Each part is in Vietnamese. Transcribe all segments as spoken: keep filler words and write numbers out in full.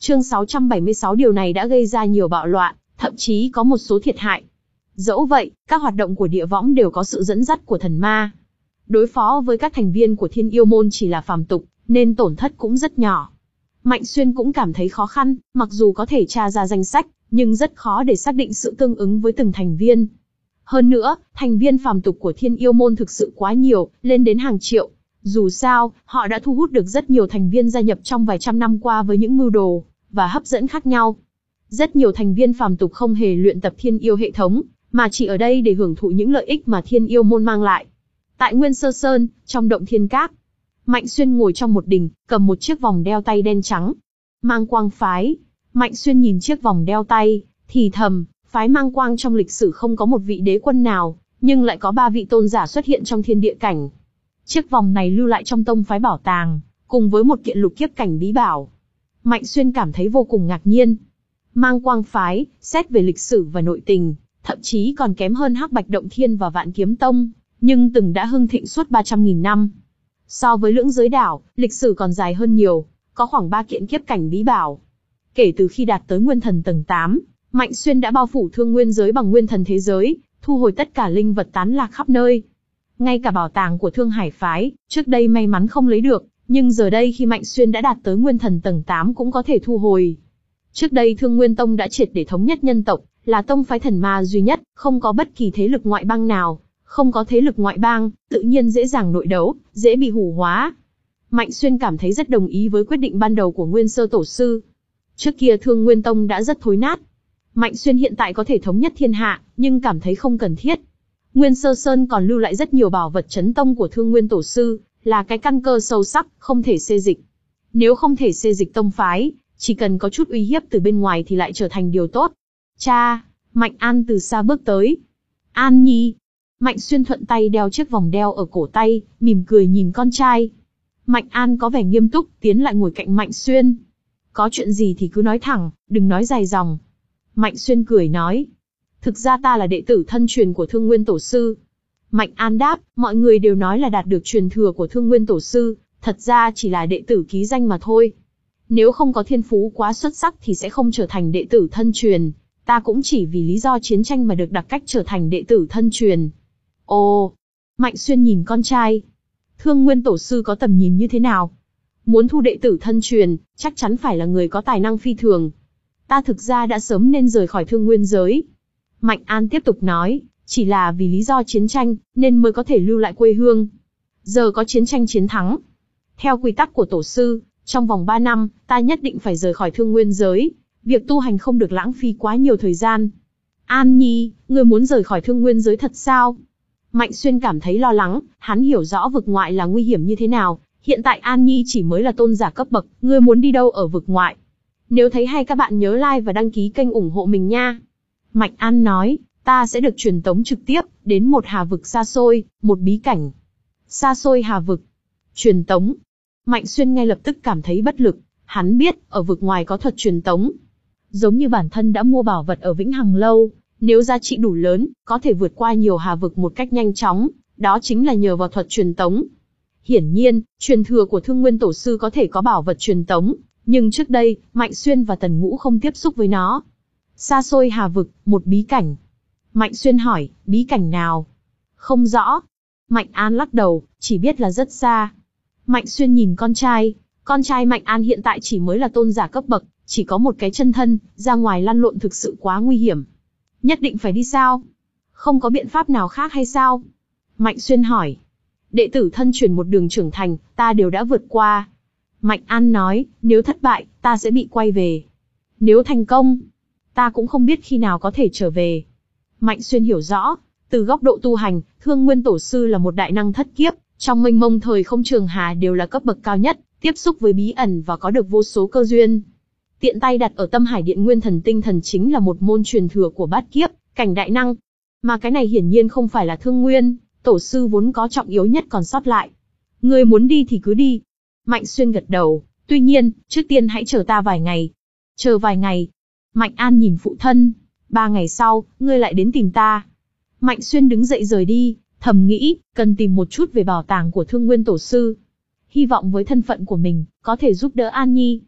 Chương sáu trăm bảy mươi sáu điều này đã gây ra nhiều bạo loạn, thậm chí có một số thiệt hại. Dẫu vậy, các hoạt động của địa võng đều có sự dẫn dắt của thần ma. Đối phó với các thành viên của Thiên Yêu Môn chỉ là phàm tục, nên tổn thất cũng rất nhỏ. Mạnh Xuyên cũng cảm thấy khó khăn, mặc dù có thể tra ra danh sách, nhưng rất khó để xác định sự tương ứng với từng thành viên. Hơn nữa, thành viên phàm tục của Thiên Yêu Môn thực sự quá nhiều, lên đến hàng triệu. Dù sao, họ đã thu hút được rất nhiều thành viên gia nhập trong vài trăm năm qua với những mưu đồ và hấp dẫn khác nhau. Rất nhiều thành viên phàm tục không hề luyện tập Thiên Yêu hệ thống, mà chỉ ở đây để hưởng thụ những lợi ích mà Thiên Yêu Môn mang lại. Tại Nguyên Sơ Sơn, trong động Thiên Các, Mạnh Xuyên ngồi trong một đình, cầm một chiếc vòng đeo tay đen trắng. Mang Quang phái. Mạnh Xuyên nhìn chiếc vòng đeo tay, thì thầm, phái Mang Quang trong lịch sử không có một vị đế quân nào, nhưng lại có ba vị tôn giả xuất hiện trong thiên địa cảnh. Chiếc vòng này lưu lại trong tông phái bảo tàng, cùng với một kiện lục kiếp cảnh bí bảo. Mạnh Xuyên cảm thấy vô cùng ngạc nhiên. Mang Quang phái, xét về lịch sử và nội tình, thậm chí còn kém hơn Hắc Bạch Động Thiên và Vạn Kiếm Tông, nhưng từng đã hưng thịnh suốt ba trăm nghìn năm. So với Lưỡng Giới Đảo, lịch sử còn dài hơn nhiều, có khoảng ba kiện kiếp cảnh bí bảo. Kể từ khi đạt tới Nguyên Thần tầng tám, Mạnh Xuyên đã bao phủ Thương Nguyên giới bằng Nguyên Thần thế giới, thu hồi tất cả linh vật tán lạc khắp nơi. Ngay cả bảo tàng của Thương Hải phái, trước đây may mắn không lấy được, nhưng giờ đây khi Mạnh Xuyên đã đạt tới Nguyên Thần tầng tám cũng có thể thu hồi. Trước đây Thương Nguyên Tông đã triệt để thống nhất nhân tộc, là tông phái thần ma duy nhất, không có bất kỳ thế lực ngoại bang nào. Không có thế lực ngoại bang, tự nhiên dễ dàng nội đấu, dễ bị hủ hóa. Mạnh Xuyên cảm thấy rất đồng ý với quyết định ban đầu của Nguyên Sơ Tổ sư. Trước kia Thương Nguyên Tông đã rất thối nát. Mạnh Xuyên hiện tại có thể thống nhất thiên hạ, nhưng cảm thấy không cần thiết. Nguyên Sơ Sơn còn lưu lại rất nhiều bảo vật chấn tông của Thương Nguyên Tổ sư, là cái căn cơ sâu sắc, không thể xê dịch. Nếu không thể xê dịch tông phái, chỉ cần có chút uy hiếp từ bên ngoài thì lại trở thành điều tốt. Cha, Mạnh An từ xa bước tới. An Nhi. Mạnh Xuyên thuận tay đeo chiếc vòng đeo ở cổ tay, mỉm cười nhìn con trai. Mạnh An có vẻ nghiêm túc, tiến lại ngồi cạnh Mạnh Xuyên. Có chuyện gì thì cứ nói thẳng, đừng nói dài dòng. Mạnh Xuyên cười nói. Thực ra ta là đệ tử thân truyền của Thương Nguyên Tổ sư. Mạnh An đáp, mọi người đều nói là đạt được truyền thừa của Thương Nguyên Tổ sư, thật ra chỉ là đệ tử ký danh mà thôi. Nếu không có thiên phú quá xuất sắc thì sẽ không trở thành đệ tử thân truyền. Ta cũng chỉ vì lý do chiến tranh mà được đặc cách trở thành đệ tử thân truyền. Ồ, Mạnh Xuyên nhìn con trai. Thương Nguyên Tổ sư có tầm nhìn như thế nào? Muốn thu đệ tử thân truyền, chắc chắn phải là người có tài năng phi thường. Ta thực ra đã sớm nên rời khỏi Thương Nguyên giới. Mạnh An tiếp tục nói, chỉ là vì lý do chiến tranh, nên mới có thể lưu lại quê hương. Giờ có chiến tranh chiến thắng. Theo quy tắc của Tổ sư, trong vòng ba năm, ta nhất định phải rời khỏi Thương Nguyên giới. Việc tu hành không được lãng phí quá nhiều thời gian. An Nhi, ngươi muốn rời khỏi Thương Nguyên giới thật sao? Mạnh Xuyên cảm thấy lo lắng, hắn hiểu rõ vực ngoại là nguy hiểm như thế nào. Hiện tại An Nhi chỉ mới là tôn giả cấp bậc, ngươi muốn đi đâu ở vực ngoại? Nếu thấy hay các bạn nhớ like và đăng ký kênh ủng hộ mình nha. Mạnh An nói, ta sẽ được truyền tống trực tiếp, đến một hà vực xa xôi, một bí cảnh. Xa xôi hà vực. Truyền tống. Mạnh Xuyên ngay lập tức cảm thấy bất lực, hắn biết, ở vực ngoài có thuật truyền tống. Giống như bản thân đã mua bảo vật ở Vĩnh Hằng Lâu, nếu giá trị đủ lớn, có thể vượt qua nhiều hà vực một cách nhanh chóng, đó chính là nhờ vào thuật truyền tống. Hiển nhiên, truyền thừa của Thương Nguyên Tổ sư có thể có bảo vật truyền tống, nhưng trước đây, Mạnh Xuyên và Tần Ngũ không tiếp xúc với nó. Xa xôi hà vực, một bí cảnh. Mạnh Xuyên hỏi, bí cảnh nào? Không rõ. Mạnh An lắc đầu, chỉ biết là rất xa. Mạnh Xuyên nhìn con trai, con trai Mạnh An hiện tại chỉ mới là tôn giả cấp bậc, chỉ có một cái chân thân, ra ngoài lăn lộn thực sự quá nguy hiểm. Nhất định phải đi sao? Không có biện pháp nào khác hay sao? Mạnh Xuyên hỏi. Đệ tử thân truyền một đường trưởng thành, ta đều đã vượt qua. Mạnh An nói, nếu thất bại, ta sẽ bị quay về. Nếu thành công, ta cũng không biết khi nào có thể trở về. Mạnh Xuyên hiểu rõ, từ góc độ tu hành, Thương Nguyên Tổ sư là một đại năng thất kiếp, trong mênh mông thời không trường hà đều là cấp bậc cao nhất, tiếp xúc với bí ẩn và có được vô số cơ duyên. Tiện tay đặt ở Tâm Hải Điện Nguyên Thần Tinh Thần chính là một môn truyền thừa của bát kiếp, cảnh đại năng. Mà cái này hiển nhiên không phải là Thương Nguyên Tổ sư vốn có trọng yếu nhất còn sót lại. Ngươi muốn đi thì cứ đi. Mạnh Xuyên gật đầu, tuy nhiên, trước tiên hãy chờ ta vài ngày. Chờ vài ngày. Mạnh An nhìn phụ thân. Ba ngày sau, ngươi lại đến tìm ta. Mạnh Xuyên đứng dậy rời đi, thầm nghĩ, cần tìm một chút về bảo tàng của Thương Nguyên Tổ sư. Hy vọng với thân phận của mình, có thể giúp đỡ An Nhi.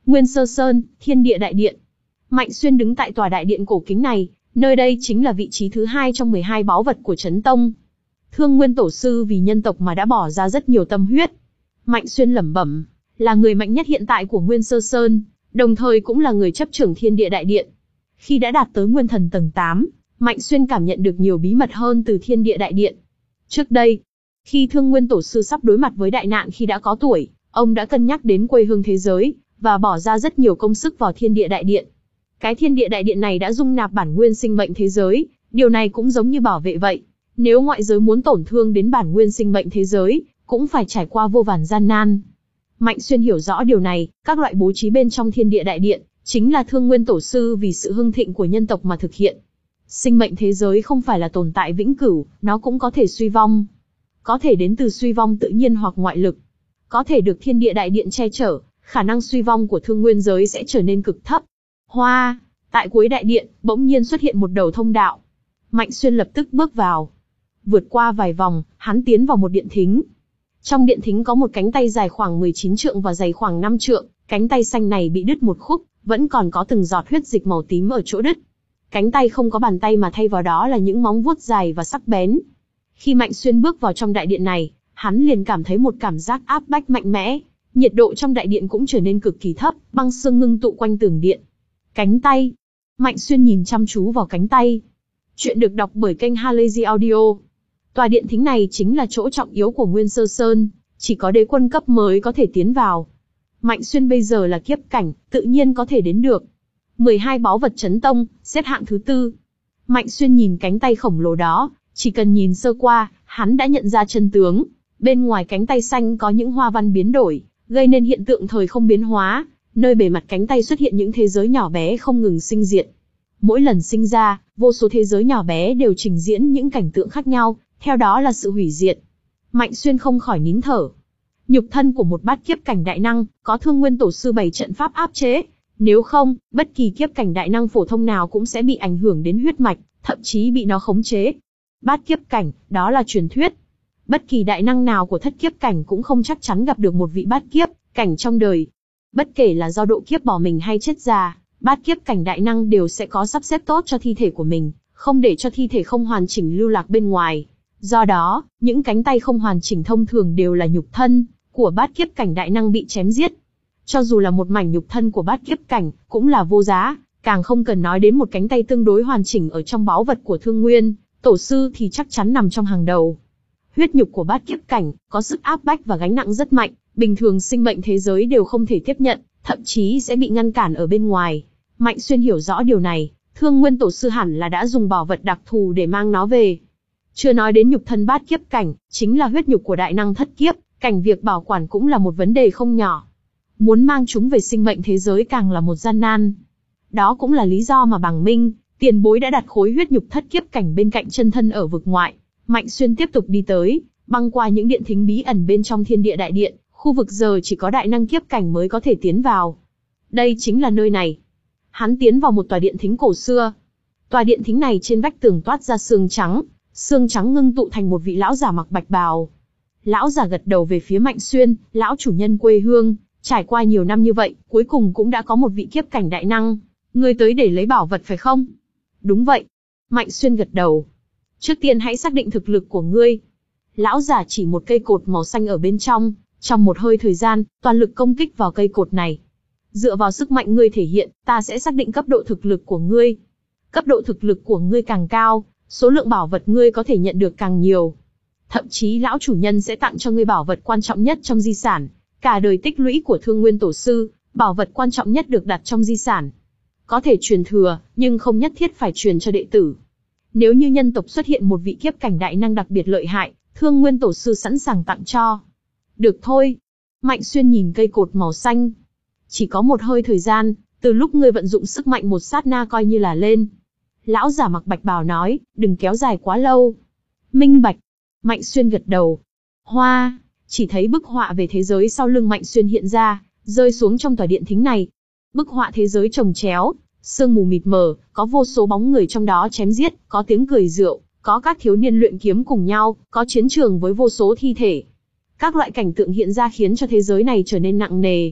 Nguyên Sơ Sơn, Thiên Địa Đại Điện. Mạnh Xuyên đứng tại tòa đại điện cổ kính này, nơi đây chính là vị trí thứ hai trong mười hai báu vật của Chấn Tông. Thương Nguyên Tổ sư vì nhân tộc mà đã bỏ ra rất nhiều tâm huyết. Mạnh Xuyên lẩm bẩm, là người mạnh nhất hiện tại của Nguyên Sơ Sơn, đồng thời cũng là người chấp trưởng Thiên Địa Đại Điện. Khi đã đạt tới Nguyên Thần tầng tám, Mạnh Xuyên cảm nhận được nhiều bí mật hơn từ Thiên Địa Đại Điện. Trước đây, khi Thương Nguyên Tổ sư sắp đối mặt với đại nạn khi đã có tuổi, ông đã cân nhắc đến quê hương thế giới, và bỏ ra rất nhiều công sức vào Thiên Địa Đại Điện. Cái Thiên Địa Đại Điện này đã dung nạp bản nguyên sinh mệnh thế giới, điều này cũng giống như bảo vệ vậy. Nếu ngoại giới muốn tổn thương đến bản nguyên sinh mệnh thế giới, cũng phải trải qua vô vàn gian nan. Mạnh Xuyên hiểu rõ điều này, các loại bố trí bên trong Thiên Địa Đại Điện, chính là Thương Nguyên Tổ sư vì sự hưng thịnh của nhân tộc mà thực hiện. Sinh mệnh thế giới không phải là tồn tại vĩnh cửu, nó cũng có thể suy vong. Có thể đến từ suy vong tự nhiên hoặc ngoại lực. Có thể được Thiên Địa Đại Điện che chở, khả năng suy vong của thương nguyên giới sẽ trở nên cực thấp. Hoa, tại cuối đại điện, bỗng nhiên xuất hiện một đầu thông đạo. Mạnh Xuyên lập tức bước vào. Vượt qua vài vòng, hắn tiến vào một điện thính. Trong điện thính có một cánh tay dài khoảng mười chín trượng và dày khoảng năm trượng, cánh tay xanh này bị đứt một khúc, vẫn còn có từng giọt huyết dịch màu tím ở chỗ đứt. Cánh tay không có bàn tay mà thay vào đó là những móng vuốt dài và sắc bén. Khi Mạnh Xuyên bước vào trong đại điện này, hắn liền cảm thấy một cảm giác áp bách mạnh mẽ. Nhiệt độ trong đại điện cũng trở nên cực kỳ thấp, băng sương ngưng tụ quanh tường điện. Cánh tay. Mạnh Xuyên nhìn chăm chú vào cánh tay. Chuyện được đọc bởi kênh Halazy Audio. Tòa điện thính này chính là chỗ trọng yếu của Nguyên Sơ Sơn, chỉ có đế quân cấp mới có thể tiến vào. Mạnh Xuyên bây giờ là kiếp cảnh, tự nhiên có thể đến được. mười hai báu vật Chấn Tông, xếp hạng thứ tư. Mạnh Xuyên nhìn cánh tay khổng lồ đó, chỉ cần nhìn sơ qua, hắn đã nhận ra chân tướng. Bên ngoài cánh tay xanh có những hoa văn biến đổi, gây nên hiện tượng thời không biến hóa, nơi bề mặt cánh tay xuất hiện những thế giới nhỏ bé không ngừng sinh diệt. Mỗi lần sinh ra, vô số thế giới nhỏ bé đều trình diễn những cảnh tượng khác nhau, theo đó là sự hủy diệt. Mạnh Xuyên không khỏi nín thở. Nhục thân của một bát kiếp cảnh đại năng, có Thương Nguyên Tổ sư bày trận pháp áp chế. Nếu không, bất kỳ kiếp cảnh đại năng phổ thông nào cũng sẽ bị ảnh hưởng đến huyết mạch, thậm chí bị nó khống chế. Bát kiếp cảnh, đó là truyền thuyết. Bất kỳ đại năng nào của thất kiếp cảnh cũng không chắc chắn gặp được một vị bát kiếp cảnh trong đời. Bất kể là do độ kiếp bỏ mình hay chết già, bát kiếp cảnh đại năng đều sẽ có sắp xếp tốt cho thi thể của mình, không để cho thi thể không hoàn chỉnh lưu lạc bên ngoài. Do đó, những cánh tay không hoàn chỉnh thông thường đều là nhục thân của bát kiếp cảnh đại năng bị chém giết. Cho dù là một mảnh nhục thân của bát kiếp cảnh, cũng là vô giá, càng không cần nói đến một cánh tay tương đối hoàn chỉnh ở trong báu vật của Thương Nguyên Tổ sư thì chắc chắn nằm trong hàng đầu. Huyết nhục của bát kiếp cảnh có sức áp bách và gánh nặng rất mạnh, bình thường sinh mệnh thế giới đều không thể tiếp nhận, thậm chí sẽ bị ngăn cản ở bên ngoài. Mạnh Xuyên hiểu rõ điều này, Thương Nguyên Tổ sư hẳn là đã dùng bảo vật đặc thù để mang nó về. Chưa nói đến nhục thân bát kiếp cảnh, chính là huyết nhục của đại năng thất kiếp cảnh, việc bảo quản cũng là một vấn đề không nhỏ. Muốn mang chúng về sinh mệnh thế giới càng là một gian nan. Đó cũng là lý do mà Bàng Minh, tiền bối đã đặt khối huyết nhục thất kiếp cảnh bên cạnh chân thân ở vực ngoại. Mạnh Xuyên tiếp tục đi tới, băng qua những điện thính bí ẩn bên trong Thiên Địa Đại Điện, khu vực giờ chỉ có đại năng kiếp cảnh mới có thể tiến vào. Đây chính là nơi này. Hắn tiến vào một tòa điện thính cổ xưa. Tòa điện thính này trên vách tường toát ra xương trắng, xương trắng ngưng tụ thành một vị lão giả mặc bạch bào. Lão giả gật đầu về phía Mạnh Xuyên, lão chủ nhân quê hương, trải qua nhiều năm như vậy, cuối cùng cũng đã có một vị kiếp cảnh đại năng. Ngươi tới để lấy bảo vật phải không? Đúng vậy. Mạnh Xuyên gật đầu. Trước tiên hãy xác định thực lực của ngươi. Lão giả chỉ một cây cột màu xanh ở bên trong, trong một hơi thời gian, toàn lực công kích vào cây cột này. Dựa vào sức mạnh ngươi thể hiện, ta sẽ xác định cấp độ thực lực của ngươi. Cấp độ thực lực của ngươi càng cao, số lượng bảo vật ngươi có thể nhận được càng nhiều. Thậm chí lão chủ nhân sẽ tặng cho ngươi bảo vật quan trọng nhất trong di sản. Cả đời tích lũy của Thương Nguyên Tổ sư, bảo vật quan trọng nhất được đặt trong di sản. Có thể truyền thừa, nhưng không nhất thiết phải truyền cho đệ tử. Nếu như nhân tộc xuất hiện một vị kiếp cảnh đại năng đặc biệt lợi hại, Thương Nguyên Tổ sư sẵn sàng tặng cho. Được thôi. Mạnh Xuyên nhìn cây cột màu xanh. Chỉ có một hơi thời gian, từ lúc ngươi vận dụng sức mạnh một sát na coi như là lên. Lão giả mặc bạch bào nói, đừng kéo dài quá lâu. Minh bạch. Mạnh Xuyên gật đầu. Hoa, chỉ thấy bức họa về thế giới sau lưng Mạnh Xuyên hiện ra, rơi xuống trong tòa điện thính này. Bức họa thế giới chồng chéo, sương mù mịt mờ, có vô số bóng người trong đó chém giết, có tiếng cười rượu, có các thiếu niên luyện kiếm cùng nhau, có chiến trường với vô số thi thể. Các loại cảnh tượng hiện ra khiến cho thế giới này trở nên nặng nề.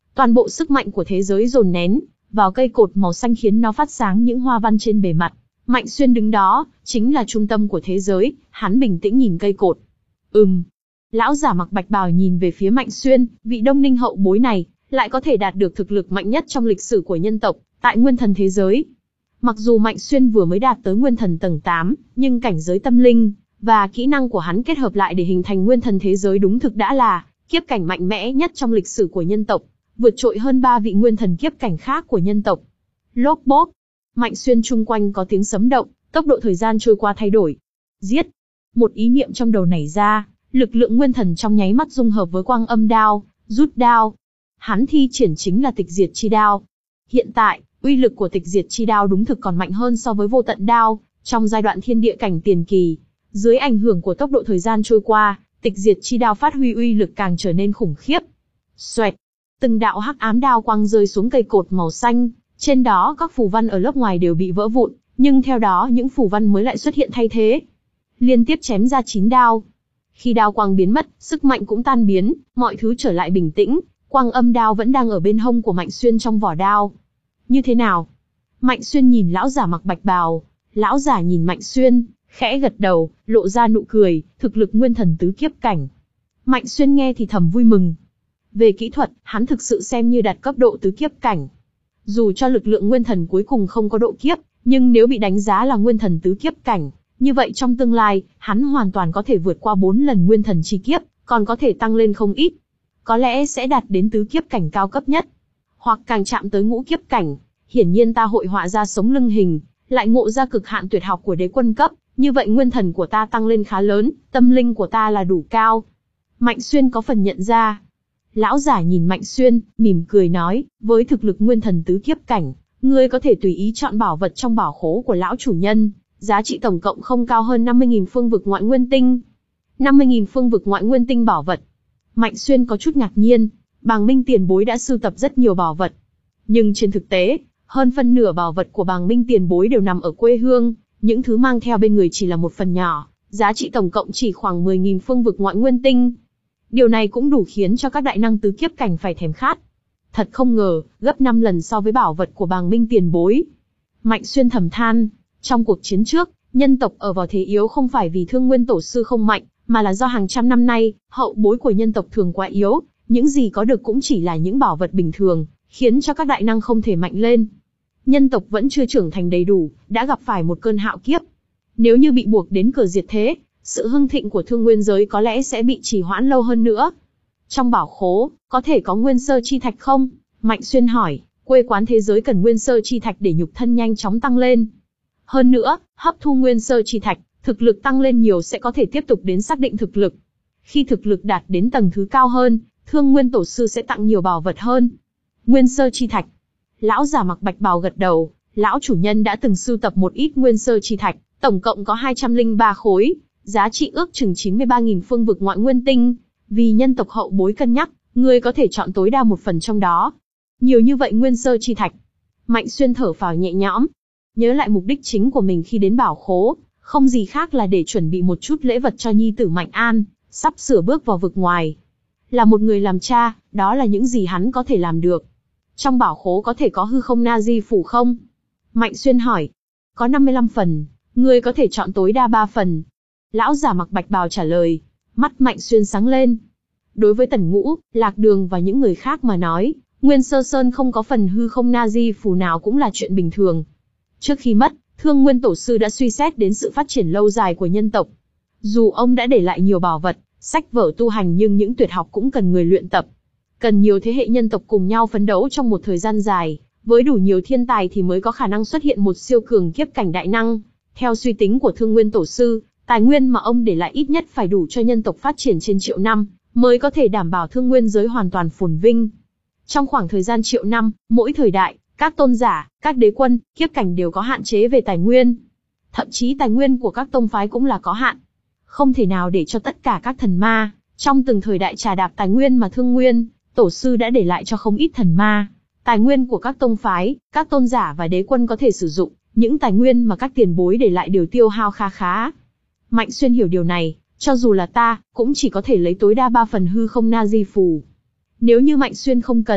Toàn bộ sức mạnh của thế giới dồn nén vào cây cột màu xanh khiến nó phát sáng những hoa văn trên bề mặt. Mạnh Xuyên đứng đó, chính là trung tâm của thế giới, hắn bình tĩnh nhìn cây cột. Ừm. Lão giả mặc bạch bào nhìn về phía Mạnh Xuyên, vị Đông Ninh hậu bối này, lại có thể đạt được thực lực mạnh nhất trong lịch sử của nhân tộc, tại nguyên thần thế giới. Mặc dù Mạnh Xuyên vừa mới đạt tới nguyên thần tầng tám, nhưng cảnh giới tâm linh và kỹ năng của hắn kết hợp lại để hình thành nguyên thần thế giới đúng thực đã là kiếp cảnh mạnh mẽ nhất trong lịch sử của nhân tộc, vượt trội hơn ba vị nguyên thần kiếp cảnh khác của nhân tộc. Lốp bốp, Mạnh Xuyên chung quanh có tiếng sấm động, tốc độ thời gian trôi qua thay đổi. Giết! Một ý niệm trong đầu nảy ra, lực lượng nguyên thần trong nháy mắt dung hợp với quang âm đao, rút đao. Hắn thi triển chính là tịch diệt chi đao. Hiện tại, uy lực của tịch diệt chi đao đúng thực còn mạnh hơn so với vô tận đao, trong giai đoạn thiên địa cảnh tiền kỳ. Dưới ảnh hưởng của tốc độ thời gian trôi qua, tịch diệt chi đao phát huy uy lực càng trở nên khủng khiếp. Xoẹt! Từng đạo hắc ám đao quang rơi xuống cây cột màu xanh, trên đó các phù văn ở lớp ngoài đều bị vỡ vụn, nhưng theo đó những phù văn mới lại xuất hiện thay thế. Liên tiếp chém ra chín đao. Khi đao quang biến mất, sức mạnh cũng tan biến, mọi thứ trở lại bình tĩnh, quang âm đao vẫn đang ở bên hông của Mạnh Xuyên trong vỏ đao. Như thế nào? Mạnh Xuyên nhìn lão giả mặc bạch bào, lão giả nhìn Mạnh Xuyên, khẽ gật đầu, lộ ra nụ cười, thực lực nguyên thần tứ kiếp cảnh. Mạnh Xuyên nghe thì thầm vui mừng. Về kỹ thuật, hắn thực sự xem như đạt cấp độ tứ kiếp cảnh. Dù cho lực lượng nguyên thần cuối cùng không có độ kiếp, nhưng nếu bị đánh giá là nguyên thần tứ kiếp cảnh, như vậy trong tương lai, hắn hoàn toàn có thể vượt qua bốn lần nguyên thần chi kiếp, còn có thể tăng lên không ít. Có lẽ sẽ đạt đến tứ kiếp cảnh cao cấp nhất, hoặc càng chạm tới ngũ kiếp cảnh. Hiển nhiên ta hội họa ra sống lưng hình, lại ngộ ra cực hạn tuyệt học của đế quân cấp, như vậy nguyên thần của ta tăng lên khá lớn, tâm linh của ta là đủ cao. Mạnh Xuyên có phần nhận ra. Lão giả nhìn Mạnh Xuyên, mỉm cười nói, với thực lực nguyên thần tứ kiếp cảnh, ngươi có thể tùy ý chọn bảo vật trong bảo khố của lão chủ nhân, giá trị tổng cộng không cao hơn năm mươi nghìn phương vực ngoại nguyên tinh. năm mươi nghìn phương vực ngoại nguyên tinh bảo vật. Mạnh Xuyên có chút ngạc nhiên, Bàng Minh tiền bối đã sưu tập rất nhiều bảo vật. Nhưng trên thực tế, hơn phân nửa bảo vật của Bàng Minh tiền bối đều nằm ở quê hương, những thứ mang theo bên người chỉ là một phần nhỏ, giá trị tổng cộng chỉ khoảng mười nghìn phương vực ngoại nguyên tinh. Điều này cũng đủ khiến cho các đại năng tứ kiếp cảnh phải thèm khát. Thật không ngờ, gấp năm lần so với bảo vật của Bàng Minh tiền bối. Mạnh Xuyên thầm than, trong cuộc chiến trước, nhân tộc ở vào thế yếu không phải vì Thương Nguyên Tổ sư không mạnh, mà là do hàng trăm năm nay, hậu bối của nhân tộc thường quá yếu, những gì có được cũng chỉ là những bảo vật bình thường, khiến cho các đại năng không thể mạnh lên. Nhân tộc vẫn chưa trưởng thành đầy đủ, đã gặp phải một cơn hạo kiếp. Nếu như bị buộc đến cửa diệt thế, sự hưng thịnh của thương nguyên giới có lẽ sẽ bị trì hoãn lâu hơn nữa. Trong bảo khố, có thể có nguyên sơ chi thạch không? Mạnh Xuyên hỏi, quê quán thế giới cần nguyên sơ chi thạch để nhục thân nhanh chóng tăng lên. Hơn nữa, hấp thu nguyên sơ chi thạch, thực lực tăng lên nhiều sẽ có thể tiếp tục đến xác định thực lực. Khi thực lực đạt đến tầng thứ cao hơn, Thương Nguyên Tổ sư sẽ tặng nhiều bảo vật hơn. Nguyên sơ chi thạch. Lão giả mặc bạch bào gật đầu, lão chủ nhân đã từng sưu tập một ít nguyên sơ chi thạch, tổng cộng có hai trăm lẻ ba khối, giá trị ước chừng chín mươi ba nghìn phương vực ngoại nguyên tinh. Vì nhân tộc hậu bối cân nhắc, người có thể chọn tối đa một phần trong đó. Nhiều như vậy nguyên sơ chi thạch. Mạnh Xuyên thở phào nhẹ nhõm. Nhớ lại mục đích chính của mình khi đến bảo khố, không gì khác là để chuẩn bị một chút lễ vật cho nhi tử Mạnh An, sắp sửa bước vào vực ngoài. Là một người làm cha, đó là những gì hắn có thể làm được. Trong bảo khố có thể có hư không na di phủ không? Mạnh Xuyên hỏi. Có năm mươi lăm phần, người có thể chọn tối đa ba phần. Lão giả mặc bạch bào trả lời. Mắt Mạnh Xuyên sáng lên. Đối với Tần Ngũ, Lạc Đường và những người khác mà nói, Nguyên Sơ Sơn không có phần hư không na di phủ nào cũng là chuyện bình thường. Trước khi mất, Thương Nguyên Tổ sư đã suy xét đến sự phát triển lâu dài của nhân tộc. Dù ông đã để lại nhiều bảo vật, sách vở tu hành nhưng những tuyệt học cũng cần người luyện tập. Cần nhiều thế hệ nhân tộc cùng nhau phấn đấu trong một thời gian dài, với đủ nhiều thiên tài thì mới có khả năng xuất hiện một siêu cường kiếp cảnh đại năng. Theo suy tính của Thương Nguyên Tổ sư, tài nguyên mà ông để lại ít nhất phải đủ cho nhân tộc phát triển trên triệu năm, mới có thể đảm bảo thương nguyên giới hoàn toàn phồn vinh. Trong khoảng thời gian triệu năm, mỗi thời đại, các tôn giả, các đế quân, kiếp cảnh đều có hạn chế về tài nguyên. Thậm chí tài nguyên của các tông phái cũng là có hạn. Không thể nào để cho tất cả các thần ma, trong từng thời đại trà đạp tài nguyên mà Thương Nguyên Tổ sư đã để lại cho không ít thần ma. Tài nguyên của các tông phái, các tôn giả và đế quân có thể sử dụng, những tài nguyên mà các tiền bối để lại đều tiêu hao kha khá. Mạnh Xuyên hiểu điều này, cho dù là ta, cũng chỉ có thể lấy tối đa ba phần hư không na di phù. Nếu như Mạnh Xuyên không cần,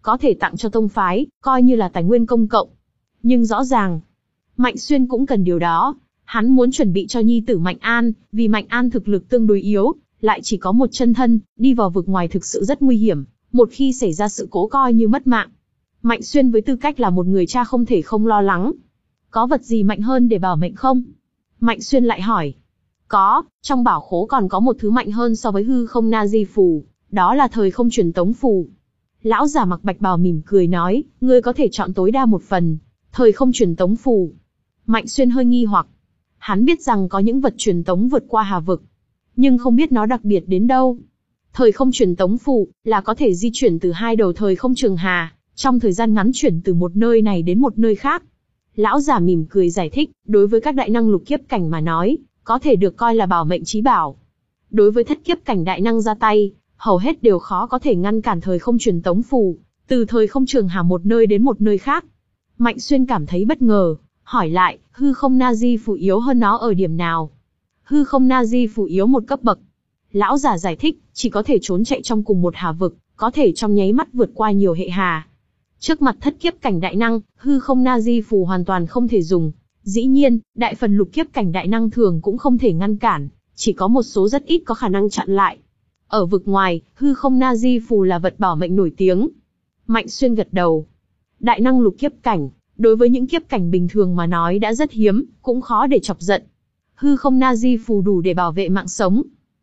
có thể tặng cho tông phái, coi như là tài nguyên công cộng. Nhưng rõ ràng, Mạnh Xuyên cũng cần điều đó. Hắn muốn chuẩn bị cho nhi tử Mạnh An, vì Mạnh An thực lực tương đối yếu, lại chỉ có một chân thân, đi vào vực ngoài thực sự rất nguy hiểm, một khi xảy ra sự cố coi như mất mạng. Mạnh Xuyên với tư cách là một người cha không thể không lo lắng. Có vật gì mạnh hơn để bảo mệnh không? Mạnh Xuyên lại hỏi. Có, trong bảo khố còn có một thứ mạnh hơn so với hư không na di phù, đó là thời không truyền tống phù. Lão già mặc bạch bào mỉm cười nói, ngươi có thể chọn tối đa một phần, thời không truyền tống phù. Mạnh Xuyên hơi nghi hoặc. Hắn biết rằng có những vật truyền tống vượt qua hà vực, nhưng không biết nó đặc biệt đến đâu. Thời không truyền tống phù là có thể di chuyển từ hai đầu thời không trường hà, trong thời gian ngắn chuyển từ một nơi này đến một nơi khác. Lão già mỉm cười giải thích, đối với các đại năng lục kiếp cảnh mà nói, có thể được coi là bảo mệnh chí bảo. Đối với thất kiếp cảnh đại năng ra tay, hầu hết đều khó có thể ngăn cản thời không truyền tống phù, từ thời không trường hà một nơi đến một nơi khác. Mạnh Xuyên cảm thấy bất ngờ, hỏi lại, hư không na di phù yếu hơn nó ở điểm nào? Hư không na di phù yếu một cấp bậc. Lão già giải thích, chỉ có thể trốn chạy trong cùng một hà vực, có thể trong nháy mắt vượt qua nhiều hệ hà. Trước mặt thất kiếp cảnh đại năng, hư không na di phù hoàn toàn không thể dùng. Dĩ nhiên, đại phần lục kiếp cảnh đại năng thường cũng không thể ngăn cản, chỉ có một số rất ít có khả năng chặn lại. Ở vực ngoài, hư không na di phù là vật bảo mệnh nổi tiếng. Mạnh Xuyên gật đầu. Đại năng lục kiếp cảnh, đối với những kiếp cảnh bình thường mà nói đã rất hiếm, cũng khó để chọc giận. Hư không na di phù đủ để bảo vệ mạng sống.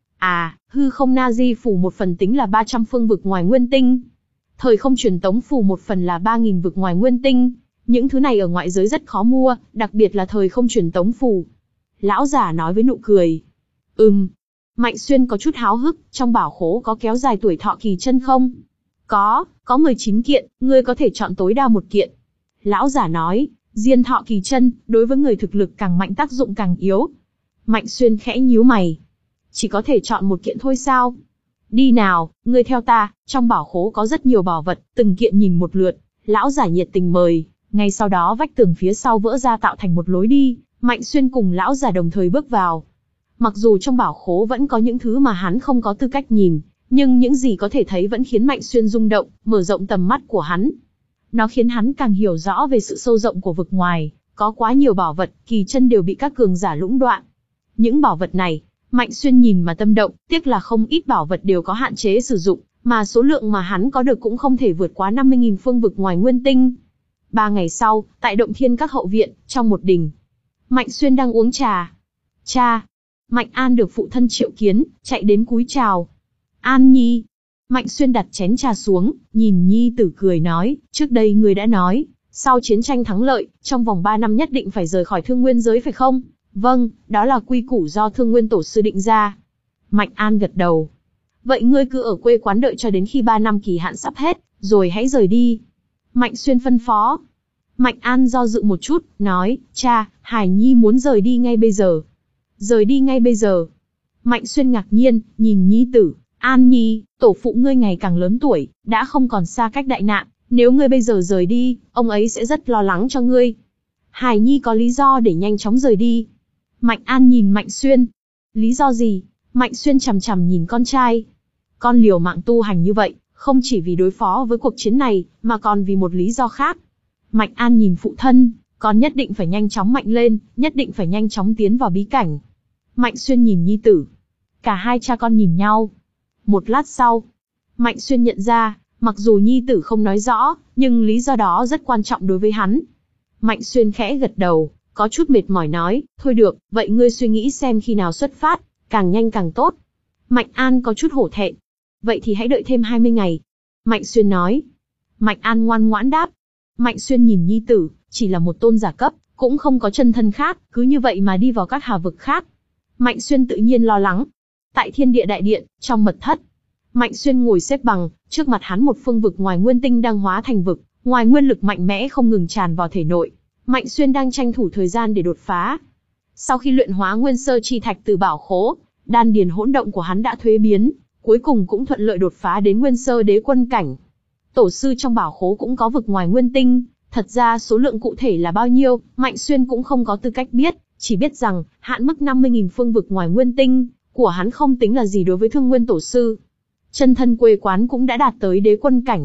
À, hư không na di phù một phần tính là ba trăm phương vực ngoài nguyên tinh. Thời không truyền tống phù một phần là ba nghìn vực ngoài nguyên tinh. Những thứ này ở ngoại giới rất khó mua, đặc biệt là thời không truyền tống phù. Lão giả nói với nụ cười. Ừm. Mạnh Xuyên có chút háo hức, trong bảo khố có kéo dài tuổi thọ kỳ chân không? Có, có mười chín kiện, ngươi có thể chọn tối đa một kiện. Lão giả nói, diên thọ kỳ chân, đối với người thực lực càng mạnh tác dụng càng yếu. Mạnh Xuyên khẽ nhíu mày. Chỉ có thể chọn một kiện thôi sao? Đi nào, ngươi theo ta, trong bảo khố có rất nhiều bảo vật, từng kiện nhìn một lượt. Lão giả nhiệt tình mời. Ngay sau đó vách tường phía sau vỡ ra tạo thành một lối đi, Mạnh Xuyên cùng lão già đồng thời bước vào. Mặc dù trong bảo khố vẫn có những thứ mà hắn không có tư cách nhìn, nhưng những gì có thể thấy vẫn khiến Mạnh Xuyên rung động, mở rộng tầm mắt của hắn. Nó khiến hắn càng hiểu rõ về sự sâu rộng của vực ngoài, có quá nhiều bảo vật, kỳ chân đều bị các cường giả lũng đoạn. Những bảo vật này, Mạnh Xuyên nhìn mà tâm động, tiếc là không ít bảo vật đều có hạn chế sử dụng, mà số lượng mà hắn có được cũng không thể vượt quá năm mươi nghìn phương vực ngoài nguyên tinh. Ba ngày sau, tại Động Thiên các hậu viện, trong một đình, Mạnh Xuyên đang uống trà. Cha! Mạnh An được phụ thân triệu kiến, chạy đến cúi chào. An Nhi! Mạnh Xuyên đặt chén trà xuống, nhìn Nhi tử cười nói, trước đây ngươi đã nói, sau chiến tranh thắng lợi, trong vòng ba năm nhất định phải rời khỏi Thương Nguyên giới phải không? Vâng, đó là quy củ do Thương Nguyên tổ sư định ra. Mạnh An gật đầu. Vậy ngươi cứ ở quê quán đợi cho đến khi ba năm kỳ hạn sắp hết, rồi hãy rời đi. Mạnh Xuyên phân phó. Mạnh An do dự một chút, nói, cha, Hải Nhi muốn rời đi ngay bây giờ. Rời đi ngay bây giờ. Mạnh Xuyên ngạc nhiên, nhìn Nhi tử, An Nhi, tổ phụ ngươi ngày càng lớn tuổi, đã không còn xa cách đại nạn, nếu ngươi bây giờ rời đi, ông ấy sẽ rất lo lắng cho ngươi. Hải Nhi có lý do để nhanh chóng rời đi. Mạnh An nhìn Mạnh Xuyên. Lý do gì? Mạnh Xuyên chằm chằm nhìn con trai. Con liều mạng tu hành như vậy, không chỉ vì đối phó với cuộc chiến này, mà còn vì một lý do khác. Mạnh An nhìn phụ thân, con nhất định phải nhanh chóng mạnh lên, nhất định phải nhanh chóng tiến vào bí cảnh. Mạnh Xuyên nhìn Nhi tử. Cả hai cha con nhìn nhau. Một lát sau, Mạnh Xuyên nhận ra, mặc dù Nhi tử không nói rõ, nhưng lý do đó rất quan trọng đối với hắn. Mạnh Xuyên khẽ gật đầu, có chút mệt mỏi nói, thôi được, vậy ngươi suy nghĩ xem khi nào xuất phát, càng nhanh càng tốt. Mạnh An có chút hổ thẹn. Vậy thì hãy đợi thêm hai mươi ngày. Mạnh Xuyên nói. Mạnh An ngoan ngoãn đáp. Mạnh Xuyên nhìn Nhi tử, chỉ là một tôn giả cấp, cũng không có chân thân khác, cứ như vậy mà đi vào các hà vực khác. Mạnh Xuyên tự nhiên lo lắng. Tại Thiên Địa Đại Điện, trong mật thất, Mạnh Xuyên ngồi xếp bằng, trước mặt hắn một phương vực ngoài nguyên tinh đang hóa thành vực, ngoài nguyên lực mạnh mẽ không ngừng tràn vào thể nội. Mạnh Xuyên đang tranh thủ thời gian để đột phá. Sau khi luyện hóa nguyên sơ chi thạch từ bảo khố, đan điền hỗn động của hắn đã thuế biến, cuối cùng cũng thuận lợi đột phá đến nguyên sơ đế quân cảnh. Tổ sư trong bảo khố cũng có vực ngoài nguyên tinh, thật ra số lượng cụ thể là bao nhiêu, Mạnh Xuyên cũng không có tư cách biết, chỉ biết rằng hạn mức năm mươi nghìn phương vực ngoài nguyên tinh của hắn không tính là gì đối với Thương Nguyên tổ sư. Chân thân quê quán cũng đã đạt tới đế quân cảnh.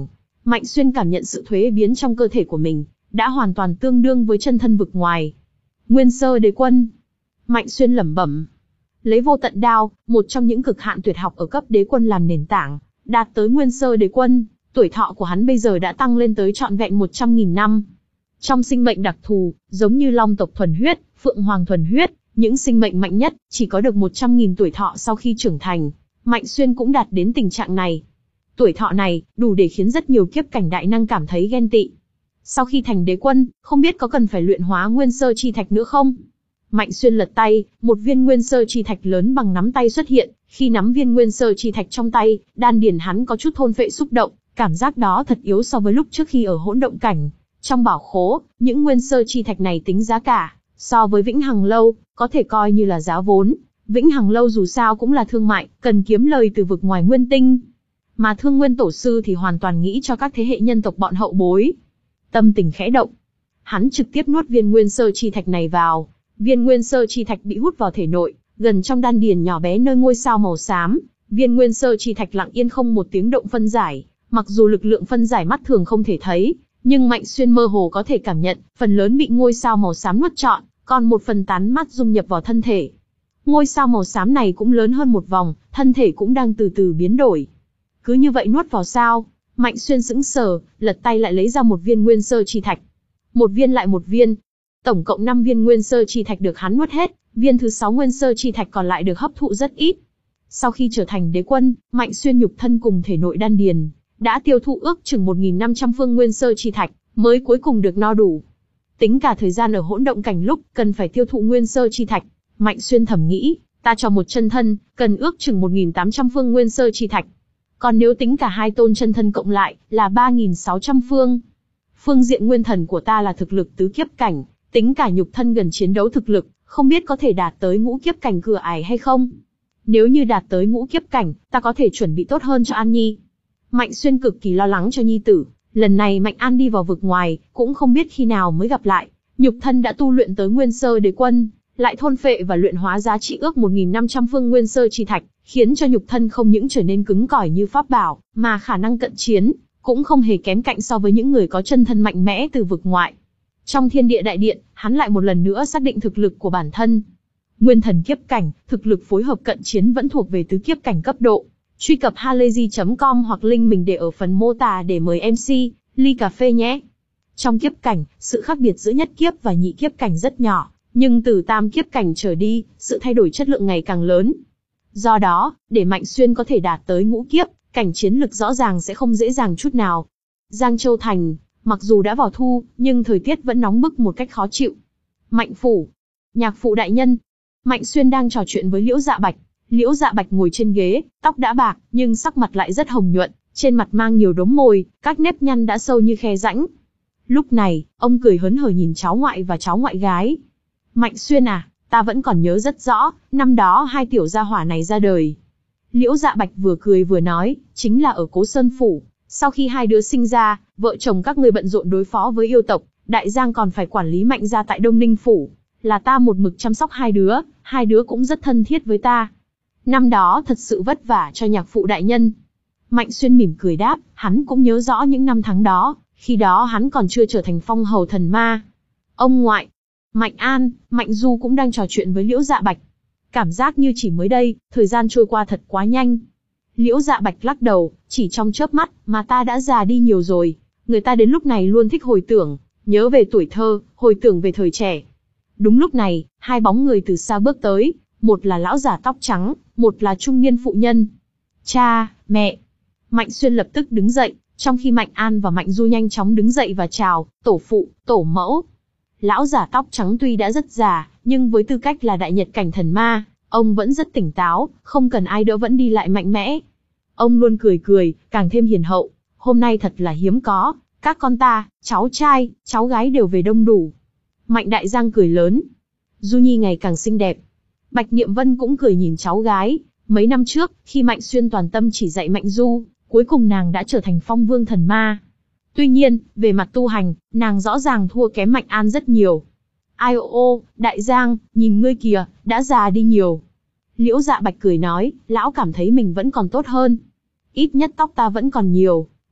Mạnh Xuyên cảm nhận sự thuế biến trong cơ thể của mình, đã hoàn toàn tương đương với chân thân vực ngoài. Nguyên sơ đế quân. Mạnh Xuyên lẩm bẩm. Lấy vô tận đao, một trong những cực hạn tuyệt học ở cấp đế quân làm nền tảng, đạt tới nguyên sơ đế quân, tuổi thọ của hắn bây giờ đã tăng lên tới trọn vẹn một trăm nghìn năm. Trong sinh mệnh đặc thù, giống như long tộc thuần huyết, phượng hoàng thuần huyết, những sinh mệnh mạnh nhất chỉ có được một trăm nghìn tuổi thọ sau khi trưởng thành. Mạnh Xuyên cũng đạt đến tình trạng này. Tuổi thọ này, đủ để khiến rất nhiều kiếp cảnh đại năng cảm thấy ghen tị. Sau khi thành đế quân, không biết có cần phải luyện hóa nguyên sơ chi thạch nữa không? Mạnh Xuyên lật tay, một viên nguyên sơ chi thạch lớn bằng nắm tay xuất hiện. Khi nắm viên nguyên sơ chi thạch trong tay, đan điền hắn có chút thôn phệ xúc động, cảm giác đó thật yếu so với lúc trước khi ở hỗn động cảnh. Trong bảo khố, những nguyên sơ chi thạch này tính giá cả, so với Vĩnh Hằng Lâu, có thể coi như là giá vốn. Vĩnh Hằng Lâu dù sao cũng là thương mại, cần kiếm lời từ vực ngoài nguyên tinh. Mà Thương Nguyên Tổ Sư thì hoàn toàn nghĩ cho các thế hệ nhân tộc bọn hậu bối. Tâm tình khẽ động, hắn trực tiếp nuốt viên nguyên sơ chi thạch này vào. Viên nguyên sơ chi thạch bị hút vào thể nội, gần trong đan điền nhỏ bé nơi ngôi sao màu xám. Viên nguyên sơ chi thạch lặng yên không một tiếng động phân giải. Mặc dù lực lượng phân giải mắt thường không thể thấy, nhưng Mạnh Xuyên mơ hồ có thể cảm nhận, phần lớn bị ngôi sao màu xám nuốt trọn, còn một phần tán mát dung nhập vào thân thể. Ngôi sao màu xám này cũng lớn hơn một vòng, thân thể cũng đang từ từ biến đổi. Cứ như vậy nuốt vào sao? Mạnh Xuyên sững sờ, lật tay lại lấy ra một viên nguyên sơ chi thạch. Một viên lại một viên. Tổng cộng năm viên nguyên sơ chi thạch được hắn nuốt hết, viên thứ sáu nguyên sơ chi thạch còn lại được hấp thụ rất ít. Sau khi trở thành đế quân, Mạnh Xuyên nhục thân cùng thể nội đan điền đã tiêu thụ ước chừng một nghìn năm trăm phương nguyên sơ chi thạch, mới cuối cùng được no đủ. Tính cả thời gian ở hỗn động cảnh lúc cần phải tiêu thụ nguyên sơ chi thạch, Mạnh Xuyên thầm nghĩ, ta cho một chân thân, cần ước chừng một nghìn tám trăm phương nguyên sơ chi thạch. Còn nếu tính cả hai tôn chân thân cộng lại, là ba nghìn sáu trăm phương. Phương diện nguyên thần của ta là thực lực tứ kiếp cảnh, tính cả nhục thân gần chiến đấu thực lực, không biết có thể đạt tới ngũ kiếp cảnh cửa ải hay không. Nếu như đạt tới ngũ kiếp cảnh, ta có thể chuẩn bị tốt hơn cho An Nhi. Mạnh Xuyên cực kỳ lo lắng cho nhi tử, lần này Mạnh An đi vào vực ngoài, cũng không biết khi nào mới gặp lại. Nhục thân đã tu luyện tới nguyên sơ đế quân, lại thôn phệ và luyện hóa giá trị ước một nghìn năm trăm phương nguyên sơ chi thạch, khiến cho nhục thân không những trở nên cứng cỏi như pháp bảo, mà khả năng cận chiến cũng không hề kém cạnh so với những người có chân thân mạnh mẽ từ vực ngoại. Trong thiên địa đại điện, hắn lại một lần nữa xác định thực lực của bản thân. Nguyên thần kiếp cảnh, thực lực phối hợp cận chiến vẫn thuộc về tứ kiếp cảnh cấp độ. Truy cập halayzi chấm com hoặc link mình để ở phần mô tả để mời em xê, ly cà phê nhé. Trong kiếp cảnh, sự khác biệt giữa nhất kiếp và nhị kiếp cảnh rất nhỏ, nhưng từ tam kiếp cảnh trở đi, sự thay đổi chất lượng ngày càng lớn. Do đó, để Mạnh Xuyên có thể đạt tới ngũ kiếp, cảnh chiến lực rõ ràng sẽ không dễ dàng chút nào. Giang Châu Thành, mặc dù đã vào thu, nhưng thời tiết vẫn nóng bức một cách khó chịu. Mạnh phủ, nhạc phụ đại nhân. Mạnh Xuyên đang trò chuyện với Liễu Dạ Bạch. Liễu Dạ Bạch ngồi trên ghế, tóc đã bạc, nhưng sắc mặt lại rất hồng nhuận, trên mặt mang nhiều đốm môi, các nếp nhăn đã sâu như khe rãnh. Lúc này, ông cười hớn hở nhìn cháu ngoại và cháu ngoại gái. Mạnh Xuyên à, ta vẫn còn nhớ rất rõ, năm đó hai tiểu gia hỏa này ra đời. Liễu Dạ Bạch vừa cười vừa nói, chính là ở Cố Sơn Phủ. Sau khi hai đứa sinh ra, vợ chồng các người bận rộn đối phó với yêu tộc, Đại Giang còn phải quản lý Mạnh gia tại Đông Ninh Phủ. Là ta một mực chăm sóc hai đứa, hai đứa cũng rất thân thiết với ta. Năm đó thật sự vất vả cho nhạc phụ đại nhân. Mạnh Xuyên mỉm cười đáp, hắn cũng nhớ rõ những năm tháng đó, khi đó hắn còn chưa trở thành phong hầu thần ma. Ông ngoại, Mạnh An, Mạnh Du cũng đang trò chuyện với Liễu Dạ Bạch. Cảm giác như chỉ mới đây, thời gian trôi qua thật quá nhanh. Liễu Dạ Bạch lắc đầu, chỉ trong chớp mắt mà ta đã già đi nhiều rồi. Người ta đến lúc này luôn thích hồi tưởng, nhớ về tuổi thơ, hồi tưởng về thời trẻ. Đúng lúc này, hai bóng người từ xa bước tới, một là lão giả tóc trắng, một là trung niên phụ nhân. Cha, mẹ. Mạnh Xuyên lập tức đứng dậy, trong khi Mạnh An và Mạnh Du nhanh chóng đứng dậy và chào, tổ phụ, tổ mẫu. Lão giả tóc trắng tuy đã rất già, nhưng với tư cách là đại nhật cảnh thần ma, ông vẫn rất tỉnh táo, không cần ai đỡ vẫn đi lại mạnh mẽ. Ông luôn cười cười, càng thêm hiền hậu. Hôm nay thật là hiếm có, các con ta, cháu trai, cháu gái đều về đông đủ. Mạnh Đại Giang cười lớn. Du Nhi ngày càng xinh đẹp. Bạch Niệm Vân cũng cười nhìn cháu gái. Mấy năm trước, khi Mạnh Xuyên toàn tâm chỉ dạy Mạnh Du, cuối cùng nàng đã trở thành phong vương thần ma. Tuy nhiên, về mặt tu hành, nàng rõ ràng thua kém Mạnh An rất nhiều. Ai ô ô, Đại Giang, nhìn ngươi kìa, đã già đi nhiều. Liễu Dạ Bạch cười nói, lão cảm thấy mình vẫn còn tốt hơn. Ít nhất tóc ta vẫn còn nhiều.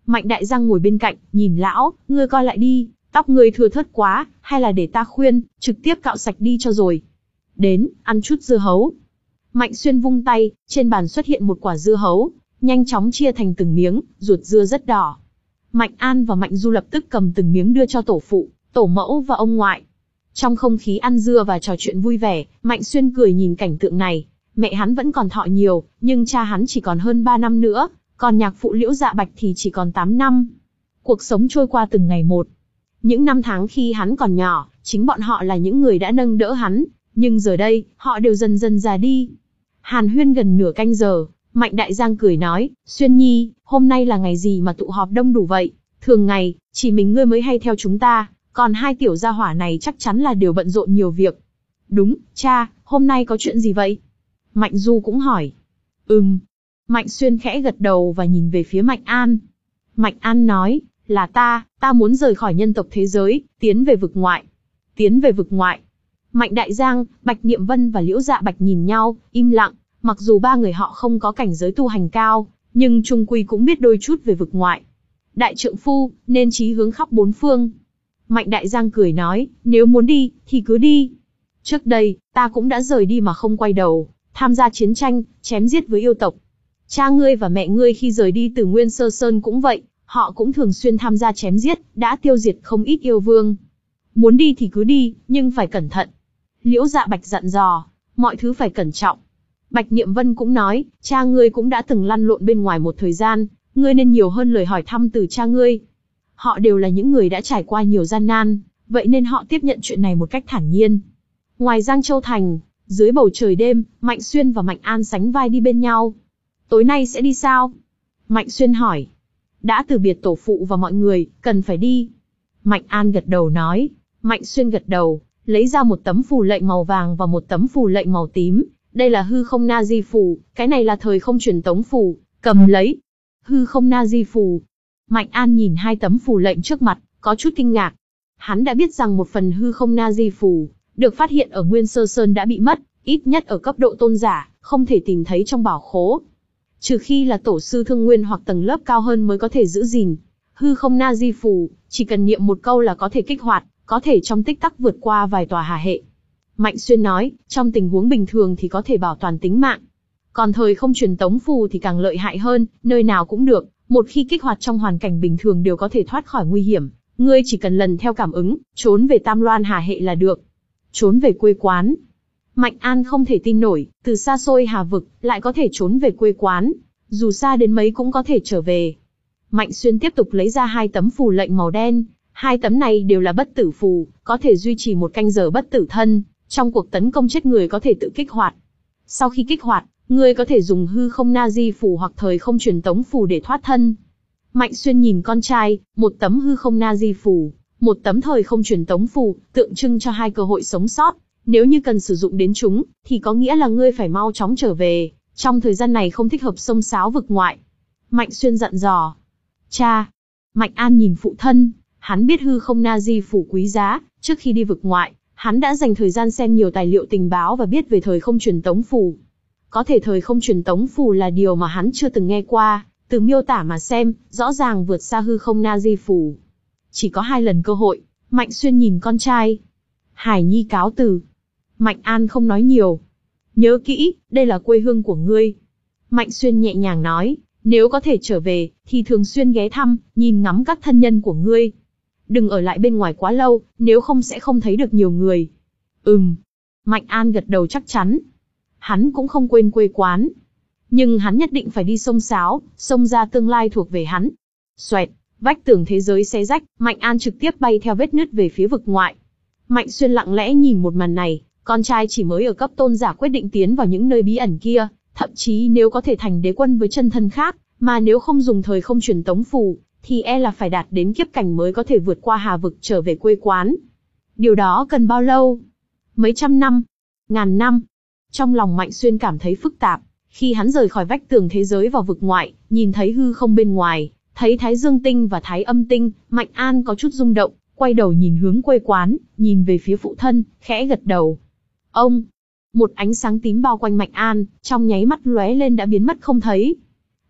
Mạnh Đại Giang ngồi bên cạnh, nhìn lão, ngươi coi lại đi, tóc ngươi thưa thớt quá, hay là để ta khuyên, trực tiếp cạo sạch đi cho rồi. Đến, ăn chút dưa hấu. Mạnh Xuyên vung tay, trên bàn xuất hiện một quả dưa hấu, nhanh chóng chia thành từng miếng, ruột dưa rất đỏ. Mạnh An và Mạnh Du lập tức cầm từng miếng đưa cho tổ phụ, tổ mẫu và ông ngoại. Trong không khí ăn dưa và trò chuyện vui vẻ, Mạnh Xuyên cười nhìn cảnh tượng này. Mẹ hắn vẫn còn thọ nhiều, nhưng cha hắn chỉ còn hơn ba năm nữa, còn nhạc phụ Liễu Dạ Bạch thì chỉ còn tám năm. Cuộc sống trôi qua từng ngày một. Những năm tháng khi hắn còn nhỏ, chính bọn họ là những người đã nâng đỡ hắn, nhưng giờ đây, họ đều dần dần già đi. Hàn huyên gần nửa canh giờ, Mạnh Đại Giang cười nói, Xuyên Nhi, hôm nay là ngày gì mà tụ họp đông đủ vậy? Thường ngày, chỉ mình ngươi mới hay theo chúng ta, còn hai tiểu gia hỏa này chắc chắn là đều bận rộn nhiều việc. Đúng, cha, hôm nay có chuyện gì vậy? Mạnh Du cũng hỏi. Ừm. Mạnh Xuyên khẽ gật đầu và nhìn về phía Mạnh An. Mạnh An nói, là ta, ta muốn rời khỏi nhân tộc thế giới, tiến về vực ngoại. Tiến về vực ngoại. Mạnh Đại Giang, Bạch Niệm Vân và Liễu Dạ Bạch nhìn nhau, im lặng, mặc dù ba người họ không có cảnh giới tu hành cao, nhưng chung quy cũng biết đôi chút về vực ngoại. Đại trượng phu, nên chí hướng khắp bốn phương. Mạnh Đại Giang cười nói, nếu muốn đi, thì cứ đi. Trước đây, ta cũng đã rời đi mà không quay đầu, tham gia chiến tranh, chém giết với yêu tộc. Cha ngươi và mẹ ngươi khi rời đi từ Nguyên Sơ Sơn cũng vậy, họ cũng thường xuyên tham gia chém giết, đã tiêu diệt không ít yêu vương. Muốn đi thì cứ đi, nhưng phải cẩn thận. Liễu Dạ Bạch dặn dò, mọi thứ phải cẩn trọng. Bạch Niệm Vân cũng nói, cha ngươi cũng đã từng lăn lộn bên ngoài một thời gian, ngươi nên nhiều hơn lời hỏi thăm từ cha ngươi. Họ đều là những người đã trải qua nhiều gian nan, vậy nên họ tiếp nhận chuyện này một cách thản nhiên. Ngoài Giang Châu Thành, dưới bầu trời đêm, Mạnh Xuyên và Mạnh An sánh vai đi bên nhau. Tối nay sẽ đi sao? Mạnh Xuyên hỏi. Đã từ biệt tổ phụ và mọi người, cần phải đi. Mạnh An gật đầu nói. Mạnh Xuyên gật đầu, lấy ra một tấm phù lệnh màu vàng và một tấm phù lệnh màu tím. Đây là hư không na di phù, cái này là thời không truyền tống phù, cầm lấy. Hư không na di phù. Mạnh An nhìn hai tấm phù lệnh trước mặt, có chút kinh ngạc. Hắn đã biết rằng một phần hư không na di phù, được phát hiện ở Nguyên Sơ Sơn đã bị mất, ít nhất ở cấp độ tôn giả, không thể tìm thấy trong bảo khố. Trừ khi là tổ sư thương nguyên hoặc tầng lớp cao hơn mới có thể giữ gìn. Hư không na di phù, chỉ cần niệm một câu là có thể kích hoạt, có thể trong tích tắc vượt qua vài tòa hà hệ. Mạnh Xuyên nói, trong tình huống bình thường thì có thể bảo toàn tính mạng. Còn thời không truyền tống phù thì càng lợi hại hơn, nơi nào cũng được, một khi kích hoạt trong hoàn cảnh bình thường đều có thể thoát khỏi nguy hiểm. Ngươi chỉ cần lần theo cảm ứng, trốn về Tam Loan Hà hệ là được. Trốn về quê quán. Mạnh An không thể tin nổi, từ xa xôi Hà vực, lại có thể trốn về quê quán. Dù xa đến mấy cũng có thể trở về. Mạnh Xuyên tiếp tục lấy ra hai tấm phù lệnh màu đen. Hai tấm này đều là bất tử phù, có thể duy trì một canh giờ bất tử thân. Trong cuộc tấn công chết người có thể tự kích hoạt. Sau khi kích hoạt, ngươi có thể dùng hư không na di phù hoặc thời không truyền tống phù để thoát thân. Mạnh Xuyên nhìn con trai, một tấm hư không na di phù, một tấm thời không truyền tống phù, tượng trưng cho hai cơ hội sống sót. Nếu như cần sử dụng đến chúng, thì có nghĩa là ngươi phải mau chóng trở về. Trong thời gian này không thích hợp xông xáo vực ngoại. Mạnh Xuyên dặn dò. Cha. Mạnh An nhìn phụ thân, hắn biết hư không na di phù quý giá, trước khi đi vực ngoại, hắn đã dành thời gian xem nhiều tài liệu tình báo và biết về thời không truyền tống phù. Có thể thời không truyền tống phù là điều mà hắn chưa từng nghe qua, từ miêu tả mà xem, rõ ràng vượt xa hư không na di phù. Chỉ có hai lần cơ hội, Mạnh Xuyên nhìn con trai. Hải Nhi cáo từ. Mạnh An không nói nhiều. Nhớ kỹ, đây là quê hương của ngươi. Mạnh Xuyên nhẹ nhàng nói, nếu có thể trở về, thì thường xuyên ghé thăm, nhìn ngắm các thân nhân của ngươi. Đừng ở lại bên ngoài quá lâu, nếu không sẽ không thấy được nhiều người. Ừm. Mạnh An gật đầu chắc chắn. Hắn cũng không quên quê quán. Nhưng hắn nhất định phải đi xông xáo, xông ra tương lai thuộc về hắn. Xoẹt, vách tường thế giới xé rách, Mạnh An trực tiếp bay theo vết nứt về phía vực ngoại. Mạnh Xuyên lặng lẽ nhìn một màn này, con trai chỉ mới ở cấp tôn giả quyết định tiến vào những nơi bí ẩn kia, thậm chí nếu có thể thành đế quân với chân thân khác, mà nếu không dùng thời không truyền tống phù, thì e là phải đạt đến kiếp cảnh mới có thể vượt qua hà vực trở về quê quán. Điều đó cần bao lâu? Mấy trăm năm? Ngàn năm? Trong lòng Mạnh Xuyên cảm thấy phức tạp, khi hắn rời khỏi vách tường thế giới vào vực ngoại, nhìn thấy hư không bên ngoài, thấy Thái Dương Tinh và Thái Âm Tinh, Mạnh An có chút rung động, quay đầu nhìn hướng quê quán, nhìn về phía phụ thân, khẽ gật đầu. Ông! Một ánh sáng tím bao quanh Mạnh An, trong nháy mắt lóe lên đã biến mất không thấy.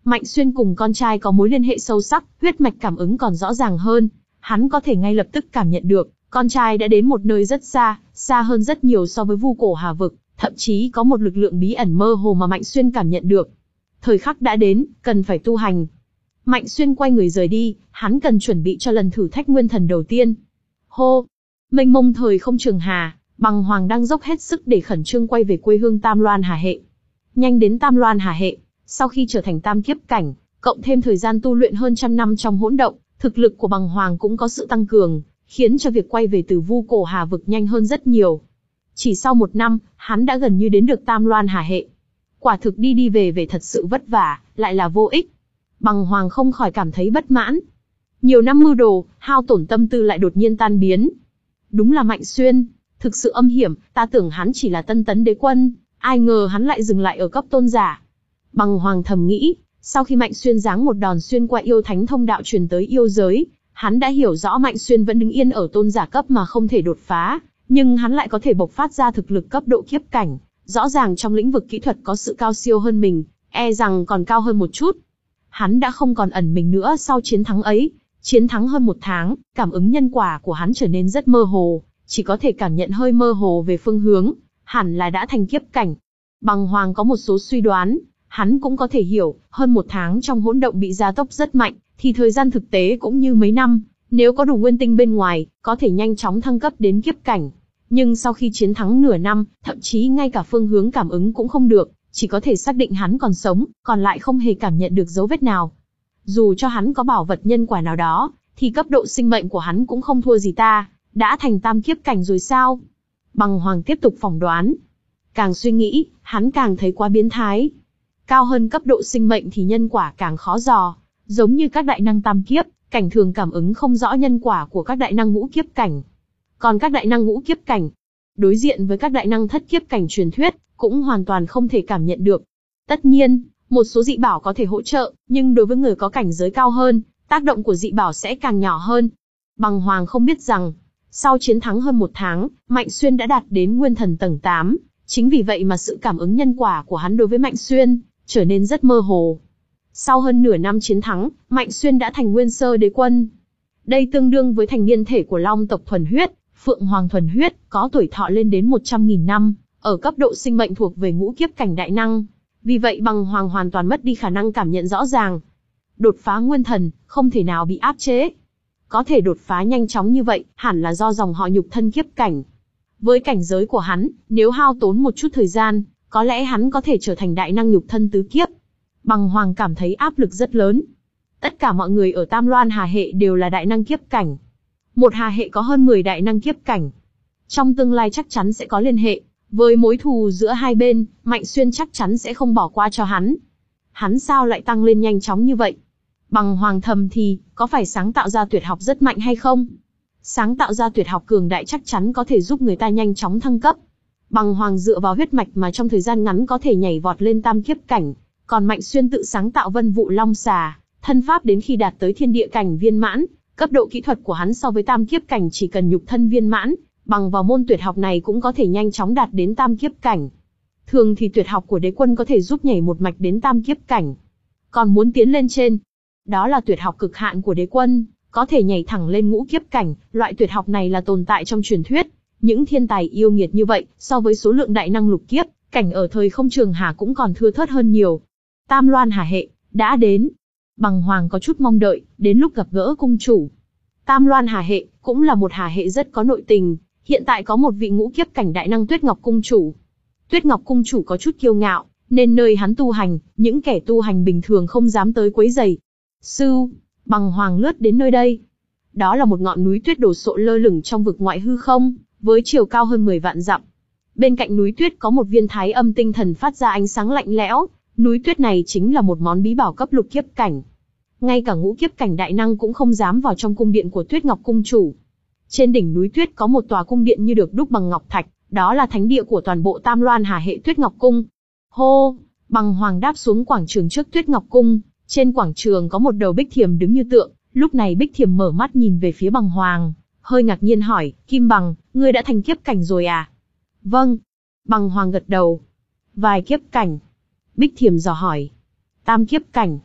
Mạnh Xuyên cùng con trai có mối liên hệ sâu sắc, huyết mạch cảm ứng còn rõ ràng hơn. Hắn có thể ngay lập tức cảm nhận được, con trai đã đến một nơi rất xa, xa hơn rất nhiều so với Vu Cổ Hà Vực, thậm chí có một lực lượng bí ẩn mơ hồ mà Mạnh Xuyên cảm nhận được. Thời khắc đã đến, cần phải tu hành. Mạnh Xuyên quay người rời đi, hắn cần chuẩn bị cho lần thử thách nguyên thần đầu tiên. Hô! Mênh mông thời không trường hà, Bằng Hoàng đang dốc hết sức để khẩn trương quay về quê hương Tam Loan Hà Hệ. Nhanh đến Tam Loan Hà Hệ, sau khi trở thành tam kiếp cảnh, cộng thêm thời gian tu luyện hơn trăm năm trong hỗn động, thực lực của Bằng Hoàng cũng có sự tăng cường, khiến cho việc quay về từ Vu Cổ Hà Vực nhanh hơn rất nhiều. Chỉ sau một năm, hắn đã gần như đến được Tam Loan Hà Hệ. Quả thực đi đi về về thật sự vất vả, lại là vô ích. Bằng Hoàng không khỏi cảm thấy bất mãn. Nhiều năm mưu đồ, hao tổn tâm tư lại đột nhiên tan biến. Đúng là Mạnh Xuyên, thực sự âm hiểm, ta tưởng hắn chỉ là tân tấn đế quân, ai ngờ hắn lại dừng lại ở cấp tôn giả. Bằng Hoàng thầm nghĩ, sau khi Mạnh Xuyên giáng một đòn xuyên qua yêu thánh thông đạo truyền tới yêu giới, hắn đã hiểu rõ Mạnh Xuyên vẫn đứng yên ở tôn giả cấp mà không thể đột phá, nhưng hắn lại có thể bộc phát ra thực lực cấp độ kiếp cảnh, rõ ràng trong lĩnh vực kỹ thuật có sự cao siêu hơn mình, e rằng còn cao hơn một chút. Hắn đã không còn ẩn mình nữa sau chiến thắng ấy, chiến thắng hơn một tháng, cảm ứng nhân quả của hắn trở nên rất mơ hồ, chỉ có thể cảm nhận hơi mơ hồ về phương hướng, hẳn là đã thành kiếp cảnh. Bằng Hoàng có một số suy đoán, hắn cũng có thể hiểu, hơn một tháng trong hỗn động bị gia tốc rất mạnh, thì thời gian thực tế cũng như mấy năm, nếu có đủ nguyên tinh bên ngoài, có thể nhanh chóng thăng cấp đến kiếp cảnh. Nhưng sau khi chiến thắng nửa năm, thậm chí ngay cả phương hướng cảm ứng cũng không được, chỉ có thể xác định hắn còn sống, còn lại không hề cảm nhận được dấu vết nào. Dù cho hắn có bảo vật nhân quả nào đó, thì cấp độ sinh mệnh của hắn cũng không thua gì ta, đã thành tam kiếp cảnh rồi sao? Bằng Hoàng tiếp tục phỏng đoán. Càng suy nghĩ, hắn càng thấy quá biến thái. Cao hơn cấp độ sinh mệnh thì nhân quả càng khó dò, giống như các đại năng tam kiếp, cảnh thường cảm ứng không rõ nhân quả của các đại năng ngũ kiếp cảnh. Còn các đại năng ngũ kiếp cảnh, đối diện với các đại năng thất kiếp cảnh truyền thuyết, cũng hoàn toàn không thể cảm nhận được. Tất nhiên, một số dị bảo có thể hỗ trợ, nhưng đối với người có cảnh giới cao hơn, tác động của dị bảo sẽ càng nhỏ hơn. Bằng Hoàng không biết rằng, sau chiến thắng hơn một tháng, Mạnh Xuyên đã đạt đến nguyên thần tầng tám, chính vì vậy mà sự cảm ứng nhân quả của hắn đối với Mạnh Xuyên trở nên rất mơ hồ. Sau hơn nửa năm chiến thắng, Mạnh Xuyên đã thành nguyên sơ đế quân. Đây tương đương với thành niên thể của Long tộc thuần huyết, Phượng Hoàng thuần huyết, có tuổi thọ lên đến một trăm nghìn năm, ở cấp độ sinh mệnh thuộc về ngũ kiếp cảnh đại năng. Vì vậy Bằng Hoàng hoàn toàn mất đi khả năng cảm nhận rõ ràng. Đột phá nguyên thần, không thể nào bị áp chế. Có thể đột phá nhanh chóng như vậy, hẳn là do dòng họ nhục thân kiếp cảnh. Với cảnh giới của hắn, nếu hao tốn một chút thời gian, có lẽ hắn có thể trở thành đại năng nhục thân tứ kiếp. Bằng Hoàng cảm thấy áp lực rất lớn. Tất cả mọi người ở Tam Loan Hà Hệ đều là đại năng kiếp cảnh. Một Hà Hệ có hơn mười đại năng kiếp cảnh. Trong tương lai chắc chắn sẽ có liên hệ. Với mối thù giữa hai bên, Mạnh Xuyên chắc chắn sẽ không bỏ qua cho hắn. Hắn sao lại tăng lên nhanh chóng như vậy? Bằng Hoàng thầm thì, có phải sáng tạo ra tuyệt học rất mạnh hay không? Sáng tạo ra tuyệt học cường đại chắc chắn có thể giúp người ta nhanh chóng thăng cấp. Bằng Hoàng dựa vào huyết mạch mà trong thời gian ngắn có thể nhảy vọt lên tam kiếp cảnh. Còn Mạnh Xuyên tự sáng tạo Vân Vụ Long Xà, thân pháp đến khi đạt tới thiên địa cảnh viên mãn, cấp độ kỹ thuật của hắn so với tam kiếp cảnh chỉ cần nhục thân viên mãn, bằng vào môn tuyệt học này cũng có thể nhanh chóng đạt đến tam kiếp cảnh. Thường thì tuyệt học của đế quân có thể giúp nhảy một mạch đến tam kiếp cảnh. Còn muốn tiến lên trên, đó là tuyệt học cực hạn của đế quân, có thể nhảy thẳng lên ngũ kiếp cảnh, loại tuyệt học này là tồn tại trong truyền thuyết. Những thiên tài yêu nghiệt như vậy, so với số lượng đại năng lục kiếp cảnh ở thời không trường hà cũng còn thưa thớt hơn nhiều. Tam Loan Hà Hệ đã đến. Bằng Hoàng có chút mong đợi, đến lúc gặp gỡ cung chủ. Tam Loan Hà Hệ cũng là một Hà Hệ rất có nội tình, hiện tại có một vị ngũ kiếp cảnh đại năng Tuyết Ngọc cung chủ. Tuyết Ngọc cung chủ có chút kiêu ngạo, nên nơi hắn tu hành, những kẻ tu hành bình thường không dám tới quấy rầy. Sư, Bằng Hoàng lướt đến nơi đây. Đó là một ngọn núi tuyết đổ sộ lơ lửng trong vực ngoại hư không, với chiều cao hơn mười vạn dặm. Bên cạnh núi tuyết có một viên thái âm tinh thần phát ra ánh sáng lạnh lẽo. Núi tuyết này chính là một món bí bảo cấp lục kiếp cảnh. Ngay cả ngũ kiếp cảnh đại năng cũng không dám vào trong cung điện của Tuyết Ngọc cung chủ. Trên đỉnh núi tuyết có một tòa cung điện như được đúc bằng ngọc thạch, đó là thánh địa của toàn bộ Tam Loan Hà Hệ Tuyết Ngọc cung. Hô, Bằng Hoàng đáp xuống quảng trường trước Tuyết Ngọc cung, trên quảng trường có một đầu bích thiềm đứng như tượng, lúc này bích thiềm mở mắt nhìn về phía Bằng Hoàng, hơi ngạc nhiên hỏi, Kim Bằng, ngươi đã thành kiếp cảnh rồi à? Vâng. Bằng Hoàng gật đầu. Vài kiếp cảnh. Bích thiềm dò hỏi. Tam kiếp cảnh.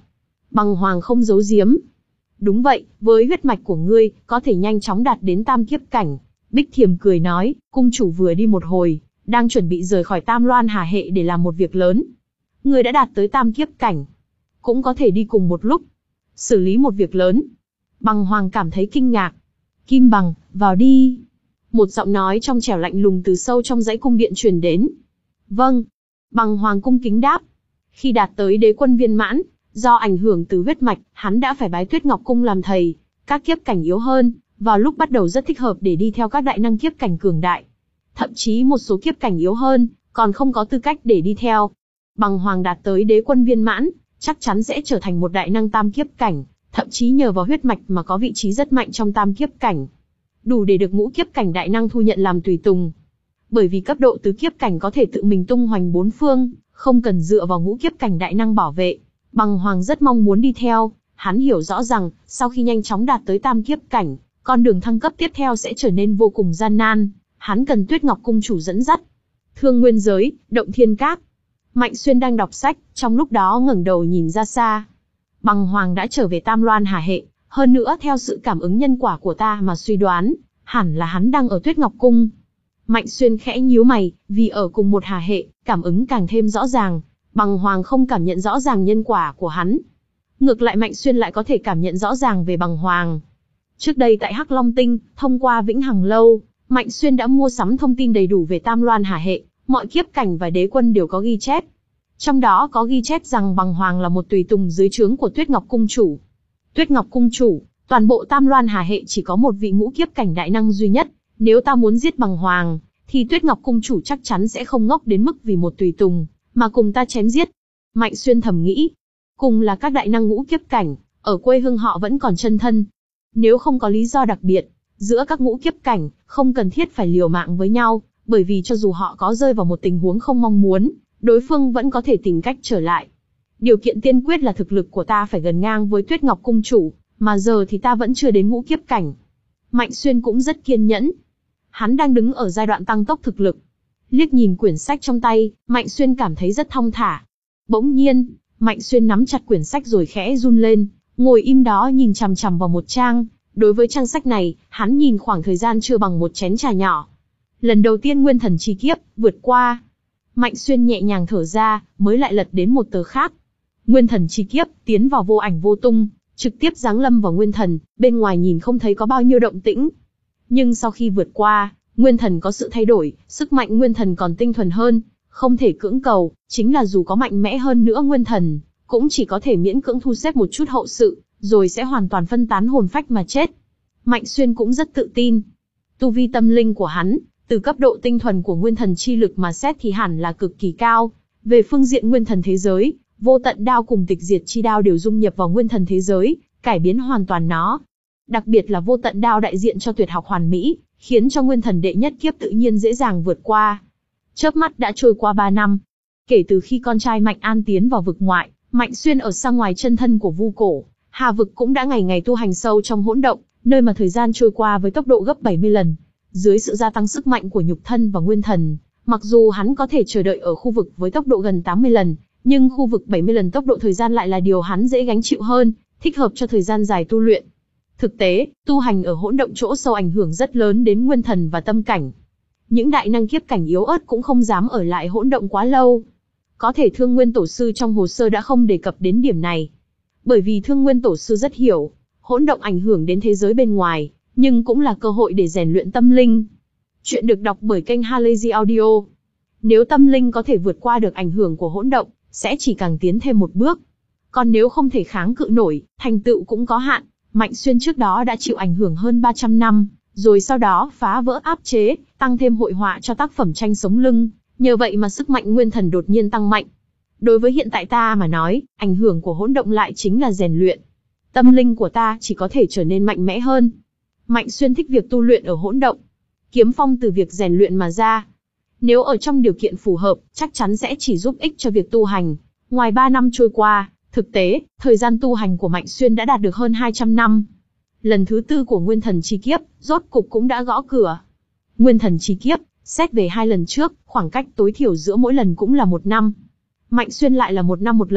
Bằng Hoàng không giấu giếm. Đúng vậy, với huyết mạch của ngươi, có thể nhanh chóng đạt đến tam kiếp cảnh. Bích Thiềm cười nói, cung chủ vừa đi một hồi, đang chuẩn bị rời khỏi Tam Loan Hà Hệ để làm một việc lớn. Ngươi đã đạt tới tam kiếp cảnh, cũng có thể đi cùng một lúc, xử lý một việc lớn. Bằng Hoàng cảm thấy kinh ngạc. Kim Bằng, vào đi. Một giọng nói trong trẻo lạnh lùng từ sâu trong dãy cung điện truyền đến. Vâng. Bằng Hoàng cung kính đáp. Khi đạt tới đế quân viên mãn, do ảnh hưởng từ huyết mạch, hắn đã phải bái Tuyết Ngọc Cung làm thầy. Các kiếp cảnh yếu hơn, vào lúc bắt đầu rất thích hợp để đi theo các đại năng kiếp cảnh cường đại. Thậm chí một số kiếp cảnh yếu hơn, còn không có tư cách để đi theo. Bằng Hoàng đạt tới đế quân viên mãn, chắc chắn sẽ trở thành một đại năng tam kiếp cảnh, thậm chí nhờ vào huyết mạch mà có vị trí rất mạnh trong tam kiếp cảnh. Đủ để được ngũ kiếp cảnh đại năng thu nhận làm tùy tùng. Bởi vì cấp độ tứ kiếp cảnh có thể tự mình tung hoành bốn phương, không cần dựa vào ngũ kiếp cảnh đại năng bảo vệ. Bằng Hoàng rất mong muốn đi theo, hắn hiểu rõ rằng, sau khi nhanh chóng đạt tới tam kiếp cảnh, con đường thăng cấp tiếp theo sẽ trở nên vô cùng gian nan, hắn cần Tuyết Ngọc Cung chủ dẫn dắt. Thương Nguyên giới, Động Thiên Các. Mạnh Xuyên đang đọc sách, trong lúc đó ngẩng đầu nhìn ra xa. Bằng Hoàng đã trở về Tam Loan Hà Hệ, hơn nữa theo sự cảm ứng nhân quả của ta mà suy đoán, hẳn là hắn đang ở Tuyết Ngọc Cung. Mạnh Xuyên khẽ nhíu mày, vì ở cùng một Hà Hệ, cảm ứng càng thêm rõ ràng. Bằng Hoàng không cảm nhận rõ ràng nhân quả của hắn. Ngược lại Mạnh Xuyên lại có thể cảm nhận rõ ràng về Bằng Hoàng. Trước đây tại Hắc Long Tinh, thông qua Vĩnh Hằng Lâu, Mạnh Xuyên đã mua sắm thông tin đầy đủ về Tam Loan Hà Hệ, mọi kiếp cảnh và đế quân đều có ghi chép. Trong đó có ghi chép rằng Bằng Hoàng là một tùy tùng dưới trướng của Tuyết Ngọc Cung chủ. Tuyết Ngọc Cung chủ, toàn bộ Tam Loan Hà Hệ chỉ có một vị ngũ kiếp cảnh đại năng duy nhất. Nếu ta muốn giết Bằng Hoàng, thì Tuyết Ngọc Cung chủ chắc chắn sẽ không ngốc đến mức vì một tùy tùng mà cùng ta chém giết. Mạnh Xuyên thầm nghĩ, cùng là các đại năng ngũ kiếp cảnh, ở quê hương họ vẫn còn chân thân. Nếu không có lý do đặc biệt, giữa các ngũ kiếp cảnh, không cần thiết phải liều mạng với nhau, bởi vì cho dù họ có rơi vào một tình huống không mong muốn, đối phương vẫn có thể tìm cách trở lại. Điều kiện tiên quyết là thực lực của ta phải gần ngang với Tuyết Ngọc Cung chủ, mà giờ thì ta vẫn chưa đến ngũ kiếp cảnh. Mạnh Xuyên cũng rất kiên nhẫn. Hắn đang đứng ở giai đoạn tăng tốc thực lực. Liếc nhìn quyển sách trong tay, Mạnh Xuyên cảm thấy rất thong thả. Bỗng nhiên, Mạnh Xuyên nắm chặt quyển sách rồi khẽ run lên, ngồi im đó nhìn chằm chằm vào một trang. Đối với trang sách này, hắn nhìn khoảng thời gian chưa bằng một chén trà nhỏ. Lần đầu tiên nguyên thần chi kiếp, vượt qua. Mạnh Xuyên nhẹ nhàng thở ra, mới lại lật đến một tờ khác. Nguyên thần chi kiếp, tiến vào vô ảnh vô tung, trực tiếp giáng lâm vào nguyên thần, bên ngoài nhìn không thấy có bao nhiêu động tĩnh. Nhưng sau khi vượt qua, nguyên thần có sự thay đổi, sức mạnh nguyên thần còn tinh thuần hơn, không thể cưỡng cầu, chính là dù có mạnh mẽ hơn nữa nguyên thần, cũng chỉ có thể miễn cưỡng thu xếp một chút hậu sự, rồi sẽ hoàn toàn phân tán hồn phách mà chết. Mạnh Xuyên cũng rất tự tin. Tu vi tâm linh của hắn, từ cấp độ tinh thuần của nguyên thần chi lực mà xét thì hẳn là cực kỳ cao. Về phương diện nguyên thần thế giới, vô tận đao cùng tịch diệt chi đao đều dung nhập vào nguyên thần thế giới, cải biến hoàn toàn nó. Đặc biệt là vô tận đao đại diện cho tuyệt học hoàn mỹ, khiến cho nguyên thần đệ nhất kiếp tự nhiên dễ dàng vượt qua. Chớp mắt đã trôi qua ba năm. Kể từ khi con trai Mạnh An tiến vào vực ngoại, Mạnh Xuyên ở xa ngoài chân thân của Vu Cổ, Hà vực cũng đã ngày ngày tu hành sâu trong hỗn động, nơi mà thời gian trôi qua với tốc độ gấp bảy mươi lần. Dưới sự gia tăng sức mạnh của nhục thân và nguyên thần, mặc dù hắn có thể chờ đợi ở khu vực với tốc độ gần tám mươi lần, nhưng khu vực bảy mươi lần tốc độ thời gian lại là điều hắn dễ gánh chịu hơn, thích hợp cho thời gian dài tu luyện. Thực tế, tu hành ở hỗn động chỗ sâu ảnh hưởng rất lớn đến nguyên thần và tâm cảnh. Những đại năng kiếp cảnh yếu ớt cũng không dám ở lại hỗn động quá lâu. Có thể Thương Nguyên Tổ sư trong hồ sơ đã không đề cập đến điểm này. Bởi vì Thương Nguyên Tổ sư rất hiểu, hỗn động ảnh hưởng đến thế giới bên ngoài, nhưng cũng là cơ hội để rèn luyện tâm linh. Chuyện được đọc bởi kênh Halazy Audio. Nếu tâm linh có thể vượt qua được ảnh hưởng của hỗn động, sẽ chỉ càng tiến thêm một bước. Còn nếu không thể kháng cự nổi, thành tựu cũng có hạn. Mạnh Xuyên trước đó đã chịu ảnh hưởng hơn ba trăm năm, rồi sau đó phá vỡ áp chế, tăng thêm hội họa cho tác phẩm tranh sống lưng, nhờ vậy mà sức mạnh nguyên thần đột nhiên tăng mạnh. Đối với hiện tại ta mà nói, ảnh hưởng của hỗn động lại chính là rèn luyện. Tâm linh của ta chỉ có thể trở nên mạnh mẽ hơn. Mạnh Xuyên thích việc tu luyện ở hỗn động. Kiếm phong từ việc rèn luyện mà ra. Nếu ở trong điều kiện phù hợp, chắc chắn sẽ chỉ giúp ích cho việc tu hành. Ngoài ba năm trôi qua, thực tế, thời gian tu hành của Mạnh Xuyên đã đạt được hơn hai trăm năm. Lần thứ tư của Nguyên Thần Chi Kiếp, rốt cục cũng đã gõ cửa. Nguyên Thần Chi Kiếp, xét về hai lần trước, khoảng cách tối thiểu giữa mỗi lần cũng là một năm. Mạnh Xuyên lại là một năm một lần,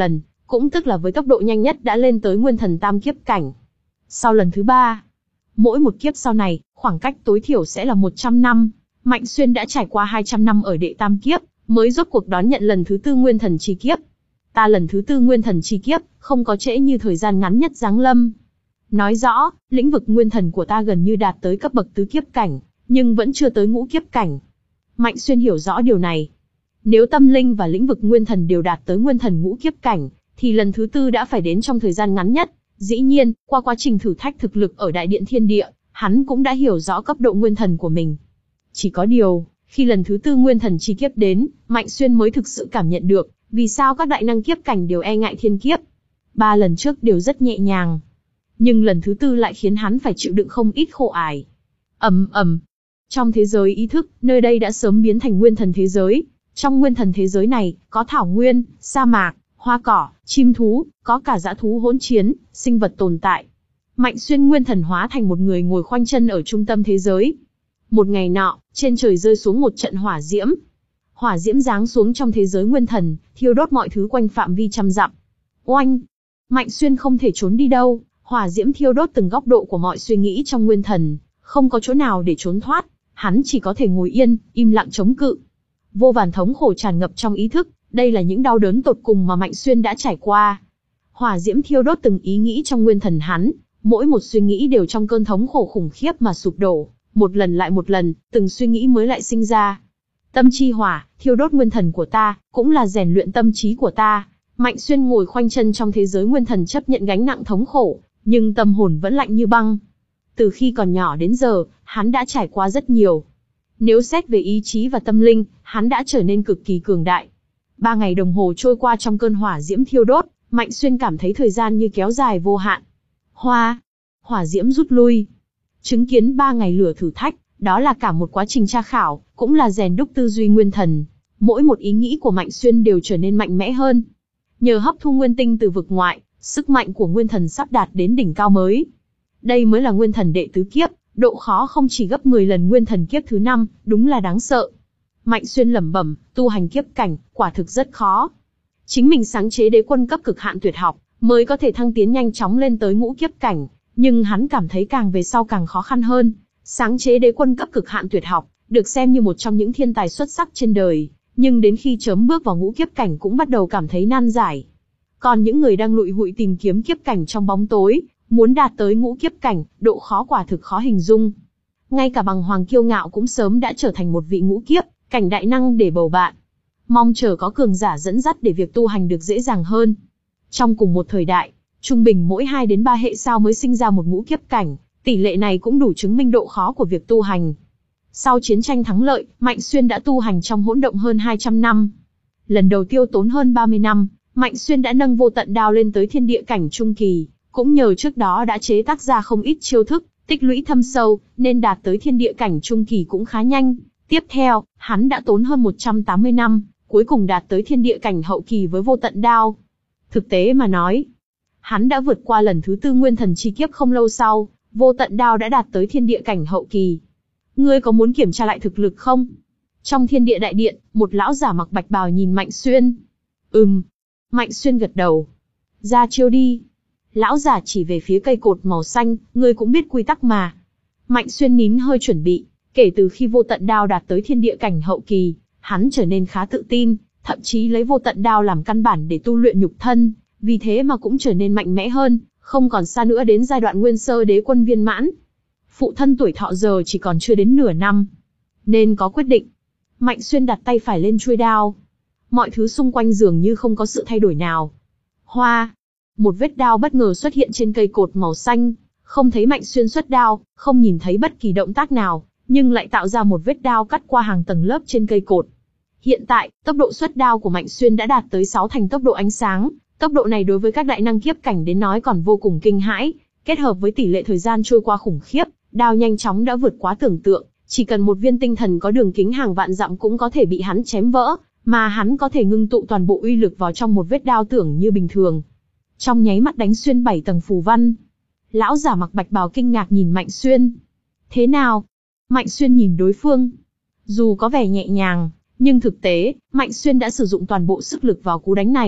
cũng tức là với tốc độ nhanh nhất đã lên tới nguyên thần tam kiếp cảnh. Sau lần thứ ba, mỗi một kiếp sau này, khoảng cách tối thiểu sẽ là một trăm năm. Mạnh Xuyên đã trải qua hai trăm năm ở đệ tam kiếp, mới rốt cuộc đón nhận lần thứ tư nguyên thần chi kiếp. Ta lần thứ tư nguyên thần chi kiếp, không có trễ như thời gian ngắn nhất giáng lâm. Nói rõ, lĩnh vực nguyên thần của ta gần như đạt tới cấp bậc tứ kiếp cảnh, nhưng vẫn chưa tới ngũ kiếp cảnh. Mạnh Xuyên hiểu rõ điều này. Nếu tâm linh và lĩnh vực nguyên thần đều đạt tới nguyên thần ngũ kiếp cảnh, thì lần thứ tư đã phải đến trong thời gian ngắn nhất. Dĩ nhiên, qua quá trình thử thách thực lực ở Đại Điện Thiên Địa, hắn cũng đã hiểu rõ cấp độ nguyên thần của mình. Chỉ có điều, khi lần thứ tư nguyên thần chi kiếp đến, Mạnh Xuyên mới thực sự cảm nhận được, vì sao các đại năng kiếp cảnh đều e ngại thiên kiếp. Ba lần trước đều rất nhẹ nhàng, nhưng lần thứ tư lại khiến hắn phải chịu đựng không ít khổ ải. Ầm ầm. Trong thế giới ý thức, nơi đây đã sớm biến thành nguyên thần thế giới. Trong nguyên thần thế giới này, có thảo nguyên, sa mạc, hoa cỏ, chim thú, có cả dã thú hỗn chiến, sinh vật tồn tại. Mạnh Xuyên nguyên thần hóa thành một người ngồi khoanh chân ở trung tâm thế giới. Một ngày nọ, trên trời rơi xuống một trận hỏa diễm. Hỏa diễm giáng xuống trong thế giới nguyên thần, thiêu đốt mọi thứ quanh phạm vi trăm dặm. Oanh! Mạnh Xuyên không thể trốn đi đâu, hỏa diễm thiêu đốt từng góc độ của mọi suy nghĩ trong nguyên thần, không có chỗ nào để trốn thoát, hắn chỉ có thể ngồi yên, im lặng chống cự. Vô vàn thống khổ tràn ngập trong ý thức, đây là những đau đớn tột cùng mà Mạnh Xuyên đã trải qua. Hỏa diễm thiêu đốt từng ý nghĩ trong nguyên thần hắn, mỗi một suy nghĩ đều trong cơn thống khổ khủng khiếp mà sụp đổ, một lần lại một lần, từng suy nghĩ mới lại sinh ra. Tâm chi hỏa, thiêu đốt nguyên thần của ta, cũng là rèn luyện tâm trí của ta. Mạnh Xuyên ngồi khoanh chân trong thế giới nguyên thần chấp nhận gánh nặng thống khổ, nhưng tâm hồn vẫn lạnh như băng. Từ khi còn nhỏ đến giờ, hắn đã trải qua rất nhiều. Nếu xét về ý chí và tâm linh, hắn đã trở nên cực kỳ cường đại. Ba ngày đồng hồ trôi qua trong cơn hỏa diễm thiêu đốt, Mạnh Xuyên cảm thấy thời gian như kéo dài vô hạn. Hoa, hỏa diễm rút lui. Chứng kiến ba ngày lửa thử thách, đó là cả một quá trình tra khảo, cũng là rèn đúc tư duy nguyên thần. Mỗi một ý nghĩ của Mạnh Xuyên đều trở nên mạnh mẽ hơn. Nhờ hấp thu nguyên tinh từ vực ngoại, sức mạnh của nguyên thần sắp đạt đến đỉnh cao mới. Đây mới là nguyên thần đệ tứ kiếp, độ khó không chỉ gấp mười lần nguyên thần kiếp thứ năm, đúng là đáng sợ. Mạnh Xuyên lẩm bẩm, tu hành kiếp cảnh, quả thực rất khó. Chính mình sáng chế đế quân cấp cực hạn tuyệt học, mới có thể thăng tiến nhanh chóng lên tới ngũ kiếp cảnh, nhưng hắn cảm thấy càng về sau càng khó khăn hơn. Sáng chế đế quân cấp cực hạn tuyệt học, được xem như một trong những thiên tài xuất sắc trên đời, nhưng đến khi chớm bước vào ngũ kiếp cảnh cũng bắt đầu cảm thấy nan giải. Còn những người đang lụi hụi tìm kiếm kiếp cảnh trong bóng tối, muốn đạt tới ngũ kiếp cảnh, độ khó quả thực khó hình dung. Ngay cả Bằng Hoàng kiêu ngạo cũng sớm đã trở thành một vị ngũ kiếp cảnh đại năng để bầu bạn. Mong chờ có cường giả dẫn dắt để việc tu hành được dễ dàng hơn. Trong cùng một thời đại, trung bình mỗi hai đến ba hệ sao mới sinh ra một ngũ kiếp cảnh, tỷ lệ này cũng đủ chứng minh độ khó của việc tu hành. Sau chiến tranh thắng lợi, Mạnh Xuyên đã tu hành trong hỗn động hơn hai trăm năm. Lần đầu tiêu tốn hơn ba mươi năm, Mạnh Xuyên đã nâng vô tận đao lên tới thiên địa cảnh trung kỳ, cũng nhờ trước đó đã chế tác ra không ít chiêu thức, tích lũy thâm sâu, nên đạt tới thiên địa cảnh trung kỳ cũng khá nhanh. Tiếp theo, hắn đã tốn hơn một trăm tám mươi năm, cuối cùng đạt tới thiên địa cảnh hậu kỳ với vô tận đao. Thực tế mà nói, hắn đã vượt qua lần thứ tư nguyên thần chi kiếp không lâu sau, vô tận đao đã đạt tới thiên địa cảnh hậu kỳ. Ngươi có muốn kiểm tra lại thực lực không? Trong thiên địa đại điện, một lão giả mặc bạch bào nhìn Mạnh Xuyên. Ừm. Mạnh Xuyên gật đầu. Ra chiêu đi. Lão giả chỉ về phía cây cột màu xanh, ngươi cũng biết quy tắc mà. Mạnh Xuyên nín hơi chuẩn bị, kể từ khi vô tận đao đạt tới thiên địa cảnh hậu kỳ, hắn trở nên khá tự tin, thậm chí lấy vô tận đao làm căn bản để tu luyện nhục thân, vì thế mà cũng trở nên mạnh mẽ hơn, không còn xa nữa đến giai đoạn nguyên sơ đế quân viên mãn. Phụ thân tuổi thọ giờ chỉ còn chưa đến nửa năm, nên có quyết định. Mạnh Xuyên đặt tay phải lên chuôi đao. Mọi thứ xung quanh dường như không có sự thay đổi nào. Hoa! Một vết đao bất ngờ xuất hiện trên cây cột màu xanh, không thấy Mạnh Xuyên xuất đao, không nhìn thấy bất kỳ động tác nào, nhưng lại tạo ra một vết đao cắt qua hàng tầng lớp trên cây cột. Hiện tại, tốc độ xuất đao của Mạnh Xuyên đã đạt tới sáu thành tốc độ ánh sáng, tốc độ này đối với các đại năng kiếp cảnh đến nói còn vô cùng kinh hãi, kết hợp với tỷ lệ thời gian trôi qua khủng khiếp, đao nhanh chóng đã vượt quá tưởng tượng, chỉ cần một viên tinh thần có đường kính hàng vạn dặm cũng có thể bị hắn chém vỡ, mà hắn có thể ngưng tụ toàn bộ uy lực vào trong một vết đao tưởng như bình thường. Trong nháy mắt đánh xuyên bảy tầng phù văn. Lão giả mặc bạch bào kinh ngạc nhìn Mạnh Xuyên. Thế nào? Mạnh Xuyên nhìn đối phương. Dù có vẻ nhẹ nhàng, nhưng thực tế, Mạnh Xuyên đã sử dụng toàn bộ sức lực vào cú đánh này.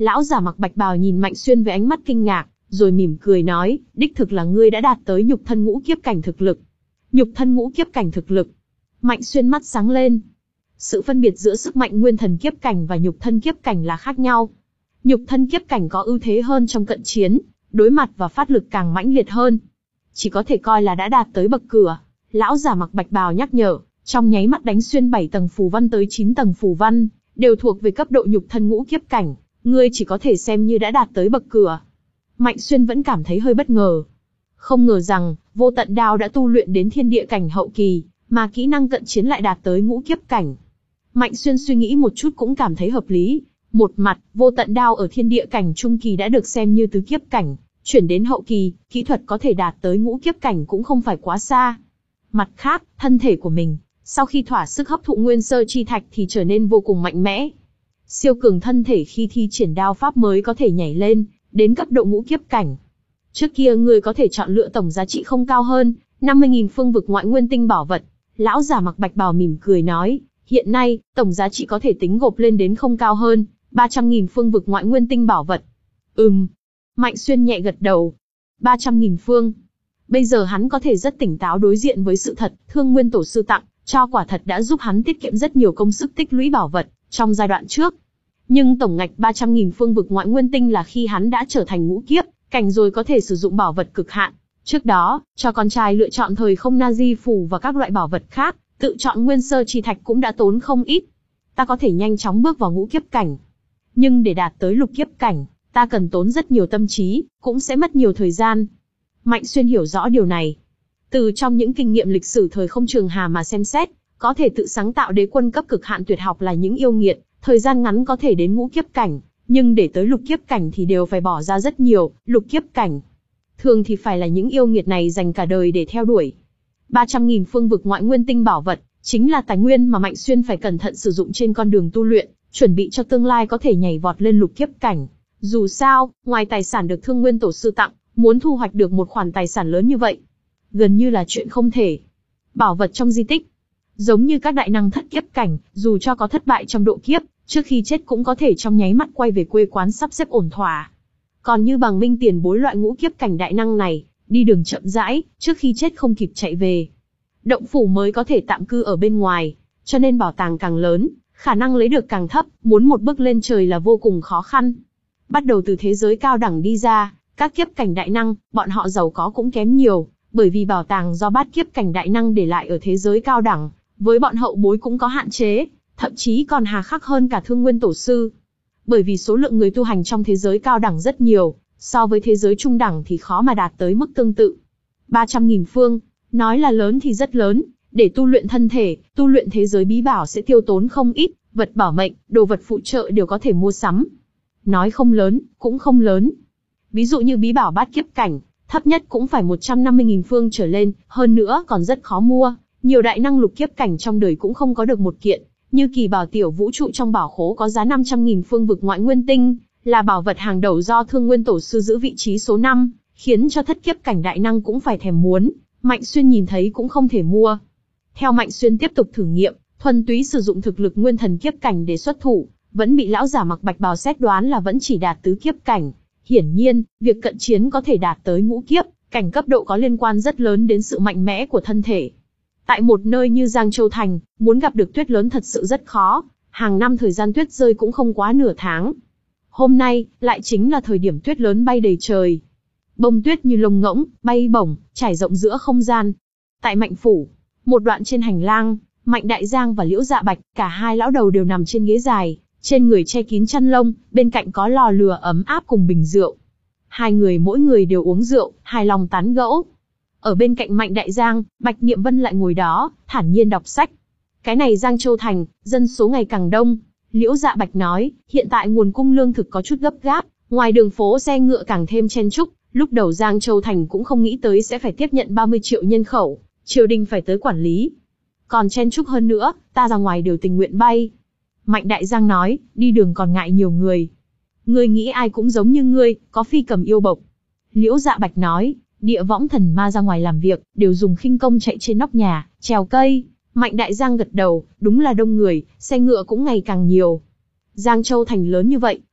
Lão giả mặc bạch bào nhìn Mạnh Xuyên với ánh mắt kinh ngạc, rồi mỉm cười nói, đích thực là ngươi đã đạt tới nhục thân ngũ kiếp cảnh thực lực. Nhục thân ngũ kiếp cảnh thực lực. Mạnh Xuyên mắt sáng lên. Sự phân biệt giữa sức mạnh nguyên thần kiếp cảnh và nhục thân kiếp cảnh là khác nhau. Nhục thân kiếp cảnh có ưu thế hơn trong cận chiến, đối mặt và phát lực càng mãnh liệt hơn. Chỉ có thể coi là đã đạt tới bậc cửa. Lão giả mặc bạch bào nhắc nhở, trong nháy mắt đánh xuyên bảy tầng phù văn tới chín tầng phù văn, đều thuộc về cấp độ nhục thân ngũ kiếp cảnh, ngươi chỉ có thể xem như đã đạt tới bậc cửa. Mạnh Xuyên vẫn cảm thấy hơi bất ngờ. Không ngờ rằng, vô tận đao đã tu luyện đến thiên địa cảnh hậu kỳ, mà kỹ năng cận chiến lại đạt tới ngũ kiếp cảnh. Mạnh Xuyên suy nghĩ một chút cũng cảm thấy hợp lý. Một mặt, vô tận đao ở thiên địa cảnh trung kỳ đã được xem như tứ kiếp cảnh, chuyển đến hậu kỳ, kỹ thuật có thể đạt tới ngũ kiếp cảnh cũng không phải quá xa. Mặt khác, thân thể của mình, sau khi thỏa sức hấp thụ nguyên sơ chi thạch thì trở nên vô cùng mạnh mẽ. Siêu cường thân thể khi thi triển đao pháp mới có thể nhảy lên, đến cấp độ ngũ kiếp cảnh. Trước kia người có thể chọn lựa tổng giá trị không cao hơn, năm mươi nghìn phương vực ngoại nguyên tinh bảo vật. Lão giả mặc bạch bào mỉm cười nói, hiện nay, tổng giá trị có thể tính gộp lên đến không cao hơn, ba trăm nghìn phương vực ngoại nguyên tinh bảo vật. Ừm. Mạnh Xuyên nhẹ gật đầu. ba trăm nghìn phương. Bây giờ hắn có thể rất tỉnh táo đối diện với sự thật, Thương Nguyên Tổ sư tặng, cho quả thật đã giúp hắn tiết kiệm rất nhiều công sức tích lũy bảo vật, trong giai đoạn trước. Nhưng tổng ngạch ba trăm nghìn phương vực ngoại nguyên tinh là khi hắn đã trở thành ngũ kiếp cảnh rồi có thể sử dụng bảo vật cực hạn. Trước đó, cho con trai lựa chọn thời không Nazi phù và các loại bảo vật khác, tự chọn nguyên sơ chi thạch cũng đã tốn không ít. Ta có thể nhanh chóng bước vào ngũ kiếp cảnh. Nhưng để đạt tới lục kiếp cảnh, ta cần tốn rất nhiều tâm trí, cũng sẽ mất nhiều thời gian. Mạnh Xuyên hiểu rõ điều này. Từ trong những kinh nghiệm lịch sử thời không Trường Hà mà xem xét, có thể tự sáng tạo đế quân cấp cực hạn tuyệt học là những yêu nghiệt, thời gian ngắn có thể đến ngũ kiếp cảnh, nhưng để tới lục kiếp cảnh thì đều phải bỏ ra rất nhiều, lục kiếp cảnh. Thường thì phải là những yêu nghiệt này dành cả đời để theo đuổi. ba trăm nghìn phương vực ngoại nguyên tinh bảo vật, chính là tài nguyên mà Mạnh Xuyên phải cẩn thận sử dụng trên con đường tu luyện, chuẩn bị cho tương lai có thể nhảy vọt lên lục kiếp cảnh. Dù sao, ngoài tài sản được Thương Nguyên Tổ sư tặng, muốn thu hoạch được một khoản tài sản lớn như vậy, gần như là chuyện không thể. Bảo vật trong di tích, giống như các đại năng thất kiếp cảnh, dù cho có thất bại trong độ kiếp, trước khi chết cũng có thể trong nháy mắt quay về quê quán sắp xếp ổn thỏa. Còn như Bằng Minh tiền bối loại ngũ kiếp cảnh đại năng này, đi đường chậm rãi, trước khi chết không kịp chạy về. Động phủ mới có thể tạm cư ở bên ngoài, cho nên bảo tàng càng lớn, khả năng lấy được càng thấp, muốn một bước lên trời là vô cùng khó khăn. Bắt đầu từ thế giới cao đẳng đi ra, các kiếp cảnh đại năng, bọn họ giàu có cũng kém nhiều, bởi vì bảo tàng do bát kiếp cảnh đại năng để lại ở thế giới cao đẳng, với bọn hậu bối cũng có hạn chế, thậm chí còn hà khắc hơn cả Thương Nguyên Tổ sư. Bởi vì số lượng người tu hành trong thế giới cao đẳng rất nhiều, so với thế giới trung đẳng thì khó mà đạt tới mức tương tự. ba trăm nghìn phương, nói là lớn thì rất lớn, để tu luyện thân thể, tu luyện thế giới bí bảo sẽ tiêu tốn không ít, vật bảo mệnh, đồ vật phụ trợ đều có thể mua sắm. Nói không lớn, cũng không lớn. Ví dụ như bí bảo bát kiếp cảnh, thấp nhất cũng phải một trăm năm mươi nghìn phương trở lên, hơn nữa còn rất khó mua. Nhiều đại năng lục kiếp cảnh trong đời cũng không có được một kiện, như kỳ bảo tiểu vũ trụ trong bảo khố có giá năm trăm nghìn phương vực ngoại nguyên tinh, là bảo vật hàng đầu do Thương Nguyên Tổ sư giữ vị trí số năm, khiến cho thất kiếp cảnh đại năng cũng phải thèm muốn, Mạnh Xuyên nhìn thấy cũng không thể mua. Theo Mạnh Xuyên tiếp tục thử nghiệm, thuần túy sử dụng thực lực nguyên thần kiếp cảnh để xuất thủ, vẫn bị lão giả mặc bạch bào xét đoán là vẫn chỉ đạt tứ kiếp cảnh. Hiển nhiên, việc cận chiến có thể đạt tới ngũ kiếp cảnh cấp độ có liên quan rất lớn đến sự mạnh mẽ của thân thể. Tại một nơi như Giang Châu Thành, muốn gặp được tuyết lớn thật sự rất khó, hàng năm thời gian tuyết rơi cũng không quá nửa tháng. Hôm nay, lại chính là thời điểm tuyết lớn bay đầy trời. Bông tuyết như lông ngỗng, bay bổng, trải rộng giữa không gian. Tại Mạnh Phủ, một đoạn trên hành lang, Mạnh Đại Giang và Liễu Dạ Bạch, cả hai lão đầu đều nằm trên ghế dài, trên người che kín chăn lông, bên cạnh có lò lửa ấm áp cùng bình rượu. Hai người mỗi người đều uống rượu, hài lòng tán gẫu. Ở bên cạnh Mạnh Đại Giang, Bạch Niệm Vân lại ngồi đó, thản nhiên đọc sách. Cái này Giang Châu Thành, dân số ngày càng đông. Liễu Dạ Bạch nói, hiện tại nguồn cung lương thực có chút gấp gáp, ngoài đường phố xe ngựa càng thêm chen chúc. Lúc đầu Giang Châu Thành cũng không nghĩ tới sẽ phải tiếp nhận ba mươi triệu nhân khẩu, triều đình phải tới quản lý. Còn chen chúc hơn nữa, ta ra ngoài đều tình nguyện bay. Mạnh Đại Giang nói, đi đường còn ngại nhiều người. Ngươi nghĩ ai cũng giống như ngươi, có phi cầm yêu bộc. Liễu Dạ Bạch nói, địa võng thần ma ra ngoài làm việc, đều dùng khinh công chạy trên nóc nhà, trèo cây. Mạnh Đại Giang gật đầu, đúng là đông người, xe ngựa cũng ngày càng nhiều. Giang Châu Thành lớn như vậy,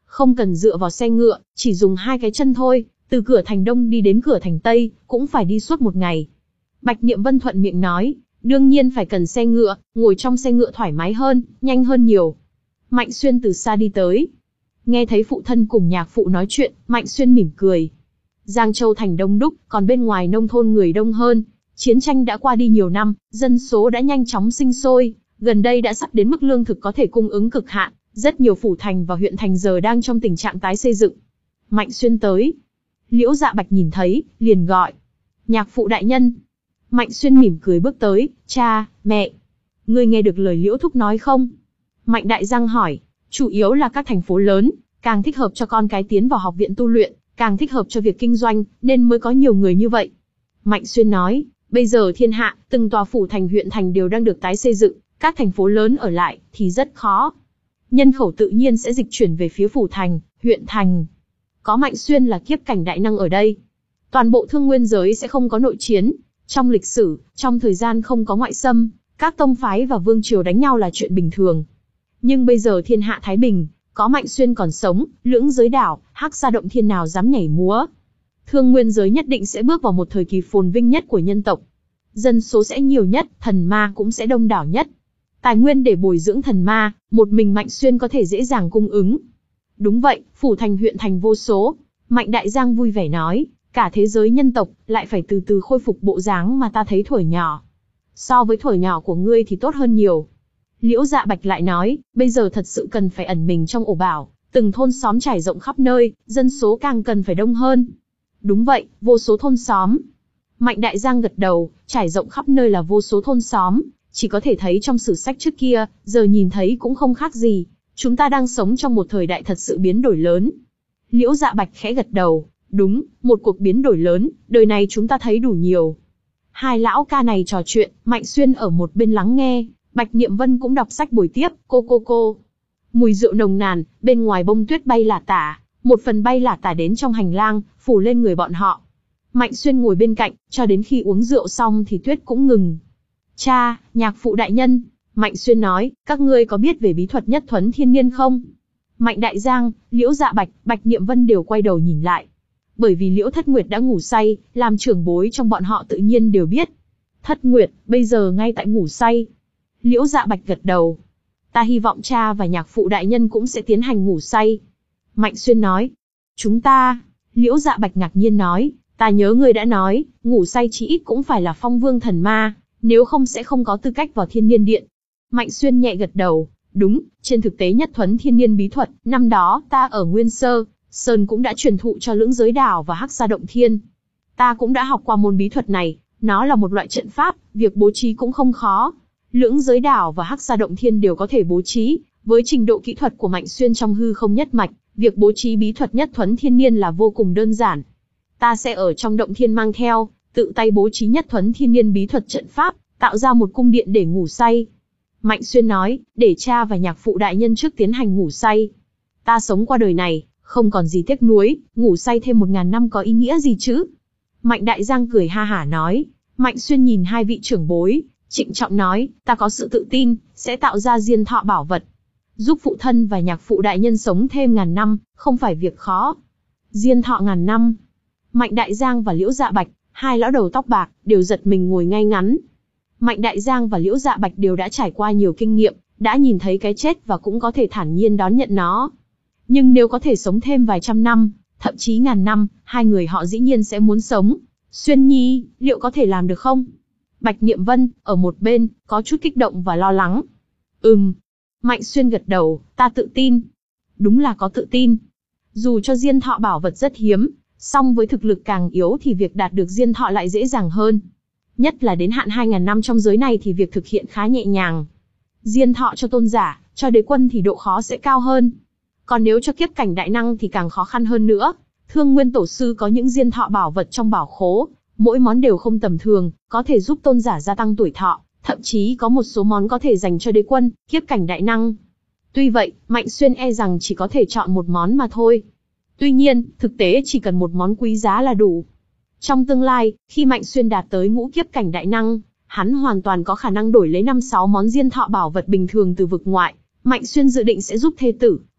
Không cần dựa vào xe ngựa, chỉ dùng hai cái chân thôi, từ cửa thành Đông đi đến cửa thành Tây, cũng phải đi suốt một ngày. Bạch Niệm Vân thuận miệng nói, đương nhiên phải cần xe ngựa, ngồi trong xe ngựa thoải mái hơn, nhanh hơn nhiều. Mạnh Xuyên từ xa đi tới. Nghe thấy phụ thân cùng nhạc phụ nói chuyện, Mạnh Xuyên mỉm cười. Giang Châu thành đông đúc, còn bên ngoài nông thôn người đông hơn. Chiến tranh đã qua đi nhiều năm, dân số đã nhanh chóng sinh sôi, gần đây đã sắp đến mức lương thực có thể cung ứng cực hạn, rất nhiều phủ thành và huyện thành giờ đang trong tình trạng tái xây dựng. Mạnh Xuyên tới. Liễu Dạ Bạch nhìn thấy, liền gọi. Nhạc phụ đại nhân. Mạnh Xuyên mỉm cười bước tới, cha, mẹ. Ngươi nghe được lời Liễu Thúc nói không? Mạnh Đại Giang hỏi, chủ yếu là các thành phố lớn, càng thích hợp cho con cái tiến vào học viện tu luyện, càng thích hợp cho việc kinh doanh, nên mới có nhiều người như vậy. Mạnh Xuyên nói, bây giờ thiên hạ, từng tòa phủ thành huyện thành đều đang được tái xây dựng, các thành phố lớn ở lại, thì rất khó. Nhân khẩu tự nhiên sẽ dịch chuyển về phía phủ thành, huyện thành. Có Mạnh Xuyên là kiếp cảnh đại năng ở đây. Toàn bộ thương nguyên giới sẽ không có nội chiến. Trong lịch sử, trong thời gian không có ngoại xâm, các tông phái và vương triều đánh nhau là chuyện bình thường. Nhưng bây giờ thiên hạ thái bình, có Mạnh Xuyên còn sống, lưỡng giới đảo, hắc sa động thiên nào dám nhảy múa. Thương nguyên giới nhất định sẽ bước vào một thời kỳ phồn vinh nhất của nhân tộc. Dân số sẽ nhiều nhất, thần ma cũng sẽ đông đảo nhất. Tài nguyên để bồi dưỡng thần ma, một mình Mạnh Xuyên có thể dễ dàng cung ứng. Đúng vậy, phủ thành huyện thành vô số. Mạnh Đại Giang vui vẻ nói, cả thế giới nhân tộc lại phải từ từ khôi phục bộ dáng mà ta thấy thuở nhỏ. So với thuở nhỏ của ngươi thì tốt hơn nhiều. Liễu Dạ Bạch lại nói, bây giờ thật sự cần phải ẩn mình trong ổ bảo, từng thôn xóm trải rộng khắp nơi, dân số càng cần phải đông hơn. Đúng vậy, vô số thôn xóm. Mạnh Đại Giang gật đầu, trải rộng khắp nơi là vô số thôn xóm, chỉ có thể thấy trong sử sách trước kia, giờ nhìn thấy cũng không khác gì. Chúng ta đang sống trong một thời đại thật sự biến đổi lớn. Liễu Dạ Bạch khẽ gật đầu, đúng, một cuộc biến đổi lớn, đời này chúng ta thấy đủ nhiều. Hai lão ca này trò chuyện, Mạnh Xuyên ở một bên lắng nghe, Bạch Niệm Vân cũng đọc sách bồi tiếp, cô cô cô. Mùi rượu nồng nàn, bên ngoài bông tuyết bay lả tả, một phần bay lả tả đến trong hành lang, phủ lên người bọn họ. Mạnh Xuyên ngồi bên cạnh, cho đến khi uống rượu xong thì tuyết cũng ngừng. Cha, nhạc phụ đại nhân, Mạnh Xuyên nói, các ngươi có biết về bí thuật nhất thuấn thiên niên không? Mạnh Đại Giang, Liễu Dạ Bạch, Bạch Niệm Vân đều quay đầu nhìn lại. Bởi vì Liễu Thất Nguyệt đã ngủ say, làm trưởng bối trong bọn họ tự nhiên đều biết. Thất Nguyệt, bây giờ ngay tại ngủ say. Liễu Dạ Bạch gật đầu. Ta hy vọng cha và nhạc phụ đại nhân cũng sẽ tiến hành ngủ say. Mạnh Xuyên nói. Chúng ta, Liễu Dạ Bạch ngạc nhiên nói, ta nhớ ngươi đã nói, ngủ say chí ít cũng phải là phong vương thần ma, nếu không sẽ không có tư cách vào Thiên Niên Điện. Mạnh Xuyên nhẹ gật đầu, đúng, trên thực tế nhất thuấn thiên niên bí thuật, năm đó ta ở Nguyên Sơ, Sơn cũng đã truyền thụ cho lưỡng giới đảo và hắc sa động thiên. Ta cũng đã học qua môn bí thuật này, nó là một loại trận pháp, việc bố trí cũng không khó. Lưỡng giới đảo và hắc sa động thiên đều có thể bố trí, với trình độ kỹ thuật của Mạnh Xuyên trong hư không nhất mạch, việc bố trí bí thuật nhất thuấn thiên niên là vô cùng đơn giản. Ta sẽ ở trong động thiên mang theo, tự tay bố trí nhất thuấn thiên niên bí thuật trận pháp, tạo ra một cung điện để ngủ say. Mạnh Xuyên nói, để cha và nhạc phụ đại nhân trước tiến hành ngủ say. Ta sống qua đời này, không còn gì tiếc nuối, ngủ say thêm một ngàn năm có ý nghĩa gì chứ? Mạnh Đại Giang cười ha hả nói. Mạnh Xuyên nhìn hai vị trưởng bối, trịnh trọng nói, ta có sự tự tin, sẽ tạo ra diên thọ bảo vật. Giúp phụ thân và nhạc phụ đại nhân sống thêm ngàn năm, không phải việc khó. Diên thọ ngàn năm. Mạnh Đại Giang và Liễu Dạ Bạch, hai lão đầu tóc bạc, đều giật mình ngồi ngay ngắn. Mạnh Đại Giang và Liễu Dạ Bạch đều đã trải qua nhiều kinh nghiệm, đã nhìn thấy cái chết và cũng có thể thản nhiên đón nhận nó. Nhưng nếu có thể sống thêm vài trăm năm, thậm chí ngàn năm, hai người họ dĩ nhiên sẽ muốn sống. Xuyên Nhi, liệu có thể làm được không? Bạch Niệm Vân, ở một bên, có chút kích động và lo lắng. Ừm. Mạnh Xuyên gật đầu, ta tự tin. Đúng là có tự tin. Dù cho diên thọ bảo vật rất hiếm, song với thực lực càng yếu thì việc đạt được diên thọ lại dễ dàng hơn. Nhất là đến hạn hai ngàn năm trong giới này thì việc thực hiện khá nhẹ nhàng. Diên thọ cho tôn giả, cho đế quân thì độ khó sẽ cao hơn. Còn nếu cho kiếp cảnh đại năng thì càng khó khăn hơn nữa. Thương Nguyên Tổ Sư có những diên thọ bảo vật trong bảo khố, mỗi món đều không tầm thường, có thể giúp tôn giả gia tăng tuổi thọ, thậm chí có một số món có thể dành cho đế quân, kiếp cảnh đại năng. Tuy vậy, Mạnh Xuyên e rằng chỉ có thể chọn một món mà thôi. Tuy nhiên, thực tế chỉ cần một món quý giá là đủ. Trong tương lai, khi Mạnh Xuyên đạt tới ngũ kiếp cảnh đại năng, hắn hoàn toàn có khả năng đổi lấy năm sáu món diên thọ bảo vật bình thường từ vực ngoại. Mạnh Xuyên dự định sẽ giúp thê tử,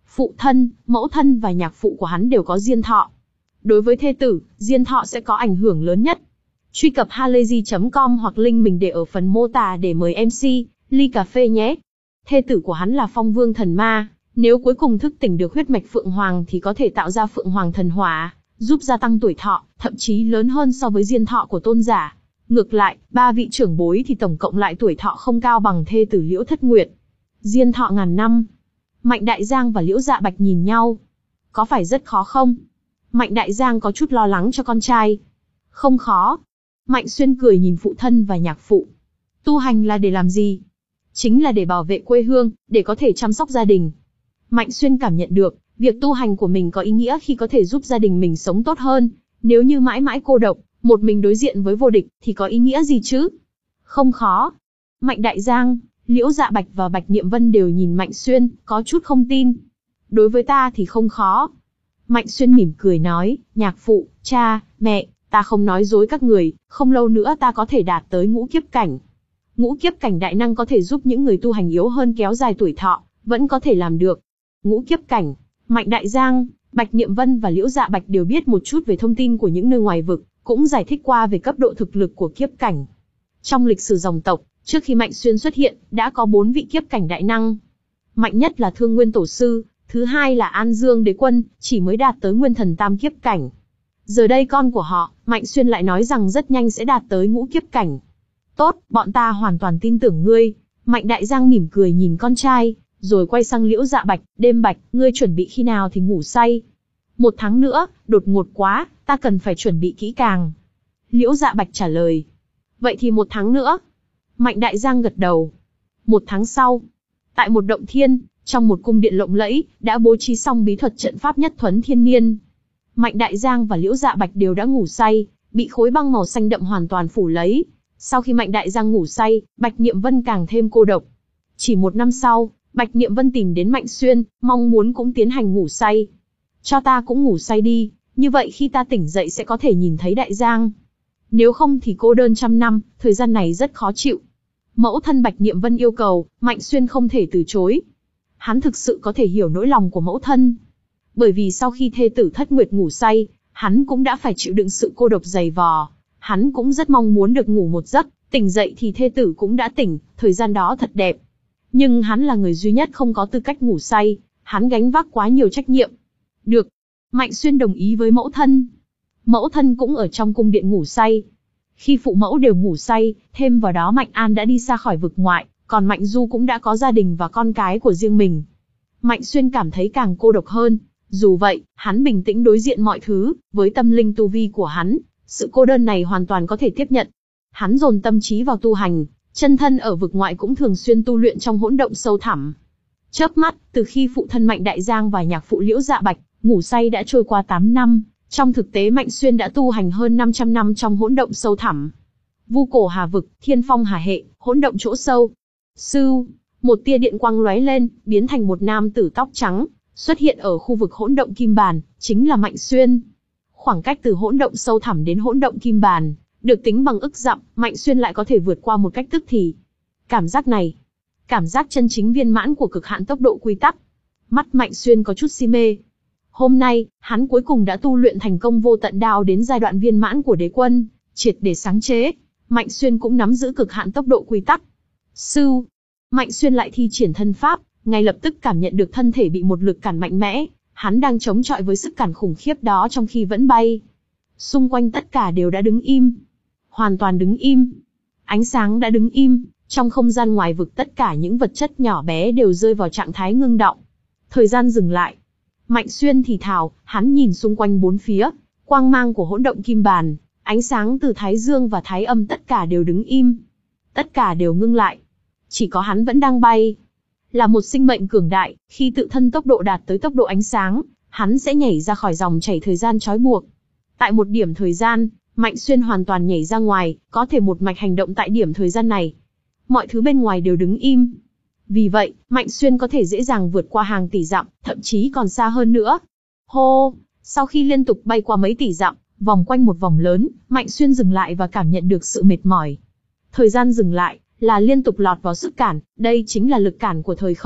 Phụ thân, mẫu thân và nhạc phụ của hắn đều có diên thọ. Đối với thê tử, diên thọ sẽ có ảnh hưởng lớn nhất. Truy cập halayzi chấm com hoặc link mình để ở phần mô tả để mời em xê, ly cà phê nhé. Thê tử của hắn là Phong Vương Thần Ma, nếu cuối cùng thức tỉnh được huyết mạch Phượng Hoàng thì có thể tạo ra Phượng Hoàng Thần Hỏa, giúp gia tăng tuổi thọ, thậm chí lớn hơn so với diên thọ của tôn giả. Ngược lại, ba vị trưởng bối thì tổng cộng lại tuổi thọ không cao bằng thê tử Liễu Thất Nguyệt. Diên thọ ngàn năm. Mạnh Đại Giang và Liễu Dạ Bạch nhìn nhau. Có phải rất khó không? Mạnh Đại Giang có chút lo lắng cho con trai. Không khó. Mạnh Xuyên cười nhìn phụ thân và nhạc phụ. Tu hành là để làm gì? Chính là để bảo vệ quê hương, để có thể chăm sóc gia đình. Mạnh Xuyên cảm nhận được, việc tu hành của mình có ý nghĩa khi có thể giúp gia đình mình sống tốt hơn. Nếu như mãi mãi cô độc, một mình đối diện với vô địch, thì có ý nghĩa gì chứ? Không khó. Mạnh Đại Giang, Liễu Dạ Bạch và Bạch Niệm Vân đều nhìn Mạnh Xuyên, có chút không tin. Đối với ta thì không khó. Mạnh Xuyên mỉm cười nói, nhạc phụ, cha, mẹ, ta không nói dối các người, không lâu nữa ta có thể đạt tới ngũ kiếp cảnh. Ngũ kiếp cảnh đại năng có thể giúp những người tu hành yếu hơn kéo dài tuổi thọ, vẫn có thể làm được. Ngũ kiếp cảnh, Mạnh Đại Giang, Bạch Niệm Vân và Liễu Dạ Bạch đều biết một chút về thông tin của những nơi ngoài vực, cũng giải thích qua về cấp độ thực lực của kiếp cảnh. Trong lịch sử dòng tộc, trước khi Mạnh Xuyên xuất hiện, đã có bốn vị kiếp cảnh đại năng. Mạnh nhất là Thương Nguyên Tổ Sư, thứ hai là An Dương Đế Quân, chỉ mới đạt tới Nguyên Thần Tam kiếp cảnh. Giờ đây con của họ, Mạnh Xuyên lại nói rằng rất nhanh sẽ đạt tới ngũ kiếp cảnh. Tốt, bọn ta hoàn toàn tin tưởng ngươi. Mạnh Đại Giang mỉm cười nhìn con trai, rồi quay sang Liễu Dạ Bạch, Đêm Bạch, ngươi chuẩn bị khi nào thì ngủ say? Một tháng nữa, đột ngột quá, ta cần phải chuẩn bị kỹ càng. Liễu Dạ Bạch trả lời. Vậy thì một tháng nữa. Mạnh Đại Giang gật đầu. Một tháng sau, tại một động thiên, trong một cung điện lộng lẫy, đã bố trí xong bí thuật trận pháp nhất thuấn thiên niên. Mạnh Đại Giang và Liễu Dạ Bạch đều đã ngủ say, bị khối băng màu xanh đậm hoàn toàn phủ lấy. Sau khi Mạnh Đại Giang ngủ say, Bạch Niệm Vân càng thêm cô độc. Chỉ một năm sau, Bạch Niệm Vân tìm đến Mạnh Xuyên, mong muốn cũng tiến hành ngủ say. Cho ta cũng ngủ say đi, như vậy khi ta tỉnh dậy sẽ có thể nhìn thấy Đại Giang. Nếu không thì cô đơn trăm năm, thời gian này rất khó chịu. Mẫu thân Bạch Niệm Vân yêu cầu, Mạnh Xuyên không thể từ chối. Hắn thực sự có thể hiểu nỗi lòng của mẫu thân. Bởi vì sau khi thê tử Thất Nguyệt ngủ say, hắn cũng đã phải chịu đựng sự cô độc dày vò. Hắn cũng rất mong muốn được ngủ một giấc, tỉnh dậy thì thê tử cũng đã tỉnh, thời gian đó thật đẹp. Nhưng hắn là người duy nhất không có tư cách ngủ say, hắn gánh vác quá nhiều trách nhiệm. Được. Mạnh Xuyên đồng ý với mẫu thân. Mẫu thân cũng ở trong cung điện ngủ say. Khi phụ mẫu đều ngủ say, thêm vào đó Mạnh An đã đi xa khỏi vực ngoại, còn Mạnh Du cũng đã có gia đình và con cái của riêng mình. Mạnh Xuyên cảm thấy càng cô độc hơn. Dù vậy, hắn bình tĩnh đối diện mọi thứ, với tâm linh tu vi của hắn, sự cô đơn này hoàn toàn có thể tiếp nhận. Hắn dồn tâm trí vào tu hành, chân thân ở vực ngoại cũng thường xuyên tu luyện trong hỗn động sâu thẳm. Chớp mắt, từ khi phụ thân Mạnh Đại Giang và nhạc phụ Liễu Dạ Bạch ngủ say đã trôi qua tám năm, trong thực tế Mạnh Xuyên đã tu hành hơn năm trăm năm trong hỗn động sâu thẳm. Vu cổ hà vực, thiên phong hà hệ, hỗn động chỗ sâu. Sưu, một tia điện quang lóe lên, biến thành một nam tử tóc trắng, xuất hiện ở khu vực hỗn động kim bàn, chính là Mạnh Xuyên. Khoảng cách từ hỗn động sâu thẳm đến hỗn động kim bàn, được tính bằng ức dặm, Mạnh Xuyên lại có thể vượt qua một cách tức thì. Cảm giác này, cảm giác chân chính viên mãn của cực hạn tốc độ quy tắc. Mắt Mạnh Xuyên có chút si mê. Hôm nay, hắn cuối cùng đã tu luyện thành công vô tận đao đến giai đoạn viên mãn của đế quân, triệt để sáng chế. Mạnh Xuyên cũng nắm giữ cực hạn tốc độ quy tắc. Sưu, Mạnh Xuyên lại thi triển thân pháp, ngay lập tức cảm nhận được thân thể bị một lực cản mạnh mẽ, hắn đang chống chọi với sức cản khủng khiếp đó trong khi vẫn bay. Xung quanh tất cả đều đã đứng im. Hoàn toàn đứng im. Ánh sáng đã đứng im, trong không gian ngoài vực tất cả những vật chất nhỏ bé đều rơi vào trạng thái ngưng đọng. Thời gian dừng lại. Mạnh Xuyên thì thào, hắn nhìn xung quanh bốn phía, quang mang của hỗn động kim bàn, ánh sáng từ Thái Dương và Thái Âm tất cả đều đứng im. Tất cả đều ngưng lại. Chỉ có hắn vẫn đang bay. Là một sinh mệnh cường đại, khi tự thân tốc độ đạt tới tốc độ ánh sáng, hắn sẽ nhảy ra khỏi dòng chảy thời gian trói buộc. Tại một điểm thời gian, Mạnh Xuyên hoàn toàn nhảy ra ngoài, có thể một mạch hành động tại điểm thời gian này. Mọi thứ bên ngoài đều đứng im. Vì vậy, Mạnh Xuyên có thể dễ dàng vượt qua hàng tỷ dặm, thậm chí còn xa hơn nữa. Hô! Sau khi liên tục bay qua mấy tỷ dặm, vòng quanh một vòng lớn, Mạnh Xuyên dừng lại và cảm nhận được sự mệt mỏi. Thời gian dừng lại, là liên tục lọt vào sức cản, đây chính là lực cản của thời không,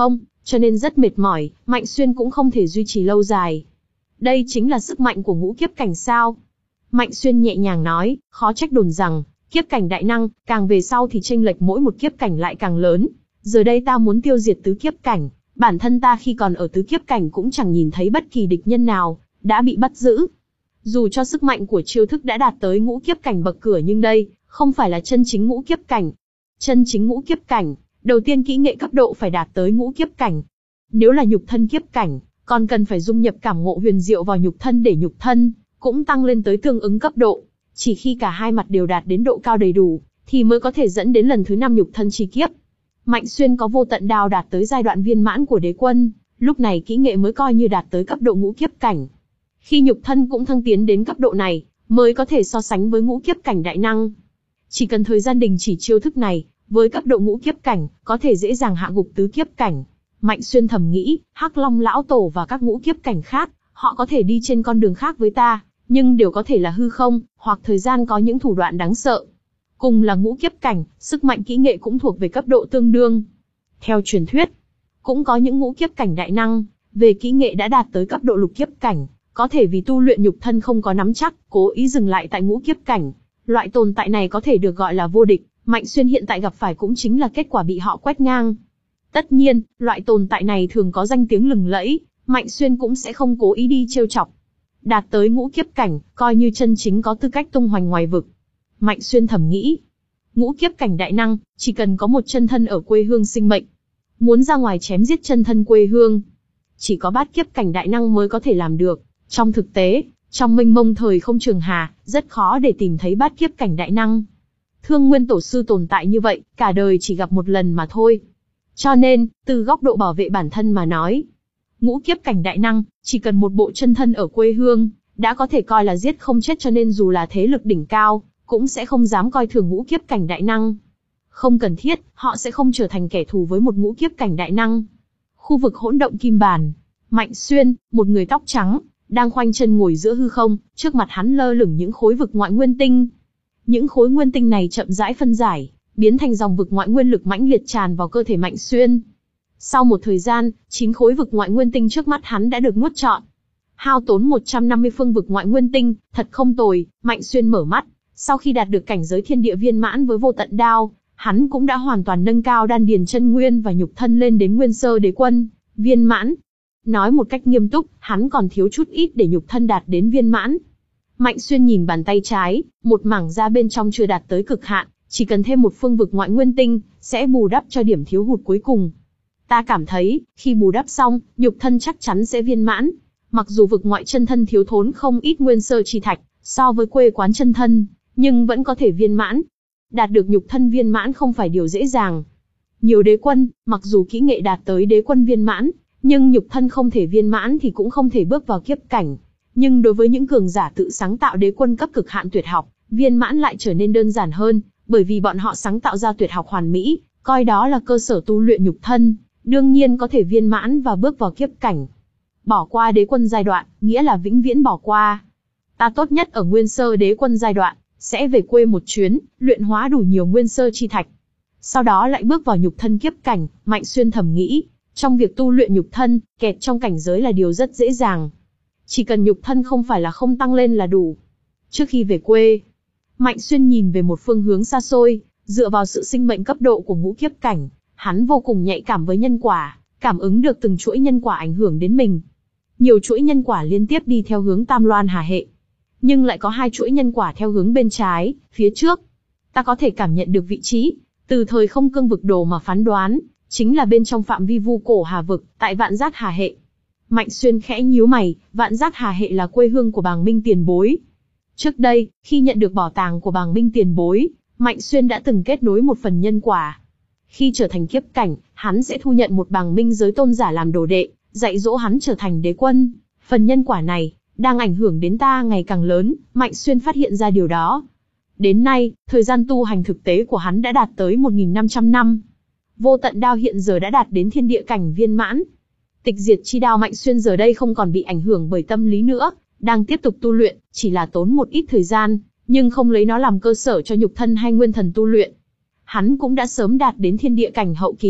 cho nên rất mệt mỏi, Mạnh Xuyên cũng không thể duy trì lâu dài. Đây chính là sức mạnh của ngũ kiếp cảnh sao? Mạnh Xuyên nhẹ nhàng nói, khó trách đồn rằng, kiếp cảnh đại năng, càng về sau thì chênh lệch mỗi một kiếp cảnh lại càng lớn. Giờ đây ta muốn tiêu diệt tứ kiếp cảnh, bản thân ta khi còn ở tứ kiếp cảnh cũng chẳng nhìn thấy bất kỳ địch nhân nào, đã bị bắt giữ. Dù cho sức mạnh của chiêu thức đã đạt tới ngũ kiếp cảnh bậc cửa nhưng đây, không phải là chân chính ngũ kiếp cảnh. Chân chính ngũ kiếp cảnh, đầu tiên kỹ nghệ cấp độ phải đạt tới ngũ kiếp cảnh. Nếu là nhục thân kiếp cảnh, còn cần phải dung nhập cảm ngộ huyền diệu vào nhục thân để nhục thân cũng tăng lên tới tương ứng cấp độ. Chỉ khi cả hai mặt đều đạt đến độ cao đầy đủ, thì mới có thể dẫn đến lần thứ năm nhục thân chi kiếp. Mạnh Xuyên có vô tận đao đạt tới giai đoạn viên mãn của đế quân, lúc này kỹ nghệ mới coi như đạt tới cấp độ ngũ kiếp cảnh. Khi nhục thân cũng thăng tiến đến cấp độ này, mới có thể so sánh với ngũ kiếp cảnh đại năng. Chỉ cần thời gian đình chỉ chiêu thức này, với cấp độ ngũ kiếp cảnh, có thể dễ dàng hạ gục tứ kiếp cảnh. Mạnh Xuyên thầm nghĩ, Hắc Long lão tổ và các ngũ kiếp cảnh khác, họ có thể đi trên con đường khác với ta, nhưng đều có thể là hư không, hoặc thời gian có những thủ đoạn đáng sợ. Cùng là ngũ kiếp cảnh, sức mạnh kỹ nghệ cũng thuộc về cấp độ tương đương. Theo truyền thuyết, cũng có những ngũ kiếp cảnh đại năng, về kỹ nghệ đã đạt tới cấp độ lục kiếp cảnh, có thể vì tu luyện nhục thân không có nắm chắc, cố ý dừng lại tại ngũ kiếp cảnh. Loại tồn tại này có thể được gọi là vô địch, Mạnh Xuyên hiện tại gặp phải cũng chính là kết quả bị họ quét ngang. Tất nhiên, loại tồn tại này thường có danh tiếng lừng lẫy, Mạnh Xuyên cũng sẽ không cố ý đi trêu chọc. Đạt tới ngũ kiếp cảnh, coi như chân chính có tư cách tung hoành ngoài vực. Mạnh Xuyên thầm nghĩ, ngũ kiếp cảnh đại năng, chỉ cần có một chân thân ở quê hương sinh mệnh. Muốn ra ngoài chém giết chân thân quê hương, chỉ có bát kiếp cảnh đại năng mới có thể làm được. Trong thực tế, trong mênh mông thời không trường hà, rất khó để tìm thấy bát kiếp cảnh đại năng. Thương Nguyên Tổ Sư tồn tại như vậy, cả đời chỉ gặp một lần mà thôi. Cho nên, từ góc độ bảo vệ bản thân mà nói, ngũ kiếp cảnh đại năng, chỉ cần một bộ chân thân ở quê hương, đã có thể coi là giết không chết, cho nên dù là thế lực đỉnh cao, cũng sẽ không dám coi thường ngũ kiếp cảnh đại năng. Không cần thiết, họ sẽ không trở thành kẻ thù với một ngũ kiếp cảnh đại năng. Khu vực hỗn động kim bàn, Mạnh Xuyên, một người tóc trắng, đang khoanh chân ngồi giữa hư không, trước mặt hắn lơ lửng những khối vực ngoại nguyên tinh. Những khối nguyên tinh này chậm rãi phân giải, biến thành dòng vực ngoại nguyên lực mãnh liệt tràn vào cơ thể Mạnh Xuyên. Sau một thời gian, chín khối vực ngoại nguyên tinh trước mắt hắn đã được nuốt trọn. Hao tốn một trăm năm mươi phương vực ngoại nguyên tinh, thật không tồi. Mạnh Xuyên mở mắt, sau khi đạt được cảnh giới thiên địa viên mãn với vô tận đao, hắn cũng đã hoàn toàn nâng cao đan điền chân nguyên và nhục thân lên đến nguyên sơ đế quân, viên mãn. Nói một cách nghiêm túc, hắn còn thiếu chút ít để nhục thân đạt đến viên mãn. Mạnh Xuyên nhìn bàn tay trái, một mảng da bên trong chưa đạt tới cực hạn, chỉ cần thêm một phương vực ngoại nguyên tinh, sẽ bù đắp cho điểm thiếu hụt cuối cùng. Ta cảm thấy, khi bù đắp xong, nhục thân chắc chắn sẽ viên mãn. Mặc dù vực ngoại chân thân thiếu thốn không ít nguyên sơ chi thạch, so với quê quán chân thân, nhưng vẫn có thể viên mãn. Đạt được nhục thân viên mãn không phải điều dễ dàng. Nhiều đế quân, mặc dù kỹ nghệ đạt tới đế quân viên mãn, nhưng nhục thân không thể viên mãn thì cũng không thể bước vào kiếp cảnh. Nhưng đối với những cường giả tự sáng tạo đế quân cấp cực hạn tuyệt học, viên mãn lại trở nên đơn giản hơn, bởi vì bọn họ sáng tạo ra tuyệt học hoàn mỹ, coi đó là cơ sở tu luyện nhục thân, đương nhiên có thể viên mãn và bước vào kiếp cảnh. Bỏ qua đế quân giai đoạn, nghĩa là vĩnh viễn bỏ qua. Ta tốt nhất ở nguyên sơ đế quân giai đoạn, sẽ về quê một chuyến, luyện hóa đủ nhiều nguyên sơ chi thạch. Sau đó lại bước vào nhục thân kiếp cảnh. Mạnh Xuyên thầm nghĩ, trong việc tu luyện nhục thân, kẹt trong cảnh giới là điều rất dễ dàng. Chỉ cần nhục thân không phải là không tăng lên là đủ. Trước khi về quê, Mạnh Xuyên nhìn về một phương hướng xa xôi, dựa vào sự sinh mệnh cấp độ của ngũ kiếp cảnh, hắn vô cùng nhạy cảm với nhân quả, cảm ứng được từng chuỗi nhân quả ảnh hưởng đến mình. Nhiều chuỗi nhân quả liên tiếp đi theo hướng Tam Loan Hà hệ, nhưng lại có hai chuỗi nhân quả theo hướng bên trái, phía trước. Ta có thể cảm nhận được vị trí, từ thời không cương vực đồ mà phán đoán, chính là bên trong phạm vi vu cổ Hà vực, tại Vạn Giác Hà hệ. Mạnh Xuyên khẽ nhíu mày, Vạn Giác Hà hệ là quê hương của Bàng Minh tiền bối. Trước đây, khi nhận được bảo tàng của Bàng Minh tiền bối, Mạnh Xuyên đã từng kết nối một phần nhân quả. Khi trở thành kiếp cảnh, hắn sẽ thu nhận một Bàng Minh giới tôn giả làm đồ đệ, dạy dỗ hắn trở thành đế quân. Phần nhân quả này đang ảnh hưởng đến ta ngày càng lớn, Mạnh Xuyên phát hiện ra điều đó. Đến nay, thời gian tu hành thực tế của hắn đã đạt tới một nghìn năm trăm năm. Vô tận đao hiện giờ đã đạt đến thiên địa cảnh viên mãn. Tịch diệt chi đao Mạnh Xuyên giờ đây không còn bị ảnh hưởng bởi tâm lý nữa, đang tiếp tục tu luyện, chỉ là tốn một ít thời gian, nhưng không lấy nó làm cơ sở cho nhục thân hay nguyên thần tu luyện. Hắn cũng đã sớm đạt đến thiên địa cảnh hậu kỳ,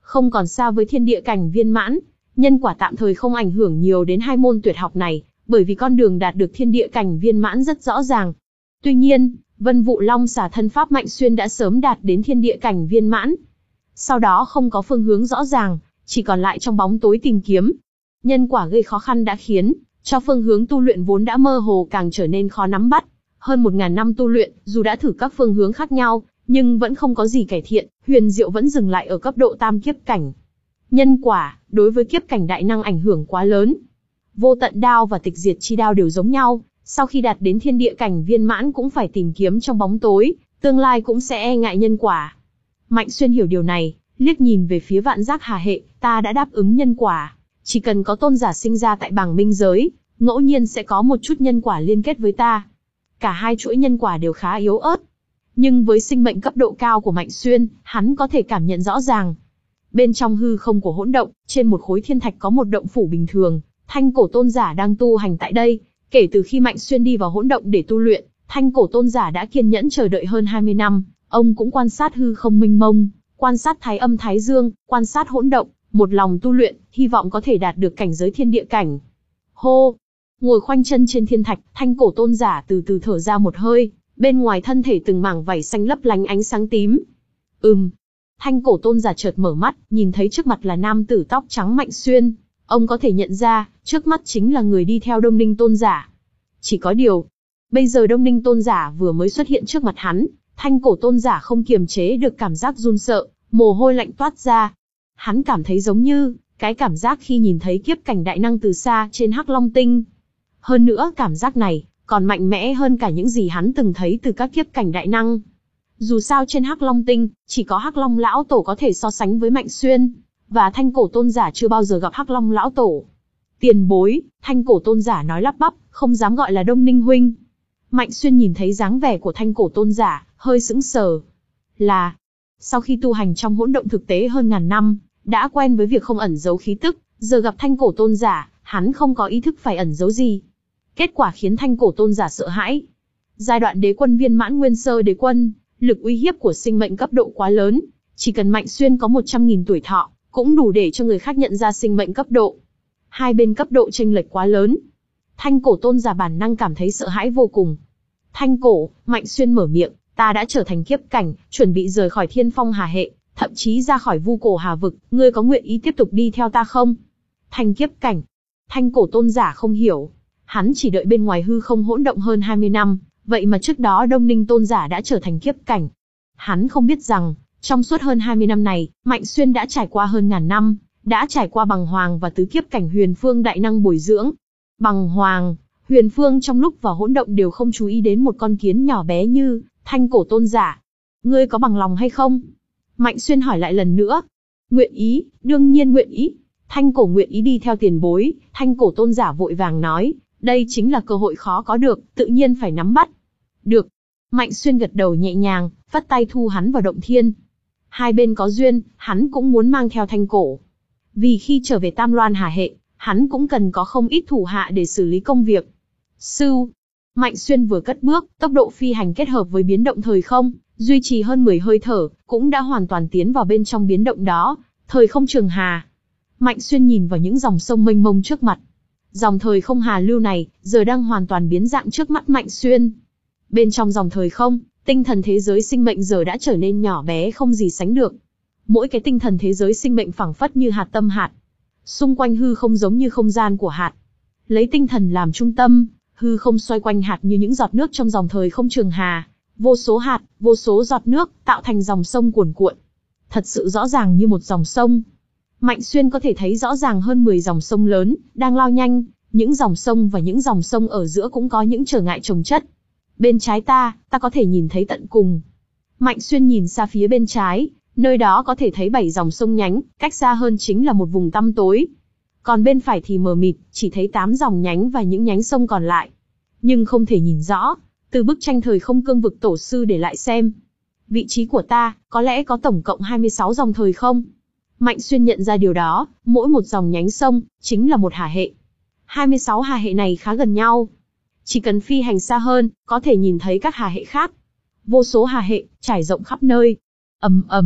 không còn xa với thiên địa cảnh viên mãn. Nhân quả tạm thời không ảnh hưởng nhiều đến hai môn tuyệt học này, bởi vì con đường đạt được thiên địa cảnh viên mãn rất rõ ràng. Tuy nhiên, Vân Vụ Long xả thân pháp Mạnh Xuyên đã sớm đạt đến thiên địa cảnh viên mãn. Sau đó không có phương hướng rõ ràng, chỉ còn lại trong bóng tối tìm kiếm. Nhân quả gây khó khăn đã khiến cho phương hướng tu luyện vốn đã mơ hồ càng trở nên khó nắm bắt. Hơn một ngàn năm tu luyện, dù đã thử các phương hướng khác nhau, nhưng vẫn không có gì cải thiện, huyền diệu vẫn dừng lại ở cấp độ tam kiếp cảnh. Nhân quả, đối với kiếp cảnh đại năng ảnh hưởng quá lớn. Vô tận đao và tịch diệt chi đao đều giống nhau, sau khi đạt đến thiên địa cảnh viên mãn cũng phải tìm kiếm trong bóng tối, tương lai cũng sẽ e ngại nhân quả. Mạnh Xuyên hiểu điều này, liếc nhìn về phía Vạn Giác Hà Hệ, ta đã đáp ứng nhân quả. Chỉ cần có tôn giả sinh ra tại bảng minh giới, ngẫu nhiên sẽ có một chút nhân quả liên kết với ta. Cả hai chuỗi nhân quả đều khá yếu ớt. Nhưng với sinh mệnh cấp độ cao của Mạnh Xuyên, hắn có thể cảm nhận rõ ràng. Bên trong hư không của hỗn động, trên một khối thiên thạch có một động phủ bình thường, Thanh Cổ tôn giả đang tu hành tại đây. Kể từ khi Mạnh Xuyên đi vào hỗn động để tu luyện, Thanh Cổ tôn giả đã kiên nhẫn chờ đợi hơn hai mươi năm, ông cũng quan sát hư không mênh mông, quan sát thái âm thái dương, quan sát hỗn động, một lòng tu luyện, hy vọng có thể đạt được cảnh giới thiên địa cảnh. Hô! Ngồi khoanh chân trên thiên thạch, Thanh Cổ tôn giả từ từ thở ra một hơi, bên ngoài thân thể từng mảng vảy xanh lấp lánh ánh sáng tím. Ừm. Thanh Cổ tôn giả chợt mở mắt, nhìn thấy trước mặt là nam tử tóc trắng Mạnh Xuyên. Ông có thể nhận ra, trước mắt chính là người đi theo Đông Ninh tôn giả. Chỉ có điều, bây giờ Đông Ninh tôn giả vừa mới xuất hiện trước mặt hắn, Thanh Cổ tôn giả không kiềm chế được cảm giác run sợ, mồ hôi lạnh toát ra. Hắn cảm thấy giống như cái cảm giác khi nhìn thấy kiếp cảnh đại năng từ xa trên Hắc Long Tinh. Hơn nữa cảm giác này còn mạnh mẽ hơn cả những gì hắn từng thấy từ các kiếp cảnh đại năng. Dù sao trên Hắc Long Tinh, chỉ có Hắc Long lão tổ có thể so sánh với Mạnh Xuyên, và Thanh Cổ tôn giả chưa bao giờ gặp Hắc Long lão tổ. Tiền bối, Thanh Cổ tôn giả nói lắp bắp, không dám gọi là Đông Ninh huynh. Mạnh Xuyên nhìn thấy dáng vẻ của Thanh Cổ tôn giả, hơi sững sờ. Là, sau khi tu hành trong hỗn động thực tế hơn ngàn năm, đã quen với việc không ẩn giấu khí tức, giờ gặp Thanh Cổ tôn giả, hắn không có ý thức phải ẩn giấu gì. Kết quả khiến Thanh Cổ tôn giả sợ hãi. Giai đoạn đế quân viên mãn nguyên sơ đế quân, lực uy hiếp của sinh mệnh cấp độ quá lớn, chỉ cần Mạnh Xuyên có một trăm nghìn tuổi thọ, cũng đủ để cho người khác nhận ra sinh mệnh cấp độ. Hai bên cấp độ chênh lệch quá lớn. Thanh Cổ tôn giả bản năng cảm thấy sợ hãi vô cùng. Thanh Cổ, Mạnh Xuyên mở miệng, ta đã trở thành kiếp cảnh, chuẩn bị rời khỏi Thiên Phong Hà Hệ, thậm chí ra khỏi Vu Cổ Hà Vực, ngươi có nguyện ý tiếp tục đi theo ta không? Thành kiếp cảnh. Thanh Cổ tôn giả không hiểu. Hắn chỉ đợi bên ngoài hư không hỗn động hơn hai mươi năm, vậy mà trước đó Đông Ninh tôn giả đã trở thành kiếp cảnh. Hắn không biết rằng, trong suốt hơn hai mươi năm này, Mạnh Xuyên đã trải qua hơn ngàn năm, đã trải qua bằng hoàng và tứ kiếp cảnh huyền phương đại năng bồi dưỡng. Bằng hoàng, huyền phương trong lúc vào hỗn động đều không chú ý đến một con kiến nhỏ bé như Thanh Cổ tôn giả. Ngươi có bằng lòng hay không? Mạnh Xuyên hỏi lại lần nữa. Nguyện ý, đương nhiên nguyện ý. Thanh Cổ nguyện ý đi theo tiền bối. Thanh Cổ tôn giả vội vàng nói, đây chính là cơ hội khó có được, tự nhiên phải nắm bắt. Được. Mạnh Xuyên gật đầu nhẹ nhàng, phất tay thu hắn vào động thiên. Hai bên có duyên, hắn cũng muốn mang theo Thanh Cổ. Vì khi trở về Tam Loan Hà Hệ, hắn cũng cần có không ít thủ hạ để xử lý công việc. Sưu. Mạnh Xuyên vừa cất bước, tốc độ phi hành kết hợp với biến động thời không, duy trì hơn mười hơi thở, cũng đã hoàn toàn tiến vào bên trong biến động đó, thời không trường hà. Mạnh Xuyên nhìn vào những dòng sông mênh mông trước mặt. Dòng thời không hà lưu này, giờ đang hoàn toàn biến dạng trước mắt Mạnh Xuyên. Bên trong dòng thời không, tinh thần thế giới sinh mệnh giờ đã trở nên nhỏ bé không gì sánh được. Mỗi cái tinh thần thế giới sinh mệnh phảng phất như hạt tâm hạt. Xung quanh hư không giống như không gian của hạt. Lấy tinh thần làm trung tâm, hư không xoay quanh hạt như những giọt nước trong dòng thời không trường hà. Vô số hạt, vô số giọt nước, tạo thành dòng sông cuồn cuộn. Thật sự rõ ràng như một dòng sông. Mạnh Xuyên có thể thấy rõ ràng hơn mười dòng sông lớn, đang lao nhanh, những dòng sông và những dòng sông ở giữa cũng có những trở ngại chồng chất. Bên trái ta, ta có thể nhìn thấy tận cùng. Mạnh Xuyên nhìn xa phía bên trái, nơi đó có thể thấy bảy dòng sông nhánh, cách xa hơn chính là một vùng tăm tối. Còn bên phải thì mờ mịt, chỉ thấy tám dòng nhánh và những nhánh sông còn lại. Nhưng không thể nhìn rõ, từ bức tranh thời không cương vực tổ sư để lại xem. Vị trí của ta, có lẽ có tổng cộng hai mươi sáu dòng thời không. Mạnh Xuyên nhận ra điều đó, mỗi một dòng nhánh sông, chính là một hà hệ. hai mươi sáu hà hệ này khá gần nhau. Chỉ cần phi hành xa hơn, có thể nhìn thấy các hà hệ khác. Vô số hà hệ, trải rộng khắp nơi. Ầm ầm,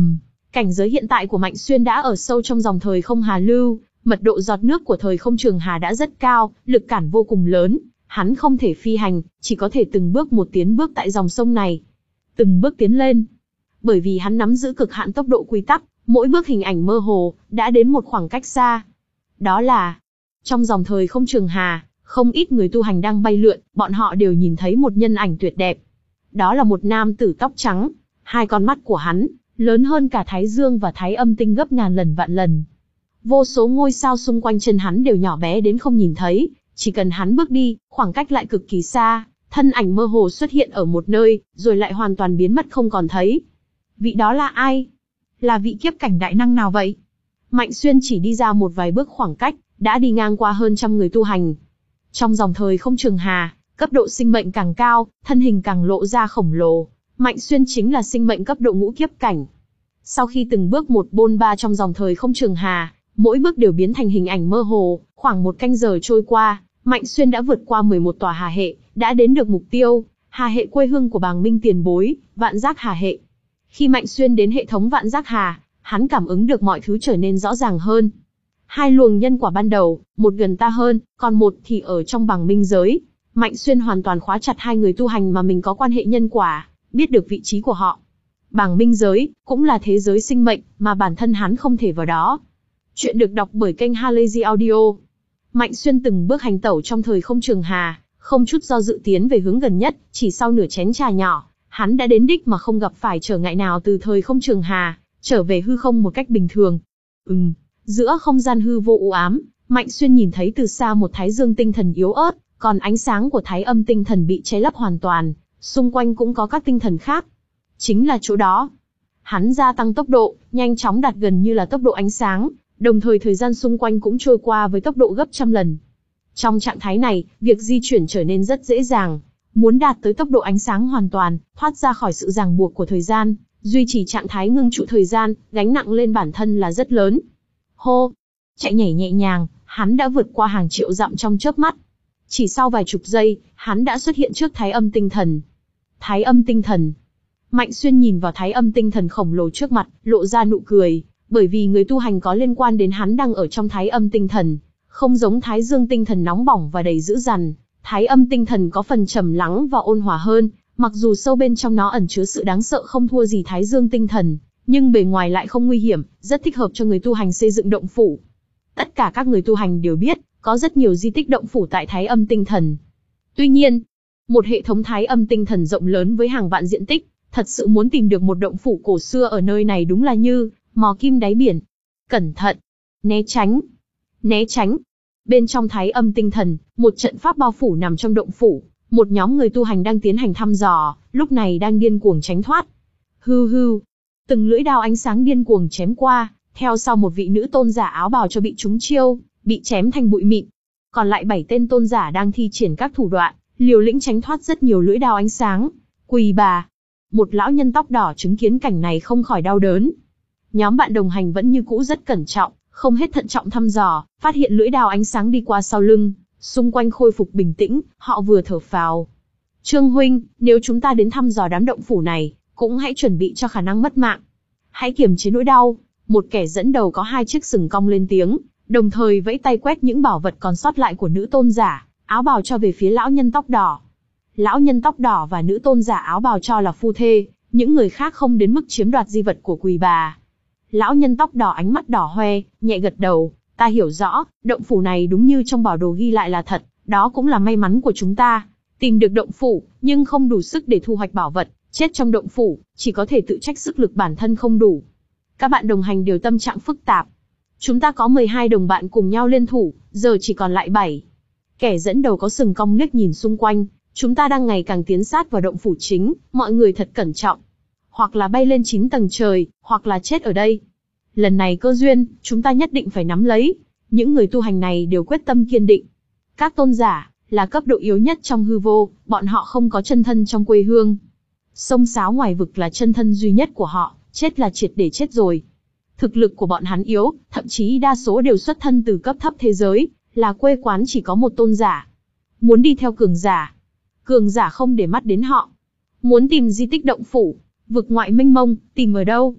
Cảnh giới hiện tại của Mạnh Xuyên đã ở sâu trong dòng thời không hà lưu, mật độ giọt nước của thời không trường hà đã rất cao, lực cản vô cùng lớn, hắn không thể phi hành, chỉ có thể từng bước một tiến bước tại dòng sông này. Từng bước tiến lên. Bởi vì hắn nắm giữ cực hạn tốc độ quy tắc, mỗi bước hình ảnh mơ hồ, đã đến một khoảng cách xa. Đó là, trong dòng thời không trường hà, không ít người tu hành đang bay lượn, bọn họ đều nhìn thấy một nhân ảnh tuyệt đẹp. Đó là một nam tử tóc trắng, hai con mắt của hắn, lớn hơn cả Thái Dương và Thái Âm tinh gấp ngàn lần vạn lần. Vô số ngôi sao xung quanh chân hắn đều nhỏ bé đến không nhìn thấy, chỉ cần hắn bước đi, khoảng cách lại cực kỳ xa, thân ảnh mơ hồ xuất hiện ở một nơi, rồi lại hoàn toàn biến mất không còn thấy. Vị đó là ai? Là vị kiếp cảnh đại năng nào vậy? Mạnh Xuyên chỉ đi ra một vài bước khoảng cách, đã đi ngang qua hơn trăm người tu hành. Trong dòng thời không trường hà, cấp độ sinh mệnh càng cao, thân hình càng lộ ra khổng lồ. Mạnh Xuyên chính là sinh mệnh cấp độ ngũ kiếp cảnh. Sau khi từng bước một bôn ba trong dòng thời không trường hà, mỗi bước đều biến thành hình ảnh mơ hồ, khoảng một canh giờ trôi qua, Mạnh Xuyên đã vượt qua mười một tòa hà hệ, đã đến được mục tiêu, hà hệ quê hương của Bàng Minh tiền bối, Vạn Giác Hà hệ. Khi Mạnh Xuyên đến hệ thống Vạn Giác Hà, hắn cảm ứng được mọi thứ trở nên rõ ràng hơn. Hai luồng nhân quả ban đầu, một gần ta hơn, còn một thì ở trong Bàng Minh giới. Mạnh Xuyên hoàn toàn khóa chặt hai người tu hành mà mình có quan hệ nhân quả, biết được vị trí của họ. Bàng Minh giới, cũng là thế giới sinh mệnh, mà bản thân hắn không thể vào đó. Chuyện được đọc bởi kênh Halazy Audio. Mạnh Xuyên từng bước hành tẩu trong thời không trường hà, không chút do dự tiến về hướng gần nhất, chỉ sau nửa chén trà nhỏ, hắn đã đến đích mà không gặp phải trở ngại nào từ thời không trường hà, trở về hư không một cách bình thường. Ừm, giữa không gian hư vô u ám, Mạnh Xuyên nhìn thấy từ xa một thái dương tinh thần yếu ớt, còn ánh sáng của thái âm tinh thần bị che lấp hoàn toàn, xung quanh cũng có các tinh thần khác. Chính là chỗ đó. Hắn gia tăng tốc độ, nhanh chóng đạt gần như là tốc độ ánh sáng, đồng thời thời gian xung quanh cũng trôi qua với tốc độ gấp trăm lần. Trong trạng thái này, việc di chuyển trở nên rất dễ dàng. Muốn đạt tới tốc độ ánh sáng hoàn toàn, thoát ra khỏi sự ràng buộc của thời gian, duy trì trạng thái ngưng trụ thời gian, gánh nặng lên bản thân là rất lớn. Hô! Chạy nhảy nhẹ nhàng, hắn đã vượt qua hàng triệu dặm trong chớp mắt. Chỉ sau vài chục giây, hắn đã xuất hiện trước thái âm tinh thần. Thái âm tinh thần. Mạnh Xuyên nhìn vào thái âm tinh thần khổng lồ trước mặt, lộ ra nụ cười, bởi vì người tu hành có liên quan đến hắn đang ở trong thái âm tinh thần, không giống thái dương tinh thần nóng bỏng và đầy dữ dằn. Thái âm tinh thần có phần trầm lắng và ôn hòa hơn, mặc dù sâu bên trong nó ẩn chứa sự đáng sợ không thua gì thái dương tinh thần, nhưng bề ngoài lại không nguy hiểm, rất thích hợp cho người tu hành xây dựng động phủ. Tất cả các người tu hành đều biết, có rất nhiều di tích động phủ tại thái âm tinh thần. Tuy nhiên, một hệ thống thái âm tinh thần rộng lớn với hàng vạn diện tích, thật sự muốn tìm được một động phủ cổ xưa ở nơi này đúng là như mò kim đáy biển. Cẩn thận! Né tránh! Né tránh! Bên trong thái âm tinh thần, một trận pháp bao phủ nằm trong động phủ, một nhóm người tu hành đang tiến hành thăm dò, lúc này đang điên cuồng tránh thoát. Hư hư! Từng lưỡi đao ánh sáng điên cuồng chém qua, theo sau một vị nữ tôn giả áo bào cho bị trúng chiêu, bị chém thành bụi mịn. Còn lại bảy tên tôn giả đang thi triển các thủ đoạn, liều lĩnh tránh thoát rất nhiều lưỡi đao ánh sáng. Quỳ bà! Một lão nhân tóc đỏ chứng kiến cảnh này không khỏi đau đớn. Nhóm bạn đồng hành vẫn như cũ rất cẩn trọng, không hết thận trọng thăm dò, phát hiện lưỡi đao ánh sáng đi qua sau lưng, xung quanh khôi phục bình tĩnh, họ vừa thở phào. Trương huynh, nếu chúng ta đến thăm dò đám động phủ này, cũng hãy chuẩn bị cho khả năng mất mạng. Hãy kiềm chế nỗi đau. Một kẻ dẫn đầu có hai chiếc sừng cong lên tiếng, đồng thời vẫy tay quét những bảo vật còn sót lại của nữ tôn giả áo bào cho về phía lão nhân tóc đỏ. Lão nhân tóc đỏ và nữ tôn giả áo bào cho là phu thê, những người khác không đến mức chiếm đoạt di vật của quỳ bà. Lão nhân tóc đỏ ánh mắt đỏ hoe, nhẹ gật đầu, ta hiểu rõ, động phủ này đúng như trong bảo đồ ghi lại là thật, đó cũng là may mắn của chúng ta. Tìm được động phủ, nhưng không đủ sức để thu hoạch bảo vật, chết trong động phủ, chỉ có thể tự trách sức lực bản thân không đủ. Các bạn đồng hành đều tâm trạng phức tạp. Chúng ta có mười hai đồng bạn cùng nhau liên thủ, giờ chỉ còn lại bảy. Kẻ dẫn đầu có sừng cong liếc nhìn xung quanh, chúng ta đang ngày càng tiến sát vào động phủ chính, mọi người thật cẩn trọng. Hoặc là bay lên chín tầng trời, hoặc là chết ở đây. Lần này cơ duyên, chúng ta nhất định phải nắm lấy. Những người tu hành này đều quyết tâm kiên định. Các tôn giả, là cấp độ yếu nhất trong hư vô, bọn họ không có chân thân trong quê hương. Sông Sáo ngoài vực là chân thân duy nhất của họ, chết là triệt để chết rồi. Thực lực của bọn hắn yếu, thậm chí đa số đều xuất thân từ cấp thấp thế giới, là quê quán chỉ có một tôn giả. Muốn đi theo cường giả, cường giả không để mắt đến họ. Muốn tìm di tích động phủ, vực ngoại mênh mông, tìm ở đâu?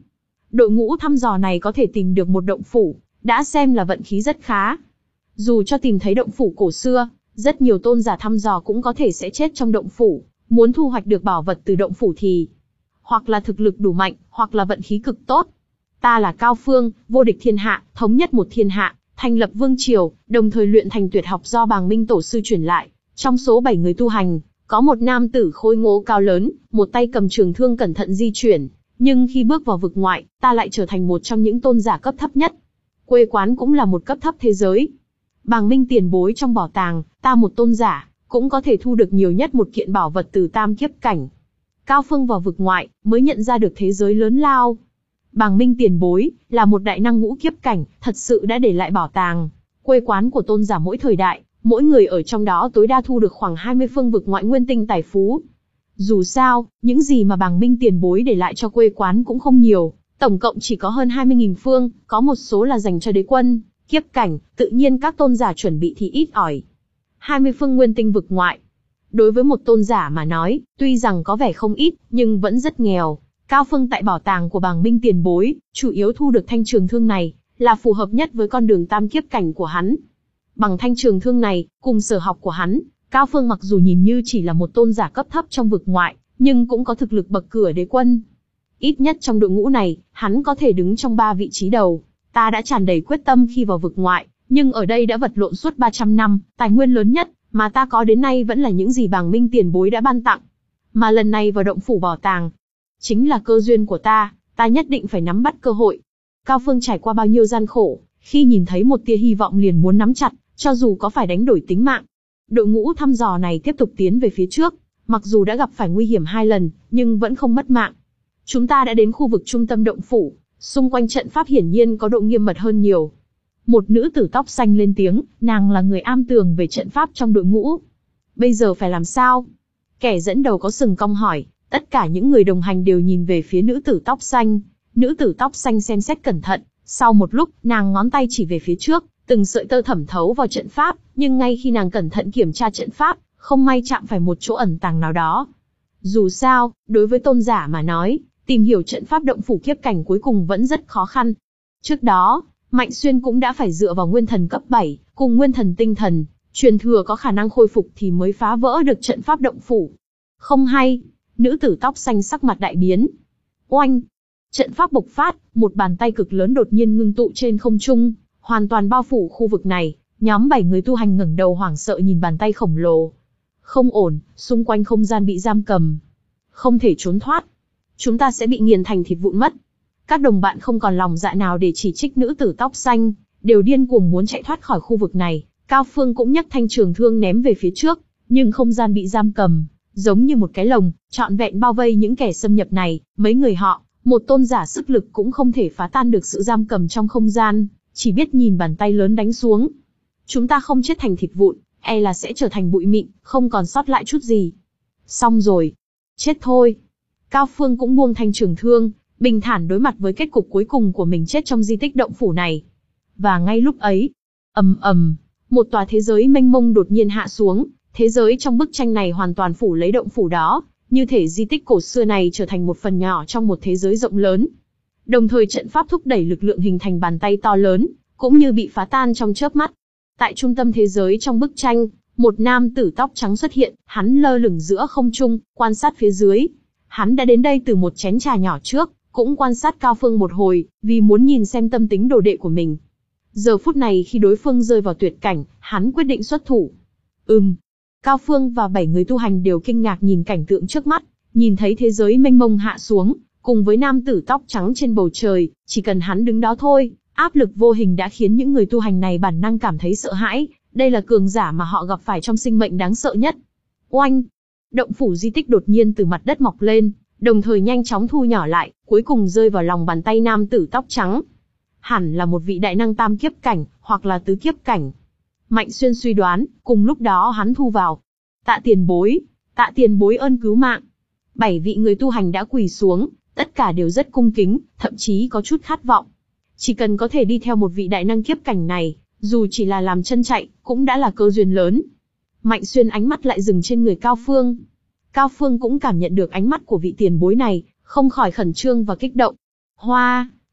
Đội ngũ thăm dò này có thể tìm được một động phủ, đã xem là vận khí rất khá. Dù cho tìm thấy động phủ cổ xưa, rất nhiều tôn giả thăm dò cũng có thể sẽ chết trong động phủ, muốn thu hoạch được bảo vật từ động phủ thì hoặc là thực lực đủ mạnh, hoặc là vận khí cực tốt. Ta là Cao Phương, vô địch thiên hạ, thống nhất một thiên hạ, thành lập vương triều, đồng thời luyện thành tuyệt học do Bàng Minh tổ sư truyền lại. Trong số bảy người tu hành, có một nam tử khôi ngô cao lớn, một tay cầm trường thương cẩn thận di chuyển, nhưng khi bước vào vực ngoại, ta lại trở thành một trong những tôn giả cấp thấp nhất. Quê quán cũng là một cấp thấp thế giới. Bàng Minh tiền bối trong bảo tàng, ta một tôn giả, cũng có thể thu được nhiều nhất một kiện bảo vật từ tam kiếp cảnh. Cao Phương vào vực ngoại, mới nhận ra được thế giới lớn lao. Bàng Minh tiền bối, là một đại năng ngũ kiếp cảnh, thật sự đã để lại bảo tàng. Quê quán của tôn giả mỗi thời đại, mỗi người ở trong đó tối đa thu được khoảng hai mươi phương vực ngoại nguyên tinh tài phú. Dù sao, những gì mà Bàng Minh tiền bối để lại cho quê quán cũng không nhiều, tổng cộng chỉ có hơn hai mươi nghìn phương, có một số là dành cho đế quân, kiếp cảnh, tự nhiên các tôn giả chuẩn bị thì ít ỏi. hai mươi phương nguyên tinh vực ngoại. Đối với một tôn giả mà nói, tuy rằng có vẻ không ít, nhưng vẫn rất nghèo. Cao Phương tại bảo tàng của Bàng Minh tiền bối, chủ yếu thu được thanh trường thương này, là phù hợp nhất với con đường tam kiếp cảnh của hắn. Bằng thanh trường thương này, cùng sở học của hắn, Cao Phương mặc dù nhìn như chỉ là một tôn giả cấp thấp trong vực ngoại, nhưng cũng có thực lực bậc cửa đế quân. Ít nhất trong đội ngũ này, hắn có thể đứng trong ba vị trí đầu. Ta đã tràn đầy quyết tâm khi vào vực ngoại, nhưng ở đây đã vật lộn suốt ba trăm năm, tài nguyên lớn nhất mà ta có đến nay vẫn là những gì Bàng Minh tiền bối đã ban tặng. Mà lần này vào động phủ bảo tàng, chính là cơ duyên của ta, ta nhất định phải nắm bắt cơ hội. Cao Phương trải qua bao nhiêu gian khổ, khi nhìn thấy một tia hy vọng liền muốn nắm chặt, cho dù có phải đánh đổi tính mạng. Đội ngũ thăm dò này tiếp tục tiến về phía trước, mặc dù đã gặp phải nguy hiểm hai lần, nhưng vẫn không mất mạng. Chúng ta đã đến khu vực trung tâm động phủ, xung quanh trận pháp hiển nhiên có độ nghiêm mật hơn nhiều. Một nữ tử tóc xanh lên tiếng, nàng là người am tường về trận pháp trong đội ngũ. Bây giờ phải làm sao? Kẻ dẫn đầu có sừng cong hỏi, tất cả những người đồng hành đều nhìn về phía nữ tử tóc xanh. Nữ tử tóc xanh xem xét cẩn thận, sau một lúc, nàng ngón tay chỉ về phía trước, từng sợi tơ thẩm thấu vào trận pháp, nhưng ngay khi nàng cẩn thận kiểm tra trận pháp, không may chạm phải một chỗ ẩn tàng nào đó. Dù sao, đối với tôn giả mà nói, tìm hiểu trận pháp động phủ kiếp cảnh cuối cùng vẫn rất khó khăn. Trước đó, Mạnh Xuyên cũng đã phải dựa vào nguyên thần cấp bảy, cùng nguyên thần tinh thần, truyền thừa có khả năng khôi phục thì mới phá vỡ được trận pháp động phủ. Không hay, nữ tử tóc xanh sắc mặt đại biến. Oanh! Trận pháp bộc phát, một bàn tay cực lớn đột nhiên ngưng tụ trên không trung, hoàn toàn bao phủ khu vực này. Nhóm bảy người tu hành ngẩng đầu hoảng sợ nhìn bàn tay khổng lồ. Không ổn, xung quanh không gian bị giam cầm. Không thể trốn thoát. Chúng ta sẽ bị nghiền thành thịt vụn mất. Các đồng bạn không còn lòng dạ nào để chỉ trích nữ tử tóc xanh, đều điên cuồng muốn chạy thoát khỏi khu vực này. Cao Phương cũng nhấc thanh trường thương ném về phía trước, nhưng không gian bị giam cầm, giống như một cái lồng, trọn vẹn bao vây những kẻ xâm nhập này. Mấy người họ, một tôn giả sức lực cũng không thể phá tan được sự giam cầm trong không gian, chỉ biết nhìn bàn tay lớn đánh xuống. Chúng ta không chết thành thịt vụn, e là sẽ trở thành bụi mịn, không còn sót lại chút gì. Xong rồi. Chết thôi. Cao Phương cũng buông thanh trường thương, bình thản đối mặt với kết cục cuối cùng của mình chết trong di tích động phủ này. Và ngay lúc ấy, ầm ầm, một tòa thế giới mênh mông đột nhiên hạ xuống, thế giới trong bức tranh này hoàn toàn phủ lấy động phủ đó, như thể di tích cổ xưa này trở thành một phần nhỏ trong một thế giới rộng lớn. Đồng thời trận pháp thúc đẩy lực lượng hình thành bàn tay to lớn, cũng như bị phá tan trong chớp mắt. Tại trung tâm thế giới trong bức tranh, một nam tử tóc trắng xuất hiện, hắn lơ lửng giữa không trung, quan sát phía dưới. Hắn đã đến đây từ một chén trà nhỏ trước, cũng quan sát Cao Phương một hồi, vì muốn nhìn xem tâm tính đồ đệ của mình. Giờ phút này khi đối phương rơi vào tuyệt cảnh, hắn quyết định xuất thủ. Ừm. Cao Phương và bảy người tu hành đều kinh ngạc nhìn cảnh tượng trước mắt, nhìn thấy thế giới mênh mông hạ xuống, cùng với nam tử tóc trắng trên bầu trời, chỉ cần hắn đứng đó thôi, áp lực vô hình đã khiến những người tu hành này bản năng cảm thấy sợ hãi, đây là cường giả mà họ gặp phải trong sinh mệnh đáng sợ nhất. Oanh! Động phủ di tích đột nhiên từ mặt đất mọc lên, đồng thời nhanh chóng thu nhỏ lại, cuối cùng rơi vào lòng bàn tay nam tử tóc trắng. Hẳn là một vị đại năng tam kiếp cảnh, hoặc là tứ kiếp cảnh. Mạnh Xuyên suy đoán, cùng lúc đó hắn thu vào. Tạ tiền bối, tạ tiền bối ơn cứu mạng. Bảy vị người tu hành đã quỳ xuống, tất cả đều rất cung kính, thậm chí có chút khát vọng. Chỉ cần có thể đi theo một vị đại năng kiếp cảnh này, dù chỉ là làm chân chạy, cũng đã là cơ duyên lớn. Mạnh Xuyên ánh mắt lại dừng trên người Cao Phương. Cao Phương cũng cảm nhận được ánh mắt của vị tiền bối này, không khỏi khẩn trương và kích động. Hoa!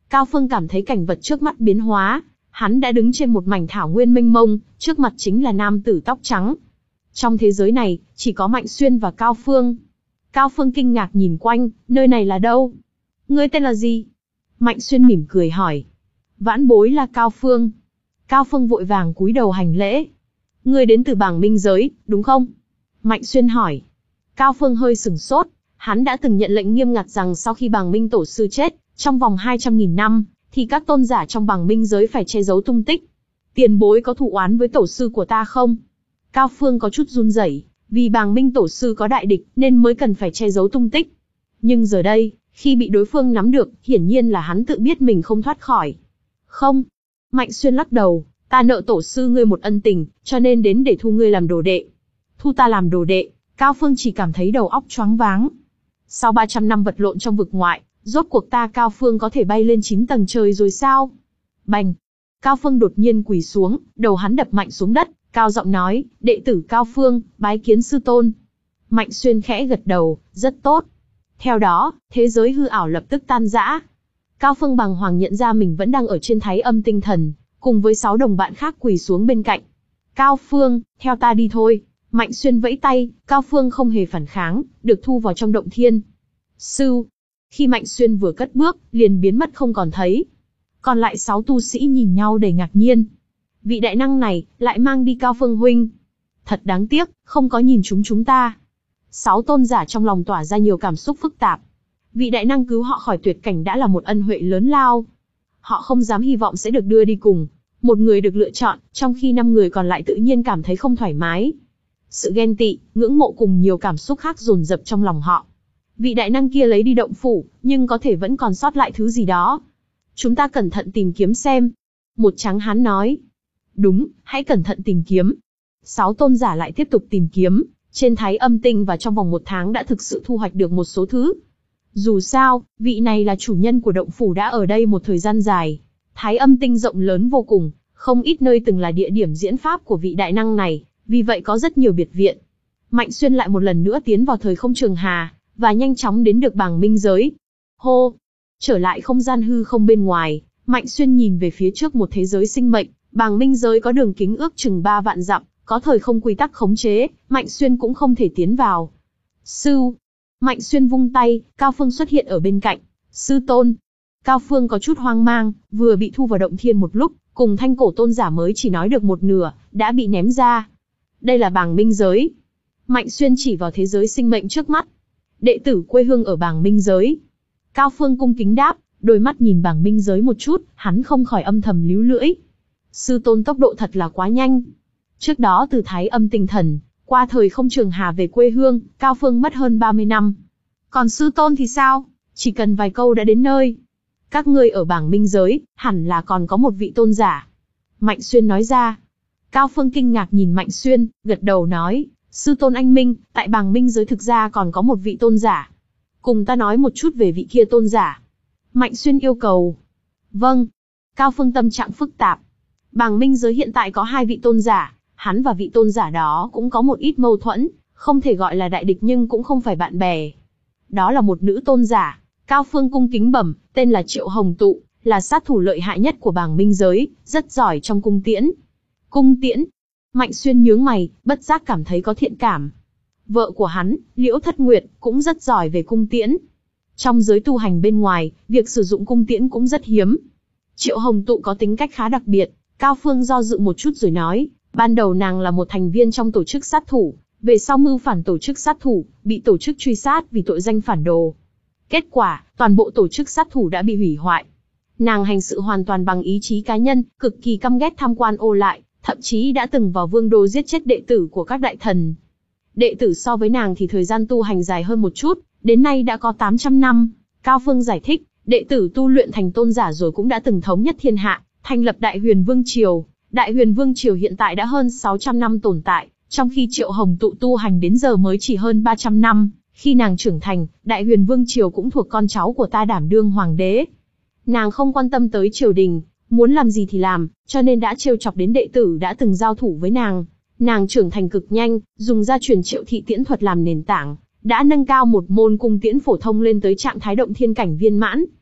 Cao Phương cảm thấy cảnh vật trước mắt biến hóa, hắn đã đứng trên một mảnh thảo nguyên mênh mông, trước mặt chính là nam tử tóc trắng. Trong thế giới này, chỉ có Mạnh Xuyên và Cao Phương. Cao Phương kinh ngạc nhìn quanh, nơi này là đâu? Ngươi tên là gì? Mạnh Xuyên mỉm cười hỏi. Vãn bối là Cao Phương. Cao Phương vội vàng cúi đầu hành lễ. Ngươi đến từ Bàng Minh giới, đúng không? Mạnh Xuyên hỏi. Cao Phương hơi sửng sốt, hắn đã từng nhận lệnh nghiêm ngặt rằng sau khi Bàng Minh tổ sư chết, trong vòng hai trăm nghìn năm, thì các tôn giả trong Bàng Minh giới phải che giấu tung tích. Tiền bối có thù oán với tổ sư của ta không? Cao Phương có chút run rẩy, vì Bàng Minh tổ sư có đại địch nên mới cần phải che giấu tung tích. Nhưng giờ đây, khi bị đối phương nắm được, hiển nhiên là hắn tự biết mình không thoát khỏi. Không. Mạnh Xuyên lắc đầu, ta nợ tổ sư ngươi một ân tình, cho nên đến để thu ngươi làm đồ đệ. Thu ta làm đồ đệ, Cao Phương chỉ cảm thấy đầu óc choáng váng. Sau ba trăm năm vật lộn trong vực ngoại, rốt cuộc ta Cao Phương có thể bay lên chín tầng trời rồi sao? Bành! Cao Phương đột nhiên quỳ xuống, đầu hắn đập mạnh xuống đất, cao giọng nói, đệ tử Cao Phương, bái kiến sư tôn. Mạnh Xuyên khẽ gật đầu, rất tốt. Theo đó, thế giới hư ảo lập tức tan rã. Cao Phương bàng hoàng nhận ra mình vẫn đang ở trên Thái Âm tinh thần, cùng với sáu đồng bạn khác quỳ xuống bên cạnh. Cao Phương, theo ta đi thôi. Mạnh Xuyên vẫy tay, Cao Phương không hề phản kháng, được thu vào trong động thiên. Sư! Khi Mạnh Xuyên vừa cất bước, liền biến mất không còn thấy. Còn lại sáu tu sĩ nhìn nhau đầy ngạc nhiên. Vị đại năng này, lại mang đi Cao Phương huynh. Thật đáng tiếc, không có nhìn chúng chúng ta. Sáu tôn giả trong lòng tỏa ra nhiều cảm xúc phức tạp. Vị đại năng cứu họ khỏi tuyệt cảnh đã là một ân huệ lớn lao. Họ không dám hy vọng sẽ được đưa đi cùng. Một người được lựa chọn, trong khi năm người còn lại tự nhiên cảm thấy không thoải mái. Sự ghen tị, ngưỡng mộ cùng nhiều cảm xúc khác dồn dập trong lòng họ. Vị đại năng kia lấy đi động phủ, nhưng có thể vẫn còn sót lại thứ gì đó. Chúng ta cẩn thận tìm kiếm xem. Một trắng hán nói. Đúng, hãy cẩn thận tìm kiếm. Sáu tôn giả lại tiếp tục tìm kiếm. Trên Thái Âm tinh và trong vòng một tháng đã thực sự thu hoạch được một số thứ. Dù sao, vị này là chủ nhân của động phủ đã ở đây một thời gian dài. Thái Âm tinh rộng lớn vô cùng, không ít nơi từng là địa điểm diễn pháp của vị đại năng này, vì vậy có rất nhiều biệt viện. Mạnh Xuyên lại một lần nữa tiến vào thời không trường hà, và nhanh chóng đến được Bàng Minh giới. Hô! Trở lại không gian hư không bên ngoài, Mạnh Xuyên nhìn về phía trước một thế giới sinh mệnh. Bàng Minh giới có đường kính ước chừng ba vạn dặm, có thời không quy tắc khống chế, Mạnh Xuyên cũng không thể tiến vào. Sư! Mạnh Xuyên vung tay, Cao Phương xuất hiện ở bên cạnh. Sư tôn! Cao Phương có chút hoang mang, vừa bị thu vào động thiên một lúc, cùng thanh cổ tôn giả mới chỉ nói được một nửa, đã bị ném ra. Đây là Bàng Minh giới. Mạnh Xuyên chỉ vào thế giới sinh mệnh trước mắt. Đệ tử quê hương ở Bàng Minh giới. Cao Phương cung kính đáp, đôi mắt nhìn Bàng Minh giới một chút, hắn không khỏi âm thầm líu lưỡi. Sư tôn tốc độ thật là quá nhanh. Trước đó từ Thái Âm tinh thần, qua thời không trường hà về quê hương, Cao Phương mất hơn ba mươi năm. Còn sư tôn thì sao? Chỉ cần vài câu đã đến nơi. Các ngươi ở Bàng Minh giới, hẳn là còn có một vị tôn giả. Mạnh Xuyên nói ra. Cao Phương kinh ngạc nhìn Mạnh Xuyên, gật đầu nói, sư tôn anh minh, tại Bàng Minh giới thực ra còn có một vị tôn giả. Cùng ta nói một chút về vị kia tôn giả. Mạnh Xuyên yêu cầu. Vâng. Cao Phương tâm trạng phức tạp. Bàng Minh giới hiện tại có hai vị tôn giả, hắn và vị tôn giả đó cũng có một ít mâu thuẫn, không thể gọi là đại địch nhưng cũng không phải bạn bè. Đó là một nữ tôn giả, Cao Phương cung kính bẩm, tên là Triệu Hồng Tụ, là sát thủ lợi hại nhất của Bàng Minh giới, rất giỏi trong cung tiễn. Cung tiễn? Mạnh Xuyên nhướng mày, bất giác cảm thấy có thiện cảm. Vợ của hắn, Liễu Thất Nguyệt, cũng rất giỏi về cung tiễn. Trong giới tu hành bên ngoài, việc sử dụng cung tiễn cũng rất hiếm. Triệu Hồng Tụ có tính cách khá đặc biệt, Cao Phương do dự một chút rồi nói, ban đầu nàng là một thành viên trong tổ chức sát thủ, về sau mưu phản tổ chức sát thủ, bị tổ chức truy sát vì tội danh phản đồ. Kết quả, toàn bộ tổ chức sát thủ đã bị hủy hoại. Nàng hành sự hoàn toàn bằng ý chí cá nhân, cực kỳ căm ghét tham quan ô lại, thậm chí đã từng vào vương đô giết chết đệ tử của các đại thần. Đệ tử so với nàng thì thời gian tu hành dài hơn một chút, đến nay đã có tám trăm năm. Cao Phương giải thích, đệ tử tu luyện thành tôn giả rồi cũng đã từng thống nhất thiên hạ, thành lập Đại Huyền Vương Triều. Đại Huyền Vương Triều hiện tại đã hơn sáu trăm năm tồn tại, trong khi Triệu Hồng Tụ tu hành đến giờ mới chỉ hơn ba trăm năm. Khi nàng trưởng thành, Đại Huyền Vương Triều cũng thuộc con cháu của ta đảm đương hoàng đế. Nàng không quan tâm tới triều đình, muốn làm gì thì làm, cho nên đã trêu chọc đến đệ tử đã từng giao thủ với nàng. Nàng trưởng thành cực nhanh, dùng gia truyền Triệu thị tiễn thuật làm nền tảng, đã nâng cao một môn cung tiễn phổ thông lên tới trạng thái động thiên cảnh viên mãn.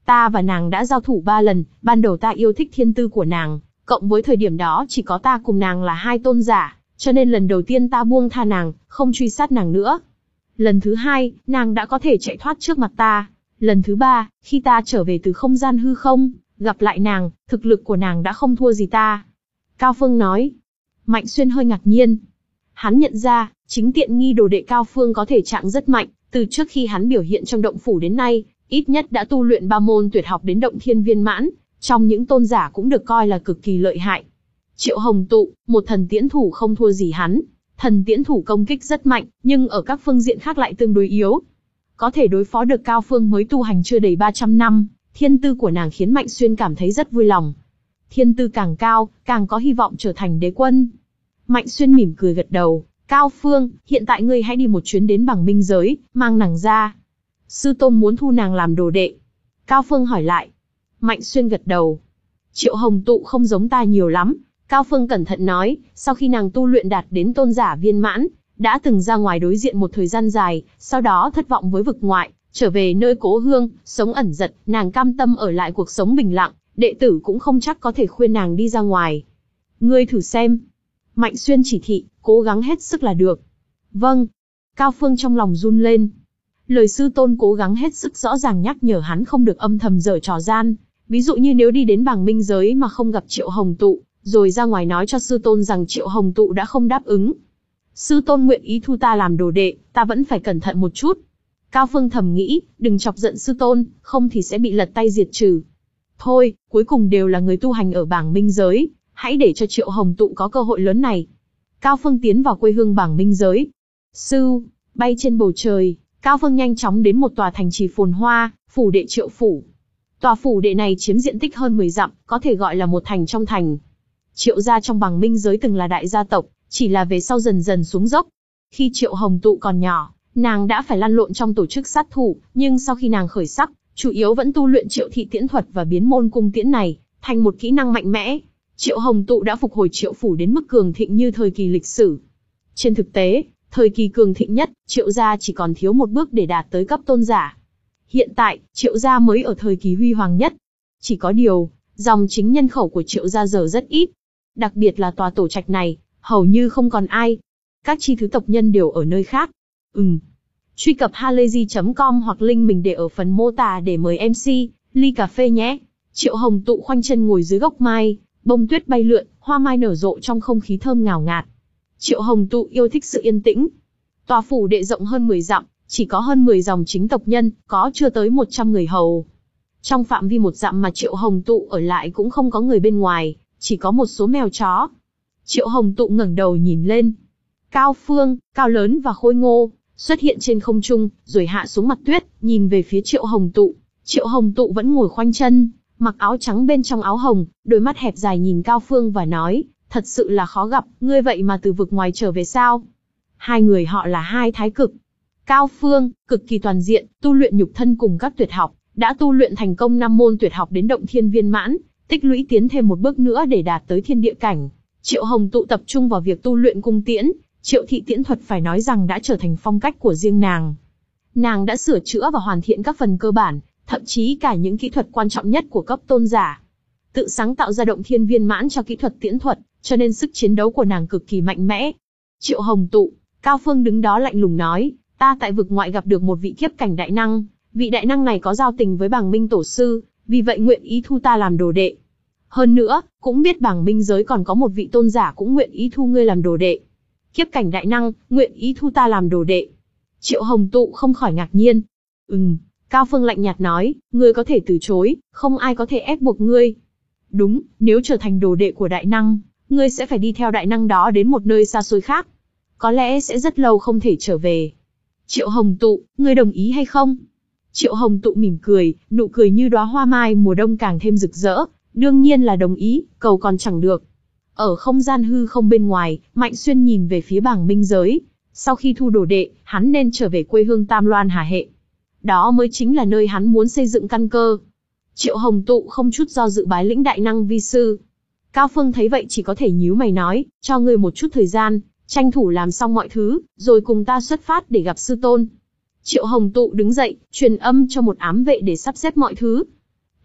Ta và nàng đã giao thủ ba lần, ban đầu ta yêu thích thiên tư của nàng, cộng với thời điểm đó chỉ có ta cùng nàng là hai tôn giả, cho nên lần đầu tiên ta buông tha nàng, không truy sát nàng nữa. Lần thứ hai, nàng đã có thể chạy thoát trước mặt ta. Lần thứ ba, khi ta trở về từ không gian hư không, gặp lại nàng, thực lực của nàng đã không thua gì ta. Cao Phương nói. Mạnh Xuyên hơi ngạc nhiên. Hắn nhận ra, chính tiện nghi đồ đệ Cao Phương có thể trạng rất mạnh, từ trước khi hắn biểu hiện trong động phủ đến nay, ít nhất đã tu luyện ba môn tuyệt học đến động thiên viên mãn, trong những tôn giả cũng được coi là cực kỳ lợi hại. Triệu Hồng Tụ, một thần tiễn thủ không thua gì hắn. Thần tiễn thủ công kích rất mạnh, nhưng ở các phương diện khác lại tương đối yếu. Có thể đối phó được Cao Phương mới tu hành chưa đầy ba trăm năm, thiên tư của nàng khiến Mạnh Xuyên cảm thấy rất vui lòng. Thiên tư càng cao, càng có hy vọng trở thành đế quân. Mạnh Xuyên mỉm cười gật đầu. Cao Phương, hiện tại ngươi hãy đi một chuyến đến Bằng Minh giới, mang nàng ra. Sư tôn muốn thu nàng làm đồ đệ. Cao Phương hỏi lại. Mạnh Xuyên gật đầu. Triệu Hồng Tụ không giống ta nhiều lắm. Cao Phương cẩn thận nói, sau khi nàng tu luyện đạt đến tôn giả viên mãn, đã từng ra ngoài đối diện một thời gian dài, sau đó thất vọng với vực ngoại, trở về nơi cố hương, sống ẩn dật, nàng cam tâm ở lại cuộc sống bình lặng, đệ tử cũng không chắc có thể khuyên nàng đi ra ngoài. Ngươi thử xem. Mạnh Xuyên chỉ thị, cố gắng hết sức là được. Vâng. Cao Phương trong lòng run lên. Lời sư tôn cố gắng hết sức rõ ràng nhắc nhở hắn không được âm thầm giở trò gian. Ví dụ như nếu đi đến Bằng Minh giới mà không gặp Triệu Hồng Tụ, rồi ra ngoài nói cho sư tôn rằng Triệu Hồng Tụ đã không đáp ứng. Sư tôn nguyện ý thu ta làm đồ đệ, ta vẫn phải cẩn thận một chút. Cao Phương thầm nghĩ, đừng chọc giận sư tôn, không thì sẽ bị lật tay diệt trừ. Thôi, cuối cùng đều là người tu hành ở Bảng Minh giới, hãy để cho Triệu Hồng Tụ có cơ hội lớn này. Cao Phương tiến vào quê hương Bảng Minh giới. Sư, bay trên bầu trời, Cao Phương nhanh chóng đến một tòa thành trì phồn hoa, phủ đệ Triệu phủ. Tòa phủ đệ này chiếm diện tích hơn mười dặm, có thể gọi là một thành trong thành. Triệu gia trong Bằng Minh giới từng là đại gia tộc, chỉ là về sau dần dần xuống dốc. Khi Triệu Hồng Tụ còn nhỏ, nàng đã phải lăn lộn trong tổ chức sát thủ, nhưng sau khi nàng khởi sắc, chủ yếu vẫn tu luyện Triệu thị tiễn thuật và biến môn cung tiễn này thành một kỹ năng mạnh mẽ. Triệu Hồng Tụ đã phục hồi Triệu phủ đến mức cường thịnh như thời kỳ lịch sử. Trên thực tế, thời kỳ cường thịnh nhất, Triệu gia chỉ còn thiếu một bước để đạt tới cấp tôn giả. Hiện tại, Triệu gia mới ở thời kỳ huy hoàng nhất. Chỉ có điều, dòng chính nhân khẩu của Triệu gia giờ rất ít. Đặc biệt là tòa tổ trạch này, hầu như không còn ai. Các chi thứ tộc nhân đều ở nơi khác. Ừm. Truy cập halayzi chấm com hoặc link mình để ở phần mô tả để mời em xê, ly cà phê nhé. Triệu Hồng Tụ khoanh chân ngồi dưới gốc mai, bông tuyết bay lượn, hoa mai nở rộ trong không khí thơm ngào ngạt. Triệu Hồng Tụ yêu thích sự yên tĩnh. Tòa phủ đệ rộng hơn mười dặm, chỉ có hơn mười dòng chính tộc nhân, có chưa tới một trăm người hầu. Trong phạm vi một dặm mà Triệu Hồng Tụ ở lại cũng không có người bên ngoài, chỉ có một số mèo chó. Triệu Hồng Tụ ngẩng đầu nhìn lên. Cao Phương, cao lớn và khôi ngô, xuất hiện trên không trung, rồi hạ xuống mặt tuyết, nhìn về phía Triệu Hồng Tụ. Triệu Hồng Tụ vẫn ngồi khoanh chân, mặc áo trắng bên trong áo hồng, đôi mắt hẹp dài nhìn Cao Phương và nói, thật sự là khó gặp, ngươi vậy mà từ vực ngoài trở về sao? Hai người họ là hai thái cực. Cao Phương, cực kỳ toàn diện, tu luyện nhục thân cùng các tuyệt học, đã tu luyện thành công năm môn tuyệt học đến động thiên viên mãn, tích lũy tiến thêm một bước nữa để đạt tới thiên địa cảnh. Triệu Hồng Tụ tập trung vào việc tu luyện cung tiễn, Triệu thị tiễn thuật phải nói rằng đã trở thành phong cách của riêng nàng. Nàng đã sửa chữa và hoàn thiện các phần cơ bản, thậm chí cả những kỹ thuật quan trọng nhất của cấp tôn giả. Tự sáng tạo ra động thiên viên mãn cho kỹ thuật tiễn thuật, cho nên sức chiến đấu của nàng cực kỳ mạnh mẽ. Triệu Hồng Tụ, Cao Phương đứng đó lạnh lùng nói, ta tại vực ngoại gặp được một vị kiếp cảnh đại năng, vị đại năng này có giao tình với Bàng Minh tổ sư, vì vậy nguyện ý thu ta làm đồ đệ. Hơn nữa, cũng biết Bàng Minh giới còn có một vị tôn giả cũng nguyện ý thu ngươi làm đồ đệ. Kiếp cảnh đại năng, nguyện ý thu ta làm đồ đệ. Triệu Hồng Tụ không khỏi ngạc nhiên. Ừm, Cao Phương lạnh nhạt nói, ngươi có thể từ chối, không ai có thể ép buộc ngươi. Đúng, nếu trở thành đồ đệ của đại năng, ngươi sẽ phải đi theo đại năng đó đến một nơi xa xôi khác. Có lẽ sẽ rất lâu không thể trở về. Triệu Hồng Tụ, ngươi đồng ý hay không? Triệu Hồng Tụ mỉm cười, nụ cười như đóa hoa mai mùa đông càng thêm rực rỡ. Đương nhiên là đồng ý, cầu còn chẳng được. Ở không gian hư không bên ngoài, Mạnh Xuyên nhìn về phía Bàng Minh giới. Sau khi thu đồ đệ, hắn nên trở về quê hương Tam Loan Hà Hệ. Đó mới chính là nơi hắn muốn xây dựng căn cơ. Triệu Hồng Tụ không chút do dự bái lĩnh đại năng vi sư. Cao Phương thấy vậy chỉ có thể nhíu mày nói, cho ngươi một chút thời gian, tranh thủ làm xong mọi thứ, rồi cùng ta xuất phát để gặp sư tôn. Triệu Hồng Tụ đứng dậy, truyền âm cho một ám vệ để sắp xếp mọi thứ.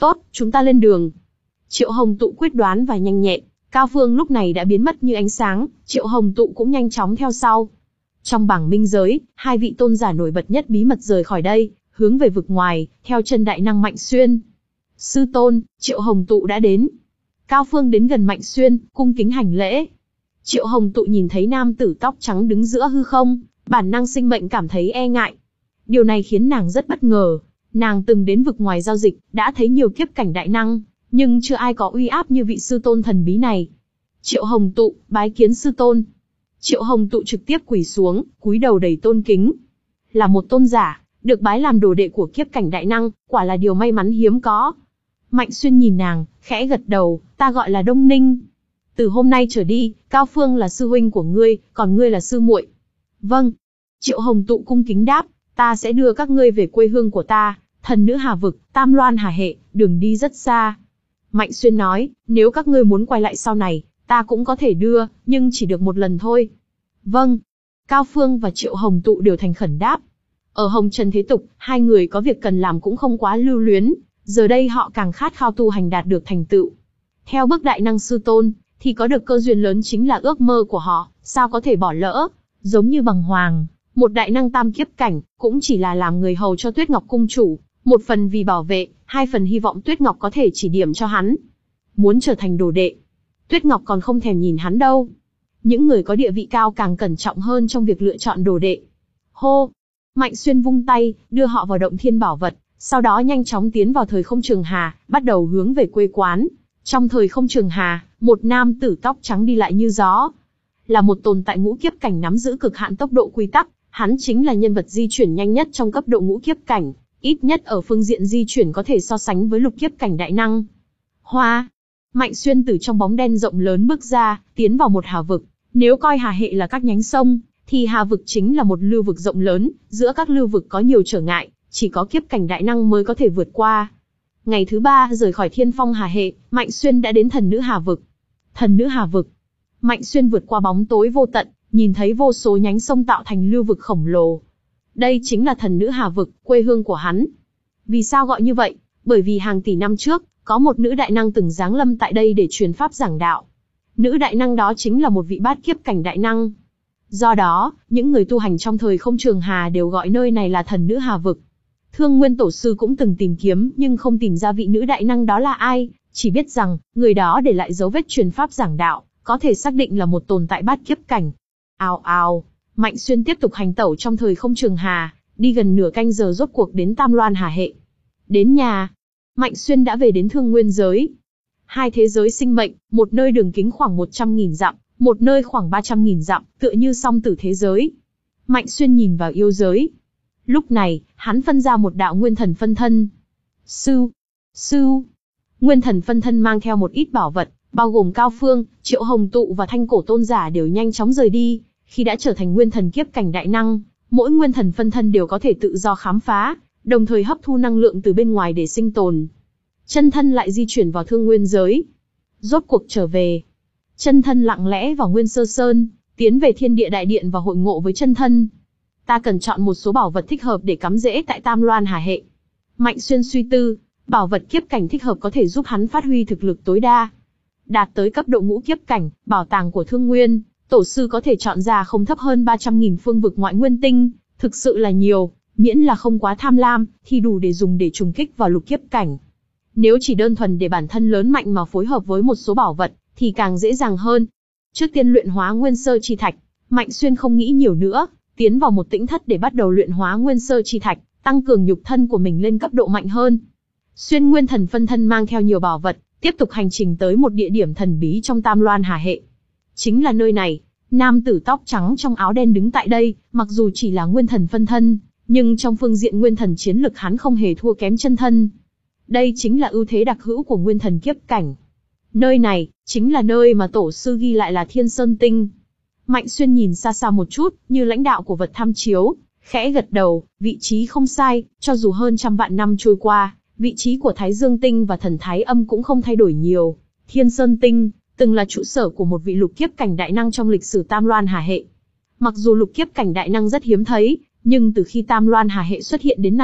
Tốt, chúng ta lên đường. Triệu Hồng Tụ quyết đoán và nhanh nhẹn, Cao Phương lúc này đã biến mất như ánh sáng, Triệu Hồng Tụ cũng nhanh chóng theo sau. Trong bảng minh giới, hai vị tôn giả nổi bật nhất bí mật rời khỏi đây, hướng về vực ngoài, theo chân đại năng Mạnh Xuyên. Sư tôn, Triệu Hồng Tụ đã đến. Cao Phương đến gần Mạnh Xuyên, cung kính hành lễ. Triệu Hồng Tụ nhìn thấy nam tử tóc trắng đứng giữa hư không, bản năng sinh mệnh cảm thấy e ngại. Điều này khiến nàng rất bất ngờ. Nàng từng đến vực ngoài giao dịch, đã thấy nhiều kiếp cảnh đại năng, nhưng chưa ai có uy áp như vị sư tôn thần bí này. Triệu Hồng Tụ, bái kiến sư tôn. Triệu Hồng Tụ trực tiếp quỳ xuống, cúi đầu đầy tôn kính. Là một tôn giả, được bái làm đồ đệ của kiếp cảnh đại năng, quả là điều may mắn hiếm có. Mạnh Xuyên nhìn nàng, khẽ gật đầu, ta gọi là Đông Ninh. Từ hôm nay trở đi, Cao Phương là sư huynh của ngươi, còn ngươi là sư muội. Vâng. Triệu Hồng Tụ cung kính đáp, ta sẽ đưa các ngươi về quê hương của ta, Thần Nữ Hà Vực, Tam Loan Hà Hệ, đường đi rất xa. Mạnh Xuyên nói, nếu các ngươi muốn quay lại sau này, ta cũng có thể đưa, nhưng chỉ được một lần thôi. Vâng. Cao Phương và Triệu Hồng Tụ đều thành khẩn đáp. Ở Hồng Trần thế tục, hai người có việc cần làm cũng không quá lưu luyến, giờ đây họ càng khát khao tu hành đạt được thành tựu. Theo bước đại năng sư tôn, thì có được cơ duyên lớn chính là ước mơ của họ, sao có thể bỏ lỡ. Giống như Bằng Hoàng, một đại năng tam kiếp cảnh, cũng chỉ là làm người hầu cho Tuyết Ngọc cung chủ, một phần vì bảo vệ, hai phần hy vọng Tuyết Ngọc có thể chỉ điểm cho hắn. Muốn trở thành đồ đệ, Tuyết Ngọc còn không thèm nhìn hắn đâu. Những người có địa vị cao càng cẩn trọng hơn trong việc lựa chọn đồ đệ. Hô! Mạnh Xuyên vung tay, đưa họ vào động thiên bảo vật, sau đó nhanh chóng tiến vào thời không trường hà, bắt đầu hướng về quê quán. Trong thời không trường hà, một nam tử tóc trắng đi lại như gió. Là một tồn tại ngũ kiếp cảnh nắm giữ cực hạn tốc độ quy tắc, hắn chính là nhân vật di chuyển nhanh nhất trong cấp độ ngũ kiếp cảnh, ít nhất ở phương diện di chuyển có thể so sánh với lục kiếp cảnh đại năng. Hoa! Mạnh Xuyên từ trong bóng đen rộng lớn bước ra, tiến vào một hà vực. Nếu coi hà hệ là các nhánh sông, thì hà vực chính là một lưu vực rộng lớn, giữa các lưu vực có nhiều trở ngại, chỉ có kiếp cảnh đại năng mới có thể vượt qua. Ngày thứ ba rời khỏi Thiên Phong Hà Hệ, Mạnh Xuyên đã đến Thần Nữ Hà Vực. Thần Nữ Hà Vực. Mạnh Xuyên vượt qua bóng tối vô tận, nhìn thấy vô số nhánh sông tạo thành lưu vực khổng lồ. Đây chính là Thần Nữ Hà Vực, quê hương của hắn. Vì sao gọi như vậy? Bởi vì hàng tỷ năm trước, có một nữ đại năng từng giáng lâm tại đây để truyền pháp giảng đạo. Nữ đại năng đó chính là một vị bát kiếp cảnh đại năng. Do đó, những người tu hành trong thời không trường hà đều gọi nơi này là Thần Nữ Hà Vực. Thương Nguyên Tổ Sư cũng từng tìm kiếm nhưng không tìm ra vị nữ đại năng đó là ai, chỉ biết rằng, người đó để lại dấu vết truyền pháp giảng đạo, có thể xác định là một tồn tại bát kiếp cảnh. Ào ào, Mạnh Xuyên tiếp tục hành tẩu trong thời không trường hà, đi gần nửa canh giờ rốt cuộc đến Tam Loan Hà Hệ. Đến nhà, Mạnh Xuyên đã về đến Thương Nguyên giới. Hai thế giới sinh mệnh, một nơi đường kính khoảng một trăm nghìn dặm, một nơi khoảng ba trăm nghìn dặm, tựa như song tử thế giới. Mạnh Xuyên nhìn vào yêu giới. Lúc này, hắn phân ra một đạo nguyên thần phân thân. Sư, sư, nguyên thần phân thân mang theo một ít bảo vật, bao gồm Cao Phương, Triệu Hồng Tụ và Thanh Cổ Tôn Giả đều nhanh chóng rời đi. Khi đã trở thành nguyên thần kiếp cảnh đại năng, mỗi nguyên thần phân thân đều có thể tự do khám phá, đồng thời hấp thu năng lượng từ bên ngoài để sinh tồn. Chân thân lại di chuyển vào Thương Nguyên giới. Rốt cuộc trở về. Chân thân lặng lẽ vào Nguyên Sơ Sơn, tiến về Thiên Địa Đại Điện và hội ngộ với chân thân. Ta cần chọn một số bảo vật thích hợp để cắm rễ tại Tam Loan Hà Hệ. Mạnh Xuyên suy tư, bảo vật kiếp cảnh thích hợp có thể giúp hắn phát huy thực lực tối đa. Đạt tới cấp độ ngũ kiếp cảnh, bảo tàng của Thương Nguyên, Tổ sư có thể chọn ra không thấp hơn ba trăm nghìn phương vực ngoại nguyên tinh, thực sự là nhiều, miễn là không quá tham lam, thì đủ để dùng để trùng kích vào lục kiếp cảnh. Nếu chỉ đơn thuần để bản thân lớn mạnh mà phối hợp với một số bảo vật, thì càng dễ dàng hơn. Trước tiên luyện hóa nguyên sơ chi thạch, Mạnh Xuyên không nghĩ nhiều nữa, tiến vào một tĩnh thất để bắt đầu luyện hóa nguyên sơ chi thạch, tăng cường nhục thân của mình lên cấp độ mạnh hơn. Xuyên nguyên thần phân thân mang theo nhiều bảo vật, tiếp tục hành trình tới một địa điểm thần bí trong Tam Loan Hà Hệ. Chính là nơi này, nam tử tóc trắng trong áo đen đứng tại đây, mặc dù chỉ là nguyên thần phân thân, nhưng trong phương diện nguyên thần chiến lực hắn không hề thua kém chân thân. Đây chính là ưu thế đặc hữu của nguyên thần kiếp cảnh. Nơi này, chính là nơi mà tổ sư ghi lại là Thiên Sơn Tinh. Mạnh Xuyên nhìn xa xa một chút, như lãnh đạo của vật tham chiếu, khẽ gật đầu, vị trí không sai, cho dù hơn trăm vạn năm trôi qua, vị trí của Thái Dương Tinh và Thần Thái Âm cũng không thay đổi nhiều. Thiên Sơn Tinh, từng là trụ sở của một vị lục kiếp cảnh đại năng trong lịch sử Tam Loan Hà Hệ. Mặc dù lục kiếp cảnh đại năng rất hiếm thấy, nhưng từ khi Tam Loan Hà Hệ xuất hiện đến nay,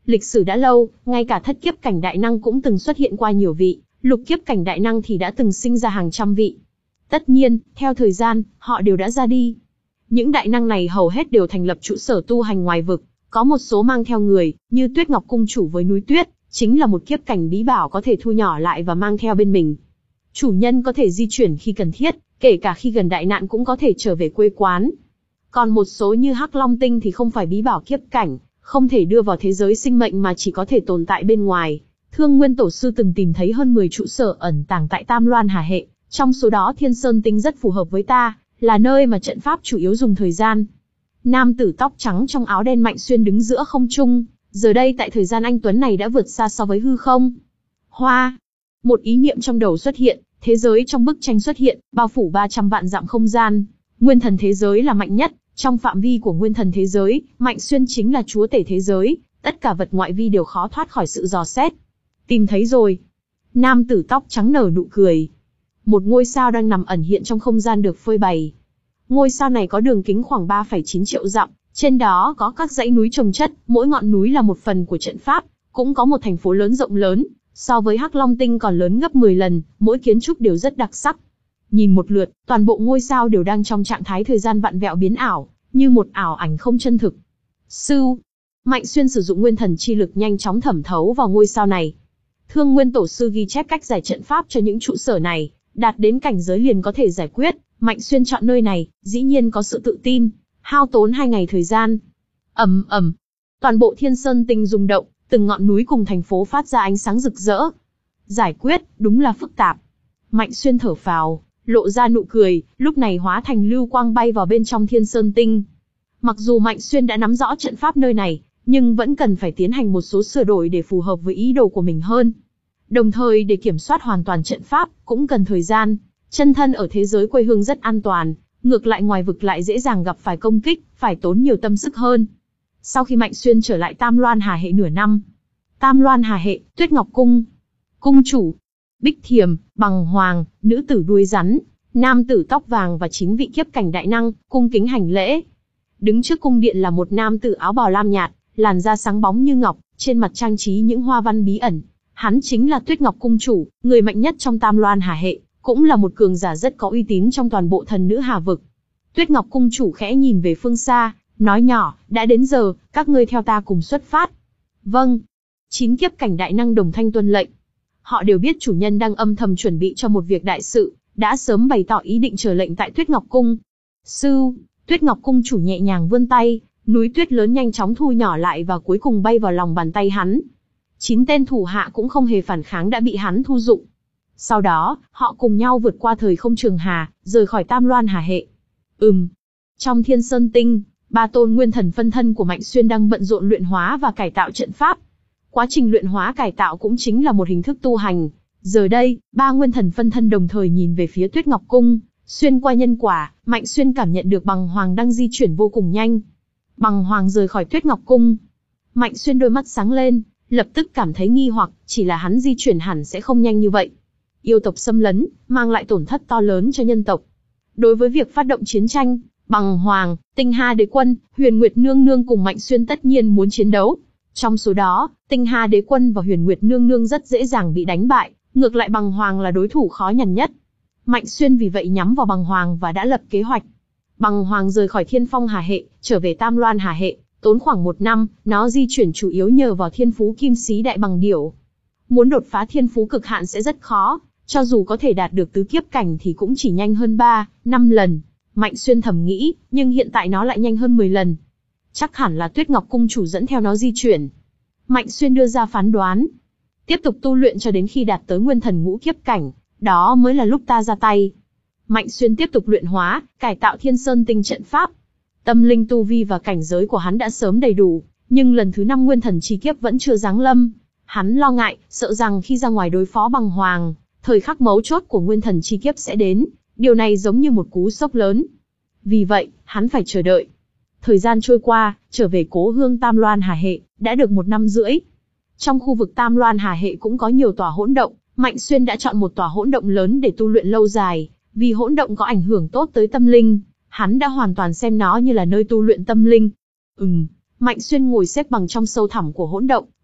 Lịch sử đã lâu, ngay cả thất kiếp cảnh đại năng cũng từng xuất hiện qua nhiều vị, lục kiếp cảnh đại năng thì đã từng sinh ra hàng trăm vị. Tất nhiên, theo thời gian, họ đều đã ra đi. Những đại năng này hầu hết đều thành lập trụ sở tu hành ngoài vực, có một số mang theo người, như Tuyết Ngọc Cung chủ với núi tuyết, chính là một kiếp cảnh bí bảo có thể thu nhỏ lại và mang theo bên mình. Chủ nhân có thể di chuyển khi cần thiết, kể cả khi gần đại nạn cũng có thể trở về quê quán. Còn một số như Hắc Long Tinh thì không phải bí bảo kiếp cảnh, không thể đưa vào thế giới sinh mệnh mà chỉ có thể tồn tại bên ngoài. Thương Nguyên Tổ sư từng tìm thấy hơn mười trụ sở ẩn tàng tại Tam Loan Hà Hệ, trong số đó Thiên Sơn Tinh rất phù hợp với ta, là nơi mà trận pháp chủ yếu dùng thời gian. Nam tử tóc trắng trong áo đen Mạnh Xuyên đứng giữa không trung, giờ đây tại thời gian anh tuấn này đã vượt xa so với hư không. Hoa, một ý niệm trong đầu xuất hiện, thế giới trong bức tranh xuất hiện, bao phủ ba trăm vạn dặm không gian. Nguyên thần thế giới là mạnh nhất, trong phạm vi của nguyên thần thế giới, Mạnh Xuyên chính là chúa tể thế giới, tất cả vật ngoại vi đều khó thoát khỏi sự dò xét. Tìm thấy rồi. Nam tử tóc trắng nở nụ cười. Một ngôi sao đang nằm ẩn hiện trong không gian được phơi bày. Ngôi sao này có đường kính khoảng ba phẩy chín triệu dặm, trên đó có các dãy núi chồng chất, mỗi ngọn núi là một phần của trận pháp, cũng có một thành phố lớn rộng lớn, so với Hắc Long Tinh còn lớn gấp mười lần, mỗi kiến trúc đều rất đặc sắc. Nhìn một lượt, toàn bộ ngôi sao đều đang trong trạng thái thời gian vặn vẹo biến ảo, như một ảo ảnh không chân thực. Sưu, Mạnh Xuyên sử dụng nguyên thần chi lực nhanh chóng thẩm thấu vào ngôi sao này. Thương Nguyên Tổ sư ghi chép cách giải trận pháp cho những trụ sở này, đạt đến cảnh giới liền có thể giải quyết. Mạnh Xuyên chọn nơi này, dĩ nhiên có sự tự tin, hao tốn hai ngày thời gian. Ầm ầm, toàn bộ Thiên Sơn Tinh rung động, từng ngọn núi cùng thành phố phát ra ánh sáng rực rỡ. Giải quyết, đúng là phức tạp. Mạnh Xuyên thở phào, lộ ra nụ cười, lúc này hóa thành lưu quang bay vào bên trong Thiên Sơn Tinh. Mặc dù Mạnh Xuyên đã nắm rõ trận pháp nơi này, nhưng vẫn cần phải tiến hành một số sửa đổi để phù hợp với ý đồ của mình hơn. Đồng thời để kiểm soát hoàn toàn trận pháp, cũng cần thời gian. Chân thân ở thế giới quê hương rất an toàn, ngược lại ngoài vực lại dễ dàng gặp phải công kích, phải tốn nhiều tâm sức hơn. Sau khi Mạnh Xuyên trở lại Tam Loan Hà Hệ nửa năm, Tam Loan Hà Hệ, Tuyết Ngọc Cung, cung chủ, Bích Thiềm, Bằng Hoàng, nữ tử đuôi rắn, nam tử tóc vàng và chính vị kiếp cảnh đại năng, cung kính hành lễ. Đứng trước cung điện là một nam tử áo bào lam nhạt, làn da sáng bóng như ngọc, trên mặt trang trí những hoa văn bí ẩn. Hắn chính là Tuyết Ngọc Cung chủ, người mạnh nhất trong Tam Loan Hà Hệ, cũng là một cường giả rất có uy tín trong toàn bộ thần nữ Hà vực. Tuyết Ngọc Cung chủ khẽ nhìn về phương xa, nói nhỏ, đã đến giờ, các ngươi theo ta cùng xuất phát. Vâng. Chín kiếp cảnh đại năng đồng thanh tuân lệnh. Họ đều biết chủ nhân đang âm thầm chuẩn bị cho một việc đại sự, đã sớm bày tỏ ý định chờ lệnh tại Tuyết Ngọc Cung. Sư, Tuyết Ngọc Cung chủ nhẹ nhàng vươn tay, núi tuyết lớn nhanh chóng thu nhỏ lại và cuối cùng bay vào lòng bàn tay hắn. Chín tên thủ hạ cũng không hề phản kháng đã bị hắn thu dụng. Sau đó, họ cùng nhau vượt qua thời không trường hà, rời khỏi Tam Loan Hà Hệ. Ừm. Trong Thiên Sơn Tinh, ba tôn nguyên thần phân thân của Mạnh Xuyên đang bận rộn luyện hóa và cải tạo trận pháp. Quá trình luyện hóa cải tạo cũng chính là một hình thức tu hành. Giờ đây, ba nguyên thần phân thân đồng thời nhìn về phía Tuyết Ngọc Cung. Xuyên qua nhân quả, Mạnh Xuyên cảm nhận được Bằng Hoàng đang di chuyển vô cùng nhanh. Bằng Hoàng rời khỏi Tuyết Ngọc Cung. Mạnh Xuyên đôi mắt sáng lên, lập tức cảm thấy nghi hoặc, chỉ là hắn di chuyển hẳn sẽ không nhanh như vậy. Yêu tộc xâm lấn, mang lại tổn thất to lớn cho nhân tộc. Đối với việc phát động chiến tranh, Bằng Hoàng, Tinh Hà Đế Quân, Huyền Nguyệt Nương Nương cùng Mạnh Xuyên tất nhiên muốn chiến đấu. Trong số đó, Tinh Hà Đế Quân và Huyền Nguyệt Nương Nương rất dễ dàng bị đánh bại, ngược lại Bằng Hoàng là đối thủ khó nhằn nhất. Mạnh Xuyên vì vậy nhắm vào Bằng Hoàng và đã lập kế hoạch. Bằng Hoàng rời khỏi Thiên Phong Hà Hệ, trở về Tam Loan Hà Hệ, tốn khoảng một năm, nó di chuyển chủ yếu nhờ vào thiên phú kim sĩ đại bằng điểu. Muốn đột phá thiên phú cực hạn sẽ rất khó, cho dù có thể đạt được tứ kiếp cảnh thì cũng chỉ nhanh hơn ba, năm lần. Mạnh Xuyên thầm nghĩ, nhưng hiện tại nó lại nhanh hơn mười lần. Chắc hẳn là Tuyết Ngọc Cung chủ dẫn theo nó di chuyển. Mạnh Xuyên đưa ra phán đoán. Tiếp tục tu luyện cho đến khi đạt tới nguyên thần ngũ kiếp cảnh, đó mới là lúc ta ra tay. Mạnh Xuyên tiếp tục luyện hóa, cải tạo Thiên Sơn Tinh trận pháp. Tâm linh tu vi và cảnh giới của hắn đã sớm đầy đủ, nhưng lần thứ năm nguyên thần chi kiếp vẫn chưa giáng lâm. Hắn lo ngại, sợ rằng khi ra ngoài đối phó Bằng Hoàng, thời khắc mấu chốt của nguyên thần chi kiếp sẽ đến, điều này giống như một cú sốc lớn. Vì vậy, hắn phải chờ đợi. Thời gian trôi qua, trở về cố hương Tam Loan Hà Hệ, đã được một năm rưỡi. Trong khu vực Tam Loan Hà Hệ cũng có nhiều tòa hỗn động, Mạnh Xuyên đã chọn một tòa hỗn động lớn để tu luyện lâu dài, vì hỗn động có ảnh hưởng tốt tới tâm linh, hắn đã hoàn toàn xem nó như là nơi tu luyện tâm linh. Ừm, Mạnh Xuyên ngồi xếp bằng trong sâu thẳm của hỗn động,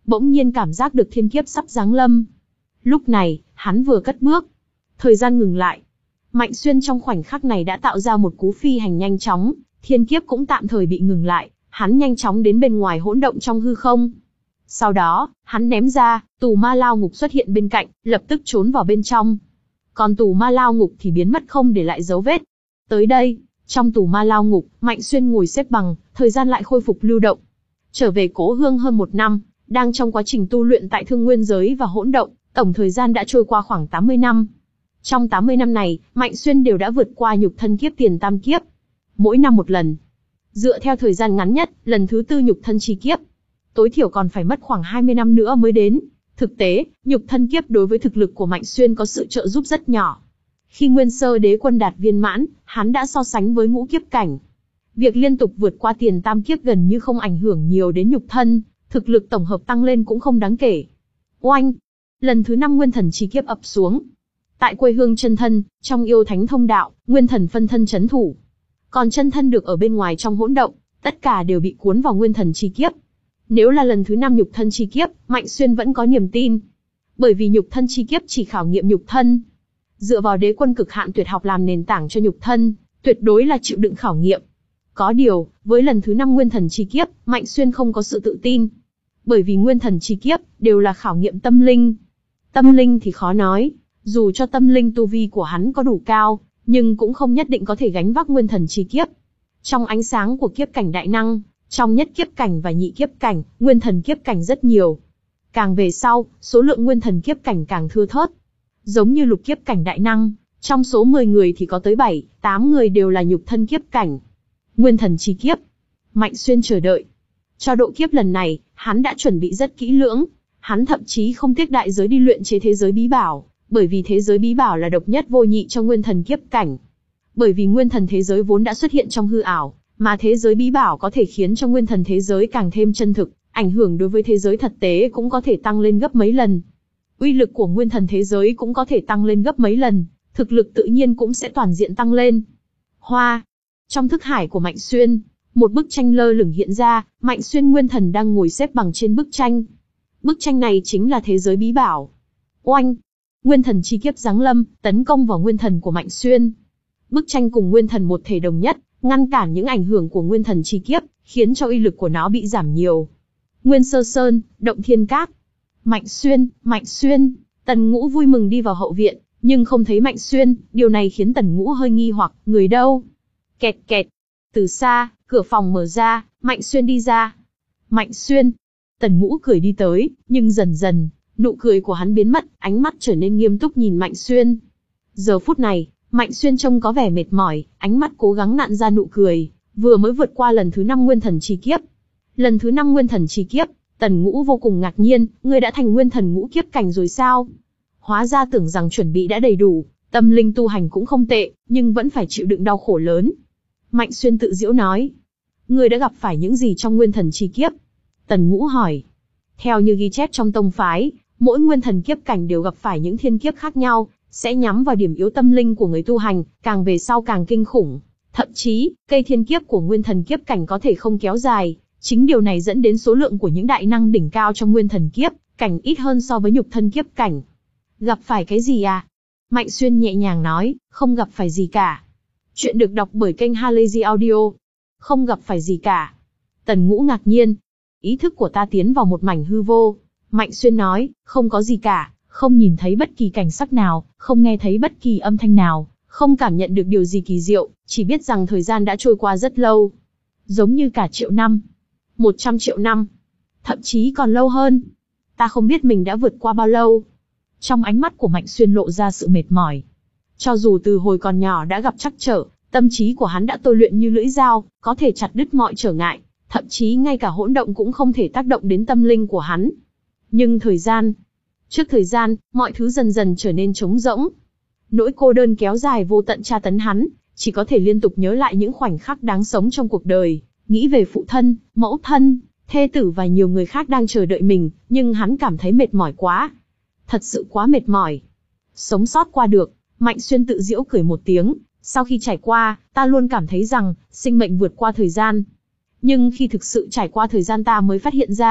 bỗng nhiên cảm giác được thiên kiếp sắp giáng lâm. Lúc này, hắn vừa cất bước, thời gian ngừng lại. Mạnh Xuyên trong khoảnh khắc này đã tạo ra một cú phi hành nhanh chóng, thiên kiếp cũng tạm thời bị ngừng lại, hắn nhanh chóng đến bên ngoài hỗn động trong hư không. Sau đó, hắn ném ra, tù ma lao ngục xuất hiện bên cạnh, lập tức trốn vào bên trong. Còn tù ma lao ngục thì biến mất không để lại dấu vết. Tới đây, trong tù ma lao ngục, Mạnh Xuyên ngồi xếp bằng, thời gian lại khôi phục lưu động. Trở về cố hương hơn một năm, đang trong quá trình tu luyện tại thương nguyên giới và hỗn động, tổng thời gian đã trôi qua khoảng tám mươi năm. Trong tám mươi năm này, Mạnh Xuyên đều đã vượt qua nhục thân kiếp tiền tam kiếp. Mỗi năm một lần. Dựa theo thời gian ngắn nhất, lần thứ tư nhục thân chi kiếp. Tối thiểu còn phải mất khoảng hai mươi năm nữa mới đến. Thực tế, nhục thân kiếp đối với thực lực của Mạnh Xuyên có sự trợ giúp rất nhỏ. Khi Nguyên Sơ Đế Quân đạt viên mãn, hắn đã so sánh với ngũ kiếp cảnh. Việc liên tục vượt qua tiền tam kiếp gần như không ảnh hưởng nhiều đến nhục thân, thực lực tổng hợp tăng lên cũng không đáng kể. Oanh! Lần thứ năm nguyên thần chi kiếp ập xuống. Tại quê hương chân thân, trong yêu thánh thông đạo, nguyên thần phân thân chấn thủ. Còn chân thân được ở bên ngoài trong hỗn động, tất cả đều bị cuốn vào nguyên thần chi kiếp. Nếu là lần thứ năm nhục thân chi kiếp, Mạnh Xuyên vẫn có niềm tin. Bởi vì nhục thân chi kiếp chỉ khảo nghiệm nhục thân. Dựa vào đế quân cực hạn tuyệt học làm nền tảng cho nhục thân, tuyệt đối là chịu đựng khảo nghiệm. Có điều, với lần thứ năm nguyên thần chi kiếp, Mạnh Xuyên không có sự tự tin. Bởi vì nguyên thần chi kiếp, đều là khảo nghiệm tâm linh. Tâm linh thì khó nói, dù cho tâm linh tu vi của hắn có đủ cao, nhưng cũng không nhất định có thể gánh vác nguyên thần chi kiếp. Trong ánh sáng của kiếp cảnh đại năng, trong nhất kiếp cảnh và nhị kiếp cảnh, nguyên thần kiếp cảnh rất nhiều. Càng về sau, số lượng nguyên thần kiếp cảnh càng thưa thớt. Giống như lục kiếp cảnh đại năng, trong số mười người thì có tới bảy, tám người đều là nhục thân kiếp cảnh. Nguyên thần chi kiếp. Mạnh Xuyên chờ đợi. Cho độ kiếp lần này, hắn đã chuẩn bị rất kỹ lưỡng. Hắn thậm chí không tiếc đại giới đi luyện chế thế giới bí bảo, bởi vì thế giới bí bảo là độc nhất vô nhị cho nguyên thần kiếp cảnh. Bởi vì nguyên thần thế giới vốn đã xuất hiện trong hư ảo, mà thế giới bí bảo có thể khiến cho nguyên thần thế giới càng thêm chân thực, ảnh hưởng đối với thế giới thật tế cũng có thể tăng lên gấp mấy lần. Uy lực của nguyên thần thế giới cũng có thể tăng lên gấp mấy lần, thực lực tự nhiên cũng sẽ toàn diện tăng lên. Hoa. Trong thức hải của Mạnh Xuyên, một bức tranh lơ lửng hiện ra, Mạnh Xuyên nguyên thần đang ngồi xếp bằng trên bức tranh. Bức tranh này chính là thế giới bí bảo. Oanh! Nguyên thần chi kiếp giáng lâm, tấn công vào nguyên thần của Mạnh Xuyên. Bức tranh cùng nguyên thần một thể đồng nhất, ngăn cản những ảnh hưởng của nguyên thần chi kiếp, khiến cho uy lực của nó bị giảm nhiều. Nguyên Sơ Sơn, Động Thiên Các. Mạnh Xuyên, Mạnh Xuyên, Tần Ngũ vui mừng đi vào hậu viện, nhưng không thấy Mạnh Xuyên, điều này khiến Tần Ngũ hơi nghi hoặc, người đâu? Kẹt kẹt. Từ xa, cửa phòng mở ra, Mạnh Xuyên đi ra. Mạnh Xuyên. Tần Ngũ cười đi tới, nhưng dần dần, nụ cười của hắn biến mất, ánh mắt trở nên nghiêm túc nhìn Mạnh Xuyên. Giờ phút này, Mạnh Xuyên trông có vẻ mệt mỏi, ánh mắt cố gắng nặn ra nụ cười, vừa mới vượt qua lần thứ năm nguyên thần chi kiếp. Lần thứ năm nguyên thần chi kiếp, Tần Ngũ vô cùng ngạc nhiên, ngươi đã thành nguyên thần ngũ kiếp cảnh rồi sao? Hóa ra tưởng rằng chuẩn bị đã đầy đủ, tâm linh tu hành cũng không tệ, nhưng vẫn phải chịu đựng đau khổ lớn. Mạnh Xuyên tự giễu nói, ngươi đã gặp phải những gì trong nguyên thần chi kiếp? Tần Ngũ hỏi. Theo như ghi chép trong tông phái, mỗi nguyên thần kiếp cảnh đều gặp phải những thiên kiếp khác nhau, sẽ nhắm vào điểm yếu tâm linh của người tu hành, càng về sau càng kinh khủng. Thậm chí, cây thiên kiếp của nguyên thần kiếp cảnh có thể không kéo dài, chính điều này dẫn đến số lượng của những đại năng đỉnh cao trong nguyên thần kiếp cảnh ít hơn so với nhục thân kiếp cảnh. Gặp phải cái gì à? Mạnh Xuyên nhẹ nhàng nói, không gặp phải gì cả. Chuyện được đọc bởi kênh Halazy Audio. Không gặp phải gì cả. Tần Ngũ ngạc nhiên. Ý thức của ta tiến vào một mảnh hư vô. Mạnh Xuyên nói, không có gì cả, không nhìn thấy bất kỳ cảnh sắc nào, không nghe thấy bất kỳ âm thanh nào, không cảm nhận được điều gì kỳ diệu, chỉ biết rằng thời gian đã trôi qua rất lâu. Giống như cả triệu năm, một trăm triệu năm, thậm chí còn lâu hơn. Ta không biết mình đã vượt qua bao lâu. Trong ánh mắt của Mạnh Xuyên lộ ra sự mệt mỏi. Cho dù từ hồi còn nhỏ đã gặp trắc trở, tâm trí của hắn đã tôi luyện như lưỡi dao, có thể chặt đứt mọi trở ngại, thậm chí ngay cả hỗn động cũng không thể tác động đến tâm linh của hắn. Nhưng thời gian, trước thời gian, mọi thứ dần dần trở nên trống rỗng. Nỗi cô đơn kéo dài vô tận tra tấn hắn, chỉ có thể liên tục nhớ lại những khoảnh khắc đáng sống trong cuộc đời, nghĩ về phụ thân, mẫu thân, thê tử và nhiều người khác đang chờ đợi mình, nhưng hắn cảm thấy mệt mỏi quá. Thật sự quá mệt mỏi. Sống sót qua được, Mạnh Xuyên tự giễu cười một tiếng, sau khi trải qua, ta luôn cảm thấy rằng, sinh mệnh vượt qua thời gian. Nhưng khi thực sự trải qua thời gian ta mới phát hiện ra,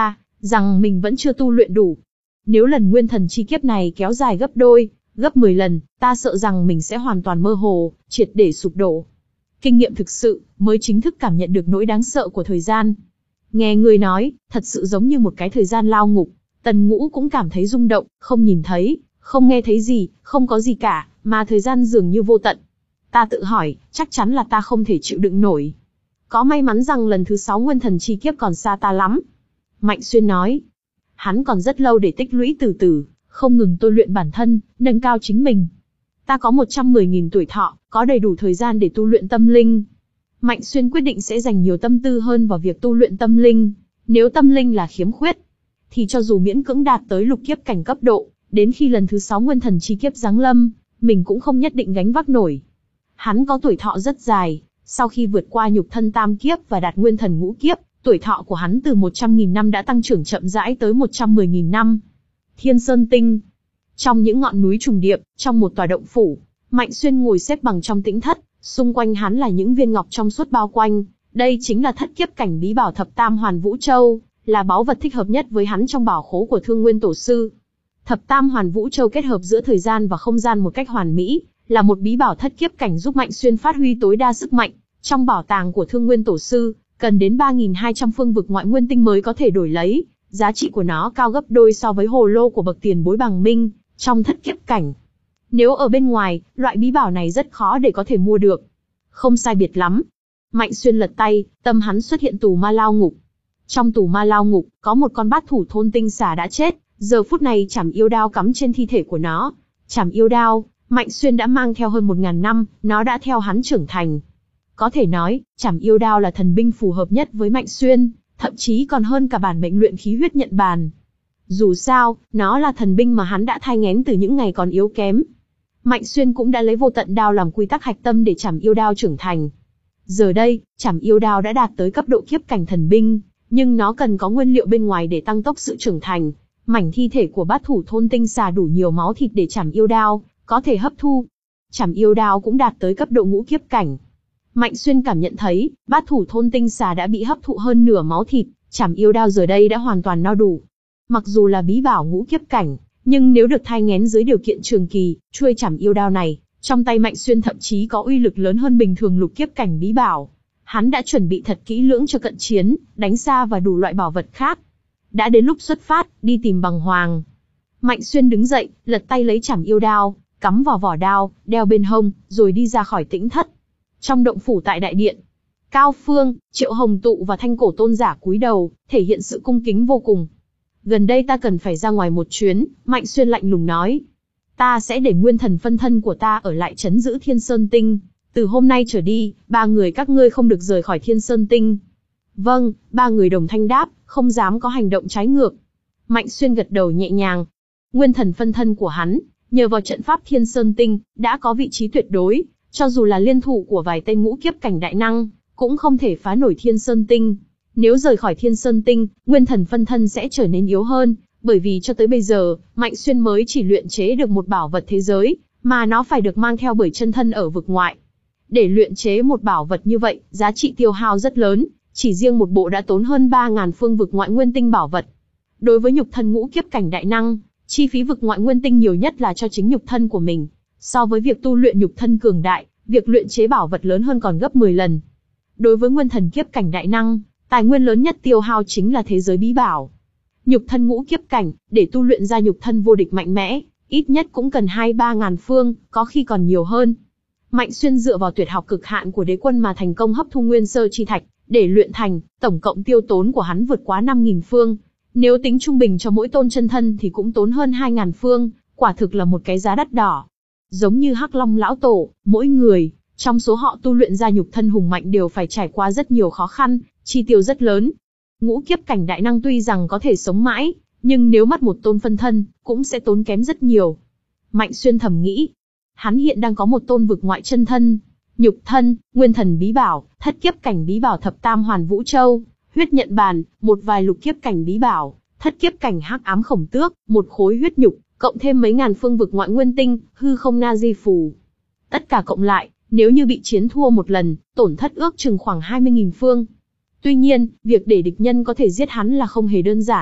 rằng mình vẫn chưa tu luyện đủ. Nếu lần nguyên thần chi kiếp này kéo dài gấp đôi, gấp mười lần, ta sợ rằng mình sẽ hoàn toàn mơ hồ, triệt để sụp đổ. Kinh nghiệm thực sự, mới chính thức cảm nhận được nỗi đáng sợ của thời gian. Nghe người nói, thật sự giống như một cái thời gian lao ngục. Tần Ngũ cũng cảm thấy rung động, không nhìn thấy, không nghe thấy gì, không có gì cả, mà thời gian dường như vô tận. Ta tự hỏi, chắc chắn là ta không thể chịu đựng nổi. Có may mắn rằng lần thứ sáu nguyên thần chi kiếp còn xa ta lắm. Mạnh Xuyên nói, hắn còn rất lâu để tích lũy từ từ, không ngừng tôi luyện bản thân, nâng cao chính mình. Ta có một trăm mười nghìn tuổi thọ, có đầy đủ thời gian để tu luyện tâm linh. Mạnh Xuyên quyết định sẽ dành nhiều tâm tư hơn vào việc tu luyện tâm linh. Nếu tâm linh là khiếm khuyết, thì cho dù miễn cưỡng đạt tới lục kiếp cảnh cấp độ, đến khi lần thứ sáu nguyên thần chi kiếp giáng lâm, mình cũng không nhất định gánh vác nổi. Hắn có tuổi thọ rất dài, sau khi vượt qua nhục thân tam kiếp và đạt nguyên thần ngũ kiếp, tuổi thọ của hắn từ một trăm nghìn năm đã tăng trưởng chậm rãi tới một trăm mười nghìn năm. Thiên Sơn Tinh. Trong những ngọn núi trùng điệp, trong một tòa động phủ, Mạnh Xuyên ngồi xếp bằng trong tĩnh thất, xung quanh hắn là những viên ngọc trong suốt bao quanh. Đây chính là thất kiếp cảnh bí bảo Thập Tam Hoàn Vũ Châu, là báu vật thích hợp nhất với hắn trong bảo khố của Thương Nguyên Tổ Sư. Thập Tam Hoàn Vũ Châu kết hợp giữa thời gian và không gian một cách hoàn mỹ, là một bí bảo thất kiếp cảnh giúp Mạnh Xuyên phát huy tối đa sức mạnh. Trong bảo tàng của Thương Nguyên Tổ Sư, cần đến ba nghìn hai trăm phương vực ngoại nguyên tinh mới có thể đổi lấy, giá trị của nó cao gấp đôi so với hồ lô của bậc tiền bối Bằng Minh, trong thất kiếp cảnh. Nếu ở bên ngoài, loại bí bảo này rất khó để có thể mua được. Không sai biệt lắm. Mạnh Xuyên lật tay, tâm hắn xuất hiện tù ma lao ngục. Trong tù ma lao ngục, có một con bát thủ thôn tinh xà đã chết, giờ phút này chảm yêu đao cắm trên thi thể của nó. Chảm yêu đao, Mạnh Xuyên đã mang theo hơn một ngàn năm, nó đã theo hắn trưởng thành. Có thể nói, chảm yêu đao là thần binh phù hợp nhất với Mạnh Xuyên, thậm chí còn hơn cả bản mệnh luyện khí huyết nhận bàn. Dù sao, nó là thần binh mà hắn đã thai nghén từ những ngày còn yếu kém. Mạnh Xuyên cũng đã lấy vô tận đao làm quy tắc hạch tâm để chảm yêu đao trưởng thành. Giờ đây, chảm yêu đao đã đạt tới cấp độ kiếp cảnh thần binh, nhưng nó cần có nguyên liệu bên ngoài để tăng tốc sự trưởng thành. Mảnh thi thể của bát thủ thôn tinh xà đủ nhiều máu thịt để chảm yêu đao có thể hấp thu. Chảm yêu đao cũng đạt tới cấp độ ngũ kiếp cảnh. Mạnh Xuyên cảm nhận thấy, bát thủ thôn tinh xà đã bị hấp thụ hơn nửa máu thịt, chảm yêu đao giờ đây đã hoàn toàn no đủ. Mặc dù là bí bảo ngũ kiếp cảnh, nhưng nếu được thai nghén dưới điều kiện trường kỳ, chuôi chảm yêu đao này, trong tay Mạnh Xuyên thậm chí có uy lực lớn hơn bình thường lục kiếp cảnh bí bảo. Hắn đã chuẩn bị thật kỹ lưỡng cho cận chiến, đánh xa và đủ loại bảo vật khác. Đã đến lúc xuất phát, đi tìm Bằng Hoàng. Mạnh Xuyên đứng dậy, lật tay lấy chảm yêu đao, cắm vào vỏ đao, đeo bên hông, rồi đi ra khỏi tĩnh thất. Trong động phủ tại đại điện, Cao Phương, Triệu Hồng Tụ và Thanh Cổ Tôn giả cúi đầu, thể hiện sự cung kính vô cùng. Gần đây ta cần phải ra ngoài một chuyến, Mạnh Xuyên lạnh lùng nói. Ta sẽ để nguyên thần phân thân của ta ở lại trấn giữ Thiên Sơn Tinh. Từ hôm nay trở đi, ba người các ngươi không được rời khỏi Thiên Sơn Tinh. Vâng, ba người đồng thanh đáp, không dám có hành động trái ngược. Mạnh Xuyên gật đầu nhẹ nhàng. Nguyên thần phân thân của hắn, nhờ vào trận pháp Thiên Sơn Tinh, đã có vị trí tuyệt đối, cho dù là liên thủ của vài tên ngũ kiếp cảnh đại năng, cũng không thể phá nổi Thiên Sơn Tinh. Nếu rời khỏi Thiên Sơn Tinh, nguyên thần phân thân sẽ trở nên yếu hơn, bởi vì cho tới bây giờ, Mạnh Xuyên mới chỉ luyện chế được một bảo vật thế giới, mà nó phải được mang theo bởi chân thân ở vực ngoại. Để luyện chế một bảo vật như vậy, giá trị tiêu hao rất lớn, chỉ riêng một bộ đã tốn hơn ba nghìn phương vực ngoại nguyên tinh bảo vật. Đối với nhục thân ngũ kiếp cảnh đại năng, chi phí vực ngoại nguyên tinh nhiều nhất là cho chính nhục thân của mình. So với việc tu luyện nhục thân cường đại, việc luyện chế bảo vật lớn hơn còn gấp mười lần. Đối với nguyên thần kiếp cảnh đại năng, tài nguyên lớn nhất tiêu hao chính là thế giới bí bảo. Nhục thân ngũ kiếp cảnh, để tu luyện ra nhục thân vô địch mạnh mẽ, ít nhất cũng cần hai ba ngàn phương, có khi còn nhiều hơn. Mạnh Xuyên dựa vào tuyệt học cực hạn của đế quân mà thành công hấp thu nguyên sơ chi thạch, để luyện thành, tổng cộng tiêu tốn của hắn vượt quá năm nghìn phương. Nếu tính trung bình cho mỗi tôn chân thân thì cũng tốn hơn hai nghìn phương, quả thực là một cái giá đắt đỏ. Giống như Hắc Long lão tổ, mỗi người trong số họ tu luyện ra nhục thân hùng mạnh đều phải trải qua rất nhiều khó khăn, chi tiêu rất lớn. Ngũ kiếp cảnh đại năng tuy rằng có thể sống mãi, nhưng nếu mất một tôn phân thân, cũng sẽ tốn kém rất nhiều. Mạnh Xuyên thầm nghĩ, hắn hiện đang có một tôn vực ngoại chân thân, nhục thân, nguyên thần bí bảo, thất kiếp cảnh bí bảo Thập Tam Hoàn Vũ Châu, huyết nhận bàn, một vài lục kiếp cảnh bí bảo, thất kiếp cảnh hắc ám khổng tước, một khối huyết nhục, cộng thêm mấy ngàn phương vực ngoại nguyên tinh, hư không na di phù. Tất cả cộng lại, nếu như bị chiến thua một lần, tổn thất ước chừng khoảng hai mươi nghìn phương. Tuy nhiên, việc để địch nhân có thể giết hắn là không hề đơn giản.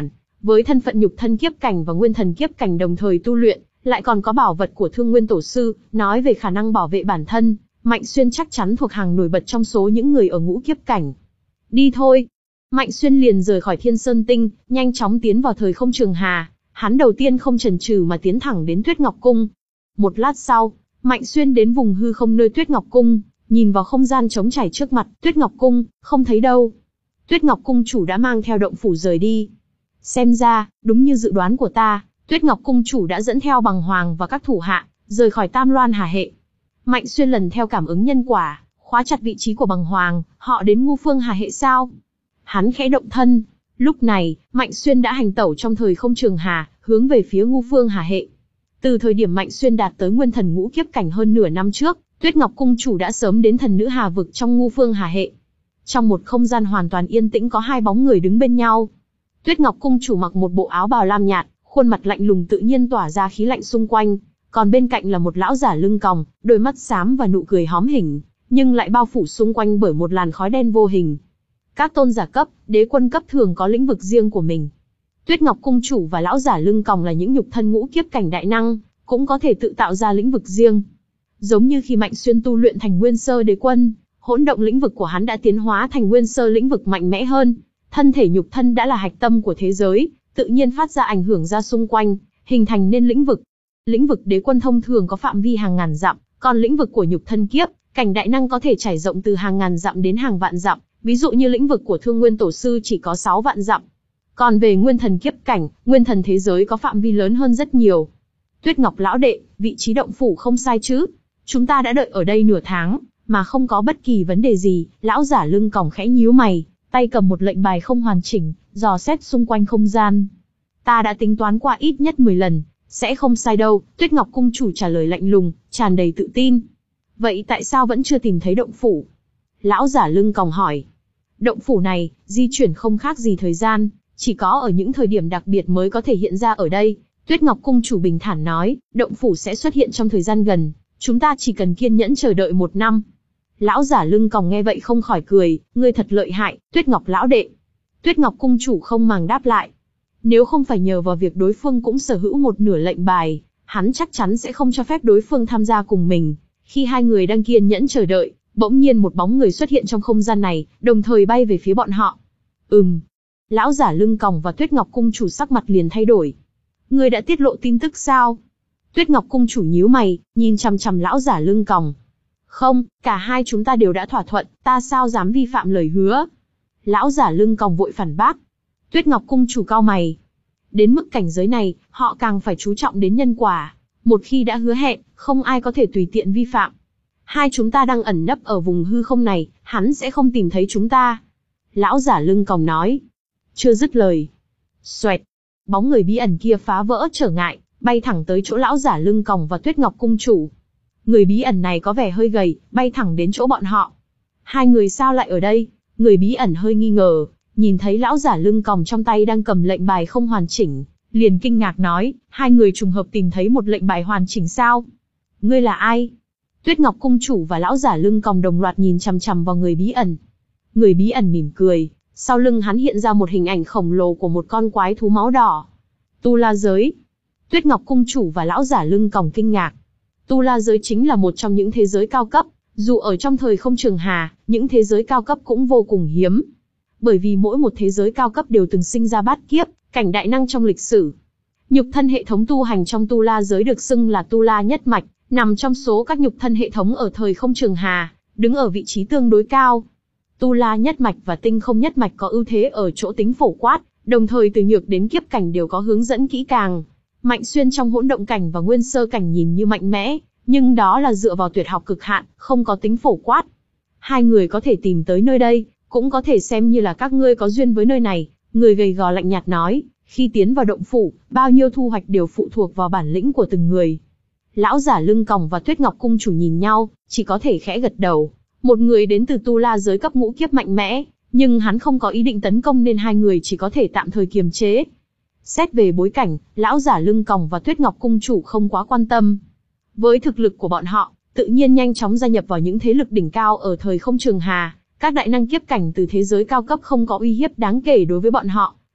Với thân phận nhục thân kiếp cảnh và nguyên thần kiếp cảnh đồng thời tu luyện, lại còn có bảo vật của Thương Nguyên Tổ Sư, nói về khả năng bảo vệ bản thân, Mạnh Xuyên chắc chắn thuộc hàng nổi bật trong số những người ở ngũ kiếp cảnh. Đi thôi. Mạnh Xuyên liền rời khỏi Thiên Sơn Tinh, nhanh chóng tiến vào thời không trường hà. Hắn đầu tiên không chần chừ mà tiến thẳng đến Tuyết Ngọc Cung. Một lát sau, Mạnh Xuyên đến vùng hư không nơi Tuyết Ngọc Cung, nhìn vào không gian trống trải trước mặt, Tuyết Ngọc Cung, không thấy đâu. Tuyết Ngọc Cung chủ đã mang theo động phủ rời đi. Xem ra, đúng như dự đoán của ta, Tuyết Ngọc Cung chủ đã dẫn theo Bằng Hoàng và các thủ hạ, rời khỏi Tam Loan Hà Hệ. Mạnh Xuyên lần theo cảm ứng nhân quả, khóa chặt vị trí của Bằng Hoàng, họ đến Ngũ Phương Hà Hệ sao? Hắn khẽ động thân. Lúc này, Mạnh Xuyên đã hành tẩu trong thời không trường hà, hướng về phía Ngũ Phương Hà Hệ. Từ thời điểm Mạnh Xuyên đạt tới nguyên thần ngũ kiếp cảnh hơn nửa năm trước, Tuyết Ngọc Cung chủ đã sớm đến thần nữ Hà vực trong Ngũ Phương Hà Hệ. Trong một không gian hoàn toàn yên tĩnh có hai bóng người đứng bên nhau. Tuyết Ngọc Cung chủ mặc một bộ áo bào lam nhạt, khuôn mặt lạnh lùng tự nhiên tỏa ra khí lạnh xung quanh, còn bên cạnh là một lão giả lưng còng, đôi mắt xám và nụ cười hóm hỉnh, nhưng lại bao phủ xung quanh bởi một làn khói đen vô hình. Các tôn giả cấp, đế quân cấp thường có lĩnh vực riêng của mình. Tuyết Ngọc Cung chủ và lão giả lưng còng là những nhục thân ngũ kiếp cảnh đại năng, cũng có thể tự tạo ra lĩnh vực riêng. Giống như khi Mạnh Xuyên tu luyện thành Nguyên Sơ Đế Quân, hỗn động lĩnh vực của hắn đã tiến hóa thành Nguyên Sơ lĩnh vực mạnh mẽ hơn. Thân thể nhục thân đã là hạch tâm của thế giới, tự nhiên phát ra ảnh hưởng ra xung quanh, hình thành nên lĩnh vực. Lĩnh vực Đế Quân thông thường có phạm vi hàng ngàn dặm, còn lĩnh vực của nhục thân kiếp cảnh đại năng có thể trải rộng từ hàng ngàn dặm đến hàng vạn dặm. Ví dụ như lĩnh vực của Thương Nguyên Tổ Sư chỉ có sáu vạn dặm. Còn về nguyên thần kiếp cảnh, nguyên thần thế giới có phạm vi lớn hơn rất nhiều. Tuyết Ngọc lão đệ, vị trí động phủ không sai chứ? Chúng ta đã đợi ở đây nửa tháng, mà không có bất kỳ vấn đề gì. Lão giả lưng còng khẽ nhíu mày, tay cầm một lệnh bài không hoàn chỉnh, dò xét xung quanh không gian. Ta đã tính toán qua ít nhất mười lần, sẽ không sai đâu. Tuyết Ngọc Cung chủ trả lời lạnh lùng, tràn đầy tự tin. Vậy tại sao vẫn chưa tìm thấy động phủ? Lão giả lưng còng hỏi. Động phủ này, di chuyển không khác gì thời gian, chỉ có ở những thời điểm đặc biệt mới có thể hiện ra ở đây. Tuyết Ngọc Cung chủ bình thản nói, động phủ sẽ xuất hiện trong thời gian gần, chúng ta chỉ cần kiên nhẫn chờ đợi một năm. Lão giả lưng còng nghe vậy không khỏi cười, ngươi thật lợi hại, Tuyết Ngọc lão đệ. Tuyết Ngọc Cung chủ không màng đáp lại. Nếu không phải nhờ vào việc đối phương cũng sở hữu một nửa lệnh bài, hắn chắc chắn sẽ không cho phép đối phương tham gia cùng mình. Khi hai người đang kiên nhẫn chờ đợi, bỗng nhiên một bóng người xuất hiện trong không gian này, đồng thời bay về phía bọn họ. Ừm. Lão giả lưng còng và Tuyết Ngọc Cung chủ sắc mặt liền thay đổi. Ngươi đã tiết lộ tin tức sao? Tuyết Ngọc Cung chủ nhíu mày, nhìn chằm chằm lão giả lưng còng. Không, cả hai chúng ta đều đã thỏa thuận, ta sao dám vi phạm lời hứa? Lão giả lưng còng vội phản bác. Tuyết Ngọc Cung chủ cau mày. Đến mức cảnh giới này, họ càng phải chú trọng đến nhân quả. Một khi đã hứa hẹn, không ai có thể tùy tiện vi phạm. Hai chúng ta đang ẩn nấp ở vùng hư không này, hắn sẽ không tìm thấy chúng ta. Lão giả lưng còng nói. Chưa dứt lời. Xoẹt. Bóng người bí ẩn kia phá vỡ trở ngại, bay thẳng tới chỗ lão giả lưng còng và Tuyết Ngọc Cung chủ. Người bí ẩn này có vẻ hơi gầy, bay thẳng đến chỗ bọn họ. Hai người sao lại ở đây? Người bí ẩn hơi nghi ngờ, nhìn thấy lão giả lưng còng trong tay đang cầm lệnh bài không hoàn chỉnh, liền kinh ngạc nói, hai người trùng hợp tìm thấy một lệnh bài hoàn chỉnh sao? Ngươi là ai? Tuyết Ngọc Cung chủ và lão giả lưng còng đồng loạt nhìn chằm chằm vào người bí ẩn. Người bí ẩn mỉm cười, sau lưng hắn hiện ra một hình ảnh khổng lồ của một con quái thú máu đỏ. Tu La giới. Tuyết Ngọc Cung chủ và lão giả lưng còng kinh ngạc. Tu La giới chính là một trong những thế giới cao cấp, dù ở trong thời không trường hà, những thế giới cao cấp cũng vô cùng hiếm. Bởi vì mỗi một thế giới cao cấp đều từng sinh ra bát kiếp, cảnh đại năng trong lịch sử. Nhục thân hệ thống tu hành trong Tu La giới được xưng là Tu La nhất mạch, nằm trong số các nhục thân hệ thống ở thời không trường hà, đứng ở vị trí tương đối cao. Tu La nhất mạch và tinh không nhất mạch có ưu thế ở chỗ tính phổ quát, đồng thời từ nhược đến kiếp cảnh đều có hướng dẫn kỹ càng. Mạnh Xuyên trong hỗn động cảnh và nguyên sơ cảnh nhìn như mạnh mẽ, nhưng đó là dựa vào tuyệt học cực hạn, không có tính phổ quát. Hai người có thể tìm tới nơi đây, cũng có thể xem như là các ngươi có duyên với nơi này. Người gầy gò lạnh nhạt nói, khi tiến vào động phủ, bao nhiêu thu hoạch đều phụ thuộc vào bản lĩnh của từng người. Lão giả lưng còng và Tuyết Ngọc Cung chủ nhìn nhau, chỉ có thể khẽ gật đầu. Một người đến từ Tu La giới cấp ngũ kiếp mạnh mẽ, nhưng hắn không có ý định tấn công nên hai người chỉ có thể tạm thời kiềm chế. Xét về bối cảnh, lão giả lưng còng và Tuyết Ngọc Cung chủ không quá quan tâm. Với thực lực của bọn họ, tự nhiên nhanh chóng gia nhập vào những thế lực đỉnh cao ở thời không trường hà. Các đại năng kiếp cảnh từ thế giới cao cấp không có uy hiếp đáng kể đối với bọn họ.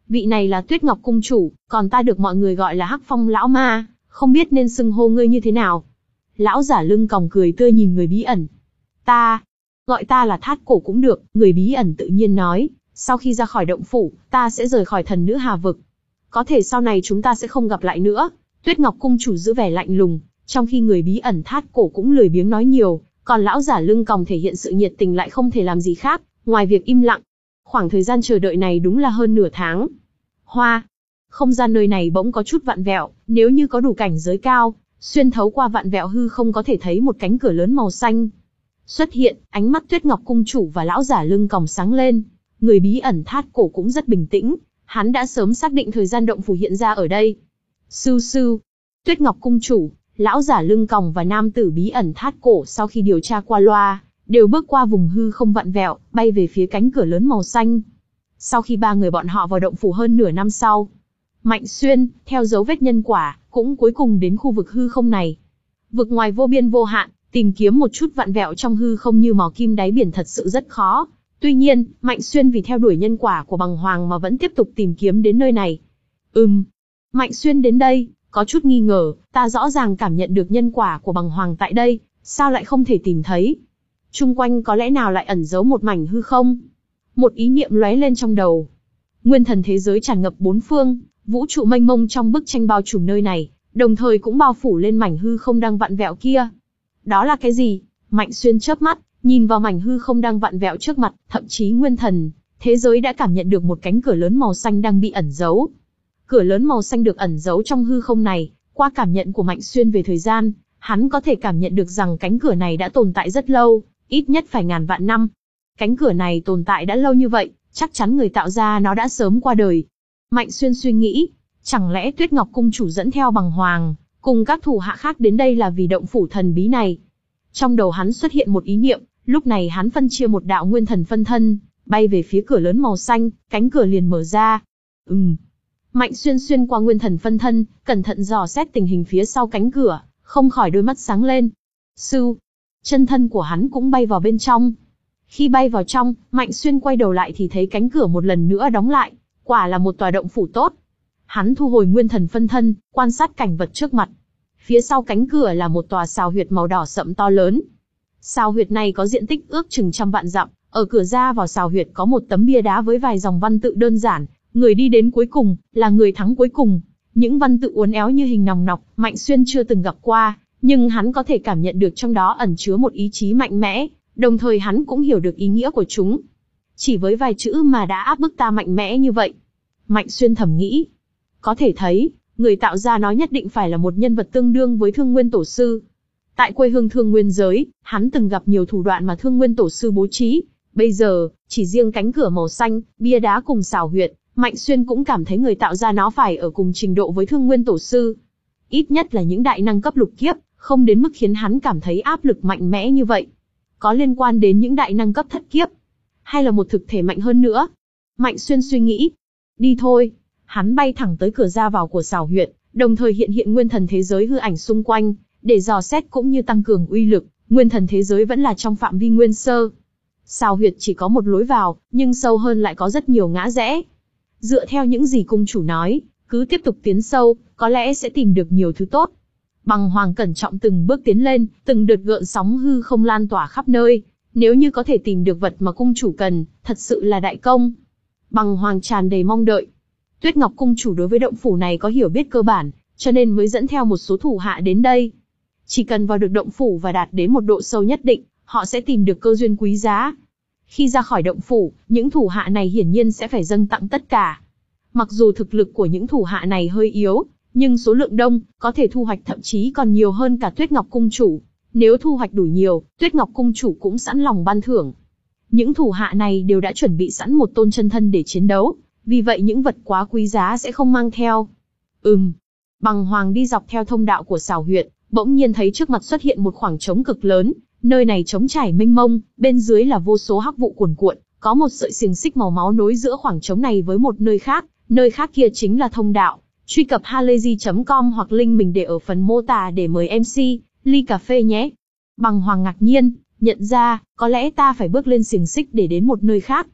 vị này là Tuyết Ngọc Cung chủ, còn ta được mọi người gọi là Hắc Phong lão ma, không biết nên xưng hô ngươi như thế nào. Lão giả lưng còng cười tươi nhìn người bí ẩn. Ta, gọi ta là Thát Cổ cũng được, người bí ẩn tự nhiên nói, sau khi ra khỏi động phủ, ta sẽ rời khỏi thần nữ Hà vực. Có thể sau này chúng ta sẽ không gặp lại nữa. Tuyết Ngọc Cung chủ giữ vẻ lạnh lùng, trong khi người bí ẩn Thát Cổ cũng lười biếng nói nhiều, còn lão giả lưng còng thể hiện sự nhiệt tình lại không thể làm gì khác, ngoài việc im lặng. Khoảng thời gian chờ đợi này đúng là hơn nửa tháng. Hoa, không gian nơi này bỗng có chút vặn vẹo, nếu như có đủ cảnh giới cao, xuyên thấu qua vặn vẹo hư không có thể thấy một cánh cửa lớn màu xanh xuất hiện. Ánh mắt Tuyết Ngọc Cung chủ và lão giả lưng còng sáng lên. Người bí ẩn Thát Cổ cũng rất bình tĩnh, hắn đã sớm xác định thời gian động phủ hiện ra ở đây. Sưu sưu, Tuyết Ngọc Cung chủ, lão giả lưng còng và nam tử bí ẩn Thát Cổ sau khi điều tra qua loa, đều bước qua vùng hư không vặn vẹo, bay về phía cánh cửa lớn màu xanh. Sau khi ba người bọn họ vào động phủ hơn nửa năm sau, Mạnh Xuyên, theo dấu vết nhân quả, cũng cuối cùng đến khu vực hư không này. Vực ngoài vô biên vô hạn, tìm kiếm một chút vặn vẹo trong hư không như mò kim đáy biển thật sự rất khó. Tuy nhiên, Mạnh Xuyên vì theo đuổi nhân quả của bằng hoàng mà vẫn tiếp tục tìm kiếm đến nơi này. Ừm, Mạnh Xuyên đến đây, có chút nghi ngờ, ta rõ ràng cảm nhận được nhân quả của bằng hoàng tại đây, sao lại không thể tìm thấy? Chung quanh có lẽ nào lại ẩn giấu một mảnh hư không? Một ý niệm lóe lên trong đầu. Nguyên thần thế giới tràn ngập bốn phương, vũ trụ mênh mông trong bức tranh bao trùm nơi này, đồng thời cũng bao phủ lên mảnh hư không đang vặn vẹo kia. Đó là cái gì? Mạnh Xuyên chớp mắt, nhìn vào mảnh hư không đang vặn vẹo trước mặt, thậm chí nguyên thần thế giới đã cảm nhận được một cánh cửa lớn màu xanh đang bị ẩn giấu. Cửa lớn màu xanh được ẩn giấu trong hư không này, qua cảm nhận của Mạnh Xuyên về thời gian, hắn có thể cảm nhận được rằng cánh cửa này đã tồn tại rất lâu, ít nhất phải ngàn vạn năm. Cánh cửa này tồn tại đã lâu như vậy, chắc chắn người tạo ra nó đã sớm qua đời. Mạnh Xuyên suy nghĩ, chẳng lẽ Tuyết Ngọc Cung chủ dẫn theo bằng hoàng, cùng các thủ hạ khác đến đây là vì động phủ thần bí này? Trong đầu hắn xuất hiện một ý niệm, lúc này hắn phân chia một đạo nguyên thần phân thân, bay về phía cửa lớn màu xanh, cánh cửa liền mở ra. Ừm. Mạnh Xuyên xuyên qua nguyên thần phân thân, cẩn thận dò xét tình hình phía sau cánh cửa, không khỏi đôi mắt sáng lên. Sưu, chân thân của hắn cũng bay vào bên trong. Khi bay vào trong, Mạnh Xuyên quay đầu lại thì thấy cánh cửa một lần nữa đóng lại, quả là một tòa động phủ tốt. Hắn thu hồi nguyên thần phân thân, quan sát cảnh vật trước mặt. Phía sau cánh cửa là một tòa sào huyệt màu đỏ sậm to lớn. Sào huyệt này có diện tích ước chừng trăm vạn dặm, ở cửa ra vào sào huyệt có một tấm bia đá với vài dòng văn tự đơn giản, người đi đến cuối cùng, là người thắng cuối cùng. Những văn tự uốn éo như hình nòng nọc, Mạnh Xuyên chưa từng gặp qua, nhưng hắn có thể cảm nhận được trong đó ẩn chứa một ý chí mạnh mẽ, đồng thời hắn cũng hiểu được ý nghĩa của chúng. Chỉ với vài chữ mà đã áp bức ta mạnh mẽ như vậy. Mạnh Xuyên thầm nghĩ. Có thể thấy, người tạo ra nó nhất định phải là một nhân vật tương đương với Thương Nguyên Tổ Sư. Tại quê hương Thương Nguyên giới, hắn từng gặp nhiều thủ đoạn mà Thương Nguyên Tổ Sư bố trí. Bây giờ, chỉ riêng cánh cửa màu xanh, bia đá cùng sào huyệt, Mạnh Xuyên cũng cảm thấy người tạo ra nó phải ở cùng trình độ với Thương Nguyên Tổ Sư. Ít nhất là những đại năng cấp lục kiếp, không đến mức khiến hắn cảm thấy áp lực mạnh mẽ như vậy. Có liên quan đến những đại năng cấp thất kiếp, hay là một thực thể mạnh hơn nữa? Mạnh Xuyên suy nghĩ. Đi thôi. Hắn bay thẳng tới cửa ra vào của sào huyệt, đồng thời hiện hiện nguyên thần thế giới hư ảnh xung quanh, để dò xét cũng như tăng cường uy lực. Nguyên thần thế giới vẫn là trong phạm vi nguyên sơ. Sào huyệt chỉ có một lối vào, nhưng sâu hơn lại có rất nhiều ngã rẽ. Dựa theo những gì cung chủ nói, cứ tiếp tục tiến sâu, có lẽ sẽ tìm được nhiều thứ tốt. Bằng hoàng cẩn trọng từng bước tiến lên, từng đợt gợn sóng hư không lan tỏa khắp nơi. Nếu như có thể tìm được vật mà cung chủ cần, thật sự là đại công. Bằng hoàng tràn đầy mong đợi. Tuyết Ngọc Cung chủ đối với động phủ này có hiểu biết cơ bản, cho nên mới dẫn theo một số thủ hạ đến đây. Chỉ cần vào được động phủ và đạt đến một độ sâu nhất định, họ sẽ tìm được cơ duyên quý giá. Khi ra khỏi động phủ, những thủ hạ này hiển nhiên sẽ phải dâng tặng tất cả. Mặc dù thực lực của những thủ hạ này hơi yếu, nhưng số lượng đông, có thể thu hoạch thậm chí còn nhiều hơn cả Tuyết Ngọc Cung chủ. Nếu thu hoạch đủ nhiều, Tuyết Ngọc Cung chủ cũng sẵn lòng ban thưởng. Những thủ hạ này đều đã chuẩn bị sẵn một tôn chân thân để chiến đấu, vì vậy những vật quá quý giá sẽ không mang theo. Ừm. Bằng hoàng đi dọc theo thông đạo của sào huyệt, bỗng nhiên thấy trước mặt xuất hiện một khoảng trống cực lớn. Nơi này trống trải mênh mông, bên dưới là vô số hắc vụ cuồn cuộn, có một sợi xiềng xích màu máu nối giữa khoảng trống này với một nơi khác, nơi khác kia chính là thông đạo. Truy cập halayzi chấm com hoặc link mình để ở phần mô tả để mời em xê, ly cà phê nhé. Bằng hoàng ngạc nhiên, nhận ra, có lẽ ta phải bước lên xiềng xích để đến một nơi khác.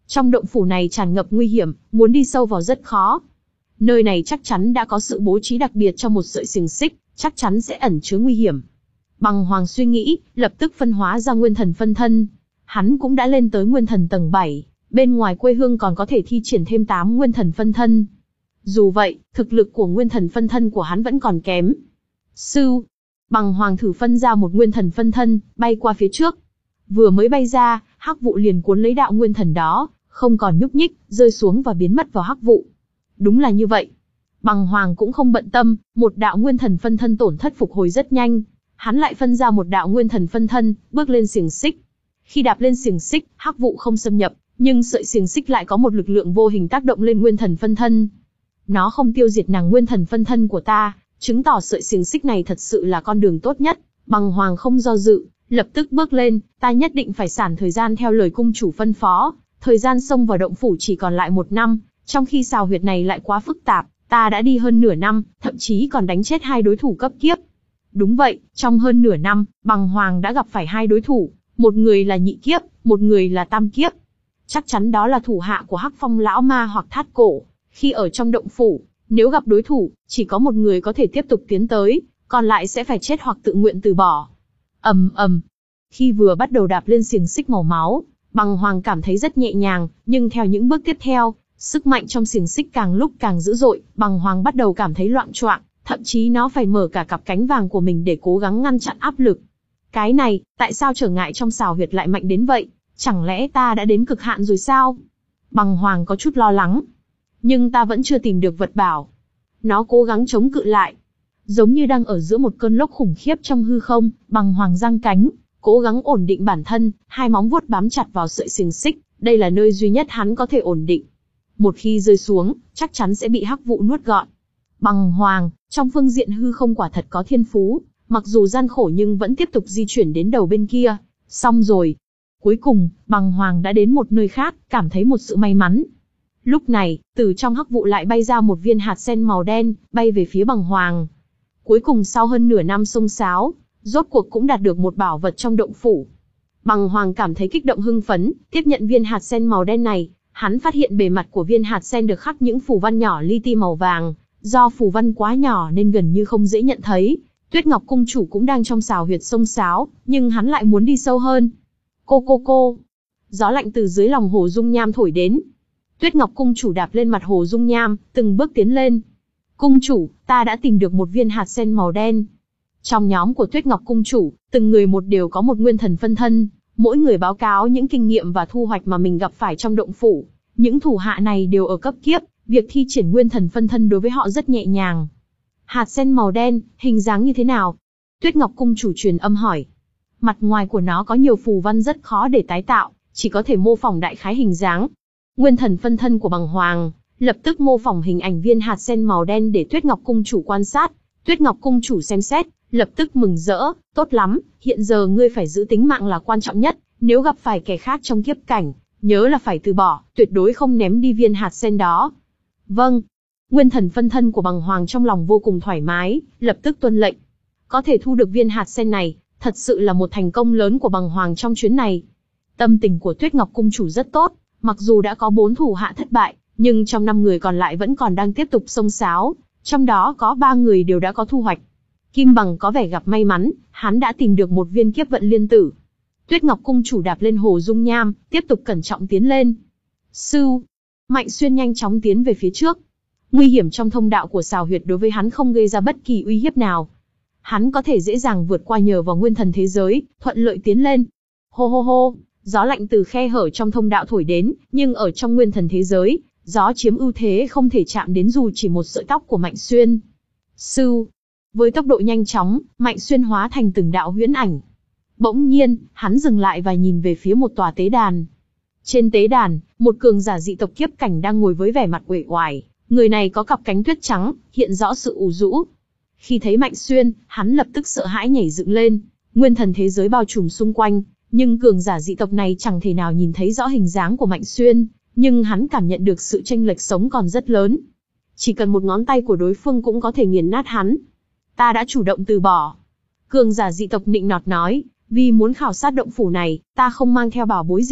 Trong động phủ này tràn ngập nguy hiểm, muốn đi sâu vào rất khó. Nơi này chắc chắn đã có sự bố trí đặc biệt cho một sợi xiềng xích, chắc chắn sẽ ẩn chứa nguy hiểm. Bằng Hoàng suy nghĩ, lập tức phân hóa ra nguyên thần phân thân. Hắn cũng đã lên tới nguyên thần tầng bảy, bên ngoài quê hương còn có thể thi triển thêm tám nguyên thần phân thân. Dù vậy, thực lực của nguyên thần phân thân của hắn vẫn còn kém. Sư, Bằng Hoàng thử phân ra một nguyên thần phân thân, bay qua phía trước. Vừa mới bay ra, hắc vụ liền cuốn lấy đạo nguyên thần đó, không còn nhúc nhích, rơi xuống và biến mất vào hắc vụ. Đúng là như vậy. Bằng Hoàng cũng không bận tâm, một đạo nguyên thần phân thân tổn thất phục hồi rất nhanh. Hắn lại phân ra một đạo nguyên thần phân thân, bước lên xiềng xích. Khi đạp lên xiềng xích, hắc vụ không xâm nhập, nhưng sợi xiềng xích lại có một lực lượng vô hình tác động lên nguyên thần phân thân. Nó không tiêu diệt nàng nguyên thần phân thân của ta, chứng tỏ sợi xiềng xích này thật sự là con đường tốt nhất. Bằng Hoàng không do dự, lập tức bước lên, ta nhất định phải sản thời gian theo lời cung chủ phân phó. Thời gian xông vào động phủ chỉ còn lại một năm, trong khi xào huyệt này lại quá phức tạp, ta đã đi hơn nửa năm, thậm chí còn đánh chết hai đối thủ cấp kiếp. Đúng vậy, trong hơn nửa năm, Bằng Hoàng đã gặp phải hai đối thủ, một người là nhị kiếp, một người là tam kiếp. Chắc chắn đó là thủ hạ của Hắc Phong lão ma hoặc Thát Cổ. Khi ở trong động phủ, nếu gặp đối thủ, chỉ có một người có thể tiếp tục tiến tới, còn lại sẽ phải chết hoặc tự nguyện từ bỏ. Ầm ầm. Khi vừa bắt đầu đạp lên xiềng xích màu máu, Bằng Hoàng cảm thấy rất nhẹ nhàng, nhưng theo những bước tiếp theo, sức mạnh trong xiềng xích càng lúc càng dữ dội, Bằng Hoàng bắt đầu cảm thấy loạng choạng, thậm chí nó phải mở cả cặp cánh vàng của mình để cố gắng ngăn chặn áp lực. Cái này, tại sao trở ngại trong xào huyệt lại mạnh đến vậy? Chẳng lẽ ta đã đến cực hạn rồi sao? Bằng Hoàng có chút lo lắng. Nhưng ta vẫn chưa tìm được vật bảo. Nó cố gắng chống cự lại. Giống như đang ở giữa một cơn lốc khủng khiếp trong hư không, Bằng Hoàng giang cánh, cố gắng ổn định bản thân, hai móng vuốt bám chặt vào sợi xiềng xích, đây là nơi duy nhất hắn có thể ổn định. Một khi rơi xuống, chắc chắn sẽ bị hắc vụ nuốt gọn. Bằng Hoàng, trong phương diện hư không quả thật có thiên phú, mặc dù gian khổ nhưng vẫn tiếp tục di chuyển đến đầu bên kia. Xong rồi. Cuối cùng, Bằng Hoàng đã đến một nơi khác, cảm thấy một sự may mắn. Lúc này, từ trong hắc vụ lại bay ra một viên hạt sen màu đen, bay về phía Bằng Hoàng. Cuối cùng sau hơn nửa năm xông xáo, rốt cuộc cũng đạt được một bảo vật trong động phủ. Bằng Hoàng cảm thấy kích động hưng phấn, tiếp nhận viên hạt sen màu đen này, hắn phát hiện bề mặt của viên hạt sen được khắc những phù văn nhỏ li ti màu vàng, do phù văn quá nhỏ nên gần như không dễ nhận thấy. Tuyết Ngọc cung chủ cũng đang trong xào huyệt xông xáo, nhưng hắn lại muốn đi sâu hơn. Cô cô cô. Gió lạnh từ dưới lòng hồ dung nham thổi đến. Tuyết Ngọc cung chủ đạp lên mặt hồ dung nham, từng bước tiến lên. Cung chủ, ta đã tìm được một viên hạt sen màu đen. Trong nhóm của Tuyết Ngọc cung chủ, từng người một đều có một nguyên thần phân thân, mỗi người báo cáo những kinh nghiệm và thu hoạch mà mình gặp phải trong động phủ. Những thủ hạ này đều ở cấp kiếp, việc thi triển nguyên thần phân thân đối với họ rất nhẹ nhàng. Hạt sen màu đen, hình dáng như thế nào? Tuyết Ngọc cung chủ truyền âm hỏi. Mặt ngoài của nó có nhiều phù văn rất khó để tái tạo, chỉ có thể mô phỏng đại khái hình dáng. Nguyên thần phân thân của Bằng Hoàng lập tức mô phỏng hình ảnh viên hạt sen màu đen để Tuyết Ngọc cung chủ quan sát. Tuyết Ngọc cung chủ xem xét, lập tức mừng rỡ, tốt lắm, hiện giờ ngươi phải giữ tính mạng là quan trọng nhất, nếu gặp phải kẻ khác trong kiếp cảnh, nhớ là phải từ bỏ, tuyệt đối không ném đi viên hạt sen đó. Vâng. Nguyên thần phân thân của Bằng Hoàng trong lòng vô cùng thoải mái, lập tức tuân lệnh. Có thể thu được viên hạt sen này, thật sự là một thành công lớn của Bằng Hoàng trong chuyến này. Tâm tình của Tuyết Ngọc cung chủ rất tốt, mặc dù đã có bốn thủ hạ thất bại, nhưng trong năm người còn lại vẫn còn đang tiếp tục xông xáo, trong đó có ba người đều đã có thu hoạch. Kim Bằng có vẻ gặp may mắn, hắn đã tìm được một viên kiếp vận liên tử. Tuyết Ngọc cung chủ đạp lên hồ dung nham, tiếp tục cẩn trọng tiến lên. Sư, Mạnh Xuyên nhanh chóng tiến về phía trước. Nguy hiểm trong thông đạo của xào huyệt đối với hắn không gây ra bất kỳ uy hiếp nào. Hắn có thể dễ dàng vượt qua nhờ vào nguyên thần thế giới, thuận lợi tiến lên. Hô hô hô, gió lạnh từ khe hở trong thông đạo thổi đến, nhưng ở trong nguyên thần thế giới, gió chiếm ưu thế không thể chạm đến dù chỉ một sợi tóc của Mạnh Xuyên. Sư, với tốc độ nhanh chóng, Mạnh Xuyên hóa thành từng đạo huyễn ảnh. Bỗng nhiên, hắn dừng lại và nhìn về phía một tòa tế đàn. Trên tế đàn, một cường giả dị tộc kiếp cảnh đang ngồi với vẻ mặt uể oải. Người này có cặp cánh tuyết trắng, hiện rõ sự ủ rũ. Khi thấy Mạnh Xuyên, hắn lập tức sợ hãi nhảy dựng lên. Nguyên thần thế giới bao trùm xung quanh, nhưng cường giả dị tộc này chẳng thể nào nhìn thấy rõ hình dáng của Mạnh Xuyên, nhưng hắn cảm nhận được sự chênh lệch sống còn rất lớn. Chỉ cần một ngón tay của đối phương cũng có thể nghiền nát hắn. Ta đã chủ động từ bỏ. Cường giả dị tộc nịnh nọt nói, vì muốn khảo sát động phủ này, ta không mang theo bảo bối gì,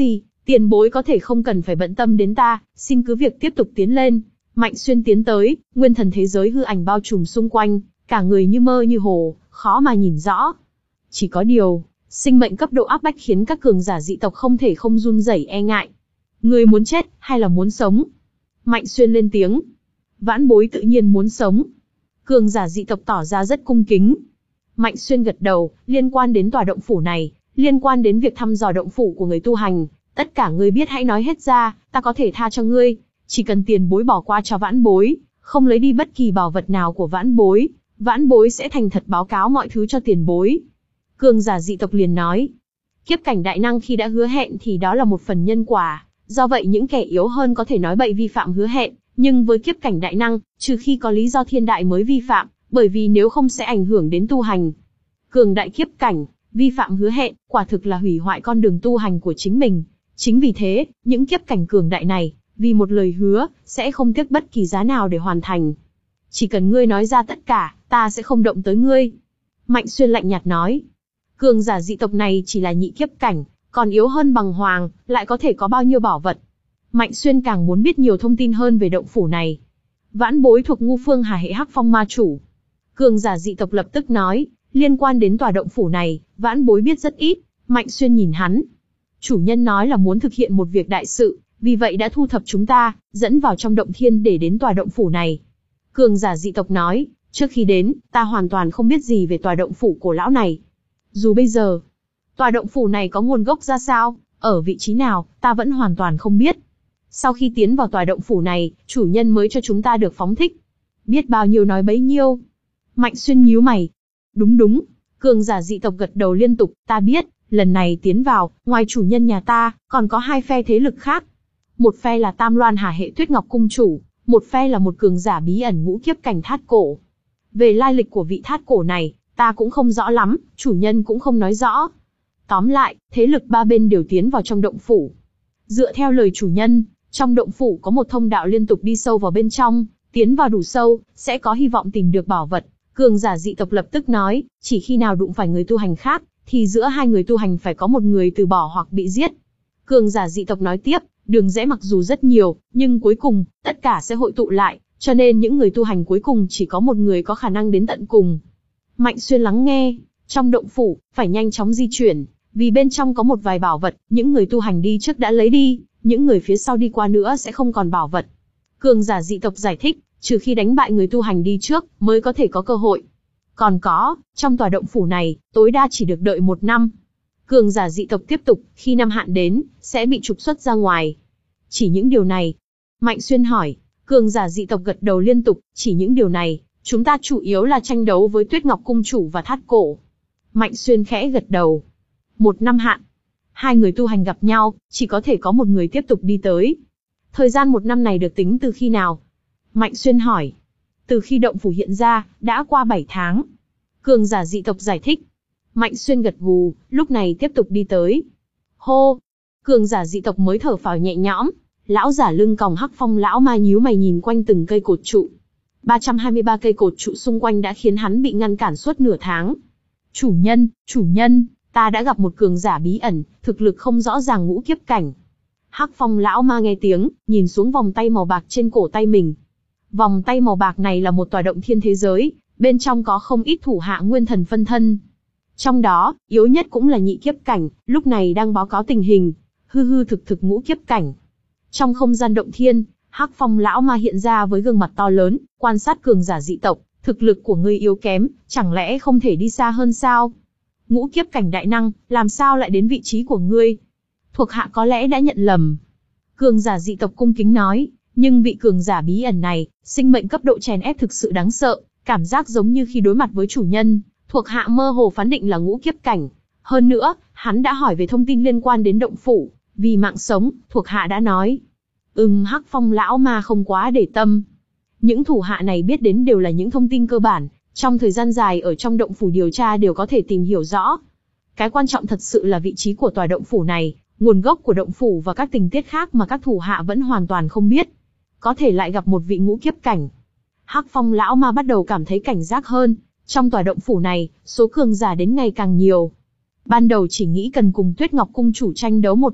Tiền bối có thể không cần phải bận tâm đến ta, xin cứ việc tiếp tục tiến lên. Mạnh Xuyên tiến tới, nguyên thần thế giới hư ảnh bao trùm xung quanh, cả người như mơ như hồ, khó mà nhìn rõ. Chỉ có điều, sinh mệnh cấp độ áp bách khiến các cường giả dị tộc không thể không run rẩy e ngại. Ngươi muốn chết, hay là muốn sống? Mạnh Xuyên lên tiếng. Vãn bối tự nhiên muốn sống. Cường giả dị tộc tỏ ra rất cung kính. Mạnh Xuyên gật đầu, liên quan đến tòa động phủ này, liên quan đến việc thăm dò động phủ của người tu hành, tất cả ngươi biết hãy nói hết ra, ta có thể tha cho ngươi, chỉ cần tiền bối bỏ qua cho vãn bối, không lấy đi bất kỳ bảo vật nào của vãn bối, vãn bối sẽ thành thật báo cáo mọi thứ cho tiền bối. Cường giả dị tộc liền nói, kiếp cảnh đại năng khi đã hứa hẹn thì đó là một phần nhân quả, do vậy những kẻ yếu hơn có thể nói bậy vi phạm hứa hẹn, nhưng với kiếp cảnh đại năng, trừ khi có lý do thiên đại mới vi phạm, bởi vì nếu không sẽ ảnh hưởng đến tu hành. Cường đại kiếp cảnh, vi phạm hứa hẹn, quả thực là hủy hoại con đường tu hành của chính mình. Chính vì thế, những kiếp cảnh cường đại này, vì một lời hứa, sẽ không tiếc bất kỳ giá nào để hoàn thành. Chỉ cần ngươi nói ra tất cả, ta sẽ không động tới ngươi. Mạnh Xuyên lạnh nhạt nói. Cường giả dị tộc này chỉ là nhị kiếp cảnh, còn yếu hơn bằng hoàng, lại có thể có bao nhiêu bảo vật. Mạnh Xuyên càng muốn biết nhiều thông tin hơn về động phủ này. Vãn bối thuộc Ngu Phương Hà hệ Hắc Phong Ma Chủ. Cường giả dị tộc lập tức nói, liên quan đến tòa động phủ này, vãn bối biết rất ít. Mạnh Xuyên nhìn hắn. Chủ nhân nói là muốn thực hiện một việc đại sự, vì vậy đã thu thập chúng ta, dẫn vào trong động thiên để đến tòa động phủ này. Cường giả dị tộc nói, trước khi đến, ta hoàn toàn không biết gì về tòa động phủ cổ lão này. Dù bây giờ, tòa động phủ này có nguồn gốc ra sao, ở vị trí nào, ta vẫn hoàn toàn không biết. Sau khi tiến vào tòa động phủ này, chủ nhân mới cho chúng ta được phóng thích. Biết bao nhiêu nói bấy nhiêu. Mạnh Xuyên nhíu mày. Đúng đúng, cường giả dị tộc gật đầu liên tục, ta biết, lần này tiến vào, ngoài chủ nhân nhà ta, còn có hai phe thế lực khác. Một phe là Tam Loan Hà hệ Tuyết Ngọc Cung Chủ, một phe là một cường giả bí ẩn ngũ kiếp cảnh thát cổ. Về lai lịch của vị thát cổ này, ta cũng không rõ lắm, chủ nhân cũng không nói rõ. Tóm lại, thế lực ba bên đều tiến vào trong động phủ. Dựa theo lời chủ nhân, trong động phủ có một thông đạo liên tục đi sâu vào bên trong, tiến vào đủ sâu, sẽ có hy vọng tìm được bảo vật. Cường giả dị tộc lập tức nói, chỉ khi nào đụng phải người tu hành khác, thì giữa hai người tu hành phải có một người từ bỏ hoặc bị giết. Cường giả dị tộc nói tiếp, đường rẽ mặc dù rất nhiều, nhưng cuối cùng, tất cả sẽ hội tụ lại, cho nên những người tu hành cuối cùng chỉ có một người có khả năng đến tận cùng. Mạnh Xuyên lắng nghe, trong động phủ, phải nhanh chóng di chuyển, vì bên trong có một vài bảo vật, những người tu hành đi trước đã lấy đi, những người phía sau đi qua nữa sẽ không còn bảo vật. Cường giả dị tộc giải thích, trừ khi đánh bại người tu hành đi trước, mới có thể có cơ hội. Còn có, trong tòa động phủ này, tối đa chỉ được đợi một năm. Cường giả dị tộc tiếp tục, khi năm hạn đến, sẽ bị trục xuất ra ngoài. Chỉ những điều này. Mạnh Xuyên hỏi, cường giả dị tộc gật đầu liên tục, chỉ những điều này, chúng ta chủ yếu là tranh đấu với Tuyết Ngọc Cung Chủ và Thát Cổ. Mạnh Xuyên khẽ gật đầu. Một năm hạn. Hai người tu hành gặp nhau, chỉ có thể có một người tiếp tục đi tới. Thời gian một năm này được tính từ khi nào? Mạnh Xuyên hỏi. Từ khi động phủ hiện ra, đã qua bảy tháng. Cường giả dị tộc giải thích. Mạnh Xuyên gật gù, lúc này tiếp tục đi tới. Hô! Cường giả dị tộc mới thở phào nhẹ nhõm. Lão giả lưng còng Hắc Phong lão ma nhíu mày nhìn quanh từng cây cột trụ. ba trăm hai mươi ba cây cột trụ xung quanh đã khiến hắn bị ngăn cản suốt nửa tháng. Chủ nhân, chủ nhân, ta đã gặp một cường giả bí ẩn, thực lực không rõ ràng ngũ kiếp cảnh. Hắc Phong lão ma nghe tiếng, nhìn xuống vòng tay màu bạc trên cổ tay mình. Vòng tay màu bạc này là một tòa động thiên thế giới, bên trong có không ít thủ hạ nguyên thần phân thân. Trong đó, yếu nhất cũng là nhị kiếp cảnh, lúc này đang báo cáo tình hình, hư hư thực thực ngũ kiếp cảnh. Trong không gian động thiên, Hắc Phong lão ma hiện ra với gương mặt to lớn, quan sát cường giả dị tộc, thực lực của ngươi yếu kém, chẳng lẽ không thể đi xa hơn sao? Ngũ kiếp cảnh đại năng, làm sao lại đến vị trí của ngươi? Thuộc hạ có lẽ đã nhận lầm. Cường giả dị tộc cung kính nói, nhưng vị cường giả bí ẩn này, sinh mệnh cấp độ chèn ép thực sự đáng sợ, cảm giác giống như khi đối mặt với chủ nhân, thuộc hạ mơ hồ phán định là ngũ kiếp cảnh. Hơn nữa, hắn đã hỏi về thông tin liên quan đến động phủ, vì mạng sống, thuộc hạ đã nói. Ừm, Hắc Phong lão ma không quá để tâm. Những thủ hạ này biết đến đều là những thông tin cơ bản, trong thời gian dài ở trong động phủ điều tra đều có thể tìm hiểu rõ. Cái quan trọng thật sự là vị trí của tòa động phủ này, nguồn gốc của động phủ và các tình tiết khác mà các thủ hạ vẫn hoàn toàn không biết. Có thể lại gặp một vị ngũ kiếp cảnh. Hắc Phong lão ma bắt đầu cảm thấy cảnh giác hơn, trong tòa động phủ này, số cường giả đến ngày càng nhiều. Ban đầu chỉ nghĩ cần cùng Tuyết Ngọc Cung Chủ tranh đấu một lượt,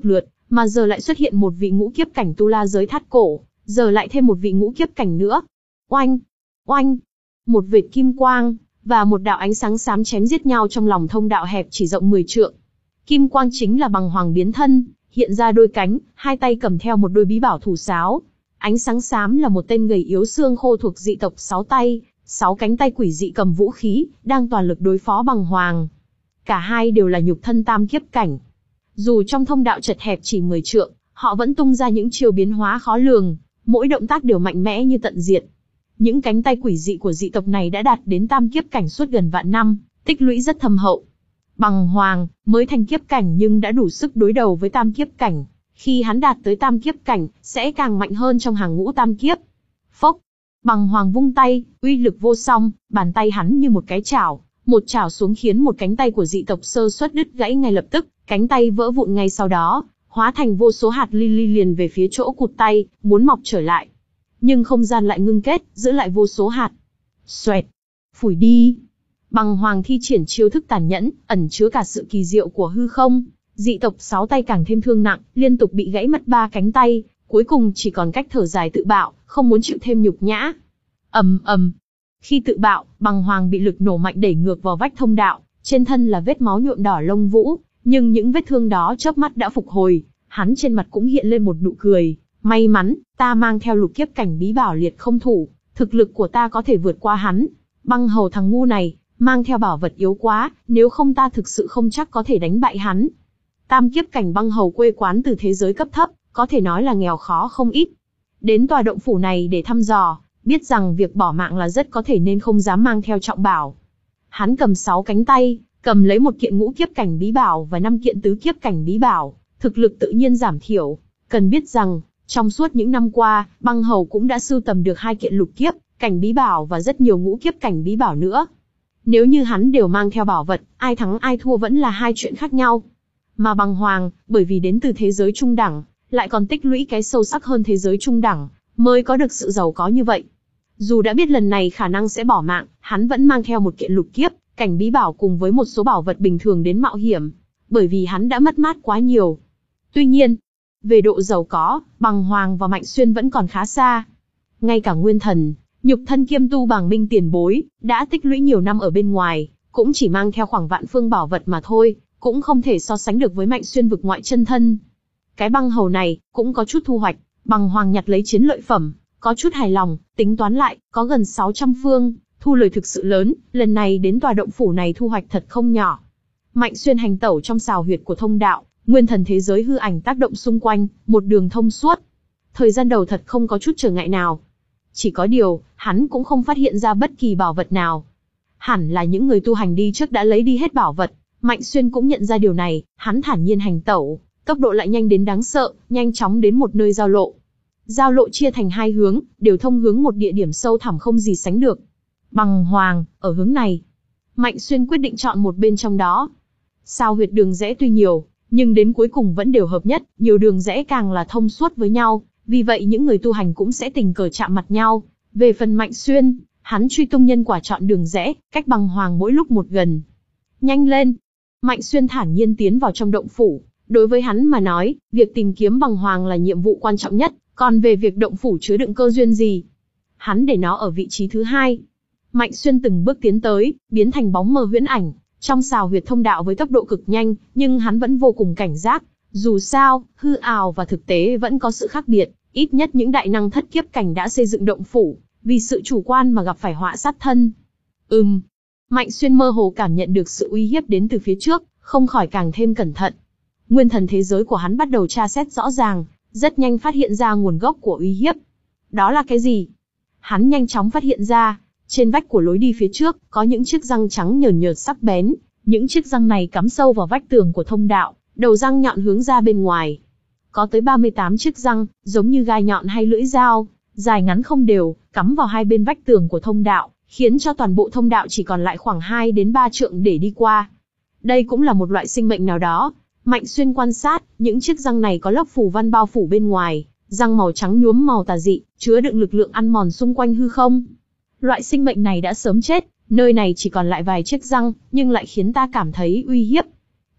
Mà giờ lại xuất hiện một vị ngũ kiếp cảnh tu la giới thát cổ, giờ lại thêm một vị ngũ kiếp cảnh nữa. Oanh! Oanh! Một vệt kim quang, và một đạo ánh sáng xám chém giết nhau trong lòng thông đạo hẹp chỉ rộng mười trượng. Kim quang chính là bằng hoàng biến thân, hiện ra đôi cánh, hai tay cầm theo một đôi bí bảo thủ sáo. Ánh sáng xám là một tên gầy yếu xương khô thuộc dị tộc sáu tay, sáu cánh tay quỷ dị cầm vũ khí, đang toàn lực đối phó bằng hoàng. Cả hai đều là nhục thân tam kiếp cảnh. Dù trong thông đạo chật hẹp chỉ mười trượng, họ vẫn tung ra những chiêu biến hóa khó lường, mỗi động tác đều mạnh mẽ như tận diệt. Những cánh tay quỷ dị của dị tộc này đã đạt đến tam kiếp cảnh suốt gần vạn năm, tích lũy rất thâm hậu. Bằng hoàng, mới thành kiếp cảnh nhưng đã đủ sức đối đầu với tam kiếp cảnh. Khi hắn đạt tới tam kiếp cảnh, sẽ càng mạnh hơn trong hàng ngũ tam kiếp. Phốc! Bằng hoàng vung tay, uy lực vô song, bàn tay hắn như một cái chảo, một chảo xuống khiến một cánh tay của dị tộc sơ suất đứt gãy ngay lập tức, cánh tay vỡ vụn ngay sau đó, hóa thành vô số hạt li li liền về phía chỗ cụt tay, muốn mọc trở lại. Nhưng không gian lại ngưng kết, giữ lại vô số hạt. Xoẹt! Phủi đi! Bằng hoàng thi triển chiêu thức tàn nhẫn, ẩn chứa cả sự kỳ diệu của hư không. Dị tộc sáu tay càng thêm thương nặng, liên tục bị gãy mất ba cánh tay, cuối cùng chỉ còn cách thở dài tự bạo, không muốn chịu thêm nhục nhã. Ầm ầm. Khi tự bạo, bằng hoàng bị lực nổ mạnh đẩy ngược vào vách thông đạo, trên thân là vết máu nhuộm đỏ lông vũ, nhưng những vết thương đó chớp mắt đã phục hồi, hắn trên mặt cũng hiện lên một nụ cười. May mắn, ta mang theo lục kiếp cảnh bí bảo liệt không thủ, thực lực của ta có thể vượt qua hắn. Băng hầu thằng ngu này, mang theo bảo vật yếu quá, nếu không ta thực sự không chắc có thể đánh bại hắn. Tam kiếp cảnh băng hầu quê quán từ thế giới cấp thấp, có thể nói là nghèo khó không ít. Đến tòa động phủ này để thăm dò, biết rằng việc bỏ mạng là rất có thể nên không dám mang theo trọng bảo. Hắn cầm sáu cánh tay, cầm lấy một kiện ngũ kiếp cảnh bí bảo và năm kiện tứ kiếp cảnh bí bảo, thực lực tự nhiên giảm thiểu. Cần biết rằng, trong suốt những năm qua, băng hầu cũng đã sưu tầm được hai kiện lục kiếp cảnh bí bảo và rất nhiều ngũ kiếp cảnh bí bảo nữa. Nếu như hắn đều mang theo bảo vật, ai thắng ai thua vẫn là hai chuyện khác nhau. Mà bằng hoàng, bởi vì đến từ thế giới trung đẳng, lại còn tích lũy cái sâu sắc hơn thế giới trung đẳng, mới có được sự giàu có như vậy. Dù đã biết lần này khả năng sẽ bỏ mạng, hắn vẫn mang theo một kiện lục kiếp cảnh bí bảo cùng với một số bảo vật bình thường đến mạo hiểm, bởi vì hắn đã mất mát quá nhiều. Tuy nhiên, về độ giàu có, bằng hoàng và Mạnh Xuyên vẫn còn khá xa. Ngay cả nguyên thần, nhục thân kiêm tu bằng minh tiền bối, đã tích lũy nhiều năm ở bên ngoài, cũng chỉ mang theo khoảng vạn phương bảo vật mà thôi, cũng không thể so sánh được với Mạnh Xuyên vực ngoại chân thân. Cái băng hầu này, cũng có chút thu hoạch, bằng hoàng nhặt lấy chiến lợi phẩm, có chút hài lòng, tính toán lại, có gần sáu trăm phương, thu lời thực sự lớn, lần này đến tòa động phủ này thu hoạch thật không nhỏ. Mạnh Xuyên hành tẩu trong sào huyệt của thông đạo, nguyên thần thế giới hư ảnh tác động xung quanh, một đường thông suốt. Thời gian đầu thật không có chút trở ngại nào. Chỉ có điều, hắn cũng không phát hiện ra bất kỳ bảo vật nào. Hẳn là những người tu hành đi trước đã lấy đi hết bảo vật. Mạnh Xuyên cũng nhận ra điều này, hắn thản nhiên hành tẩu, tốc độ lại nhanh đến đáng sợ, nhanh chóng đến một nơi giao lộ. Giao lộ chia thành hai hướng, đều thông hướng một địa điểm sâu thẳm không gì sánh được. Bằng hoàng, ở hướng này. Mạnh Xuyên quyết định chọn một bên trong đó. Sao huyệt đường rẽ tuy nhiều, nhưng đến cuối cùng vẫn đều hợp nhất, nhiều đường rẽ càng là thông suốt với nhau, vì vậy những người tu hành cũng sẽ tình cờ chạm mặt nhau. Về phần Mạnh Xuyên, hắn truy tung nhân quả chọn đường rẽ, cách bằng hoàng mỗi lúc một gần. Nhanh lên! Mạnh Xuyên thản nhiên tiến vào trong động phủ. Đối với hắn mà nói, việc tìm kiếm bằng hoàng là nhiệm vụ quan trọng nhất, còn về việc động phủ chứa đựng cơ duyên gì, hắn để nó ở vị trí thứ hai. Mạnh Xuyên từng bước tiến tới, biến thành bóng mờ huyễn ảnh, trong sào huyệt thông đạo với tốc độ cực nhanh, nhưng hắn vẫn vô cùng cảnh giác. Dù sao, hư ảo và thực tế vẫn có sự khác biệt, ít nhất những đại năng thất kiếp cảnh đã xây dựng động phủ, vì sự chủ quan mà gặp phải họa sát thân. Ừm. Mạnh Xuyên mơ hồ cảm nhận được sự uy hiếp đến từ phía trước, không khỏi càng thêm cẩn thận. Nguyên thần thế giới của hắn bắt đầu tra xét rõ ràng, rất nhanh phát hiện ra nguồn gốc của uy hiếp. Đó là cái gì? Hắn nhanh chóng phát hiện ra, trên vách của lối đi phía trước, có những chiếc răng trắng nhờn nhợt sắc bén, những chiếc răng này cắm sâu vào vách tường của thông đạo, đầu răng nhọn hướng ra bên ngoài. Có tới ba mươi tám chiếc răng, giống như gai nhọn hay lưỡi dao, dài ngắn không đều, cắm vào hai bên vách tường của thông đạo, khiến cho toàn bộ thông đạo chỉ còn lại khoảng hai đến ba trượng để đi qua. Đây cũng là một loại sinh mệnh nào đó. Mạnh Xuyên quan sát, những chiếc răng này có lớp phù văn bao phủ bên ngoài, răng màu trắng nhuốm màu tà dị, chứa đựng lực lượng ăn mòn xung quanh hư không. Loại sinh mệnh này đã sớm chết, nơi này chỉ còn lại vài chiếc răng, nhưng lại khiến ta cảm thấy uy hiếp.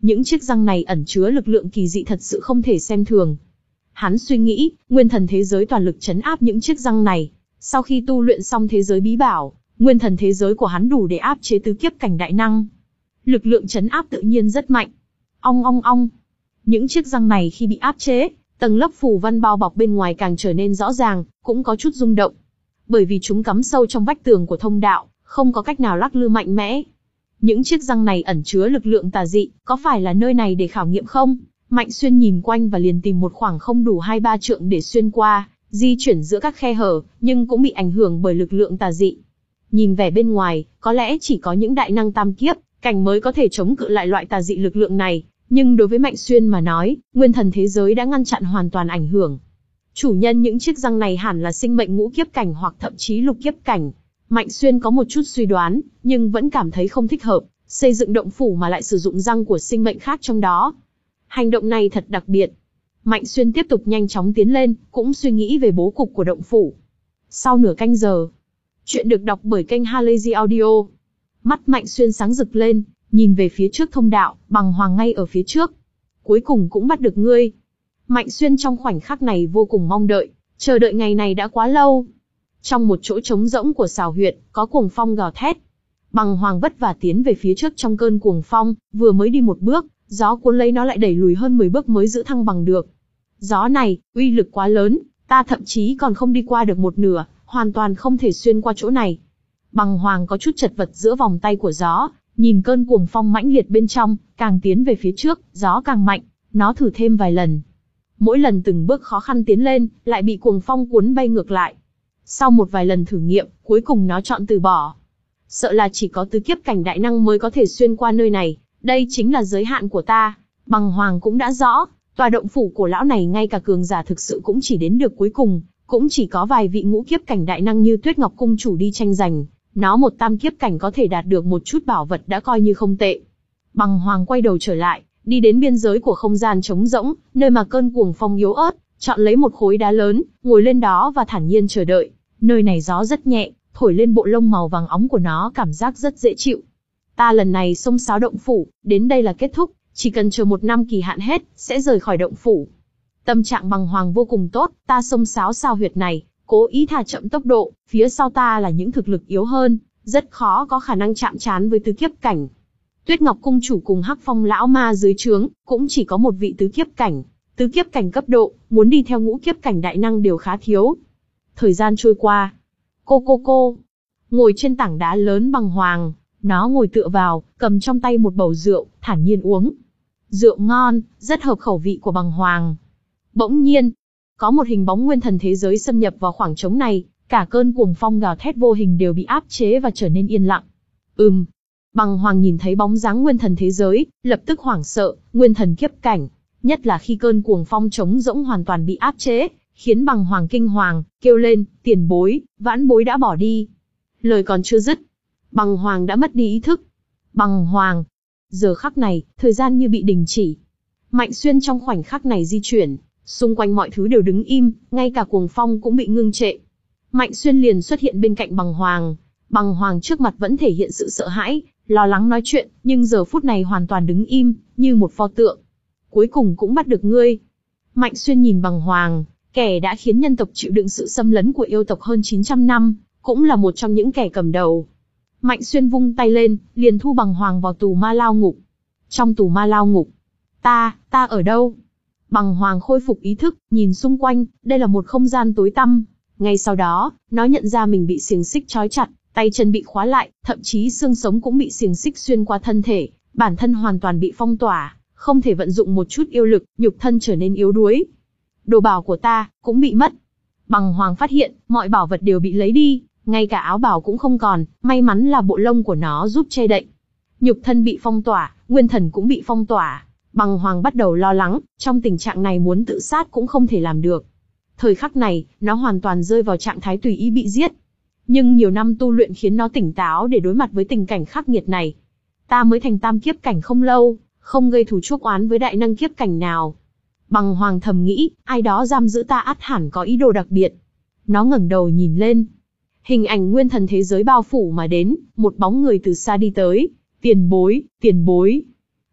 Những chiếc răng này ẩn chứa lực lượng kỳ dị thật sự không thể xem thường. Hắn suy nghĩ, nguyên thần thế giới toàn lực trấn áp những chiếc răng này. Sau khi tu luyện xong thế giới bí bảo, nguyên thần thế giới của hắn đủ để áp chế tứ kiếp cảnh đại năng. Lực lượng trấn áp tự nhiên rất mạnh. Ong ong ong. Những chiếc răng này khi bị áp chế, tầng lớp phù văn bao bọc bên ngoài càng trở nên rõ ràng, cũng có chút rung động. Bởi vì chúng cắm sâu trong vách tường của thông đạo, không có cách nào lắc lư mạnh mẽ. Những chiếc răng này ẩn chứa lực lượng tà dị, có phải là nơi này để khảo nghiệm không? Mạnh Xuyên nhìn quanh và liền tìm một khoảng không đủ hai ba trượng để xuyên qua, di chuyển giữa các khe hở, nhưng cũng bị ảnh hưởng bởi lực lượng tà dị. Nhìn vẻ bên ngoài, có lẽ chỉ có những đại năng tam kiếp cảnh mới có thể chống cự lại loại tà dị lực lượng này, nhưng đối với Mạnh Xuyên mà nói, nguyên thần thế giới đã ngăn chặn hoàn toàn ảnh hưởng. Chủ nhân những chiếc răng này hẳn là sinh mệnh ngũ kiếp cảnh hoặc thậm chí lục kiếp cảnh. Mạnh Xuyên có một chút suy đoán, nhưng vẫn cảm thấy không thích hợp, xây dựng động phủ mà lại sử dụng răng của sinh mệnh khác trong đó. Hành động này thật đặc biệt. Mạnh Xuyên tiếp tục nhanh chóng tiến lên, cũng suy nghĩ về bố cục của động phủ. Sau nửa canh giờ, chuyện được đọc bởi kênh Halazy Audio. Mắt Mạnh Xuyên sáng rực lên, nhìn về phía trước thông đạo, bằng hoàng ngay ở phía trước. Cuối cùng cũng bắt được ngươi. Mạnh Xuyên trong khoảnh khắc này vô cùng mong đợi, chờ đợi ngày này đã quá lâu. Trong một chỗ trống rỗng của xào huyệt, có cuồng phong gào thét. Bằng hoàng vất vả tiến về phía trước trong cơn cuồng phong, vừa mới đi một bước, gió cuốn lấy nó lại đẩy lùi hơn mười bước mới giữ thăng bằng được. Gió này, uy lực quá lớn, ta thậm chí còn không đi qua được một nửa, hoàn toàn không thể xuyên qua chỗ này. Bằng hoàng có chút chật vật giữa vòng tay của gió, nhìn cơn cuồng phong mãnh liệt bên trong, càng tiến về phía trước, gió càng mạnh, nó thử thêm vài lần. Mỗi lần từng bước khó khăn tiến lên, lại bị cuồng phong cuốn bay ngược lại. Sau một vài lần thử nghiệm, cuối cùng nó chọn từ bỏ. Sợ là chỉ có tứ kiếp cảnh đại năng mới có thể xuyên qua nơi này, đây chính là giới hạn của ta. Bằng hoàng cũng đã rõ, tòa động phủ của lão này ngay cả cường giả thực sự cũng chỉ đến được cuối cùng, cũng chỉ có vài vị ngũ kiếp cảnh đại năng như Tuyết Ngọc Cung chủ đi tranh giành. Nó một tam kiếp cảnh có thể đạt được một chút bảo vật đã coi như không tệ. Bằng hoàng quay đầu trở lại, đi đến biên giới của không gian trống rỗng, nơi mà cơn cuồng phong yếu ớt, chọn lấy một khối đá lớn, ngồi lên đó và thản nhiên chờ đợi. Nơi này gió rất nhẹ, thổi lên bộ lông màu vàng óng của nó cảm giác rất dễ chịu. Ta lần này xông xáo động phủ, đến đây là kết thúc, chỉ cần chờ một năm kỳ hạn hết, sẽ rời khỏi động phủ. Tâm trạng bằng hoàng vô cùng tốt, ta xông xáo xào huyệt này, cố ý thả chậm tốc độ, phía sau ta là những thực lực yếu hơn, rất khó có khả năng chạm trán với tứ kiếp cảnh. Tuyết Ngọc Cung chủ cùng Hắc Phong lão ma dưới trướng, cũng chỉ có một vị tứ kiếp cảnh. Tứ kiếp cảnh cấp độ, muốn đi theo ngũ kiếp cảnh đại năng đều khá thiếu. Thời gian trôi qua. Cô cô cô. Ngồi trên tảng đá lớn bằng hoàng, nó ngồi tựa vào, cầm trong tay một bầu rượu, thản nhiên uống. Rượu ngon, rất hợp khẩu vị của bằng hoàng. Bỗng nhiên, có một hình bóng nguyên thần thế giới xâm nhập vào khoảng trống này, cả cơn cuồng phong gào thét vô hình đều bị áp chế và trở nên yên lặng. Ừm. Bằng hoàng nhìn thấy bóng dáng nguyên thần thế giới, lập tức hoảng sợ, nguyên thần kiếp cảnh. Nhất là khi cơn cuồng phong trống rỗng hoàn toàn bị áp chế, khiến bằng hoàng kinh hoàng, kêu lên, tiền bối, vãn bối đã bỏ đi. Lời còn chưa dứt, bằng hoàng đã mất đi ý thức. Bằng hoàng. Giờ khắc này, thời gian như bị đình chỉ. Mạnh Xuyên trong khoảnh khắc này di chuyển, xung quanh mọi thứ đều đứng im, ngay cả cuồng phong cũng bị ngưng trệ. Mạnh Xuyên liền xuất hiện bên cạnh bằng hoàng. Bằng hoàng trước mặt vẫn thể hiện sự sợ hãi, lo lắng nói chuyện, nhưng giờ phút này hoàn toàn đứng im, như một pho tượng. Cuối cùng cũng bắt được ngươi. Mạnh Xuyên nhìn bằng hoàng, kẻ đã khiến nhân tộc chịu đựng sự xâm lấn của yêu tộc hơn chín trăm năm, cũng là một trong những kẻ cầm đầu. Mạnh Xuyên vung tay lên, liền thu bằng hoàng vào tù ma lao ngục. Trong tù ma lao ngục, ta, ta ở đâu? Bằng hoàng khôi phục ý thức, nhìn xung quanh, đây là một không gian tối tăm. Ngay sau đó, nó nhận ra mình bị xiềng xích trói chặt, tay chân bị khóa lại, thậm chí xương sống cũng bị xiềng xích xuyên qua thân thể, bản thân hoàn toàn bị phong tỏa, không thể vận dụng một chút yêu lực, nhục thân trở nên yếu đuối. Đồ bảo của ta cũng bị mất. Bằng hoàng phát hiện, mọi bảo vật đều bị lấy đi, ngay cả áo bào cũng không còn, may mắn là bộ lông của nó giúp che đậy. Nhục thân bị phong tỏa, nguyên thần cũng bị phong tỏa. Bằng hoàng bắt đầu lo lắng, trong tình trạng này muốn tự sát cũng không thể làm được. Thời khắc này, nó hoàn toàn rơi vào trạng thái tùy ý bị giết. Nhưng nhiều năm tu luyện khiến nó tỉnh táo để đối mặt với tình cảnh khắc nghiệt này. Ta mới thành tam kiếp cảnh không lâu, không gây thù chuốc oán với đại năng kiếp cảnh nào. Bằng hoàng thầm nghĩ, ai đó giam giữ ta ắt hẳn có ý đồ đặc biệt. Nó ngẩng đầu nhìn lên. Hình ảnh nguyên thần thế giới bao phủ mà đến, một bóng người từ xa đi tới. Tiền bối, tiền bối.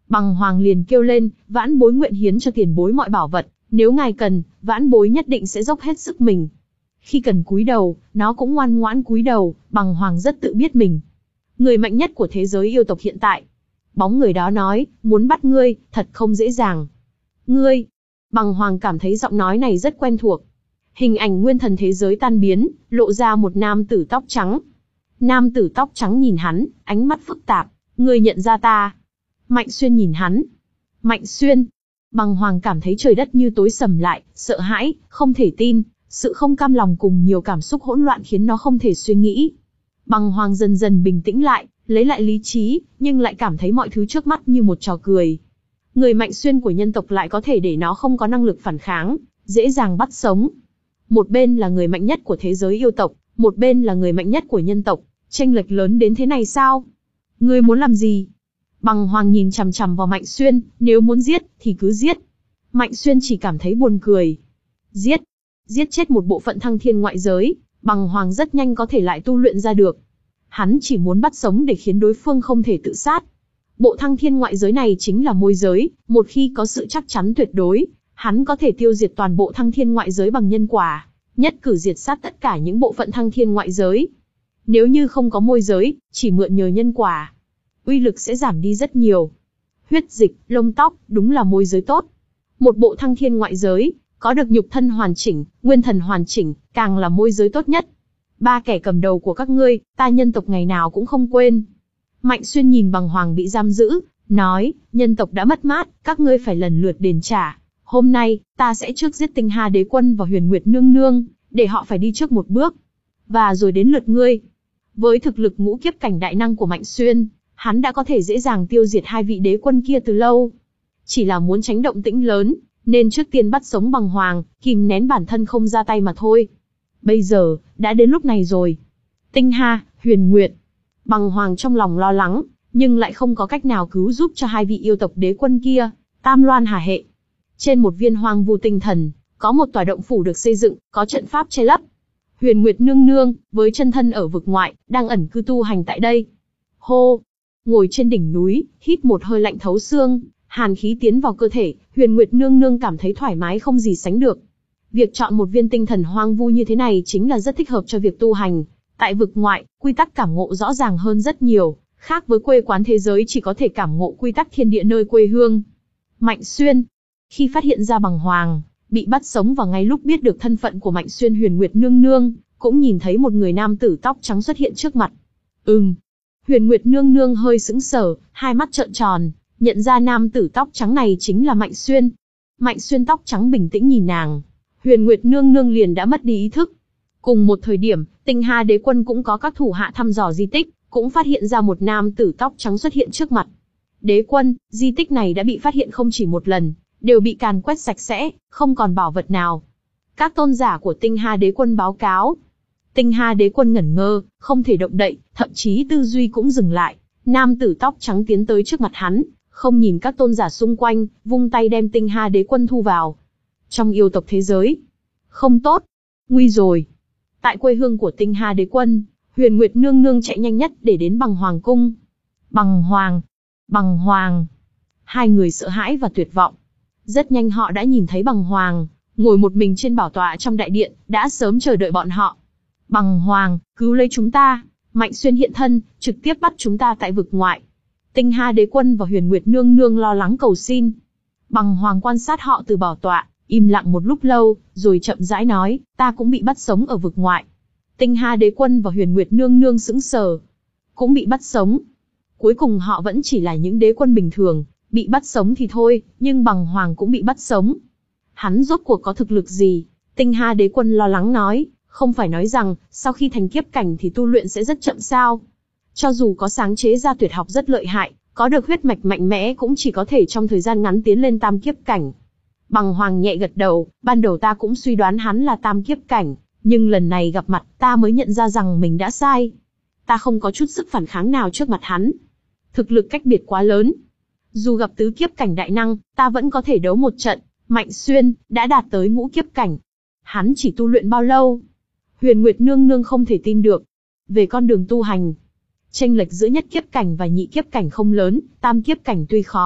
Bằng Hoàng liền kêu lên, vãn bối nguyện hiến cho tiền bối mọi bảo vật, nếu ngài cần, vãn bối nhất định sẽ dốc hết sức mình. Khi cần cúi đầu, nó cũng ngoan ngoãn cúi đầu, Bằng Hoàng rất tự biết mình. Người mạnh nhất của thế giới yêu tộc hiện tại. Bóng người đó nói, muốn bắt ngươi, thật không dễ dàng. Ngươi, Bằng Hoàng cảm thấy giọng nói này rất quen thuộc. Hình ảnh nguyên thần thế giới tan biến, lộ ra một nam tử tóc trắng. Nam tử tóc trắng nhìn hắn, ánh mắt phức tạp. Ngươi nhận ra ta? Mạnh Xuyên nhìn hắn. Mạnh Xuyên. Bằng Hoàng cảm thấy trời đất như tối sầm lại, sợ hãi, không thể tin, sự không cam lòng cùng nhiều cảm xúc hỗn loạn khiến nó không thể suy nghĩ. Bằng Hoàng dần dần bình tĩnh lại, lấy lại lý trí, nhưng lại cảm thấy mọi thứ trước mắt như một trò cười. Người Mạnh Xuyên của nhân tộc lại có thể để nó không có năng lực phản kháng, dễ dàng bắt sống. Một bên là người mạnh nhất của thế giới yêu tộc, một bên là người mạnh nhất của nhân tộc, chênh lệch lớn đến thế này sao? Ngươi muốn làm gì? Bằng Hoàng nhìn chằm chằm vào Mạnh Xuyên, nếu muốn giết, thì cứ giết. Mạnh Xuyên chỉ cảm thấy buồn cười. Giết? Giết chết một bộ phận thăng thiên ngoại giới, Bằng Hoàng rất nhanh có thể lại tu luyện ra được. Hắn chỉ muốn bắt sống để khiến đối phương không thể tự sát. Bộ thăng thiên ngoại giới này chính là môi giới, một khi có sự chắc chắn tuyệt đối, hắn có thể tiêu diệt toàn bộ thăng thiên ngoại giới bằng nhân quả, nhất cử diệt sát tất cả những bộ phận thăng thiên ngoại giới. Nếu như không có môi giới, chỉ mượn nhờ nhân quả, uy lực sẽ giảm đi rất nhiều. Huyết dịch, lông tóc, đúng là môi giới tốt. Một bộ thăng thiên ngoại giới, có được nhục thân hoàn chỉnh, nguyên thần hoàn chỉnh, càng là môi giới tốt nhất. Ba kẻ cầm đầu của các ngươi, ta nhân tộc ngày nào cũng không quên. Mạnh Xuyên nhìn Bằng Hoàng bị giam giữ, nói, nhân tộc đã mất mát, các ngươi phải lần lượt đền trả. Hôm nay, ta sẽ trước giết Tinh Hà Đế Quân và Huyền Nguyệt Nương Nương, để họ phải đi trước một bước. Và rồi đến lượt ngươi. Với thực lực ngũ kiếp cảnh đại năng của Mạnh Xuyên, hắn đã có thể dễ dàng tiêu diệt hai vị đế quân kia từ lâu. Chỉ là muốn tránh động tĩnh lớn, nên trước tiên bắt sống Bằng Hoàng, kìm nén bản thân không ra tay mà thôi. Bây giờ, đã đến lúc này rồi. Tinh Hà, Huyền Nguyệt. Bằng Hoàng trong lòng lo lắng, nhưng lại không có cách nào cứu giúp cho hai vị yêu tộc đế quân kia. Tam Loan Hà Hệ. Trên một viên hoang vu tinh thần, có một tòa động phủ được xây dựng, có trận pháp che lấp. Huyền Nguyệt Nương Nương, với chân thân ở vực ngoại, đang ẩn cư tu hành tại đây. Hô! Ngồi trên đỉnh núi, hít một hơi lạnh thấu xương, hàn khí tiến vào cơ thể, Huyền Nguyệt Nương Nương cảm thấy thoải mái không gì sánh được. Việc chọn một viên tinh thần hoang vu như thế này chính là rất thích hợp cho việc tu hành. Tại vực ngoại, quy tắc cảm ngộ rõ ràng hơn rất nhiều, khác với quê quán thế giới chỉ có thể cảm ngộ quy tắc thiên địa nơi quê hương. Mạnh Xuyên. Khi phát hiện ra Bằng Hoàng bị bắt sống và ngay lúc biết được thân phận của Mạnh Xuyên, Huyền Nguyệt Nương Nương cũng nhìn thấy một người nam tử tóc trắng xuất hiện trước mặt. Ừm. Huyền Nguyệt Nương Nương hơi sững sờ, hai mắt trợn tròn, nhận ra nam tử tóc trắng này chính là Mạnh Xuyên. Mạnh Xuyên tóc trắng bình tĩnh nhìn nàng. Huyền Nguyệt Nương Nương liền đã mất đi ý thức. Cùng một thời điểm, Tinh Hà Đế Quân cũng có các thủ hạ thăm dò di tích, cũng phát hiện ra một nam tử tóc trắng xuất hiện trước mặt. Đế Quân, di tích này đã bị phát hiện không chỉ một lần, đều bị càn quét sạch sẽ, không còn bảo vật nào. Các tôn giả của Tinh Hà Đế Quân báo cáo. Tinh Hà Đế Quân ngẩn ngơ, không thể động đậy, thậm chí tư duy cũng dừng lại. Nam tử tóc trắng tiến tới trước mặt hắn, không nhìn các tôn giả xung quanh, vung tay đem Tinh Hà Đế Quân thu vào. Trong yêu tộc thế giới, không tốt, nguy rồi. Tại quê hương của Tinh Hà Đế Quân, Huyền Nguyệt Nương Nương chạy nhanh nhất để đến Bằng Hoàng cung. Bằng Hoàng, Bằng Hoàng. Hai người sợ hãi và tuyệt vọng. Rất nhanh họ đã nhìn thấy Bằng Hoàng, ngồi một mình trên bảo tọa trong đại điện, đã sớm chờ đợi bọn họ. Bằng Hoàng, cứu lấy chúng ta. Mạnh Xuyên hiện thân, trực tiếp bắt chúng ta tại vực ngoại. Tinh Hà Đế Quân và Huyền Nguyệt Nương Nương lo lắng cầu xin. Bằng Hoàng quan sát họ từ bảo tọa, im lặng một lúc lâu, rồi chậm rãi nói, ta cũng bị bắt sống ở vực ngoại. Tinh Hà Đế Quân và Huyền Nguyệt Nương Nương sững sờ, cũng bị bắt sống. Cuối cùng họ vẫn chỉ là những đế quân bình thường, bị bắt sống thì thôi, nhưng Bằng Hoàng cũng bị bắt sống. Hắn rốt cuộc có thực lực gì? Tinh Hà Đế Quân lo lắng nói, không phải nói rằng, sau khi thành kiếp cảnh thì tu luyện sẽ rất chậm sao? Cho dù có sáng chế ra tuyệt học rất lợi hại, có được huyết mạch mạnh mẽ cũng chỉ có thể trong thời gian ngắn tiến lên tam kiếp cảnh. Bằng Hoàng nhẹ gật đầu, ban đầu ta cũng suy đoán hắn là tam kiếp cảnh, nhưng lần này gặp mặt ta mới nhận ra rằng mình đã sai. Ta không có chút sức phản kháng nào trước mặt hắn. Thực lực cách biệt quá lớn. Dù gặp tứ kiếp cảnh đại năng, ta vẫn có thể đấu một trận. Mạnh Xuyên đã đạt tới ngũ kiếp cảnh. Hắn chỉ tu luyện bao lâu? Huyền Nguyệt Nương Nương không thể tin được. Về con đường tu hành, chênh lệch giữa nhất kiếp cảnh và nhị kiếp cảnh không lớn, tam kiếp cảnh tuy khó,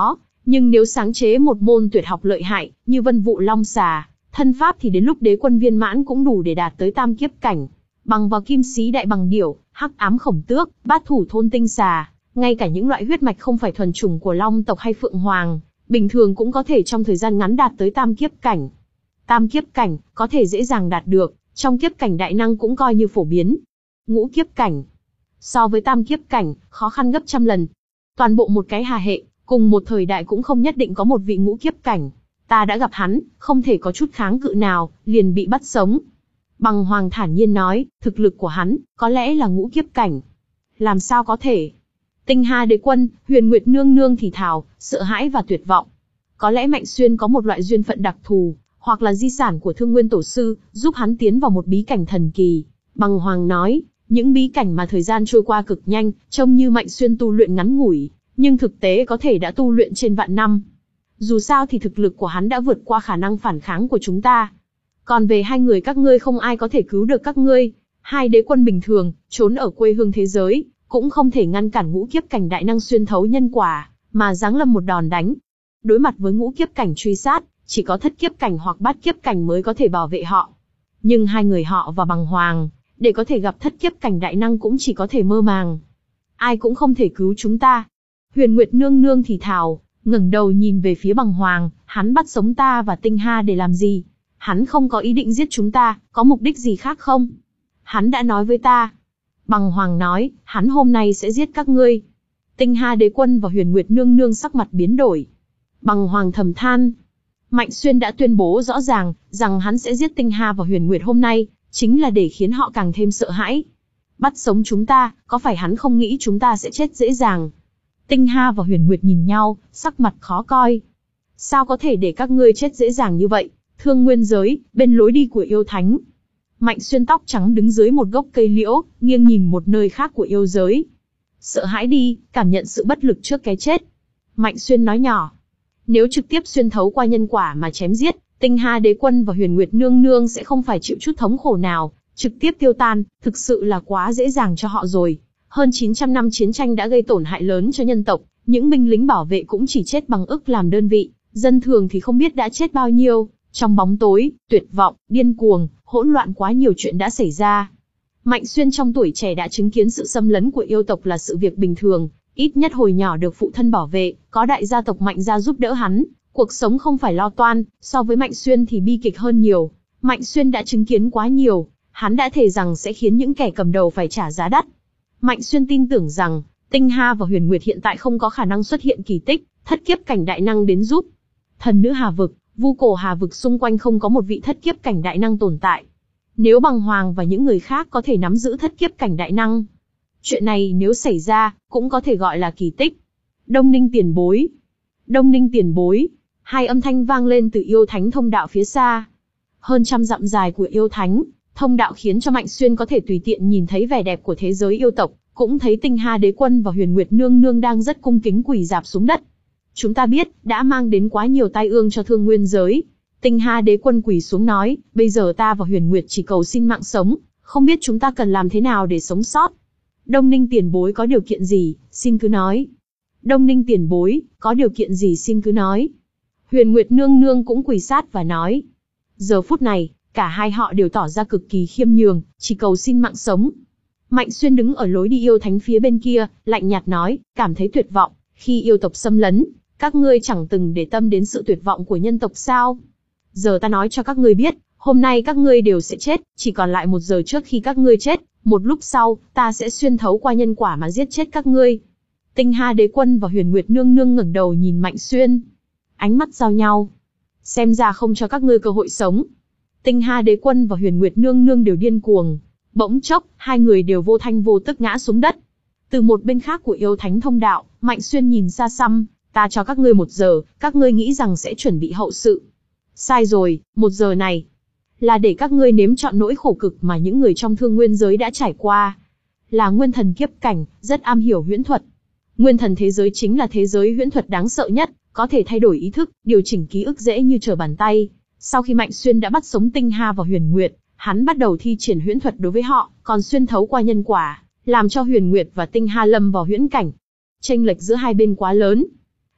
Nhưng nếu sáng chế một môn tuyệt học lợi hại, như Vân Vụ Long Xà, thân pháp thì đến lúc đế quân viên mãn cũng đủ để đạt tới tam kiếp cảnh. Bằng vào Kim Xí Đại Bằng Điểu, Hắc Ám Khổng Tước, Bát Thủ Thôn Tinh Xà, ngay cả những loại huyết mạch không phải thuần chủng của Long tộc hay Phượng Hoàng, bình thường cũng có thể trong thời gian ngắn đạt tới tam kiếp cảnh. Tam kiếp cảnh, có thể dễ dàng đạt được, trong kiếp cảnh đại năng cũng coi như phổ biến. Ngũ kiếp cảnh, so với tam kiếp cảnh, khó khăn gấp trăm lần. Toàn bộ một cái Hà hệ, cùng một thời đại cũng không nhất định có một vị ngũ kiếp cảnh. Ta đã gặp hắn, không thể có chút kháng cự nào, liền bị bắt sống. Bằng Hoàng thản nhiên nói, thực lực của hắn, có lẽ là ngũ kiếp cảnh. Làm sao có thể? Tinh Hà Đế Quân, Huyền Nguyệt Nương Nương thì thào, sợ hãi và tuyệt vọng. Có lẽ Mạnh Xuyên có một loại duyên phận đặc thù, hoặc là di sản của Thương Nguyên Tổ Sư, giúp hắn tiến vào một bí cảnh thần kỳ. Bằng Hoàng nói, những bí cảnh mà thời gian trôi qua cực nhanh, trông như Mạnh Xuyên tu luyện ngắn ngủi, nhưng thực tế có thể đã tu luyện trên vạn năm. Dù sao thì thực lực của hắn đã vượt qua khả năng phản kháng của chúng ta. Còn về hai người các ngươi không ai có thể cứu được các ngươi. Hai đế quân bình thường, trốn ở quê hương thế giới, cũng không thể ngăn cản ngũ kiếp cảnh đại năng xuyên thấu nhân quả, mà giáng lâm một đòn đánh. Đối mặt với ngũ kiếp cảnh truy sát, chỉ có thất kiếp cảnh hoặc bát kiếp cảnh mới có thể bảo vệ họ. Nhưng hai người họ và Bằng Hoàng, để có thể gặp thất kiếp cảnh đại năng cũng chỉ có thể mơ màng. Ai cũng không thể cứu chúng ta. Huyền Nguyệt Nương Nương thì thào, ngẩng đầu nhìn về phía Bằng Hoàng, hắn bắt sống ta và Tinh Hà để làm gì? Hắn không có ý định giết chúng ta, có mục đích gì khác không? Hắn đã nói với ta. Bằng Hoàng nói, hắn hôm nay sẽ giết các ngươi. Tinh Hà Đế Quân và Huyền Nguyệt Nương Nương sắc mặt biến đổi. Bằng Hoàng thầm than. Mạnh Xuyên đã tuyên bố rõ ràng, rằng hắn sẽ giết Tinh Hà và Huyền Nguyệt hôm nay, chính là để khiến họ càng thêm sợ hãi. Bắt sống chúng ta, có phải hắn không nghĩ chúng ta sẽ chết dễ dàng? Tinh Hà và Huyền Nguyệt nhìn nhau, sắc mặt khó coi. Sao có thể để các ngươi chết dễ dàng như vậy? Thương Nguyên giới, bên lối đi của yêu thánh. Mạnh Xuyên tóc trắng đứng dưới một gốc cây liễu, nghiêng nhìn một nơi khác của yêu giới. Sợ hãi đi, cảm nhận sự bất lực trước cái chết. Mạnh Xuyên nói nhỏ. Nếu trực tiếp xuyên thấu qua nhân quả mà chém giết, Tinh Hà Đế Quân và Huyền Nguyệt Nương Nương sẽ không phải chịu chút thống khổ nào, trực tiếp tiêu tan, thực sự là quá dễ dàng cho họ rồi. Hơn chín trăm năm chiến tranh đã gây tổn hại lớn cho nhân tộc, những binh lính bảo vệ cũng chỉ chết bằng ức làm đơn vị, dân thường thì không biết đã chết bao nhiêu. Trong bóng tối, tuyệt vọng, điên cuồng, hỗn loạn quá nhiều chuyện đã xảy ra. Mạnh Xuyên trong tuổi trẻ đã chứng kiến sự xâm lấn của yêu tộc là sự việc bình thường, ít nhất hồi nhỏ được phụ thân bảo vệ, có đại gia tộc Mạnh gia giúp đỡ hắn, cuộc sống không phải lo toan, so với Mạnh Xuyên thì bi kịch hơn nhiều. Mạnh Xuyên đã chứng kiến quá nhiều, hắn đã thề rằng sẽ khiến những kẻ cầm đầu phải trả giá đắt. Mạnh Xuyên tin tưởng rằng, Tinh Hà và Huyền Nguyệt hiện tại không có khả năng xuất hiện kỳ tích, thất kiếp cảnh đại năng đến giúp. Thần nữ Hà vực, Vu Cổ Hà vực xung quanh không có một vị thất kiếp cảnh đại năng tồn tại. Nếu Bằng Hoàng và những người khác có thể nắm giữ thất kiếp cảnh đại năng, chuyện này nếu xảy ra, cũng có thể gọi là kỳ tích. Đông Ninh tiền bối. Đông Ninh tiền bối. Hai âm thanh vang lên từ yêu thánh thông đạo phía xa. Hơn trăm dặm dài của yêu thánh, thông đạo khiến cho Mạnh Xuyên có thể tùy tiện nhìn thấy vẻ đẹp của thế giới yêu tộc, cũng thấy Tinh Hà Đế Quân và Huyền Nguyệt Nương Nương đang rất cung kính quỳ rạp xuống đất. Chúng ta biết, đã mang đến quá nhiều tai ương cho Thương Nguyên giới. Tinh Hà Đế Quân quỳ xuống nói, bây giờ ta và Huyền Nguyệt chỉ cầu xin mạng sống, không biết chúng ta cần làm thế nào để sống sót. Đông Ninh tiền bối có điều kiện gì, xin cứ nói. Đông Ninh tiền bối, có điều kiện gì xin cứ nói. Huyền Nguyệt Nương Nương cũng quỳ sát và nói. Giờ phút này, cả hai họ đều tỏ ra cực kỳ khiêm nhường, chỉ cầu xin mạng sống. Mạnh Xuyên đứng ở lối đi yêu thánh phía bên kia, lạnh nhạt nói, cảm thấy tuyệt vọng, khi yêu tộc xâm lấn, các ngươi chẳng từng để tâm đến sự tuyệt vọng của nhân tộc sao? Giờ ta nói cho các ngươi biết, hôm nay các ngươi đều sẽ chết, chỉ còn lại một giờ trước khi các ngươi chết, một lúc sau, ta sẽ xuyên thấu qua nhân quả mà giết chết các ngươi. Tinh Hà Đế Quân và Huyền Nguyệt Nương Nương ngẩng đầu nhìn Mạnh Xuyên. Ánh mắt giao nhau. Xem ra không cho các ngươi cơ hội sống. Tinh Hà Đế Quân và Huyền Nguyệt Nương Nương đều điên cuồng. Bỗng chốc, hai người đều vô thanh vô tức ngã xuống đất. Từ một bên khác của yêu thánh thông đạo, Mạnh Xuyên nhìn xa xăm, ta cho các ngươi một giờ, các ngươi nghĩ rằng sẽ chuẩn bị hậu sự. Sai rồi, một giờ này là để các ngươi nếm trọn nỗi khổ cực mà những người trong Thương Nguyên giới đã trải qua. Là nguyên thần kiếp cảnh, rất am hiểu huyễn thuật. Nguyên thần thế giới chính là thế giới huyễn thuật đáng sợ nhất, có thể thay đổi ý thức, điều chỉnh ký ức dễ như trở bàn tay. Sau khi Mạnh Xuyên đã bắt sống Tinh Hà và Huyền Nguyệt, hắn bắt đầu thi triển huyễn thuật đối với họ, còn xuyên thấu qua nhân quả, làm cho Huyền Nguyệt và Tinh Hà lâm vào huyễn cảnh. Chênh lệch giữa hai bên quá lớn.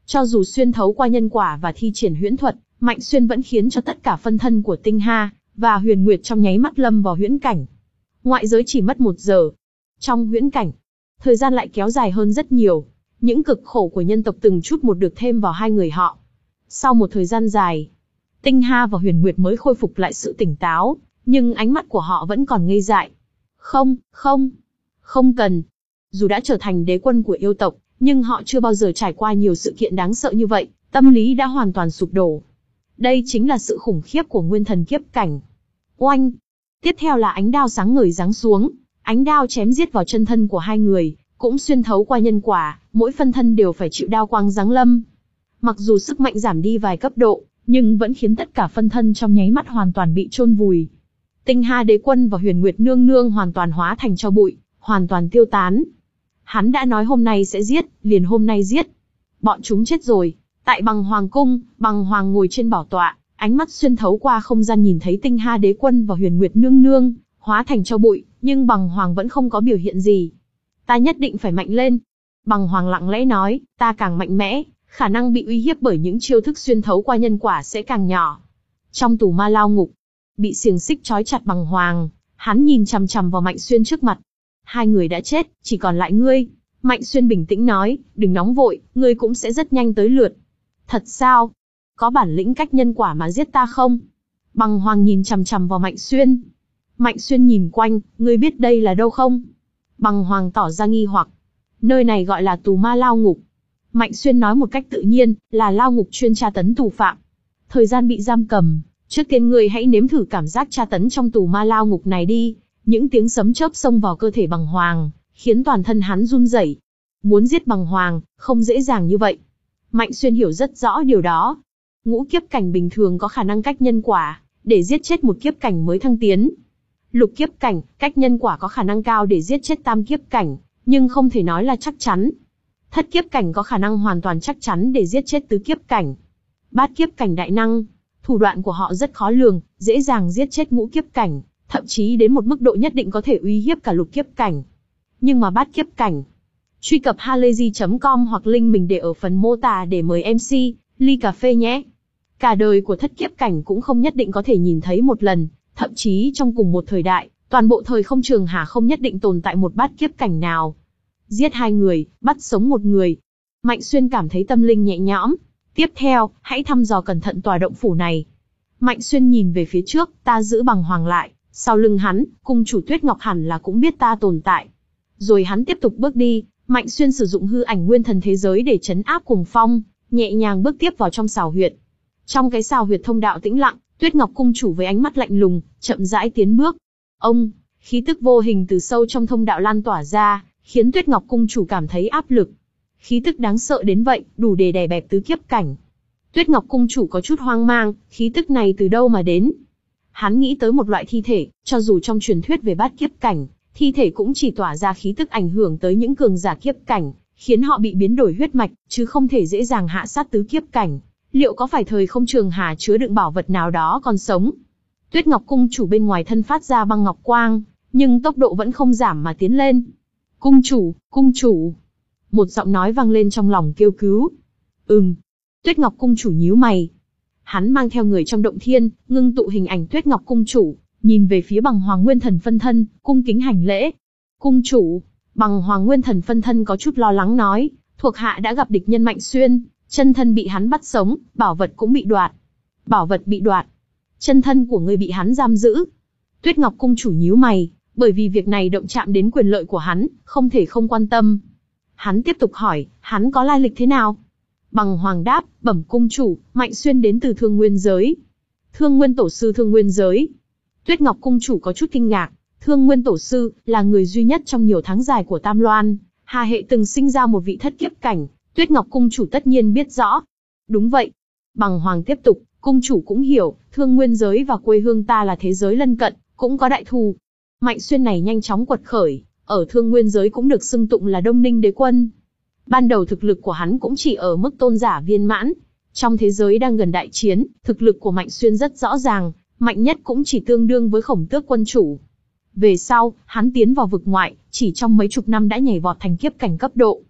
Cho dù xuyên thấu qua nhân quả và thi triển huyễn thuật, Mạnh Xuyên vẫn khiến cho tất cả phân thân của Tinh Ha và Huyền Nguyệt trong nháy mắt lâm vào huyễn cảnh. Ngoại giới chỉ mất một giờ. Trong huyễn cảnh, thời gian lại kéo dài hơn rất nhiều. Những cực khổ của nhân tộc từng chút một được thêm vào hai người họ. Sau một thời gian dài, Tinh Ha và Huyền Nguyệt mới khôi phục lại sự tỉnh táo, nhưng ánh mắt của họ vẫn còn ngây dại. Không, không, không cần. Dù đã trở thành đế quân của yêu tộc, nhưng họ chưa bao giờ trải qua nhiều sự kiện đáng sợ như vậy, tâm lý đã hoàn toàn sụp đổ. Đây chính là sự khủng khiếp của nguyên thần kiếp cảnh. Oanh! Tiếp theo là ánh đao sáng ngời giáng xuống, ánh đao chém giết vào chân thân của hai người, cũng xuyên thấu qua nhân quả, mỗi phân thân đều phải chịu đao quang giáng lâm. Mặc dù sức mạnh giảm đi vài cấp độ, nhưng vẫn khiến tất cả phân thân trong nháy mắt hoàn toàn bị chôn vùi. Tinh Ha đế quân và Huyền Nguyệt nương nương hoàn toàn hóa thành tro bụi, hoàn toàn tiêu tán. Hắn đã nói hôm nay sẽ giết, liền hôm nay giết. Bọn chúng chết rồi. Tại Bằng Hoàng cung, Bằng Hoàng ngồi trên bảo tọa, ánh mắt xuyên thấu qua không gian nhìn thấy Tinh Ha đế quân và Huyền Nguyệt nương nương hóa thành tro bụi, nhưng Bằng Hoàng vẫn không có biểu hiện gì. Ta nhất định phải mạnh lên. Bằng Hoàng lặng lẽ nói, ta càng mạnh mẽ, khả năng bị uy hiếp bởi những chiêu thức xuyên thấu qua nhân quả sẽ càng nhỏ. Trong tù ma lao ngục, bị xiềng xích trói chặt Bằng Hoàng, hắn nhìn chằm chằm vào Mạnh Xuyên trước mặt. Hai người đã chết, chỉ còn lại ngươi. Mạnh Xuyên bình tĩnh nói, đừng nóng vội, ngươi cũng sẽ rất nhanh tới lượt. Thật sao? Có bản lĩnh cách nhân quả mà giết ta không? Bằng Hoàng nhìn chằm chằm vào Mạnh Xuyên. Mạnh Xuyên nhìn quanh, ngươi biết đây là đâu không? Bằng Hoàng tỏ ra nghi hoặc. Nơi này gọi là tù ma lao ngục. Mạnh Xuyên nói một cách tự nhiên, là lao ngục chuyên tra tấn tù phạm. Thời gian bị giam cầm, trước tiên ngươi hãy nếm thử cảm giác tra tấn trong tù ma lao ngục này đi. Những tiếng sấm chớp xông vào cơ thể Bằng Hoàng, khiến toàn thân hắn run rẩy. Muốn giết Bằng Hoàng, không dễ dàng như vậy. Mạnh Xuyên hiểu rất rõ điều đó. Ngũ kiếp cảnh bình thường có khả năng cách nhân quả, để giết chết một kiếp cảnh mới thăng tiến. Lục kiếp cảnh, cách nhân quả có khả năng cao để giết chết tam kiếp cảnh, nhưng không thể nói là chắc chắn. Thất kiếp cảnh có khả năng hoàn toàn chắc chắn để giết chết tứ kiếp cảnh. Bát kiếp cảnh đại năng, thủ đoạn của họ rất khó lường, dễ dàng giết chết ngũ kiếp cảnh, thậm chí đến một mức độ nhất định có thể uy hiếp cả lục kiếp cảnh. Nhưng mà bát kiếp cảnh, truy cập halayzi chấm com hoặc link mình để ở phần mô tả để mời em xê, ly cà phê nhé. Cả đời của thất kiếp cảnh cũng không nhất định có thể nhìn thấy một lần, thậm chí trong cùng một thời đại, toàn bộ thời không trường hà không nhất định tồn tại một bát kiếp cảnh nào. Giết hai người, bắt sống một người. Mạnh Xuyên cảm thấy tâm linh nhẹ nhõm. Tiếp theo, hãy thăm dò cẩn thận tòa động phủ này. Mạnh Xuyên nhìn về phía trước, ta giữ Bằng Hoàng lại, sau lưng hắn, cung chủ Tuyết Ngọc hẳn là cũng biết ta tồn tại. Rồi hắn tiếp tục bước đi, Mạnh Xuyên sử dụng hư ảnh nguyên thần thế giới để trấn áp cuồng phong, nhẹ nhàng bước tiếp vào trong xào huyệt. Trong cái xào huyệt thông đạo tĩnh lặng, Tuyết Ngọc cung chủ với ánh mắt lạnh lùng, chậm rãi tiến bước. Ông, khí tức vô hình từ sâu trong thông đạo lan tỏa ra, khiến Tuyết Ngọc cung chủ cảm thấy áp lực. Khí tức đáng sợ đến vậy, đủ để đè bẹp tứ kiếp cảnh. Tuyết Ngọc cung chủ có chút hoang mang, khí tức này từ đâu mà đến? Hắn nghĩ tới một loại thi thể, cho dù trong truyền thuyết về bát kiếp cảnh, thi thể cũng chỉ tỏa ra khí tức ảnh hưởng tới những cường giả kiếp cảnh, khiến họ bị biến đổi huyết mạch, chứ không thể dễ dàng hạ sát tứ kiếp cảnh. Liệu có phải thời không trường hà chứa đựng bảo vật nào đó còn sống? Tuyết Ngọc cung chủ bên ngoài thân phát ra băng ngọc quang, nhưng tốc độ vẫn không giảm mà tiến lên. Cung chủ, cung chủ. Một giọng nói vang lên trong lòng kêu cứu. Ừm. Tuyết Ngọc cung chủ nhíu mày. Hắn mang theo người trong động thiên, ngưng tụ hình ảnh Tuyết Ngọc cung chủ, nhìn về phía Bằng Hoàng nguyên thần phân thân, cung kính hành lễ. Cung chủ. Bằng Hoàng nguyên thần phân thân có chút lo lắng nói, thuộc hạ đã gặp địch nhân Mạnh Xuyên, chân thân bị hắn bắt sống, bảo vật cũng bị đoạt. Bảo vật bị đoạt. Chân thân của người bị hắn giam giữ. Tuyết Ngọc cung chủ nhíu mày, bởi vì việc này động chạm đến quyền lợi của hắn, không thể không quan tâm. Hắn tiếp tục hỏi, hắn có lai lịch thế nào? Bằng Hoàng đáp, bẩm cung chủ, Mạnh Xuyên đến từ Thương Nguyên giới. Thương Nguyên tổ sư Thương Nguyên giới. Tuyết Ngọc cung chủ có chút kinh ngạc, Thương Nguyên tổ sư là người duy nhất trong nhiều tháng dài của Tam Loan, Hà hệ từng sinh ra một vị thất kiếp cảnh, Tuyết Ngọc cung chủ tất nhiên biết rõ. Đúng vậy. Bằng Hoàng tiếp tục, cung chủ cũng hiểu, Thương Nguyên giới và quê hương ta là thế giới lân cận, cũng có đại thù. Mạnh Xuyên này nhanh chóng quật khởi, ở Thương Nguyên giới cũng được xưng tụng là Đông Ninh đế quân. Ban đầu thực lực của hắn cũng chỉ ở mức tôn giả viên mãn. Trong thế giới đang gần đại chiến, thực lực của Mạnh Xuyên rất rõ ràng, mạnh nhất cũng chỉ tương đương với Khổng Tước quân chủ. Về sau, hắn tiến vào vực ngoại, chỉ trong mấy chục năm đã nhảy vọt thành kiếp cảnh cấp độ.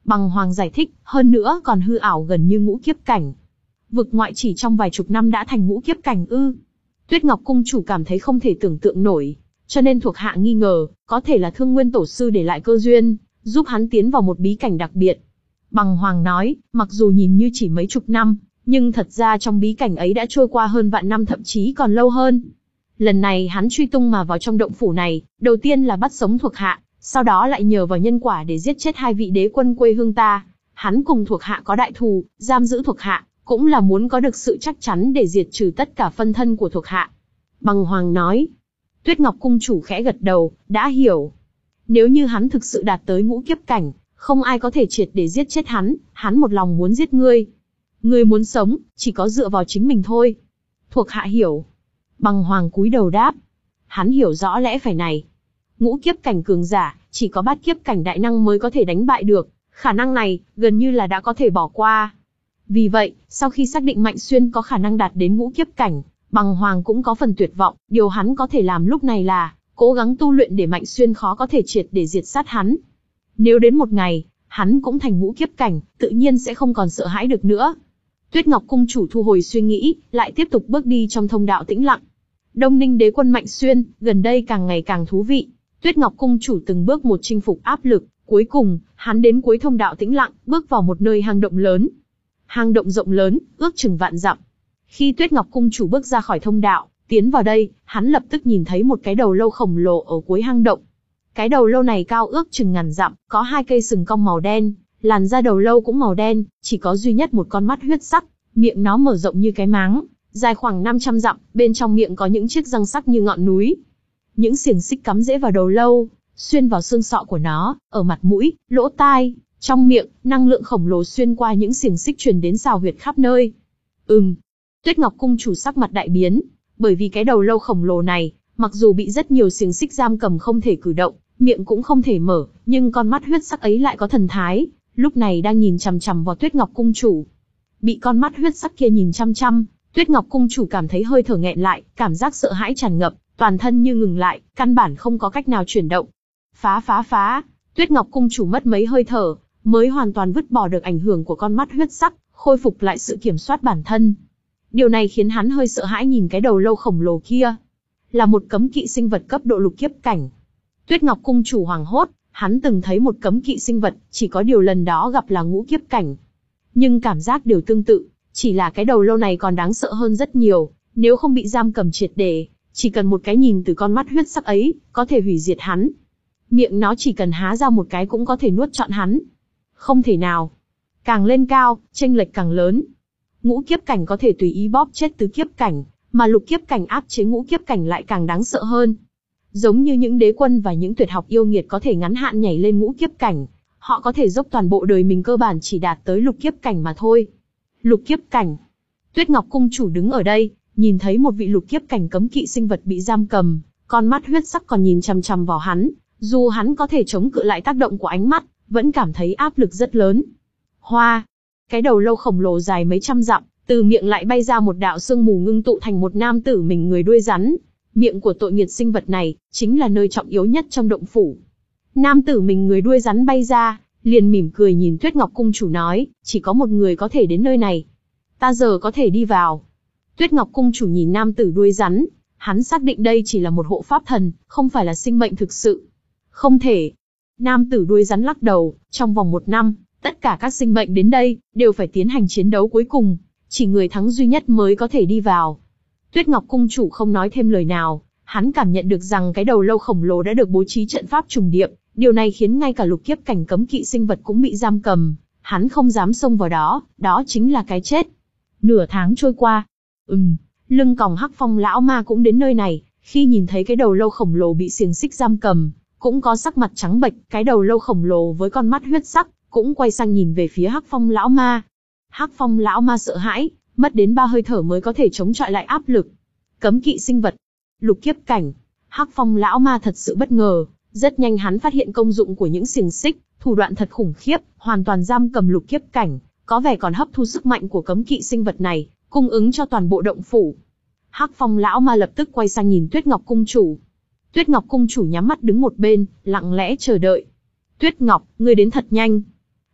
Bằng Hoàng giải thích, hơn nữa còn hư ảo gần như ngũ kiếp cảnh. Vực ngoại chỉ trong vài chục năm đã thành ngũ kiếp cảnh ư? Tuyết Ngọc Cung chủ cảm thấy không thể tưởng tượng nổi, cho nên thuộc hạ nghi ngờ, có thể là Thương Nguyên Tổ sư để lại cơ duyên, giúp hắn tiến vào một bí cảnh đặc biệt. Bằng Hoàng nói, mặc dù nhìn như chỉ mấy chục năm, nhưng thật ra trong bí cảnh ấy đã trôi qua hơn vạn năm, thậm chí còn lâu hơn. Lần này hắn truy tung mà vào trong động phủ này, đầu tiên là bắt sống thuộc hạ, sau đó lại nhờ vào nhân quả để giết chết hai vị đế quân quê hương ta. Hắn cùng thuộc hạ có đại thù, giam giữ thuộc hạ, cũng là muốn có được sự chắc chắn để diệt trừ tất cả phân thân của thuộc hạ. Bằng Hoàng nói. Tuyết Ngọc Cung chủ khẽ gật đầu, đã hiểu. Nếu như hắn thực sự đạt tới ngũ kiếp cảnh, không ai có thể triệt để giết chết hắn, hắn một lòng muốn giết ngươi. Ngươi muốn sống, chỉ có dựa vào chính mình thôi. Thuộc hạ hiểu. Bằng Hoàng cúi đầu đáp. Hắn hiểu rõ lẽ phải này. Ngũ kiếp cảnh cường giả, chỉ có bát kiếp cảnh đại năng mới có thể đánh bại được. Khả năng này, gần như là đã có thể bỏ qua. Vì vậy, sau khi xác định Mạnh Xuyên có khả năng đạt đến ngũ kiếp cảnh, Bằng Hoàng cũng có phần tuyệt vọng. Điều hắn có thể làm lúc này là cố gắng tu luyện để Mạnh Xuyên khó có thể triệt để diệt sát hắn. Nếu đến một ngày, hắn cũng thành ngũ kiếp cảnh, tự nhiên sẽ không còn sợ hãi được nữa. Tuyết Ngọc Cung chủ thu hồi suy nghĩ, lại tiếp tục bước đi trong thông đạo tĩnh lặng. Đông Ninh đế quân Mạnh Xuyên, gần đây càng ngày càng thú vị. Tuyết Ngọc Cung chủ từng bước một chinh phục áp lực, cuối cùng, hắn đến cuối thông đạo tĩnh lặng, bước vào một nơi hang động lớn. Hang động rộng lớn, ước chừng vạn dặm. Khi Tuyết Ngọc Cung chủ bước ra khỏi thông đạo, tiến vào đây, hắn lập tức nhìn thấy một cái đầu lâu khổng lồ ở cuối hang động. Cái đầu lâu này cao ước chừng ngàn dặm, có hai cây sừng cong màu đen, làn da đầu lâu cũng màu đen, chỉ có duy nhất một con mắt huyết sắc, miệng nó mở rộng như cái máng, dài khoảng năm trăm dặm, bên trong miệng có những chiếc răng sắc như ngọn núi. Những xiềng xích cắm rễ vào đầu lâu, xuyên vào xương sọ của nó, ở mặt mũi, lỗ tai, trong miệng, năng lượng khổng lồ xuyên qua những xiềng xích truyền đến xào huyệt khắp nơi. Ừm. Tuyết Ngọc Cung chủ sắc mặt đại biến, bởi vì cái đầu lâu khổng lồ này, mặc dù bị rất nhiều xiềng xích giam cầm không thể cử động, miệng cũng không thể mở, nhưng con mắt huyết sắc ấy lại có thần thái, lúc này đang nhìn chằm chằm vào Tuyết Ngọc Cung chủ. Bị con mắt huyết sắc kia nhìn chăm chăm, Tuyết Ngọc Cung chủ cảm thấy hơi thở nghẹn lại, cảm giác sợ hãi tràn ngập, toàn thân như ngừng lại, căn bản không có cách nào chuyển động. Phá phá phá, Tuyết Ngọc Cung chủ mất mấy hơi thở, mới hoàn toàn vứt bỏ được ảnh hưởng của con mắt huyết sắc, khôi phục lại sự kiểm soát bản thân. Điều này khiến hắn hơi sợ hãi nhìn cái đầu lâu khổng lồ kia. Là một cấm kỵ sinh vật cấp độ lục kiếp cảnh. Tuyết Ngọc Cung chủ hoảng hốt, hắn từng thấy một cấm kỵ sinh vật, chỉ có điều lần đó gặp là ngũ kiếp cảnh. Nhưng cảm giác đều tương tự, chỉ là cái đầu lâu này còn đáng sợ hơn rất nhiều, nếu không bị giam cầm triệt để, chỉ cần một cái nhìn từ con mắt huyết sắc ấy, có thể hủy diệt hắn. Miệng nó chỉ cần há ra một cái cũng có thể nuốt trọn hắn. Không thể nào. Càng lên cao, chênh lệch càng lớn. Ngũ kiếp cảnh có thể tùy ý bóp chết tứ kiếp cảnh, mà lục kiếp cảnh áp chế ngũ kiếp cảnh lại càng đáng sợ hơn. Giống như những đế quân và những tuyệt học yêu nghiệt có thể ngắn hạn nhảy lên ngũ kiếp cảnh, họ có thể dốc toàn bộ đời mình cơ bản chỉ đạt tới lục kiếp cảnh mà thôi. Lục kiếp cảnh. Tuyết Ngọc Cung chủ đứng ở đây, nhìn thấy một vị lục kiếp cảnh cấm kỵ sinh vật bị giam cầm, con mắt huyết sắc còn nhìn chằm chằm vào hắn, dù hắn có thể chống cự lại tác động của ánh mắt, vẫn cảm thấy áp lực rất lớn. Hoa. Cái đầu lâu khổng lồ dài mấy trăm dặm, từ miệng lại bay ra một đạo sương mù ngưng tụ thành một nam tử mình người đuôi rắn. Miệng của tội nghiệt sinh vật này, chính là nơi trọng yếu nhất trong động phủ. Nam tử mình người đuôi rắn bay ra, liền mỉm cười nhìn Tuyết Ngọc Cung chủ nói, chỉ có một người có thể đến nơi này. Ta giờ có thể đi vào. Tuyết Ngọc Cung chủ nhìn nam tử đuôi rắn, hắn xác định đây chỉ là một hộ pháp thần, không phải là sinh mệnh thực sự. Không thể. Nam tử đuôi rắn lắc đầu, trong vòng một năm, tất cả các sinh mệnh đến đây, đều phải tiến hành chiến đấu cuối cùng, chỉ người thắng duy nhất mới có thể đi vào. Tuyết Ngọc Cung chủ không nói thêm lời nào, hắn cảm nhận được rằng cái đầu lâu khổng lồ đã được bố trí trận pháp trùng điệp, điều này khiến ngay cả lục kiếp cảnh cấm kỵ sinh vật cũng bị giam cầm, hắn không dám xông vào đó, đó chính là cái chết. Nửa tháng trôi qua, ừm, lưng còng Hắc Phong lão ma cũng đến nơi này, khi nhìn thấy cái đầu lâu khổng lồ bị xiềng xích giam cầm, cũng có sắc mặt trắng bệch, cái đầu lâu khổng lồ với con mắt huyết sắc, cũng quay sang nhìn về phía Hắc Phong lão ma. Hắc Phong lão ma sợ hãi, mất đến ba hơi thở mới có thể chống chọi lại áp lực. Cấm kỵ sinh vật, lục kiếp cảnh. Hắc Phong lão ma thật sự bất ngờ, rất nhanh hắn phát hiện công dụng của những xiềng xích, thủ đoạn thật khủng khiếp, hoàn toàn giam cầm lục kiếp cảnh, có vẻ còn hấp thu sức mạnh của cấm kỵ sinh vật này, cung ứng cho toàn bộ động phủ. Hắc Phong lão ma lập tức quay sang nhìn Tuyết Ngọc Cung chủ. Tuyết Ngọc Cung chủ nhắm mắt đứng một bên, lặng lẽ chờ đợi. Tuyết Ngọc, ngươi đến thật nhanh.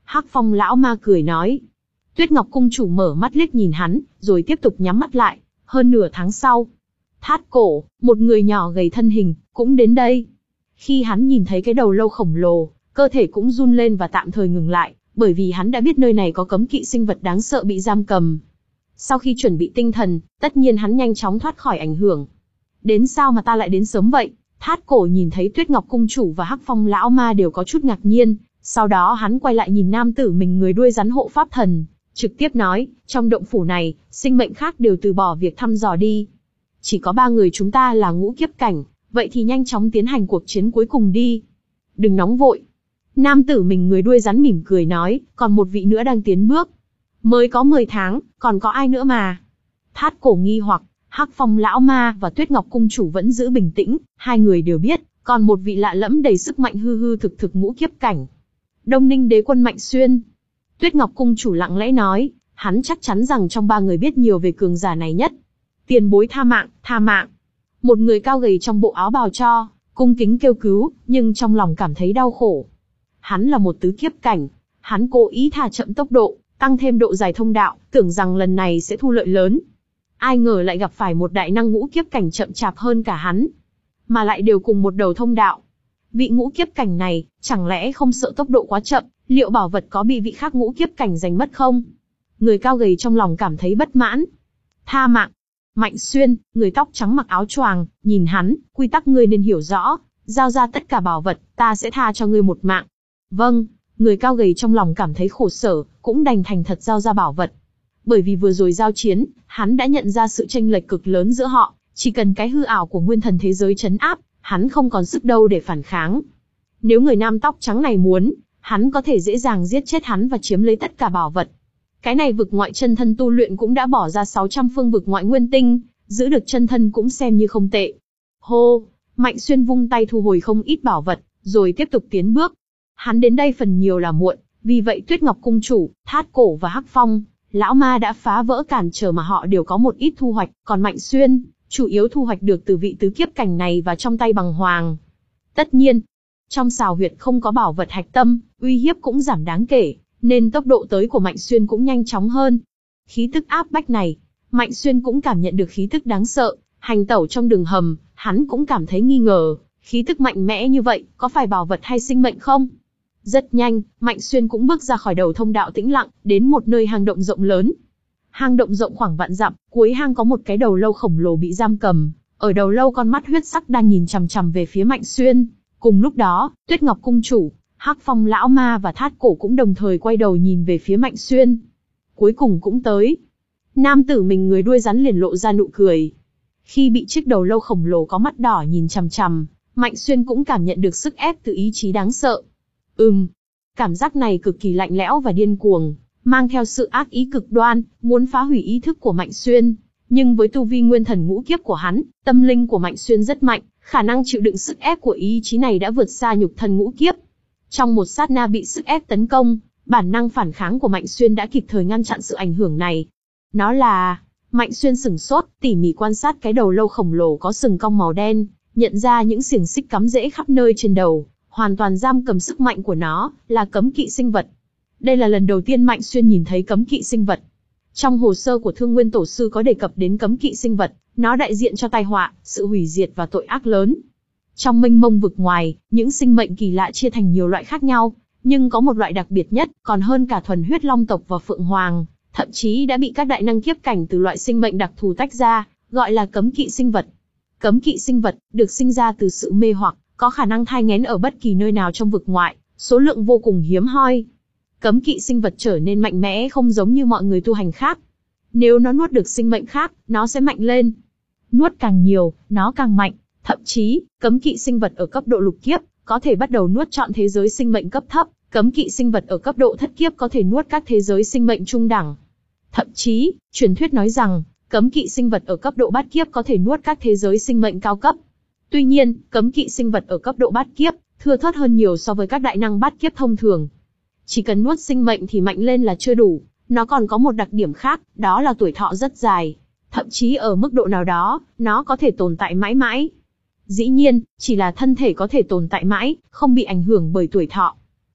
Hắc Phong lão ma cười nói. Tuyết Ngọc cung chủ mở mắt liếc nhìn hắn, rồi tiếp tục nhắm mắt lại. Hơn nửa tháng sau, Thát Cổ, một người nhỏ gầy thân hình, cũng đến đây. Khi hắn nhìn thấy cái đầu lâu khổng lồ, cơ thể cũng run lên và tạm thời ngừng lại, bởi vì hắn đã biết nơi này có cấm kỵ sinh vật đáng sợ bị giam cầm. Sau khi chuẩn bị tinh thần, tất nhiên hắn nhanh chóng thoát khỏi ảnh hưởng. Đến sao mà ta lại đến sớm vậy? Thát Cổ nhìn thấy Tuyết Ngọc cung chủ và Hắc Phong lão ma đều có chút ngạc nhiên, sau đó hắn quay lại nhìn nam tử mình người đuôi rắn hộ pháp thần, trực tiếp nói, trong động phủ này, sinh mệnh khác đều từ bỏ việc thăm dò đi. Chỉ có ba người chúng ta là ngũ kiếp cảnh, vậy thì nhanh chóng tiến hành cuộc chiến cuối cùng đi. Đừng nóng vội. Nam tử mình người đuôi rắn mỉm cười nói, còn một vị nữa đang tiến bước. Mới có mười tháng, còn có ai nữa mà? Thát Cổ nghi hoặc, Hắc Phong lão ma và Tuyết Ngọc cung chủ vẫn giữ bình tĩnh, hai người đều biết, còn một vị lạ lẫm đầy sức mạnh hư hư thực thực ngũ kiếp cảnh. Đông Ninh đế quân Mạnh Xuyên. Tuyết Ngọc cung chủ lặng lẽ nói, hắn chắc chắn rằng trong ba người biết nhiều về cường giả này nhất. Tiền bối tha mạng, tha mạng. Một người cao gầy trong bộ áo bào cho, cung kính kêu cứu, nhưng trong lòng cảm thấy đau khổ. Hắn là một tứ kiếp cảnh, hắn cố ý thả chậm tốc độ, tăng thêm độ dài thông đạo, tưởng rằng lần này sẽ thu lợi lớn. Ai ngờ lại gặp phải một đại năng ngũ kiếp cảnh chậm chạp hơn cả hắn, mà lại đều cùng một đầu thông đạo. Vị ngũ kiếp cảnh này, chẳng lẽ không sợ tốc độ quá chậm, liệu bảo vật có bị vị khác ngũ kiếp cảnh giành mất không? Người cao gầy trong lòng cảm thấy bất mãn. Tha mạng. Mạnh Xuyên, người tóc trắng mặc áo choàng, nhìn hắn, quy tắc ngươi nên hiểu rõ, giao ra tất cả bảo vật, ta sẽ tha cho ngươi một mạng. Vâng, người cao gầy trong lòng cảm thấy khổ sở, cũng đành thành thật giao ra bảo vật. Bởi vì vừa rồi giao chiến, hắn đã nhận ra sự chênh lệch cực lớn giữa họ, chỉ cần cái hư ảo của nguyên thần thế giới trấn áp, hắn không còn sức đâu để phản kháng. Nếu người nam tóc trắng này muốn, hắn có thể dễ dàng giết chết hắn và chiếm lấy tất cả bảo vật. Cái này vực ngoại chân thân tu luyện cũng đã bỏ ra sáu trăm phương vực ngoại nguyên tinh, giữ được chân thân cũng xem như không tệ. Hô, Mạnh Xuyên vung tay thu hồi không ít bảo vật, rồi tiếp tục tiến bước. Hắn đến đây phần nhiều là muộn, vì vậy Tuyết Ngọc cung chủ, Thát Cổ và Hắc Phong lão ma đã phá vỡ cản trở mà họ đều có một ít thu hoạch, còn Mạnh Xuyên, chủ yếu thu hoạch được từ vị tứ kiếp cảnh này và trong tay bằng hoàng. Tất nhiên, trong xào huyệt không có bảo vật hạch tâm, uy hiếp cũng giảm đáng kể, nên tốc độ tới của Mạnh Xuyên cũng nhanh chóng hơn. Khí tức áp bách này, Mạnh Xuyên cũng cảm nhận được khí tức đáng sợ, hành tẩu trong đường hầm, hắn cũng cảm thấy nghi ngờ, khí tức mạnh mẽ như vậy, có phải bảo vật hay sinh mệnh không? Rất nhanh, Mạnh Xuyên cũng bước ra khỏi đầu thông đạo tĩnh lặng, đến một nơi hang động rộng lớn. Hang động rộng khoảng vạn dặm, cuối hang có một cái đầu lâu khổng lồ bị giam cầm, ở đầu lâu con mắt huyết sắc đang nhìn chằm chằm về phía Mạnh Xuyên. Cùng lúc đó, Tuyết Ngọc cung chủ, Hắc Phong lão ma và Thát Cổ cũng đồng thời quay đầu nhìn về phía Mạnh Xuyên. Cuối cùng cũng tới. Nam tử mình người đuôi rắn liền lộ ra nụ cười. Khi bị chiếc đầu lâu khổng lồ có mắt đỏ nhìn chằm chằm, Mạnh Xuyên cũng cảm nhận được sức ép từ ý chí đáng sợ. Ừm, cảm giác này cực kỳ lạnh lẽo và điên cuồng, mang theo sự ác ý cực đoan, muốn phá hủy ý thức của Mạnh Xuyên. Nhưng với tu vi nguyên thần ngũ kiếp của hắn, tâm linh của Mạnh Xuyên rất mạnh, khả năng chịu đựng sức ép của ý chí này đã vượt xa nhục thân ngũ kiếp. Trong một sát na bị sức ép tấn công, bản năng phản kháng của Mạnh Xuyên đã kịp thời ngăn chặn sự ảnh hưởng này. Nó là... Mạnh Xuyên sửng sốt, tỉ mỉ quan sát cái đầu lâu khổng lồ có sừng cong màu đen, nhận ra những xiềng xích cắm rễ khắp nơi trên đầu, hoàn toàn giam cầm sức mạnh của nó, là cấm kỵ sinh vật. Đây là lần đầu tiên Mạnh Xuyên nhìn thấy cấm kỵ sinh vật. Trong hồ sơ của Thương Nguyên Tổ Sư có đề cập đến cấm kỵ sinh vật, nó đại diện cho tai họa, sự hủy diệt và tội ác lớn. Trong mênh mông vực ngoài, những sinh mệnh kỳ lạ chia thành nhiều loại khác nhau, nhưng có một loại đặc biệt nhất, còn hơn cả thuần huyết long tộc và phượng hoàng, thậm chí đã bị các đại năng kiếp cảnh từ loại sinh mệnh đặc thù tách ra, gọi là cấm kỵ sinh vật. Cấm kỵ sinh vật, được sinh ra từ sự mê hoặc, có khả năng thai nghén ở bất kỳ nơi nào trong vực ngoại, số lượng vô cùng hiếm hoi. Cấm kỵ sinh vật trở nên mạnh mẽ không giống như mọi người tu hành khác. Nếu nó nuốt được sinh mệnh khác, nó sẽ mạnh lên. Nuốt càng nhiều, nó càng mạnh. Thậm chí, cấm kỵ sinh vật ở cấp độ lục kiếp, có thể bắt đầu nuốt trọn thế giới sinh mệnh cấp thấp. Cấm kỵ sinh vật ở cấp độ thất kiếp có thể nuốt các thế giới sinh mệnh trung đẳng. Thậm chí, truyền thuyết nói rằng, cấm kỵ sinh vật ở cấp độ bát kiếp có thể nuốt các thế giới sinh mệnh cao cấp. Tuy nhiên, cấm kỵ sinh vật ở cấp độ bát kiếp, thưa thớt hơn nhiều so với các đại năng bát kiếp thông thường. Chỉ cần nuốt sinh mệnh thì mạnh lên là chưa đủ, nó còn có một đặc điểm khác, đó là tuổi thọ rất dài. Thậm chí ở mức độ nào đó, nó có thể tồn tại mãi mãi. Dĩ nhiên, chỉ là thân thể có thể tồn tại mãi, không bị ảnh hưởng bởi tuổi thọ.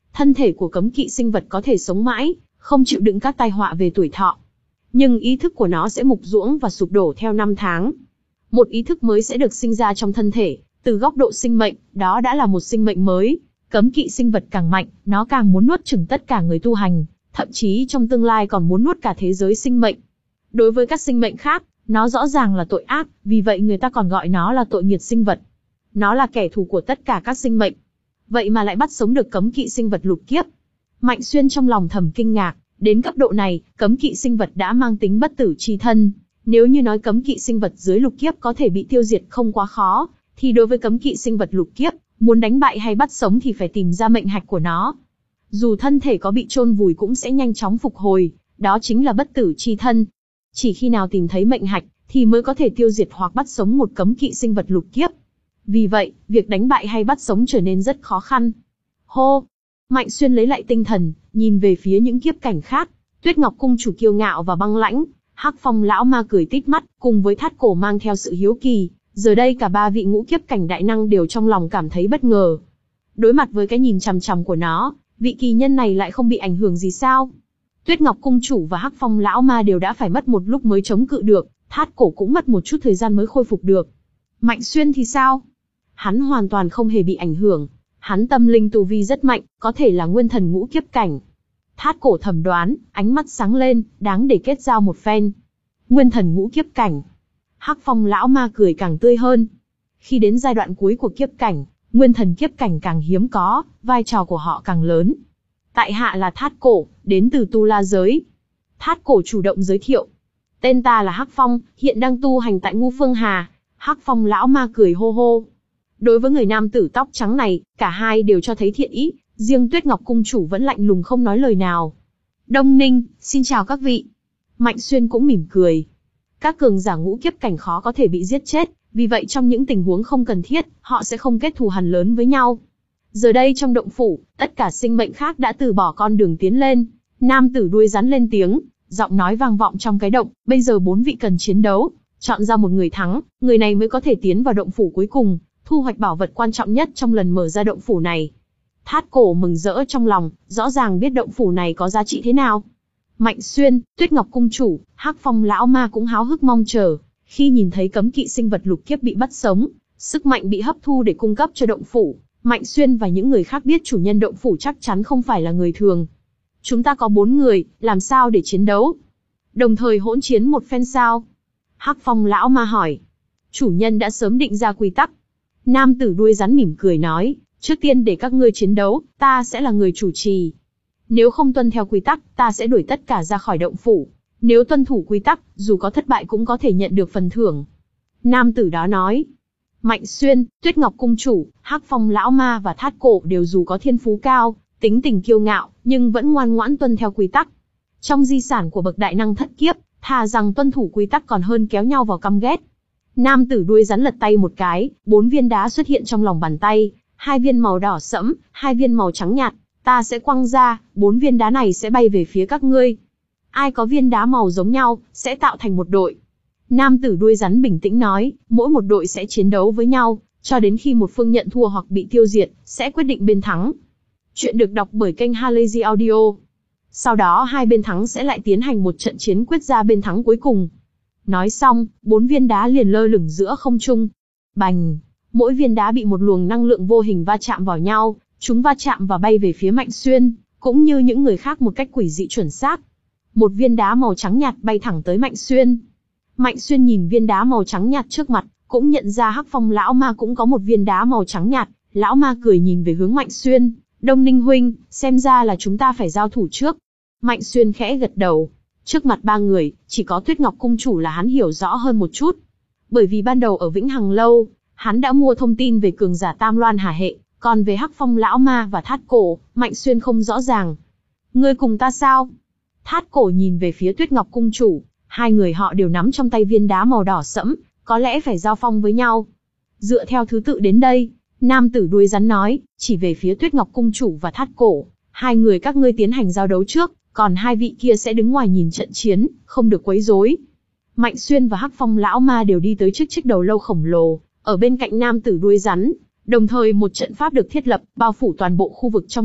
thân thể của cấm kỵ sinh vật có thể sống mãi, không chịu đựng các tai họa về tuổi thọ. Nhưng ý thức của nó sẽ mục ruỗng và sụp đổ theo năm tháng. Một ý thức mới sẽ được sinh ra trong thân thể, từ góc độ sinh mệnh, đó đã là một sinh mệnh mới. Cấm kỵ sinh vật càng mạnh, nó càng muốn nuốt chửng tất cả người tu hành, thậm chí trong tương lai còn muốn nuốt cả thế giới sinh mệnh. Đối với các sinh mệnh khác, nó rõ ràng là tội ác, vì vậy người ta còn gọi nó là tội nghiệt sinh vật. Nó là kẻ thù của tất cả các sinh mệnh. Vậy mà lại bắt sống được cấm kỵ sinh vật lục kiếp. Mạnh Xuyên trong lòng thầm kinh ngạc, đến cấp độ này, cấm kỵ sinh vật đã mang tính bất tử chi thân. Nếu như nói cấm kỵ sinh vật dưới lục kiếp có thể bị tiêu diệt không quá khó, thì đối với cấm kỵ sinh vật lục kiếp, muốn đánh bại hay bắt sống thì phải tìm ra mệnh hạch của nó. Dù thân thể có bị chôn vùi cũng sẽ nhanh chóng phục hồi, đó chính là bất tử chi thân. Chỉ khi nào tìm thấy mệnh hạch, thì mới có thể tiêu diệt hoặc bắt sống một cấm kỵ sinh vật lục kiếp. Vì vậy, việc đánh bại hay bắt sống trở nên rất khó khăn. Hô! Mạnh Xuyên lấy lại tinh thần, nhìn về phía những kiếp cảnh khác. Tuyết Ngọc Cung chủ kiêu ngạo và băng lãnh, Hắc Phong lão ma cười tít mắt, cùng với Thát Cổ mang theo sự hiếu kỳ. Giờ đây cả ba vị ngũ kiếp cảnh đại năng đều trong lòng cảm thấy bất ngờ. Đối mặt với cái nhìn chằm chằm của nó, vị kỳ nhân này lại không bị ảnh hưởng gì sao? Tuyết Ngọc Cung chủ và Hắc Phong lão ma đều đã phải mất một lúc mới chống cự được, Thát Cổ cũng mất một chút thời gian mới khôi phục được. Mạnh Xuyên thì sao? Hắn hoàn toàn không hề bị ảnh hưởng. Hắn tâm linh tu vi rất mạnh, có thể là nguyên thần ngũ kiếp cảnh. Thát Cổ thầm đoán, ánh mắt sáng lên, đáng để kết giao một phen. Nguyên thần ngũ kiếp cảnh. Hắc Phong lão ma cười càng tươi hơn. Khi đến giai đoạn cuối của kiếp cảnh, nguyên thần kiếp cảnh càng hiếm có, vai trò của họ càng lớn. Tại hạ là Thát Cổ, đến từ Tu La giới. Thát Cổ chủ động giới thiệu. Tên ta là Hắc Phong, hiện đang tu hành tại Ngu Phương Hà. Hắc Phong lão ma cười hô hô. Đối với người nam tử tóc trắng này, cả hai đều cho thấy thiện ý, riêng Tuyết Ngọc Cung chủ vẫn lạnh lùng không nói lời nào. Đông Ninh, xin chào các vị. Mạnh Xuyên cũng mỉm cười. Các cường giả ngũ kiếp cảnh khó có thể bị giết chết, vì vậy trong những tình huống không cần thiết, họ sẽ không kết thù hằn lớn với nhau. Giờ đây trong động phủ, tất cả sinh mệnh khác đã từ bỏ con đường tiến lên. Nam tử đuôi rắn lên tiếng, giọng nói vang vọng trong cái động, bây giờ bốn vị cần chiến đấu, chọn ra một người thắng, người này mới có thể tiến vào động phủ cuối cùng, thu hoạch bảo vật quan trọng nhất trong lần mở ra động phủ này. Thát Cổ mừng rỡ trong lòng, rõ ràng biết động phủ này có giá trị thế nào. Mạnh Xuyên, Tuyết Ngọc Cung chủ, Hắc Phong lão ma cũng háo hức mong chờ, khi nhìn thấy cấm kỵ sinh vật lục kiếp bị bắt sống, sức mạnh bị hấp thu để cung cấp cho động phủ. Mạnh Xuyên và những người khác biết chủ nhân động phủ chắc chắn không phải là người thường. Chúng ta có bốn người, làm sao để chiến đấu? Đồng thời hỗn chiến một phen sao? Hắc Phong lão ma hỏi. Chủ nhân đã sớm định ra quy tắc. Nam tử đuôi rắn mỉm cười nói, trước tiên để các ngươi chiến đấu, ta sẽ là người chủ trì. Nếu không tuân theo quy tắc, ta sẽ đuổi tất cả ra khỏi động phủ. Nếu tuân thủ quy tắc, dù có thất bại cũng có thể nhận được phần thưởng. Nam tử đó nói. Mạnh Xuyên, Tuyết Ngọc Cung chủ, Hắc Phong lão ma và Thát Cổ đều dù có thiên phú cao, tính tình kiêu ngạo, nhưng vẫn ngoan ngoãn tuân theo quy tắc. Trong di sản của bậc đại năng thất kiếp, thà rằng tuân thủ quy tắc còn hơn kéo nhau vào căm ghét. Nam tử đuôi rắn lật tay một cái, bốn viên đá xuất hiện trong lòng bàn tay, hai viên màu đỏ sẫm, hai viên màu trắng nhạt. Ta sẽ quăng ra, bốn viên đá này sẽ bay về phía các ngươi. Ai có viên đá màu giống nhau, sẽ tạo thành một đội. Nam tử đuôi rắn bình tĩnh nói, mỗi một đội sẽ chiến đấu với nhau, cho đến khi một phương nhận thua hoặc bị tiêu diệt, sẽ quyết định bên thắng. Chuyện được đọc bởi kênh Halazy Audio. Sau đó hai bên thắng sẽ lại tiến hành một trận chiến quyết ra bên thắng cuối cùng. Nói xong, bốn viên đá liền lơ lửng giữa không trung. Bành! Mỗi viên đá bị một luồng năng lượng vô hình va chạm vào nhau, chúng va chạm và bay về phía Mạnh Xuyên, cũng như những người khác một cách quỷ dị chuẩn xác. Một viên đá màu trắng nhạt bay thẳng tới Mạnh Xuyên. Mạnh Xuyên nhìn viên đá màu trắng nhạt trước mặt, cũng nhận ra Hắc Phong lão ma cũng có một viên đá màu trắng nhạt. Lão ma cười nhìn về hướng Mạnh Xuyên, Đông Ninh huynh, xem ra là chúng ta phải giao thủ trước. Mạnh Xuyên khẽ gật đầu. Trước mặt ba người, chỉ có Tuyết Ngọc Cung chủ là hắn hiểu rõ hơn một chút. Bởi vì ban đầu ở Vĩnh Hằng Lâu, hắn đã mua thông tin về cường giả Tam Loan Hà hệ, còn về Hắc Phong lão ma và Thát Cổ, Mạnh Xuyên không rõ ràng. Ngươi cùng ta sao? Thát Cổ nhìn về phía Tuyết Ngọc Cung chủ, hai người họ đều nắm trong tay viên đá màu đỏ sẫm, có lẽ phải giao phong với nhau. Dựa theo thứ tự đến đây, nam tử đuôi rắn nói, chỉ về phía Tuyết Ngọc Cung chủ và Thát Cổ, hai người các ngươi tiến hành giao đấu trước, còn hai vị kia sẽ đứng ngoài nhìn trận chiến, không được quấy rối. Mạnh Xuyên và Hắc Phong lão ma đều đi tới trước chiếc đầu lâu khổng lồ, ở bên cạnh nam tử đuôi rắn, đồng thời một trận pháp được thiết lập, bao phủ toàn bộ khu vực trong động,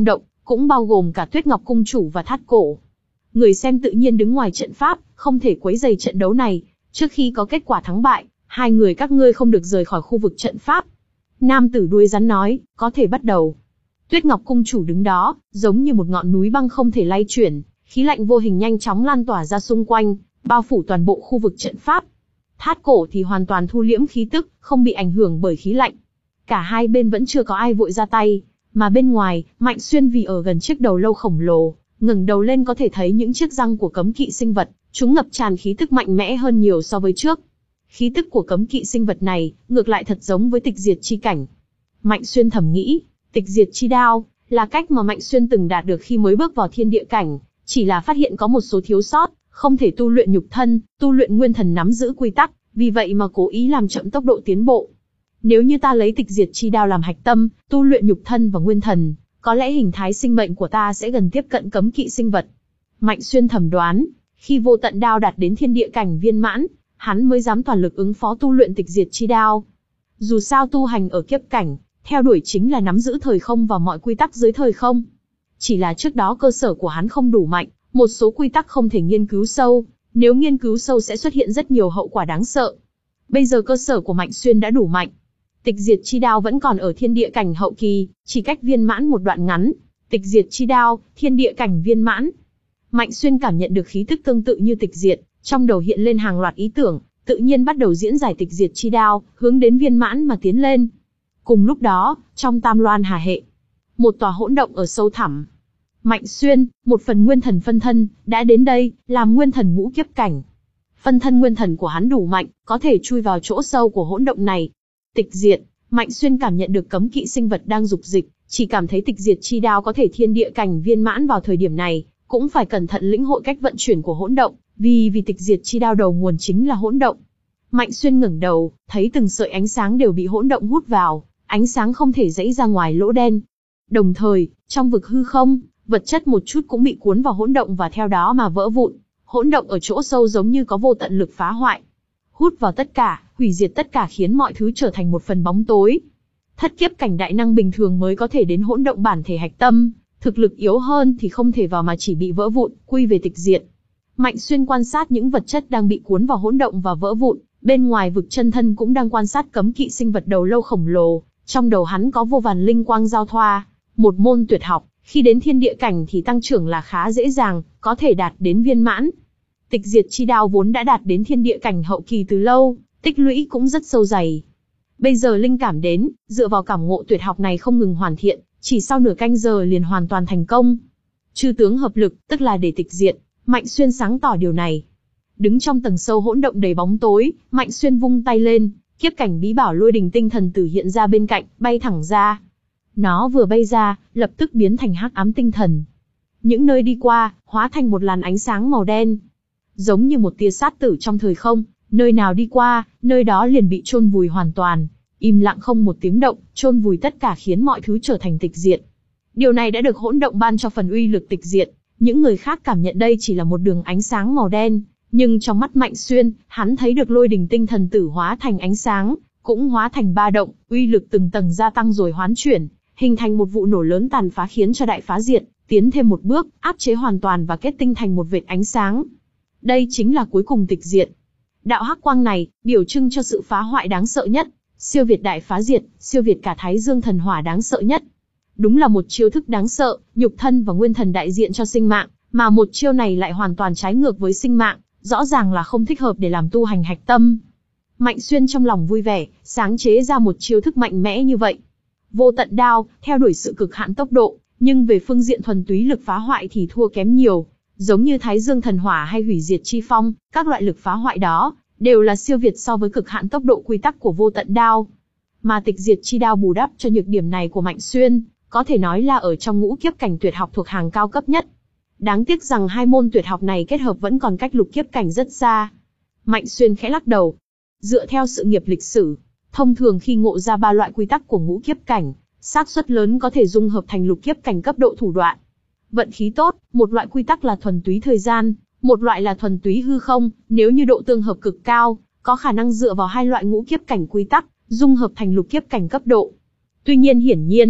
cũng bao gồm cả Tuyết Ngọc Cung chủ và Thát Cổ. Người xem tự nhiên đứng ngoài trận pháp, không thể quấy rầy trận đấu này. Trước khi có kết quả thắng bại, hai người các ngươi không được rời khỏi khu vực trận pháp. Nam tử đuôi rắn nói, có thể bắt đầu. Tuyết Ngọc Cung chủ đứng đó, giống như một ngọn núi băng không thể lay chuyển, khí lạnh vô hình nhanh chóng lan tỏa ra xung quanh, bao phủ toàn bộ khu vực trận pháp. Thát Cổ thì hoàn toàn thu liễm khí tức, không bị ảnh hưởng bởi khí lạnh. Cả hai bên vẫn chưa có ai vội ra tay, mà bên ngoài, Mạnh Xuyên vì ở gần chiếc đầu lâu khổng lồ, ngẩng đầu lên có thể thấy những chiếc răng của cấm kỵ sinh vật, chúng ngập tràn khí tức mạnh mẽ hơn nhiều so với trước. Khí tức của cấm kỵ sinh vật này, ngược lại thật giống với tịch diệt chi cảnh. Mạnh Xuyên thầm nghĩ, tịch diệt chi đao, là cách mà Mạnh Xuyên từng đạt được khi mới bước vào thiên địa cảnh, chỉ là phát hiện có một số thiếu sót, không thể tu luyện nhục thân, tu luyện nguyên thần nắm giữ quy tắc, vì vậy mà cố ý làm chậm tốc độ tiến bộ. Nếu như ta lấy tịch diệt chi đao làm hạch tâm, tu luyện nhục thân và nguyên thần, có lẽ hình thái sinh mệnh của ta sẽ gần tiếp cận cấm kỵ sinh vật. Mạnh Xuyên thầm đoán, khi vô tận đao đạt đến thiên địa cảnh viên mãn, hắn mới dám toàn lực ứng phó tu luyện tịch diệt chi đao. Dù sao tu hành ở kiếp cảnh, theo đuổi chính là nắm giữ thời không và mọi quy tắc dưới thời không. Chỉ là trước đó cơ sở của hắn không đủ mạnh, một số quy tắc không thể nghiên cứu sâu, nếu nghiên cứu sâu sẽ xuất hiện rất nhiều hậu quả đáng sợ. Bây giờ cơ sở của Mạnh Xuyên đã đủ mạnh. Tịch diệt chi đao vẫn còn ở thiên địa cảnh hậu kỳ, chỉ cách viên mãn một đoạn ngắn. Tịch diệt chi đao, thiên địa cảnh viên mãn. Mạnh Xuyên cảm nhận được khí tức tương tự như tịch diệt, trong đầu hiện lên hàng loạt ý tưởng, tự nhiên bắt đầu diễn giải tịch diệt chi đao, hướng đến viên mãn mà tiến lên. Cùng lúc đó, trong Tam Loan Hà hệ, một tòa hỗn động ở sâu thẳm. Mạnh Xuyên, một phần nguyên thần phân thân, đã đến đây, làm nguyên thần ngũ kiếp cảnh. Phân thân nguyên thần của hắn đủ mạnh, có thể chui vào chỗ sâu của hỗn động này. Tịch diệt, Mạnh Xuyên cảm nhận được cấm kỵ sinh vật đang dục dịch, chỉ cảm thấy tịch diệt chi đao có thể thiên địa cảnh viên mãn vào thời điểm này, cũng phải cẩn thận lĩnh hội cách vận chuyển của hỗn động, vì vì tịch diệt chi đao đầu nguồn chính là hỗn động. Mạnh Xuyên ngẩng đầu, thấy từng sợi ánh sáng đều bị hỗn động hút vào, ánh sáng không thể dãy ra ngoài lỗ đen. Đồng thời, trong vực hư không, vật chất một chút cũng bị cuốn vào hỗn động và theo đó mà vỡ vụn. Hỗn động ở chỗ sâu giống như có vô tận lực phá hoại, hút vào tất cả, hủy diệt tất cả, khiến mọi thứ trở thành một phần bóng tối. Thất kiếp cảnh đại năng bình thường mới có thể đến hỗn động bản thể hạch tâm, thực lực yếu hơn thì không thể vào mà chỉ bị vỡ vụn, quy về tịch diệt. Mạnh Xuyên quan sát những vật chất đang bị cuốn vào hỗn động và vỡ vụn, bên ngoài vực chân thân cũng đang quan sát cấm kỵ sinh vật đầu lâu khổng lồ, trong đầu hắn có vô vàn linh quang giao thoa, một môn tuyệt học, khi đến thiên địa cảnh thì tăng trưởng là khá dễ dàng, có thể đạt đến viên mãn. Tịch diệt chi đao vốn đã đạt đến thiên địa cảnh hậu kỳ từ lâu, tích lũy cũng rất sâu dày. Bây giờ linh cảm đến, dựa vào cảm ngộ tuyệt học này không ngừng hoàn thiện, chỉ sau nửa canh giờ liền hoàn toàn thành công. Chư tướng hợp lực, tức là để tịch diệt. Mạnh Xuyên sáng tỏ điều này. Đứng trong tầng sâu hỗn động đầy bóng tối, Mạnh Xuyên vung tay lên, kiếp cảnh bí bảo lôi đình tinh thần tử hiện ra bên cạnh, bay thẳng ra. Nó vừa bay ra, lập tức biến thành hắc ám tinh thần. Những nơi đi qua, hóa thành một làn ánh sáng màu đen. Giống như một tia sát tử trong thời không, nơi nào đi qua, nơi đó liền bị chôn vùi hoàn toàn, im lặng không một tiếng động, chôn vùi tất cả khiến mọi thứ trở thành tịch diệt. Điều này đã được hỗn động ban cho phần uy lực tịch diệt. Những người khác cảm nhận đây chỉ là một đường ánh sáng màu đen, nhưng trong mắt Mạnh Xuyên, hắn thấy được lôi đình tinh thần tử hóa thành ánh sáng, cũng hóa thành ba động, uy lực từng tầng gia tăng rồi hoán chuyển, hình thành một vụ nổ lớn tàn phá khiến cho đại phá diệt, tiến thêm một bước, áp chế hoàn toàn và kết tinh thành một vệt ánh sáng. Đây chính là cuối cùng tịch diệt. Đạo hắc quang này, biểu trưng cho sự phá hoại đáng sợ nhất, siêu việt đại phá diệt, siêu việt cả Thái Dương thần hỏa đáng sợ nhất. Đúng là một chiêu thức đáng sợ, nhục thân và nguyên thần đại diện cho sinh mạng, mà một chiêu này lại hoàn toàn trái ngược với sinh mạng, rõ ràng là không thích hợp để làm tu hành hạch tâm. Mạnh Xuyên trong lòng vui vẻ, sáng chế ra một chiêu thức mạnh mẽ như vậy. Vô tận đao, theo đuổi sự cực hạn tốc độ, nhưng về phương diện thuần túy lực phá hoại thì thua kém nhiều. Giống như Thái Dương thần hỏa hay hủy diệt chi phong, các loại lực phá hoại đó, đều là siêu việt so với cực hạn tốc độ quy tắc của vô tận đao. Mà tịch diệt chi đao bù đắp cho nhược điểm này của Mạnh Xuyên, có thể nói là ở trong ngũ kiếp cảnh tuyệt học thuộc hàng cao cấp nhất. Đáng tiếc rằng hai môn tuyệt học này kết hợp vẫn còn cách lục kiếp cảnh rất xa. Mạnh Xuyên khẽ lắc đầu. Dựa theo sự nghiệp lịch sử, thông thường khi ngộ ra ba loại quy tắc của ngũ kiếp cảnh, xác suất lớn có thể dung hợp thành lục kiếp cảnh cấp độ thủ đoạn. Vận khí tốt, một loại quy tắc là thuần túy thời gian, một loại là thuần túy hư không, nếu như độ tương hợp cực cao, có khả năng dựa vào hai loại ngũ kiếp cảnh quy tắc, dung hợp thành lục kiếp cảnh cấp độ. Tuy nhiên hiển nhiên,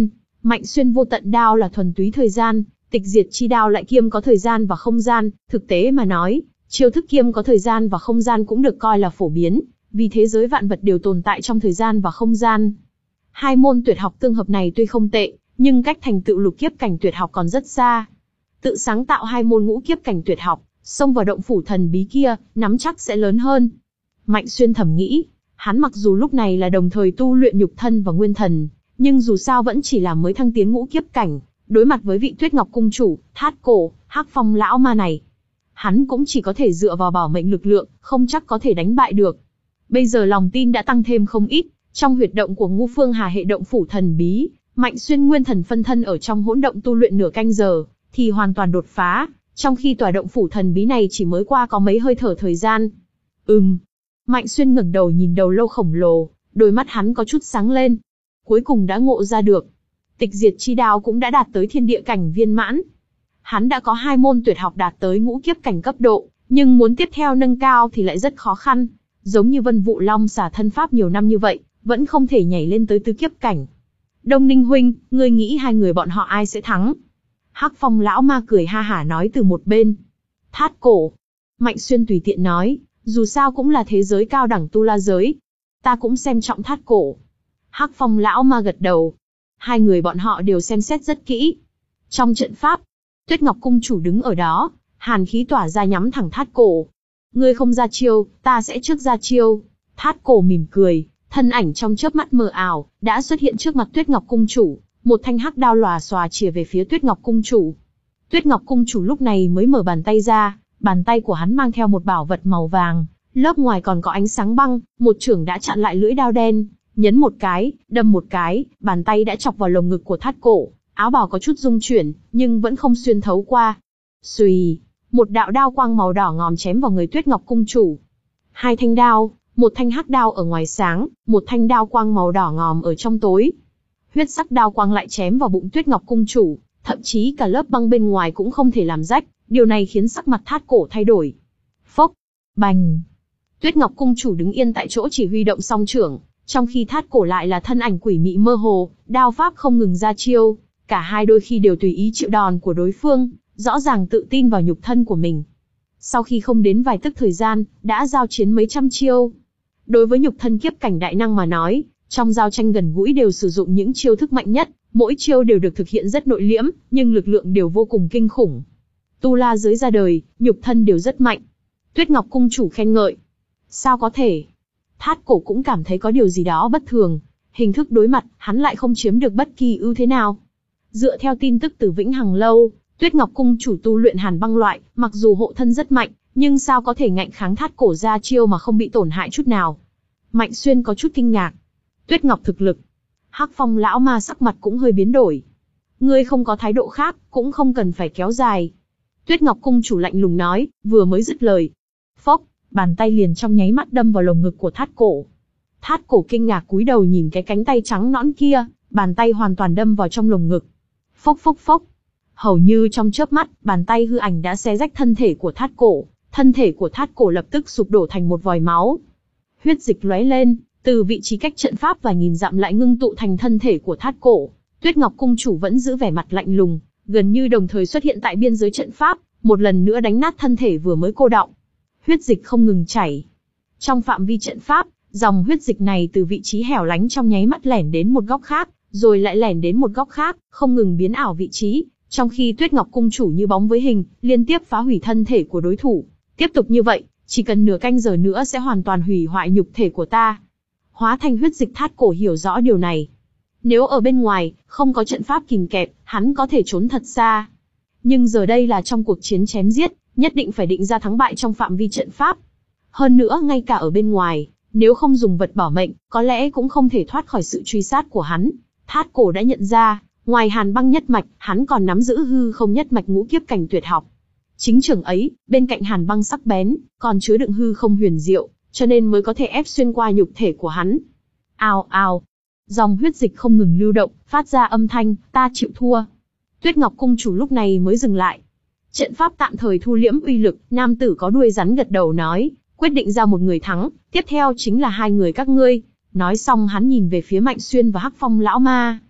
Mạnh Xuyên vô tận đao là thuần túy thời gian, tịch diệt chi đao lại kiêm có thời gian và không gian, thực tế mà nói, chiêu thức kiêm có thời gian và không gian cũng được coi là phổ biến, vì thế giới vạn vật đều tồn tại trong thời gian và không gian. Hai môn tuyệt học tương hợp này tuy không tệ, nhưng cách thành tựu lục kiếp cảnh tuyệt học còn rất xa. Tự sáng tạo hai môn ngũ kiếp cảnh tuyệt học, xông vào động phủ thần bí kia, nắm chắc sẽ lớn hơn. Mạnh Xuyên thầm nghĩ, hắn mặc dù lúc này là đồng thời tu luyện nhục thân và nguyên thần, nhưng dù sao vẫn chỉ là mới thăng tiến ngũ kiếp cảnh, đối mặt với vị Tuyết Ngọc cung chủ, Thát Cổ, Hắc Phong lão ma này, hắn cũng chỉ có thể dựa vào bảo mệnh lực lượng, không chắc có thể đánh bại được. Bây giờ lòng tin đã tăng thêm không ít, trong huyệt động của Ngũ Phương Hà hệ động phủ thần bí, Mạnh Xuyên nguyên thần phân thân ở trong hỗn động tu luyện nửa canh giờ, thì hoàn toàn đột phá, trong khi tòa động phủ thần bí này chỉ mới qua có mấy hơi thở thời gian. Ừm. Mạnh Xuyên ngẩng đầu nhìn đầu lâu khổng lồ, đôi mắt hắn có chút sáng lên. Cuối cùng đã ngộ ra được. Tịch diệt chi đao cũng đã đạt tới thiên địa cảnh viên mãn. Hắn đã có hai môn tuyệt học đạt tới ngũ kiếp cảnh cấp độ, nhưng muốn tiếp theo nâng cao thì lại rất khó khăn. Giống như Vân Vũ Long xả thân pháp nhiều năm như vậy, vẫn không thể nhảy lên tới tứ kiếp cảnh. Đông Ninh huynh, ngươi nghĩ hai người bọn họ ai sẽ thắng? Hắc Phong lão ma cười ha hả nói từ một bên. Thát Cổ. Mạnh Xuyên tùy tiện nói, dù sao cũng là thế giới cao đẳng tu la giới. Ta cũng xem trọng Thát Cổ. Hắc Phong lão ma gật đầu. Hai người bọn họ đều xem xét rất kỹ. Trong trận pháp, Tuyết Ngọc cung chủ đứng ở đó, hàn khí tỏa ra nhắm thẳng Thát Cổ. Ngươi không ra chiêu, ta sẽ trước ra chiêu. Thát Cổ mỉm cười, thân ảnh trong chớp mắt mờ ảo, đã xuất hiện trước mặt Tuyết Ngọc cung chủ, một thanh hắc đao lòa xòa chìa về phía Tuyết Ngọc cung chủ. Tuyết Ngọc cung chủ lúc này mới mở bàn tay ra, bàn tay của hắn mang theo một bảo vật màu vàng, lớp ngoài còn có ánh sáng băng, một chưởng đã chặn lại lưỡi đao đen, nhấn một cái, đâm một cái, bàn tay đã chọc vào lồng ngực của Thát Cổ, áo bào có chút rung chuyển, nhưng vẫn không xuyên thấu qua. Xùy, một đạo đao quang màu đỏ ngòm chém vào người Tuyết Ngọc cung chủ. Hai thanh đao, một thanh hắc đao ở ngoài sáng, một thanh đao quang màu đỏ ngòm ở trong tối. Huyết sắc đao quang lại chém vào bụng Tuyết Ngọc cung chủ, thậm chí cả lớp băng bên ngoài cũng không thể làm rách, điều này khiến sắc mặt Thát Cổ thay đổi. Phốc, bành. Tuyết Ngọc cung chủ đứng yên tại chỗ chỉ huy động song trưởng, trong khi Thát Cổ lại là thân ảnh quỷ mị mơ hồ, đao pháp không ngừng ra chiêu, cả hai đôi khi đều tùy ý chịu đòn của đối phương, rõ ràng tự tin vào nhục thân của mình. Sau khi không đến vài tức thời gian, đã giao chiến mấy trăm chiêu. Đối với nhục thân kiếp cảnh đại năng mà nói, trong giao tranh gần gũi đều sử dụng những chiêu thức mạnh nhất, mỗi chiêu đều được thực hiện rất nội liễm, nhưng lực lượng đều vô cùng kinh khủng. Tu la giới ra đời, nhục thân đều rất mạnh. Tuyết Ngọc cung chủ khen ngợi. Sao có thể? Thát Cổ cũng cảm thấy có điều gì đó bất thường, hình thức đối mặt, hắn lại không chiếm được bất kỳ ưu thế nào. Dựa theo tin tức từ Vĩnh Hằng Lâu, Tuyết Ngọc cung chủ tu luyện hàn băng loại, mặc dù hộ thân rất mạnh, nhưng sao có thể ngạnh kháng Thát Cổ ra chiêu mà không bị tổn hại chút nào. Mạnh Xuyên có chút kinh ngạc. Tuyết Ngọc thực lực. Hắc Phong lão ma sắc mặt cũng hơi biến đổi. Ngươi không có thái độ khác, cũng không cần phải kéo dài. Tuyết Ngọc cung chủ lạnh lùng nói, vừa mới dứt lời. Phốc, bàn tay liền trong nháy mắt đâm vào lồng ngực của Thát Cổ. Thát Cổ kinh ngạc cúi đầu nhìn cái cánh tay trắng nõn kia, bàn tay hoàn toàn đâm vào trong lồng ngực. Phốc phốc phốc. Hầu như trong chớp mắt, bàn tay hư ảnh đã xé rách thân thể của Thát Cổ, thân thể của Thát Cổ lập tức sụp đổ thành một vòi máu. Huyết dịch lóe lên, từ vị trí cách trận pháp vài nghìn dặm lại ngưng tụ thành thân thể của Thát Cổ. Tuyết Ngọc cung chủ vẫn giữ vẻ mặt lạnh lùng, gần như đồng thời xuất hiện tại biên giới trận pháp, một lần nữa đánh nát thân thể vừa mới cô đọng. Huyết dịch không ngừng chảy. Trong phạm vi trận pháp, dòng huyết dịch này từ vị trí hẻo lánh trong nháy mắt lẻn đến một góc khác, rồi lại lẻn đến một góc khác, không ngừng biến ảo vị trí, trong khi Tuyết Ngọc cung chủ như bóng với hình, liên tiếp phá hủy thân thể của đối thủ. Tiếp tục như vậy, chỉ cần nửa canh giờ nữa sẽ hoàn toàn hủy hoại nhục thể của ta. Hóa thành huyết dịch Thát Cổ hiểu rõ điều này. Nếu ở bên ngoài, không có trận pháp kìm kẹp, hắn có thể trốn thật xa. Nhưng giờ đây là trong cuộc chiến chém giết, nhất định phải định ra thắng bại trong phạm vi trận pháp. Hơn nữa ngay cả ở bên ngoài, nếu không dùng vật bảo mệnh, có lẽ cũng không thể thoát khỏi sự truy sát của hắn. Thát Cổ đã nhận ra, ngoài hàn băng nhất mạch, hắn còn nắm giữ hư không nhất mạch ngũ kiếp cảnh tuyệt học. Chính trường ấy, bên cạnh hàn băng sắc bén, còn chứa đựng hư không huyền diệu, cho nên mới có thể ép xuyên qua nhục thể của hắn. Ào ào, dòng huyết dịch không ngừng lưu động, phát ra âm thanh, ta chịu thua. Tuyết Ngọc cung chủ lúc này mới dừng lại. Trận pháp tạm thời thu liễm uy lực, nam tử có đuôi rắn gật đầu nói, quyết định ra một người thắng, tiếp theo chính là hai người các ngươi. Nói xong hắn nhìn về phía Mạnh Xuyên và Hắc Phong lão ma.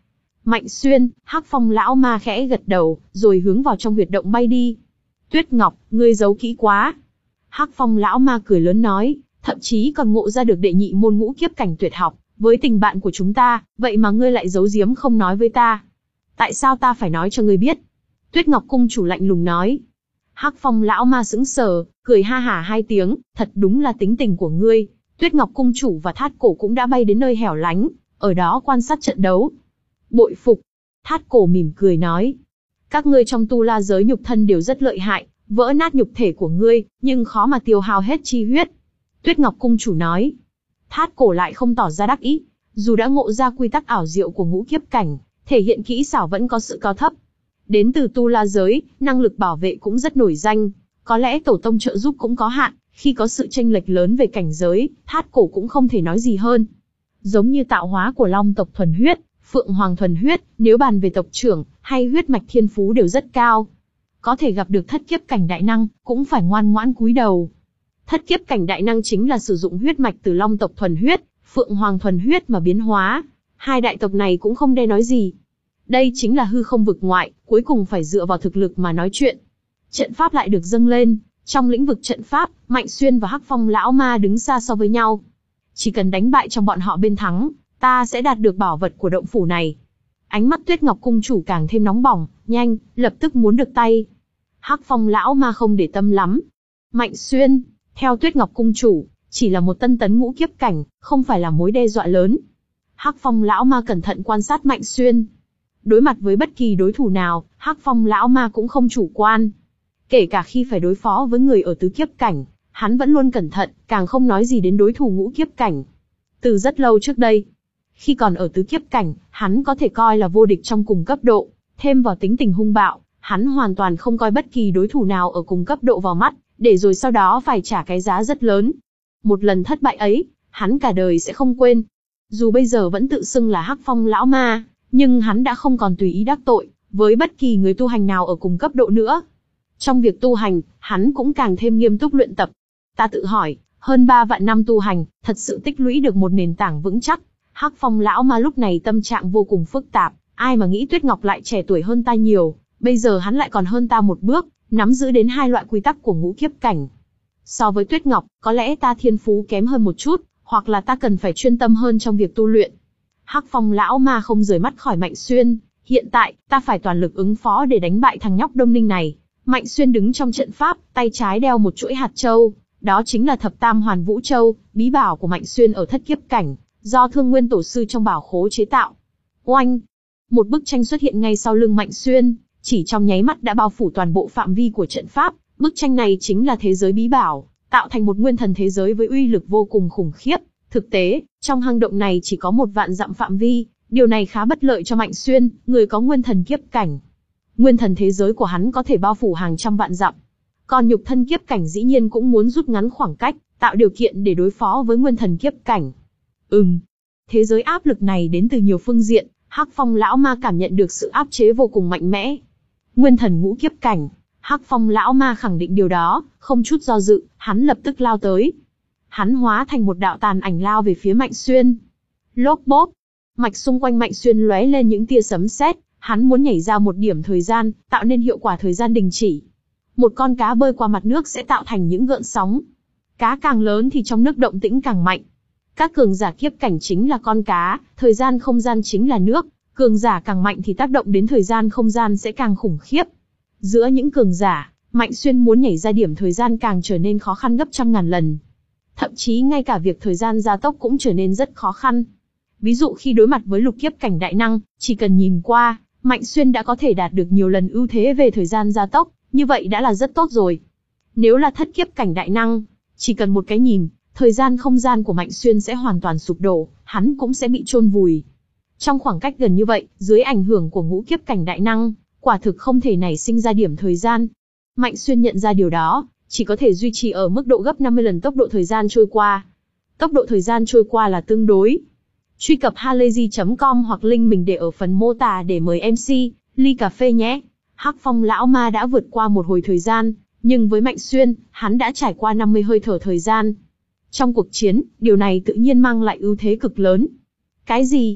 Mạnh Xuyên, Hắc Phong lão ma khẽ gật đầu, rồi hướng vào trong huyệt động bay đi. Tuyết Ngọc, ngươi giấu kỹ quá. Hắc Phong lão ma cười lớn nói, thậm chí còn ngộ ra được đệ nhị môn ngũ kiếp cảnh tuyệt học, với tình bạn của chúng ta, vậy mà ngươi lại giấu giếm không nói với ta. Tại sao ta phải nói cho ngươi biết? Tuyết Ngọc cung chủ lạnh lùng nói. Hắc Phong lão ma sững sờ, cười ha hả hai tiếng, thật đúng là tính tình của ngươi. Tuyết Ngọc cung chủ và Thát Cổ cũng đã bay đến nơi hẻo lánh, ở đó quan sát trận đấu. Bội phục. Thát Cổ mỉm cười nói. Các ngươi trong tu la giới nhục thân đều rất lợi hại, vỡ nát nhục thể của ngươi, nhưng khó mà tiêu hao hết chi huyết. Tuyết Ngọc cung chủ nói. Thát Cổ lại không tỏ ra đắc ý, dù đã ngộ ra quy tắc ảo diệu của ngũ kiếp cảnh, thể hiện kỹ xảo vẫn có sự cao thấp. Đến từ tu la giới, năng lực bảo vệ cũng rất nổi danh, có lẽ tổ tông trợ giúp cũng có hạn, khi có sự chênh lệch lớn về cảnh giới, Thát Cổ cũng không thể nói gì hơn. Giống như tạo hóa của Long tộc thuần huyết, Phượng Hoàng thuần huyết, nếu bàn về tộc trưởng, hay huyết mạch thiên phú đều rất cao. Có thể gặp được thất kiếp cảnh đại năng, cũng phải ngoan ngoãn cúi đầu. Thất kiếp cảnh đại năng chính là sử dụng huyết mạch từ Long tộc thuần huyết, Phượng Hoàng thuần huyết mà biến hóa. Hai đại tộc này cũng không đe nói gì. Đây chính là hư không vực ngoại, cuối cùng phải dựa vào thực lực mà nói chuyện. Trận pháp lại được dâng lên, trong lĩnh vực trận pháp, Mạnh Xuyên và Hắc Phong lão ma đứng xa so với nhau. Chỉ cần đánh bại trong bọn họ bên thắng, ta sẽ đạt được bảo vật của động phủ này. Ánh mắt Tuyết Ngọc cung chủ càng thêm nóng bỏng, nhanh, lập tức muốn được tay. Hắc Phong lão ma không để tâm lắm. Mạnh Xuyên, theo Tuyết Ngọc cung chủ, chỉ là một tân tấn ngũ kiếp cảnh, không phải là mối đe dọa lớn. Hắc Phong lão ma cẩn thận quan sát Mạnh Xuyên. Đối mặt với bất kỳ đối thủ nào, Hắc Phong lão ma cũng không chủ quan. Kể cả khi phải đối phó với người ở tứ kiếp cảnh, hắn vẫn luôn cẩn thận, càng không nói gì đến đối thủ ngũ kiếp cảnh. Từ rất lâu trước đây, khi còn ở tứ kiếp cảnh, hắn có thể coi là vô địch trong cùng cấp độ, thêm vào tính tình hung bạo, hắn hoàn toàn không coi bất kỳ đối thủ nào ở cùng cấp độ vào mắt, để rồi sau đó phải trả cái giá rất lớn. Một lần thất bại ấy, hắn cả đời sẽ không quên. Dù bây giờ vẫn tự xưng là Hắc Phong lão ma, nhưng hắn đã không còn tùy ý đắc tội với bất kỳ người tu hành nào ở cùng cấp độ nữa. Trong việc tu hành, hắn cũng càng thêm nghiêm túc luyện tập. Ta tự hỏi, hơn ba vạn năm tu hành, thật sự tích lũy được một nền tảng vững chắc. Hắc Phong lão ma lúc này tâm trạng vô cùng phức tạp, ai mà nghĩ Tuyết Ngọc lại trẻ tuổi hơn ta nhiều, bây giờ hắn lại còn hơn ta một bước, nắm giữ đến hai loại quy tắc của ngũ kiếp cảnh. So với Tuyết Ngọc, có lẽ ta thiên phú kém hơn một chút, hoặc là ta cần phải chuyên tâm hơn trong việc tu luyện. Hắc Phong lão ma không rời mắt khỏi Mạnh Xuyên, hiện tại, ta phải toàn lực ứng phó để đánh bại thằng nhóc Đông Ninh này. Mạnh Xuyên đứng trong trận pháp, tay trái đeo một chuỗi hạt châu, đó chính là Thập Tam Hoàn Vũ Châu, bí bảo của Mạnh Xuyên ở thất kiếp cảnh, do Thương Nguyên tổ sư trong bảo khố chế tạo. Oanh! Một bức tranh xuất hiện ngay sau lưng Mạnh Xuyên, chỉ trong nháy mắt đã bao phủ toàn bộ phạm vi của trận pháp. Bức tranh này chính là thế giới bí bảo, tạo thành một nguyên thần thế giới với uy lực vô cùng khủng khiếp. Thực tế, trong hang động này chỉ có một vạn dặm phạm vi, điều này khá bất lợi cho Mạnh Xuyên, người có nguyên thần kiếp cảnh. Nguyên thần thế giới của hắn có thể bao phủ hàng trăm vạn dặm. Còn nhục thân kiếp cảnh dĩ nhiên cũng muốn rút ngắn khoảng cách, tạo điều kiện để đối phó với nguyên thần kiếp cảnh. Ừm, thế giới áp lực này đến từ nhiều phương diện, Hắc Phong lão ma cảm nhận được sự áp chế vô cùng mạnh mẽ. Nguyên thần ngũ kiếp cảnh, Hắc Phong lão ma khẳng định điều đó, không chút do dự, hắn lập tức lao tới. Hắn hóa thành một đạo tàn ảnh lao về phía Mạnh Xuyên. Lốp bốp, mạch xung quanh Mạnh Xuyên lóe lên những tia sấm sét, hắn muốn nhảy ra một điểm thời gian, tạo nên hiệu quả thời gian đình chỉ. Một con cá bơi qua mặt nước sẽ tạo thành những gợn sóng. Cá càng lớn thì trong nước động tĩnh càng mạnh. Các cường giả kiếp cảnh chính là con cá, thời gian không gian chính là nước, cường giả càng mạnh thì tác động đến thời gian không gian sẽ càng khủng khiếp. Giữa những cường giả, Mạnh Xuyên muốn nhảy ra điểm thời gian càng trở nên khó khăn gấp trăm ngàn lần. Thậm chí ngay cả việc thời gian gia tốc cũng trở nên rất khó khăn. Ví dụ khi đối mặt với lục kiếp cảnh đại năng, chỉ cần nhìn qua, Mạnh Xuyên đã có thể đạt được nhiều lần ưu thế về thời gian gia tốc, như vậy đã là rất tốt rồi. Nếu là thất kiếp cảnh đại năng, chỉ cần một cái nhìn, thời gian không gian của Mạnh Xuyên sẽ hoàn toàn sụp đổ, hắn cũng sẽ bị chôn vùi. Trong khoảng cách gần như vậy, dưới ảnh hưởng của ngũ kiếp cảnh đại năng, quả thực không thể nảy sinh ra điểm thời gian. Mạnh Xuyên nhận ra điều đó, chỉ có thể duy trì ở mức độ gấp năm mươi lần tốc độ thời gian trôi qua. Tốc độ thời gian trôi qua là tương đối. Truy cập halayzi chấm com hoặc link mình để ở phần mô tả để mời em xê, ly cà phê nhé. Hắc Phong lão ma đã vượt qua một hồi thời gian, nhưng với Mạnh Xuyên, hắn đã trải qua năm mươi hơi thở thời gian. Trong cuộc chiến, điều này tự nhiên mang lại ưu thế cực lớn. Cái gì?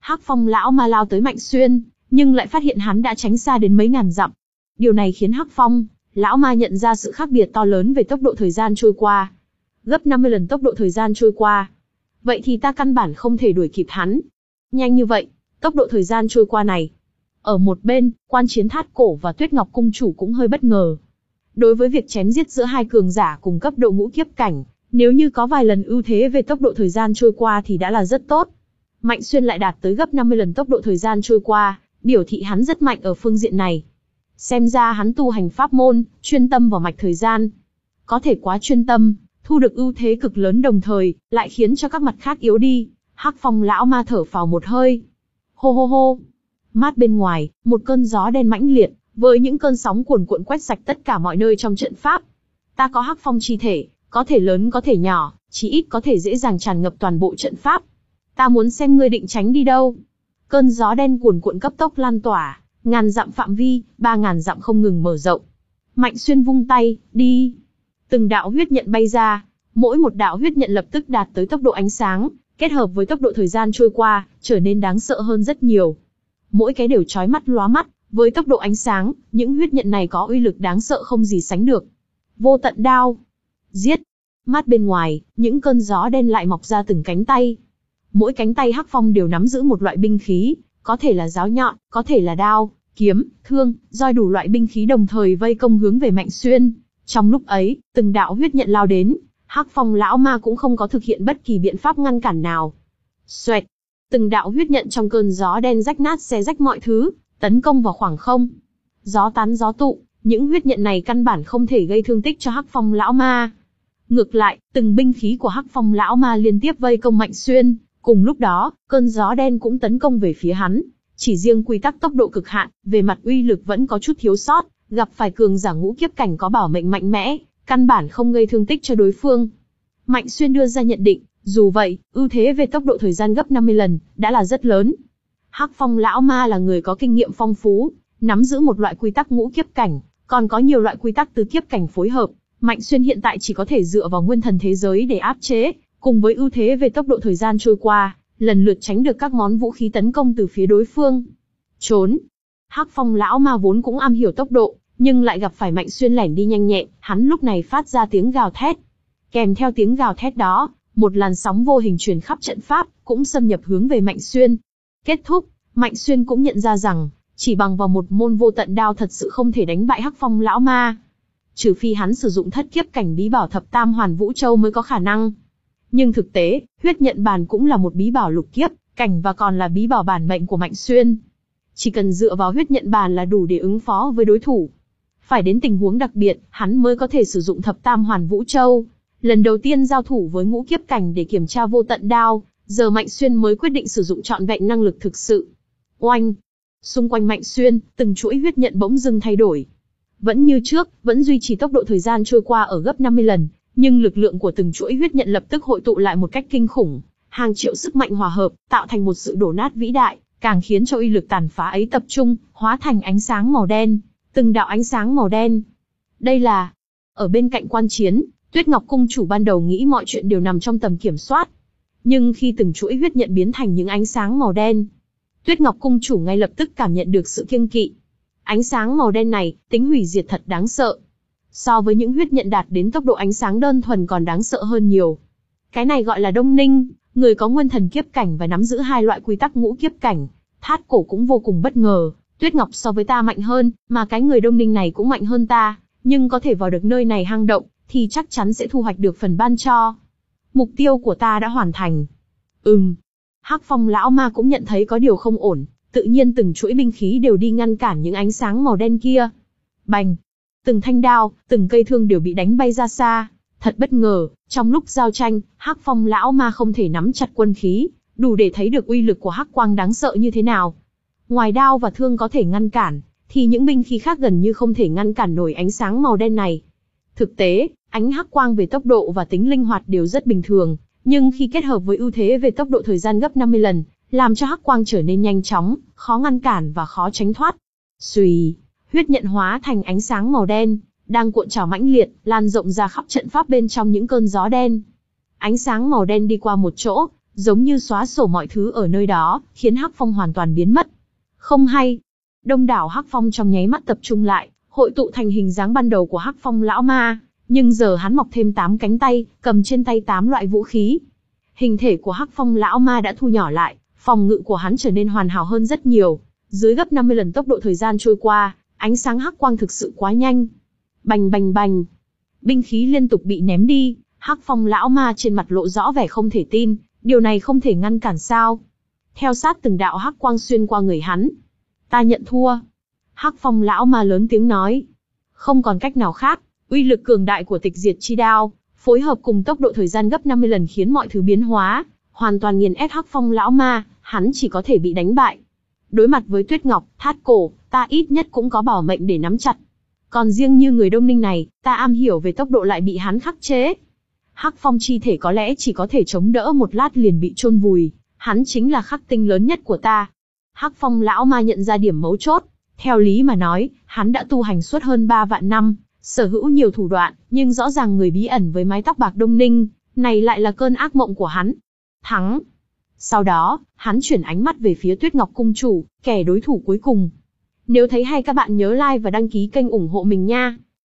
Hắc Phong lão ma lao tới Mạnh Xuyên, nhưng lại phát hiện hắn đã tránh xa đến mấy ngàn dặm. Điều này khiến Hắc Phong lão ma nhận ra sự khác biệt to lớn về tốc độ thời gian trôi qua. Gấp năm mươi lần tốc độ thời gian trôi qua. Vậy thì ta căn bản không thể đuổi kịp hắn. Nhanh như vậy, tốc độ thời gian trôi qua này. Ở một bên, Quan Chiến Thát Cổ và Tuyết Ngọc Cung Chủ cũng hơi bất ngờ. Đối với việc chém giết giữa hai cường giả cùng cấp độ ngũ kiếp cảnh, nếu như có vài lần ưu thế về tốc độ thời gian trôi qua thì đã là rất tốt. Mạnh Xuyên lại đạt tới gấp năm mươi lần tốc độ thời gian trôi qua, biểu thị hắn rất mạnh ở phương diện này. Xem ra hắn tu hành pháp môn, chuyên tâm vào mạch thời gian. Có thể quá chuyên tâm, thu được ưu thế cực lớn đồng thời, lại khiến cho các mặt khác yếu đi. Hắc Phong lão ma thở phào một hơi. Hô hô hô. Mát bên ngoài, một cơn gió đen mãnh liệt, với những cơn sóng cuồn cuộn quét sạch tất cả mọi nơi trong trận pháp. Ta có Hắc Phong chi thể, có thể lớn có thể nhỏ, chí ít có thể dễ dàng tràn ngập toàn bộ trận pháp. Ta muốn xem ngươi định tránh đi đâu. Cơn gió đen cuồn cuộn cấp tốc lan tỏa, ngàn dặm phạm vi, ba ngàn dặm không ngừng mở rộng. Mạnh Xuyên vung tay, đi. Từng đạo huyết nhận bay ra, mỗi một đạo huyết nhận lập tức đạt tới tốc độ ánh sáng, kết hợp với tốc độ thời gian trôi qua, trở nên đáng sợ hơn rất nhiều. Mỗi cái đều chói mắt lóa mắt, với tốc độ ánh sáng, những huyết nhận này có uy lực đáng sợ không gì sánh được. Vô tận đao. Giết. Mắt bên ngoài, những cơn gió đen lại mọc ra từng cánh tay. Mỗi cánh tay Hắc Phong đều nắm giữ một loại binh khí, có thể là giáo nhọn, có thể là đao, kiếm, thương, roi, đủ loại binh khí đồng thời vây công hướng về Mạnh Xuyên. Trong lúc ấy, từng đạo huyết nhận lao đến, Hắc Phong lão ma cũng không có thực hiện bất kỳ biện pháp ngăn cản nào. Xoẹt, từng đạo huyết nhận trong cơn gió đen rách nát xé rách mọi thứ, tấn công vào khoảng không. Gió tán gió tụ, những huyết nhận này căn bản không thể gây thương tích cho Hắc Phong lão ma. Ngược lại, từng binh khí của Hắc Phong lão ma liên tiếp vây công Mạnh Xuyên, cùng lúc đó, cơn gió đen cũng tấn công về phía hắn. Chỉ riêng quy tắc tốc độ cực hạn, về mặt uy lực vẫn có chút thiếu sót, gặp phải cường giả ngũ kiếp cảnh có bảo mệnh mạnh mẽ, căn bản không gây thương tích cho đối phương. Mạnh Xuyên đưa ra nhận định, dù vậy, ưu thế về tốc độ thời gian gấp năm mươi lần, đã là rất lớn. Hắc Phong lão ma là người có kinh nghiệm phong phú, nắm giữ một loại quy tắc ngũ kiếp cảnh, còn có nhiều loại quy tắc tứ kiếp cảnh phối hợp. Mạnh Xuyên hiện tại chỉ có thể dựa vào nguyên thần thế giới để áp chế, cùng với ưu thế về tốc độ thời gian trôi qua, lần lượt tránh được các món vũ khí tấn công từ phía đối phương. Trốn. Hắc Phong lão ma vốn cũng am hiểu tốc độ, nhưng lại gặp phải Mạnh Xuyên lẻn đi nhanh nhẹn, hắn lúc này phát ra tiếng gào thét. Kèm theo tiếng gào thét đó, một làn sóng vô hình truyền khắp trận pháp, cũng xâm nhập hướng về Mạnh Xuyên. Kết thúc, Mạnh Xuyên cũng nhận ra rằng, chỉ bằng vào một môn vô tận đao thật sự không thể đánh bại Hắc Phong lão ma. Trừ phi hắn sử dụng thất kiếp cảnh bí bảo thập tam hoàn vũ châu mới có khả năng. Nhưng thực tế, huyết nhận bàn cũng là một bí bảo lục kiếp cảnh và còn là bí bảo bản mệnh của Mạnh Xuyên. Chỉ cần dựa vào huyết nhận bàn là đủ để ứng phó với đối thủ. Phải đến tình huống đặc biệt, hắn mới có thể sử dụng thập tam hoàn vũ châu. Lần đầu tiên giao thủ với ngũ kiếp cảnh để kiểm tra vô tận đao, giờ Mạnh Xuyên mới quyết định sử dụng trọn vẹn năng lực thực sự. Oanh! Xung quanh Mạnh Xuyên, từng chuỗi huyết nhận bỗng dưng thay đổi. Vẫn như trước, vẫn duy trì tốc độ thời gian trôi qua ở gấp năm mươi lần, nhưng lực lượng của từng chuỗi huyết nhận lập tức hội tụ lại một cách kinh khủng, hàng triệu sức mạnh hòa hợp, tạo thành một sự đổ nát vĩ đại, càng khiến cho uy lực tàn phá ấy tập trung, hóa thành ánh sáng màu đen, từng đạo ánh sáng màu đen. Đây là... Ở bên cạnh Quan Chiến, Tuyết Ngọc Cung Chủ ban đầu nghĩ mọi chuyện đều nằm trong tầm kiểm soát. Nhưng khi từng chuỗi huyết nhận biến thành những ánh sáng màu đen, Tuyết Ngọc Cung Chủ ngay lập tức cảm nhận được sự kiêng kỵ. Ánh sáng màu đen này, tính hủy diệt thật đáng sợ. So với những huyết nhận đạt đến tốc độ ánh sáng đơn thuần còn đáng sợ hơn nhiều. Cái này gọi là Đông Ninh, người có nguyên thần kiếp cảnh và nắm giữ hai loại quy tắc ngũ kiếp cảnh. Thát Cổ cũng vô cùng bất ngờ, Tuyết Ngọc so với ta mạnh hơn, mà cái người Đông Ninh này cũng mạnh hơn ta, nhưng có thể vào được nơi này hang động, thì chắc chắn sẽ thu hoạch được phần ban cho. Mục tiêu của ta đã hoàn thành. Ừm. Hắc Phong lão ma cũng nhận thấy có điều không ổn, tự nhiên từng chuỗi binh khí đều đi ngăn cản những ánh sáng màu đen kia. Bành! Từng thanh đao, từng cây thương đều bị đánh bay ra xa. Thật bất ngờ, trong lúc giao tranh, Hắc Phong lão ma không thể nắm chặt quân khí, đủ để thấy được uy lực của hắc quang đáng sợ như thế nào. Ngoài đao và thương có thể ngăn cản, thì những binh khí khác gần như không thể ngăn cản nổi ánh sáng màu đen này. Thực tế, ánh hắc quang về tốc độ và tính linh hoạt đều rất bình thường, nhưng khi kết hợp với ưu thế về tốc độ thời gian gấp năm mươi lần, làm cho hắc quang trở nên nhanh chóng, khó ngăn cản và khó tránh thoát. Xùy, huyết nhận hóa thành ánh sáng màu đen, đang cuộn trào mãnh liệt, lan rộng ra khắp trận pháp bên trong những cơn gió đen. Ánh sáng màu đen đi qua một chỗ, giống như xóa sổ mọi thứ ở nơi đó, khiến Hắc Phong hoàn toàn biến mất. Không hay. Đông đảo Hắc Phong trong nháy mắt tập trung lại, hội tụ thành hình dáng ban đầu của Hắc Phong lão ma, nhưng giờ hắn mọc thêm tám cánh tay, cầm trên tay tám loại vũ khí. Hình thể của Hắc Phong lão ma đã thu nhỏ lại, phòng ngự của hắn trở nên hoàn hảo hơn rất nhiều, dưới gấp năm mươi lần tốc độ thời gian trôi qua, ánh sáng hắc quang thực sự quá nhanh. Bành bành bành, binh khí liên tục bị ném đi, Hắc Phong lão ma trên mặt lộ rõ vẻ không thể tin, điều này không thể ngăn cản sao? Theo sát từng đạo hắc quang xuyên qua người hắn. Ta nhận thua. Hắc Phong lão ma lớn tiếng nói. Không còn cách nào khác, uy lực cường đại của tịch diệt chi đao, phối hợp cùng tốc độ thời gian gấp năm mươi lần khiến mọi thứ biến hóa, hoàn toàn nghiền ép Hắc Phong lão ma, hắn chỉ có thể bị đánh bại. Đối mặt với Tuyết Ngọc, Thát Cổ, ta ít nhất cũng có bảo mệnh để nắm chặt. Còn riêng như người Đông Ninh này, ta am hiểu về tốc độ lại bị hắn khắc chế. Hắc Phong chi thể có lẽ chỉ có thể chống đỡ một lát liền bị chôn vùi, hắn chính là khắc tinh lớn nhất của ta. Hắc Phong lão ma nhận ra điểm mấu chốt, theo lý mà nói, hắn đã tu hành suốt hơn ba vạn năm, sở hữu nhiều thủ đoạn, nhưng rõ ràng người bí ẩn với mái tóc bạc Đông Ninh, này lại là cơn ác mộng của hắn. Thắng. Sau đó, hắn chuyển ánh mắt về phía Tuyết Ngọc cung chủ, kẻ đối thủ cuối cùng. Nếu thấy hay các bạn nhớ like và đăng ký kênh ủng hộ mình nha.